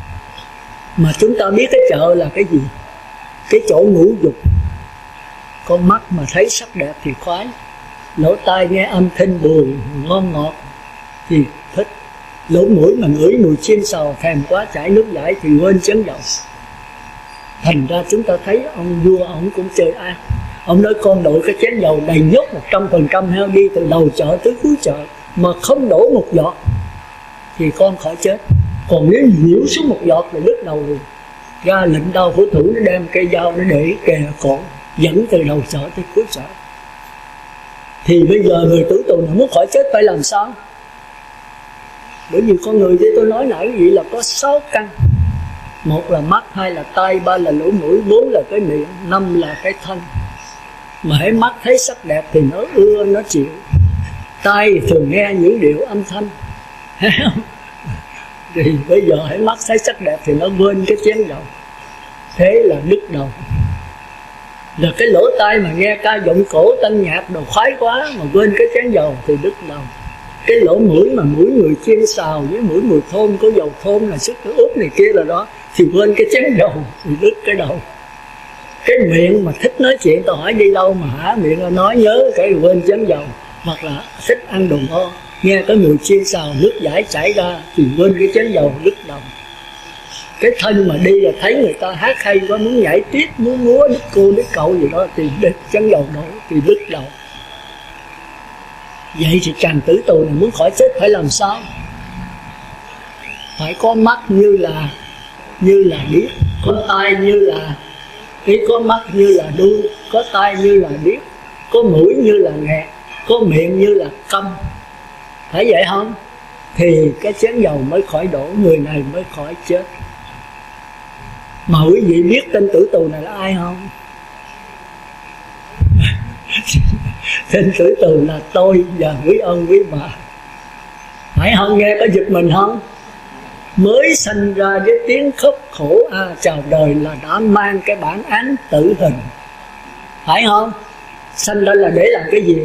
Mà chúng ta biết cái chợ là cái gì? Cái chỗ ngũ dục. Con mắt mà thấy sắc đẹp thì khoái, lỗ tai nghe âm thanh buồn ngon ngọt thì thích, lỗ mũi mà ngửi mùi chiên xào thèm quá chảy nước dãi thì quên chén dầu. Thành ra chúng ta thấy ông vua ông cũng chơi ác. Ông nói con đội cái chén dầu đầy nhốt một trăm phần trăm heo đi từ đầu chợ tới cuối chợ mà không đổ một giọt thì con khỏi chết. Còn nếu nhiễu xuống một giọt là đứt đầu liền. Ra lệnh đau hữu thủ nó đem cây dao nó để kề cổ dẫn từ đầu chợ tới cuối chợ. Thì bây giờ người tử tù này muốn khỏi chết phải làm sao? Bởi vì con người như tôi nói nãy vậy là có sáu căn. Một là mắt, hai là tai, ba là lỗ mũi, bốn là cái miệng, năm là cái thân. Mà hãy mắt thấy sắc đẹp thì nó ưa, nó chịu. Tai thường nghe những điều âm thanh. Thì bây giờ hãy mắt thấy sắc đẹp thì nó quên cái chén dầu. Thế là đứt đầu. Rồi cái lỗ tai mà nghe ca giọng cổ tân nhạc đồ khoái quá mà quên cái chén dầu thì đứt đầu. Cái lỗ mũi mà mũi người chiên xào với mũi mùi thơm có dầu thơm là sức ướp này kia là đó thì quên cái chén dầu thì đứt cái đầu. Cái miệng mà thích nói chuyện, tao hỏi đi đâu mà hả miệng là nói nhớ cái quên chén dầu. Hoặc là thích ăn đồ ngon, nghe cái mùi chiên xào nước dãi chảy ra thì quên cái chén dầu đứt đầu. Cái thân mà đi là thấy người ta hát hay quá muốn nhảy tiếp, muốn múa đứt cô đứt cậu gì đó thì đứt chén dầu đổ thì đứt đầu. Vậy thì chàng tử tù này muốn khỏi chết phải làm sao? Phải có mắt như là như là điếc, có tai như là ý, có mắt như là đuôi, có tai như là điếc, có mũi như là nghẹt, có miệng như là câm. Phải vậy không? Thì cái chén dầu mới khỏi đổ, người này mới khỏi chết. Mà quý vị biết tên tử tù này là ai không? Tên tử tù là tôi và quý ông quý bà. Phải không? Nghe có giật mình không? mới sanh ra với tiếng khóc khổ a chào đời là đã mang cái bản án tử hình, phải không? Sanh ra là để làm cái gì?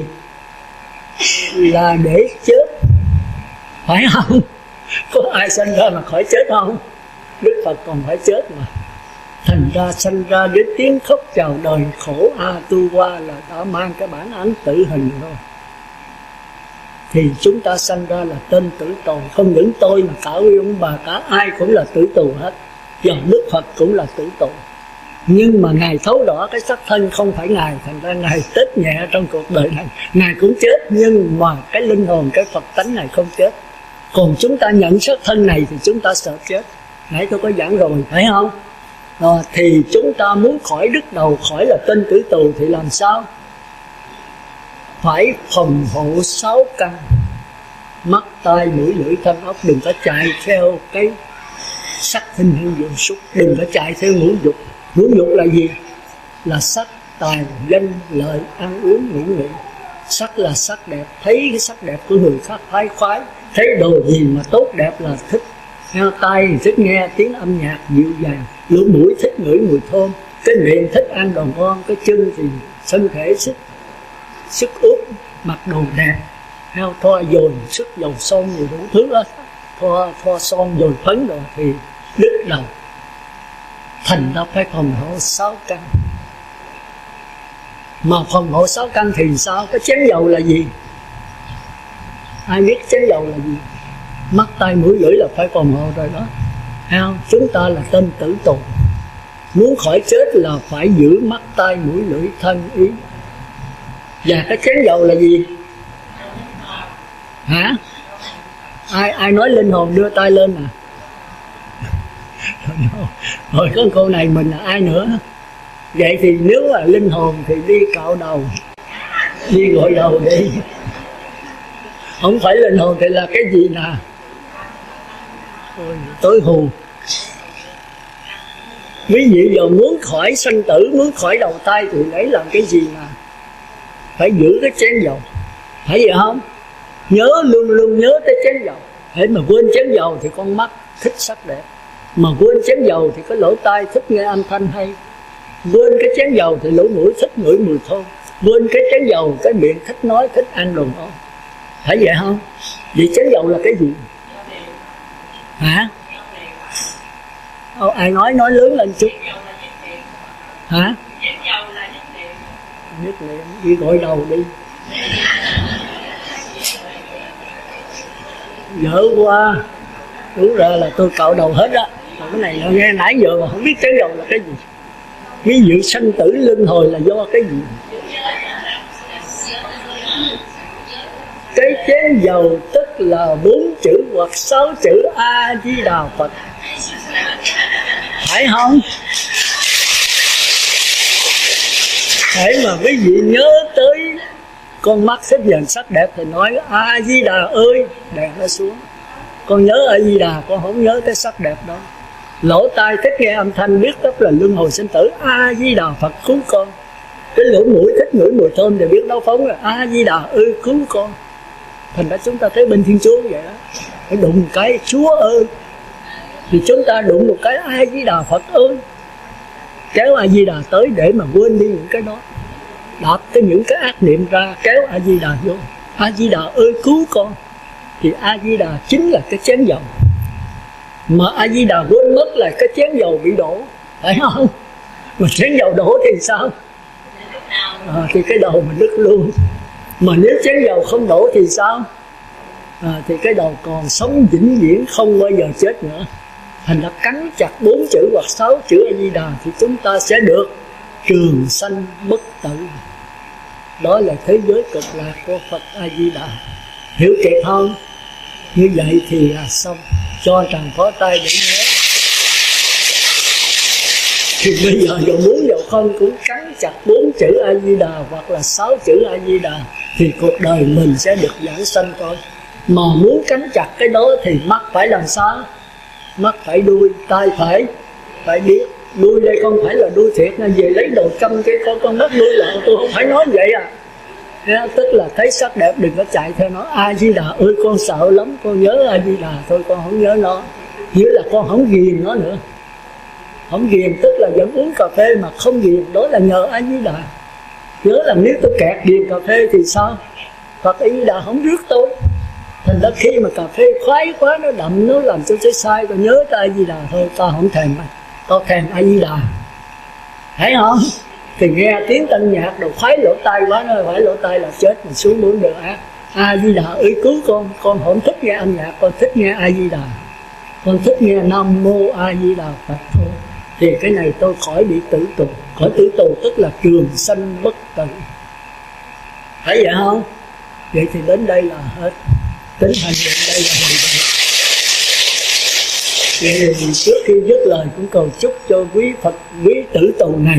Là để chết, phải không? Có ai sanh ra mà khỏi chết không? Đức Phật còn phải chết mà. Thành ra sanh ra với tiếng khóc chào đời khổ a tu qua là đã mang cái bản án tử hình rồi. Thì chúng ta sanh ra là tên tử tù. Không những tôi mà cả quý ông bà, cả ai cũng là tử tù hết. Dòng Đức Phật cũng là tử tù. Nhưng mà Ngài thấu rõ cái xác thân không phải Ngài. Thành ra Ngài chết nhẹ trong cuộc đời này. Ngài cũng chết, nhưng mà cái linh hồn, cái Phật tánh này không chết. Còn chúng ta nhận xác thân này thì chúng ta sợ chết. Nãy tôi có giảng rồi, phải không? À, thì chúng ta muốn khỏi đứt đầu, khỏi là tên tử tù thì làm sao? Phải phòng hộ sáu căn: mắt, tai, mũi, lưỡi, thân, ốc. Đừng có chạy theo cái sắc, hình, hương, vị, xúc. Đừng có chạy theo ngũ dục. Ngũ dục là gì? Là sắc, tài, danh, lợi, ăn uống, ngủ nghỉ. Sắc là sắc đẹp, thấy cái sắc đẹp của người khác phái khoái. Thấy đồ gì mà tốt đẹp là thích. Nghe tai thì thích nghe tiếng âm nhạc dịu dàng, lỗ mũi thích ngửi mùi thơm, cái miệng thích ăn đồ ngon, cái chân thì thân thể thích sức ướt, mặc đồ đẹp, theo thoa dồi sức dầu son nhiều đủ thứ đó, thoa thoa son dồi phấn rồi thì đứt đầu. Thành ra phải phòng hộ sáu căn. Mà phòng hộ sáu căn thì sao? Cái chén dầu là gì? Ai biết chén dầu là gì? Mắt, tai, mũi, lưỡi là phải phòng hộ rồi đó. Thấy không? Chúng ta là tên tử tù. Muốn khỏi chết là phải giữ mắt, tai, mũi, lưỡi, thân, ý. Và cái chén dầu là gì? Hả? Ai ai nói linh hồn đưa tay lên à? Rồi có cô này mình là ai nữa? Vậy thì nếu là linh hồn thì đi cạo đầu, đi gội đầu đi. Không phải linh hồn thì là cái gì nè? Ôi, tối hù. Ví dụ giờ muốn khỏi sanh tử, muốn khỏi đầu tay thì lấy làm cái gì nè? Phải giữ cái chén dầu, phải vậy không? Nhớ, luôn luôn nhớ tới chén dầu. Hễ mà quên chén dầu thì con mắt thích sắc đẹp, mà quên chén dầu thì cái lỗ tai thích nghe âm thanh hay, quên cái chén dầu thì lỗ mũi thích ngửi mùi thơm, quên cái chén dầu cái miệng thích nói, thích ăn đồ ngon. Phải vậy không? Vậy chén dầu là cái gì? Hả? Ô, ai nói nói lớn lên chút. Hả? Nhất niệm, đi gội đầu đi. Dở quá. Đúng ra là tôi cạo đầu hết á. Còn cái này nghe nãy giờ mà không biết chén dầu là cái gì. Ví dụ sanh tử luân hồi là do cái gì? Cái chén dầu tức là bốn chữ hoặc sáu chữ A Di Đà Phật, phải không? Để mà quý vị nhớ tới con mắt thích nhìn sắc đẹp thì nói A Di Đà ơi, đèn nó xuống. Con nhớ A Di Đà, con không nhớ tới sắc đẹp đâu. Lỗ tai thích nghe âm thanh, biết tất là luân hồi sinh tử, A Di Đà Phật cứu con. Cái lỗ mũi thích ngửi mùi thơm thì biết đấu phóng là A Di Đà ơi cứu con. Thành ra chúng ta thấy bên Thiên Chúa vậy đó, phải đụng cái Chúa ơi, thì chúng ta đụng một cái A Di Đà Phật ơi, kéo A Di Đà tới để mà quên đi những cái đó, đạp cái những cái ác niệm ra, kéo A Di Đà vô. A Di Đà ơi cứu con, thì A Di Đà chính là cái chén dầu. Mà A Di Đà quên mất là cái chén dầu bị đổ, phải không? Mà chén dầu đổ thì sao? À, thì cái đầu mình đứt luôn. Mà nếu chén dầu không đổ thì sao? À, thì cái đầu còn sống vĩnh viễn, không bao giờ chết nữa. Thành ra cắn chặt bốn chữ hoặc sáu chữ A Di Đà thì chúng ta sẽ được trường sanh bất tử. Đó là thế giới cực lạc của Phật A Di Đà. Hiểu kịp không? Như vậy thì là xong. Cho tràng phó tay để nhớ. Thì bây giờ dù muốn dù không cũng cắn chặt bốn chữ A Di Đà hoặc là sáu chữ A Di Đà thì cuộc đời mình sẽ được giảng sanh thôi. Mà muốn cắn chặt cái đó thì mắt phải làm sao? Mắt phải đuôi, tai phải phải biết. Đuôi đây không phải là đuôi thiệt, nên về lấy đồ câm cái con con mắt đuôi là tôi không phải nói vậy à. Thế tức là thấy sắc đẹp đừng có chạy theo nó. A Di Đà ơi con sợ lắm, con nhớ A Di Đà thôi, con không nhớ nó. nghĩa là con không ghiền nó nữa. Không ghiền tức là vẫn uống cà phê mà không ghiền, đó là nhờ A Di Đà. Nhớ là nếu tôi kẹt ghiền cà phê thì sao? Phật A Di Đà không rước tôi. Thành ra khi mà cà phê khoái quá, nó đậm, nó làm tôi sẽ sai, tôi nhớ tới A Di Đà thôi, tao không thèm, tao thèm A Di Đà, thấy không? Thì nghe tiếng tân nhạc đồ khoái lỗ tai quá, nó phải lỗ tai là chết, mình xuống muốn được á. A Di Đà ơi cứu con, con không thích nghe âm nhạc, con thích nghe A Di Đà, con thích nghe Nam Mô A Di Đà Phật thôi. Thì cái này tôi khỏi bị tử tù. Khỏi tử tù tức là trường sanh bất tử, thấy vậy không? Vậy thì đến đây là hết. Tính hành đến đây là hồi vậy. Thì trước khi dứt lời cũng cầu chúc cho quý Phật, quý tử tù này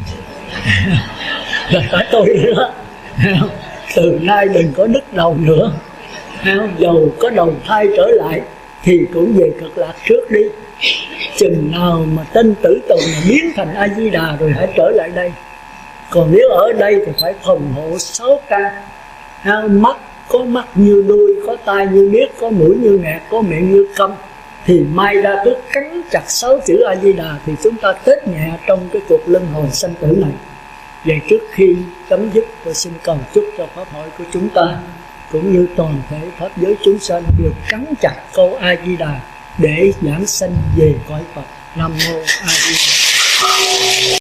là cả tôi nữa, từ nay đừng có đứt đầu nữa, dầu có đầu thai trở lại thì cũng về cực lạc trước đi. Chừng nào mà tên tử tù mà biến thành A Di Đà rồi hãy trở lại đây. Còn nếu ở đây thì phải phòng hộ sáu căn. Mắt có mắt như đuôi, có tai như điếc, có mũi như nghẹt, có miệng như câm, thì mai ra cứ cắn chặt sáu chữ A Di Đà thì chúng ta tết nhẹ trong cái cuộc luân hồi sanh tử này. Vậy trước khi chấm dứt, tôi xin cầu chúc cho pháp hội của chúng ta cũng như toàn thể pháp giới chúng sanh được cắn chặt câu A Di Đà để giảng sanh về cõi Phật. Nam Mô A Di Đà.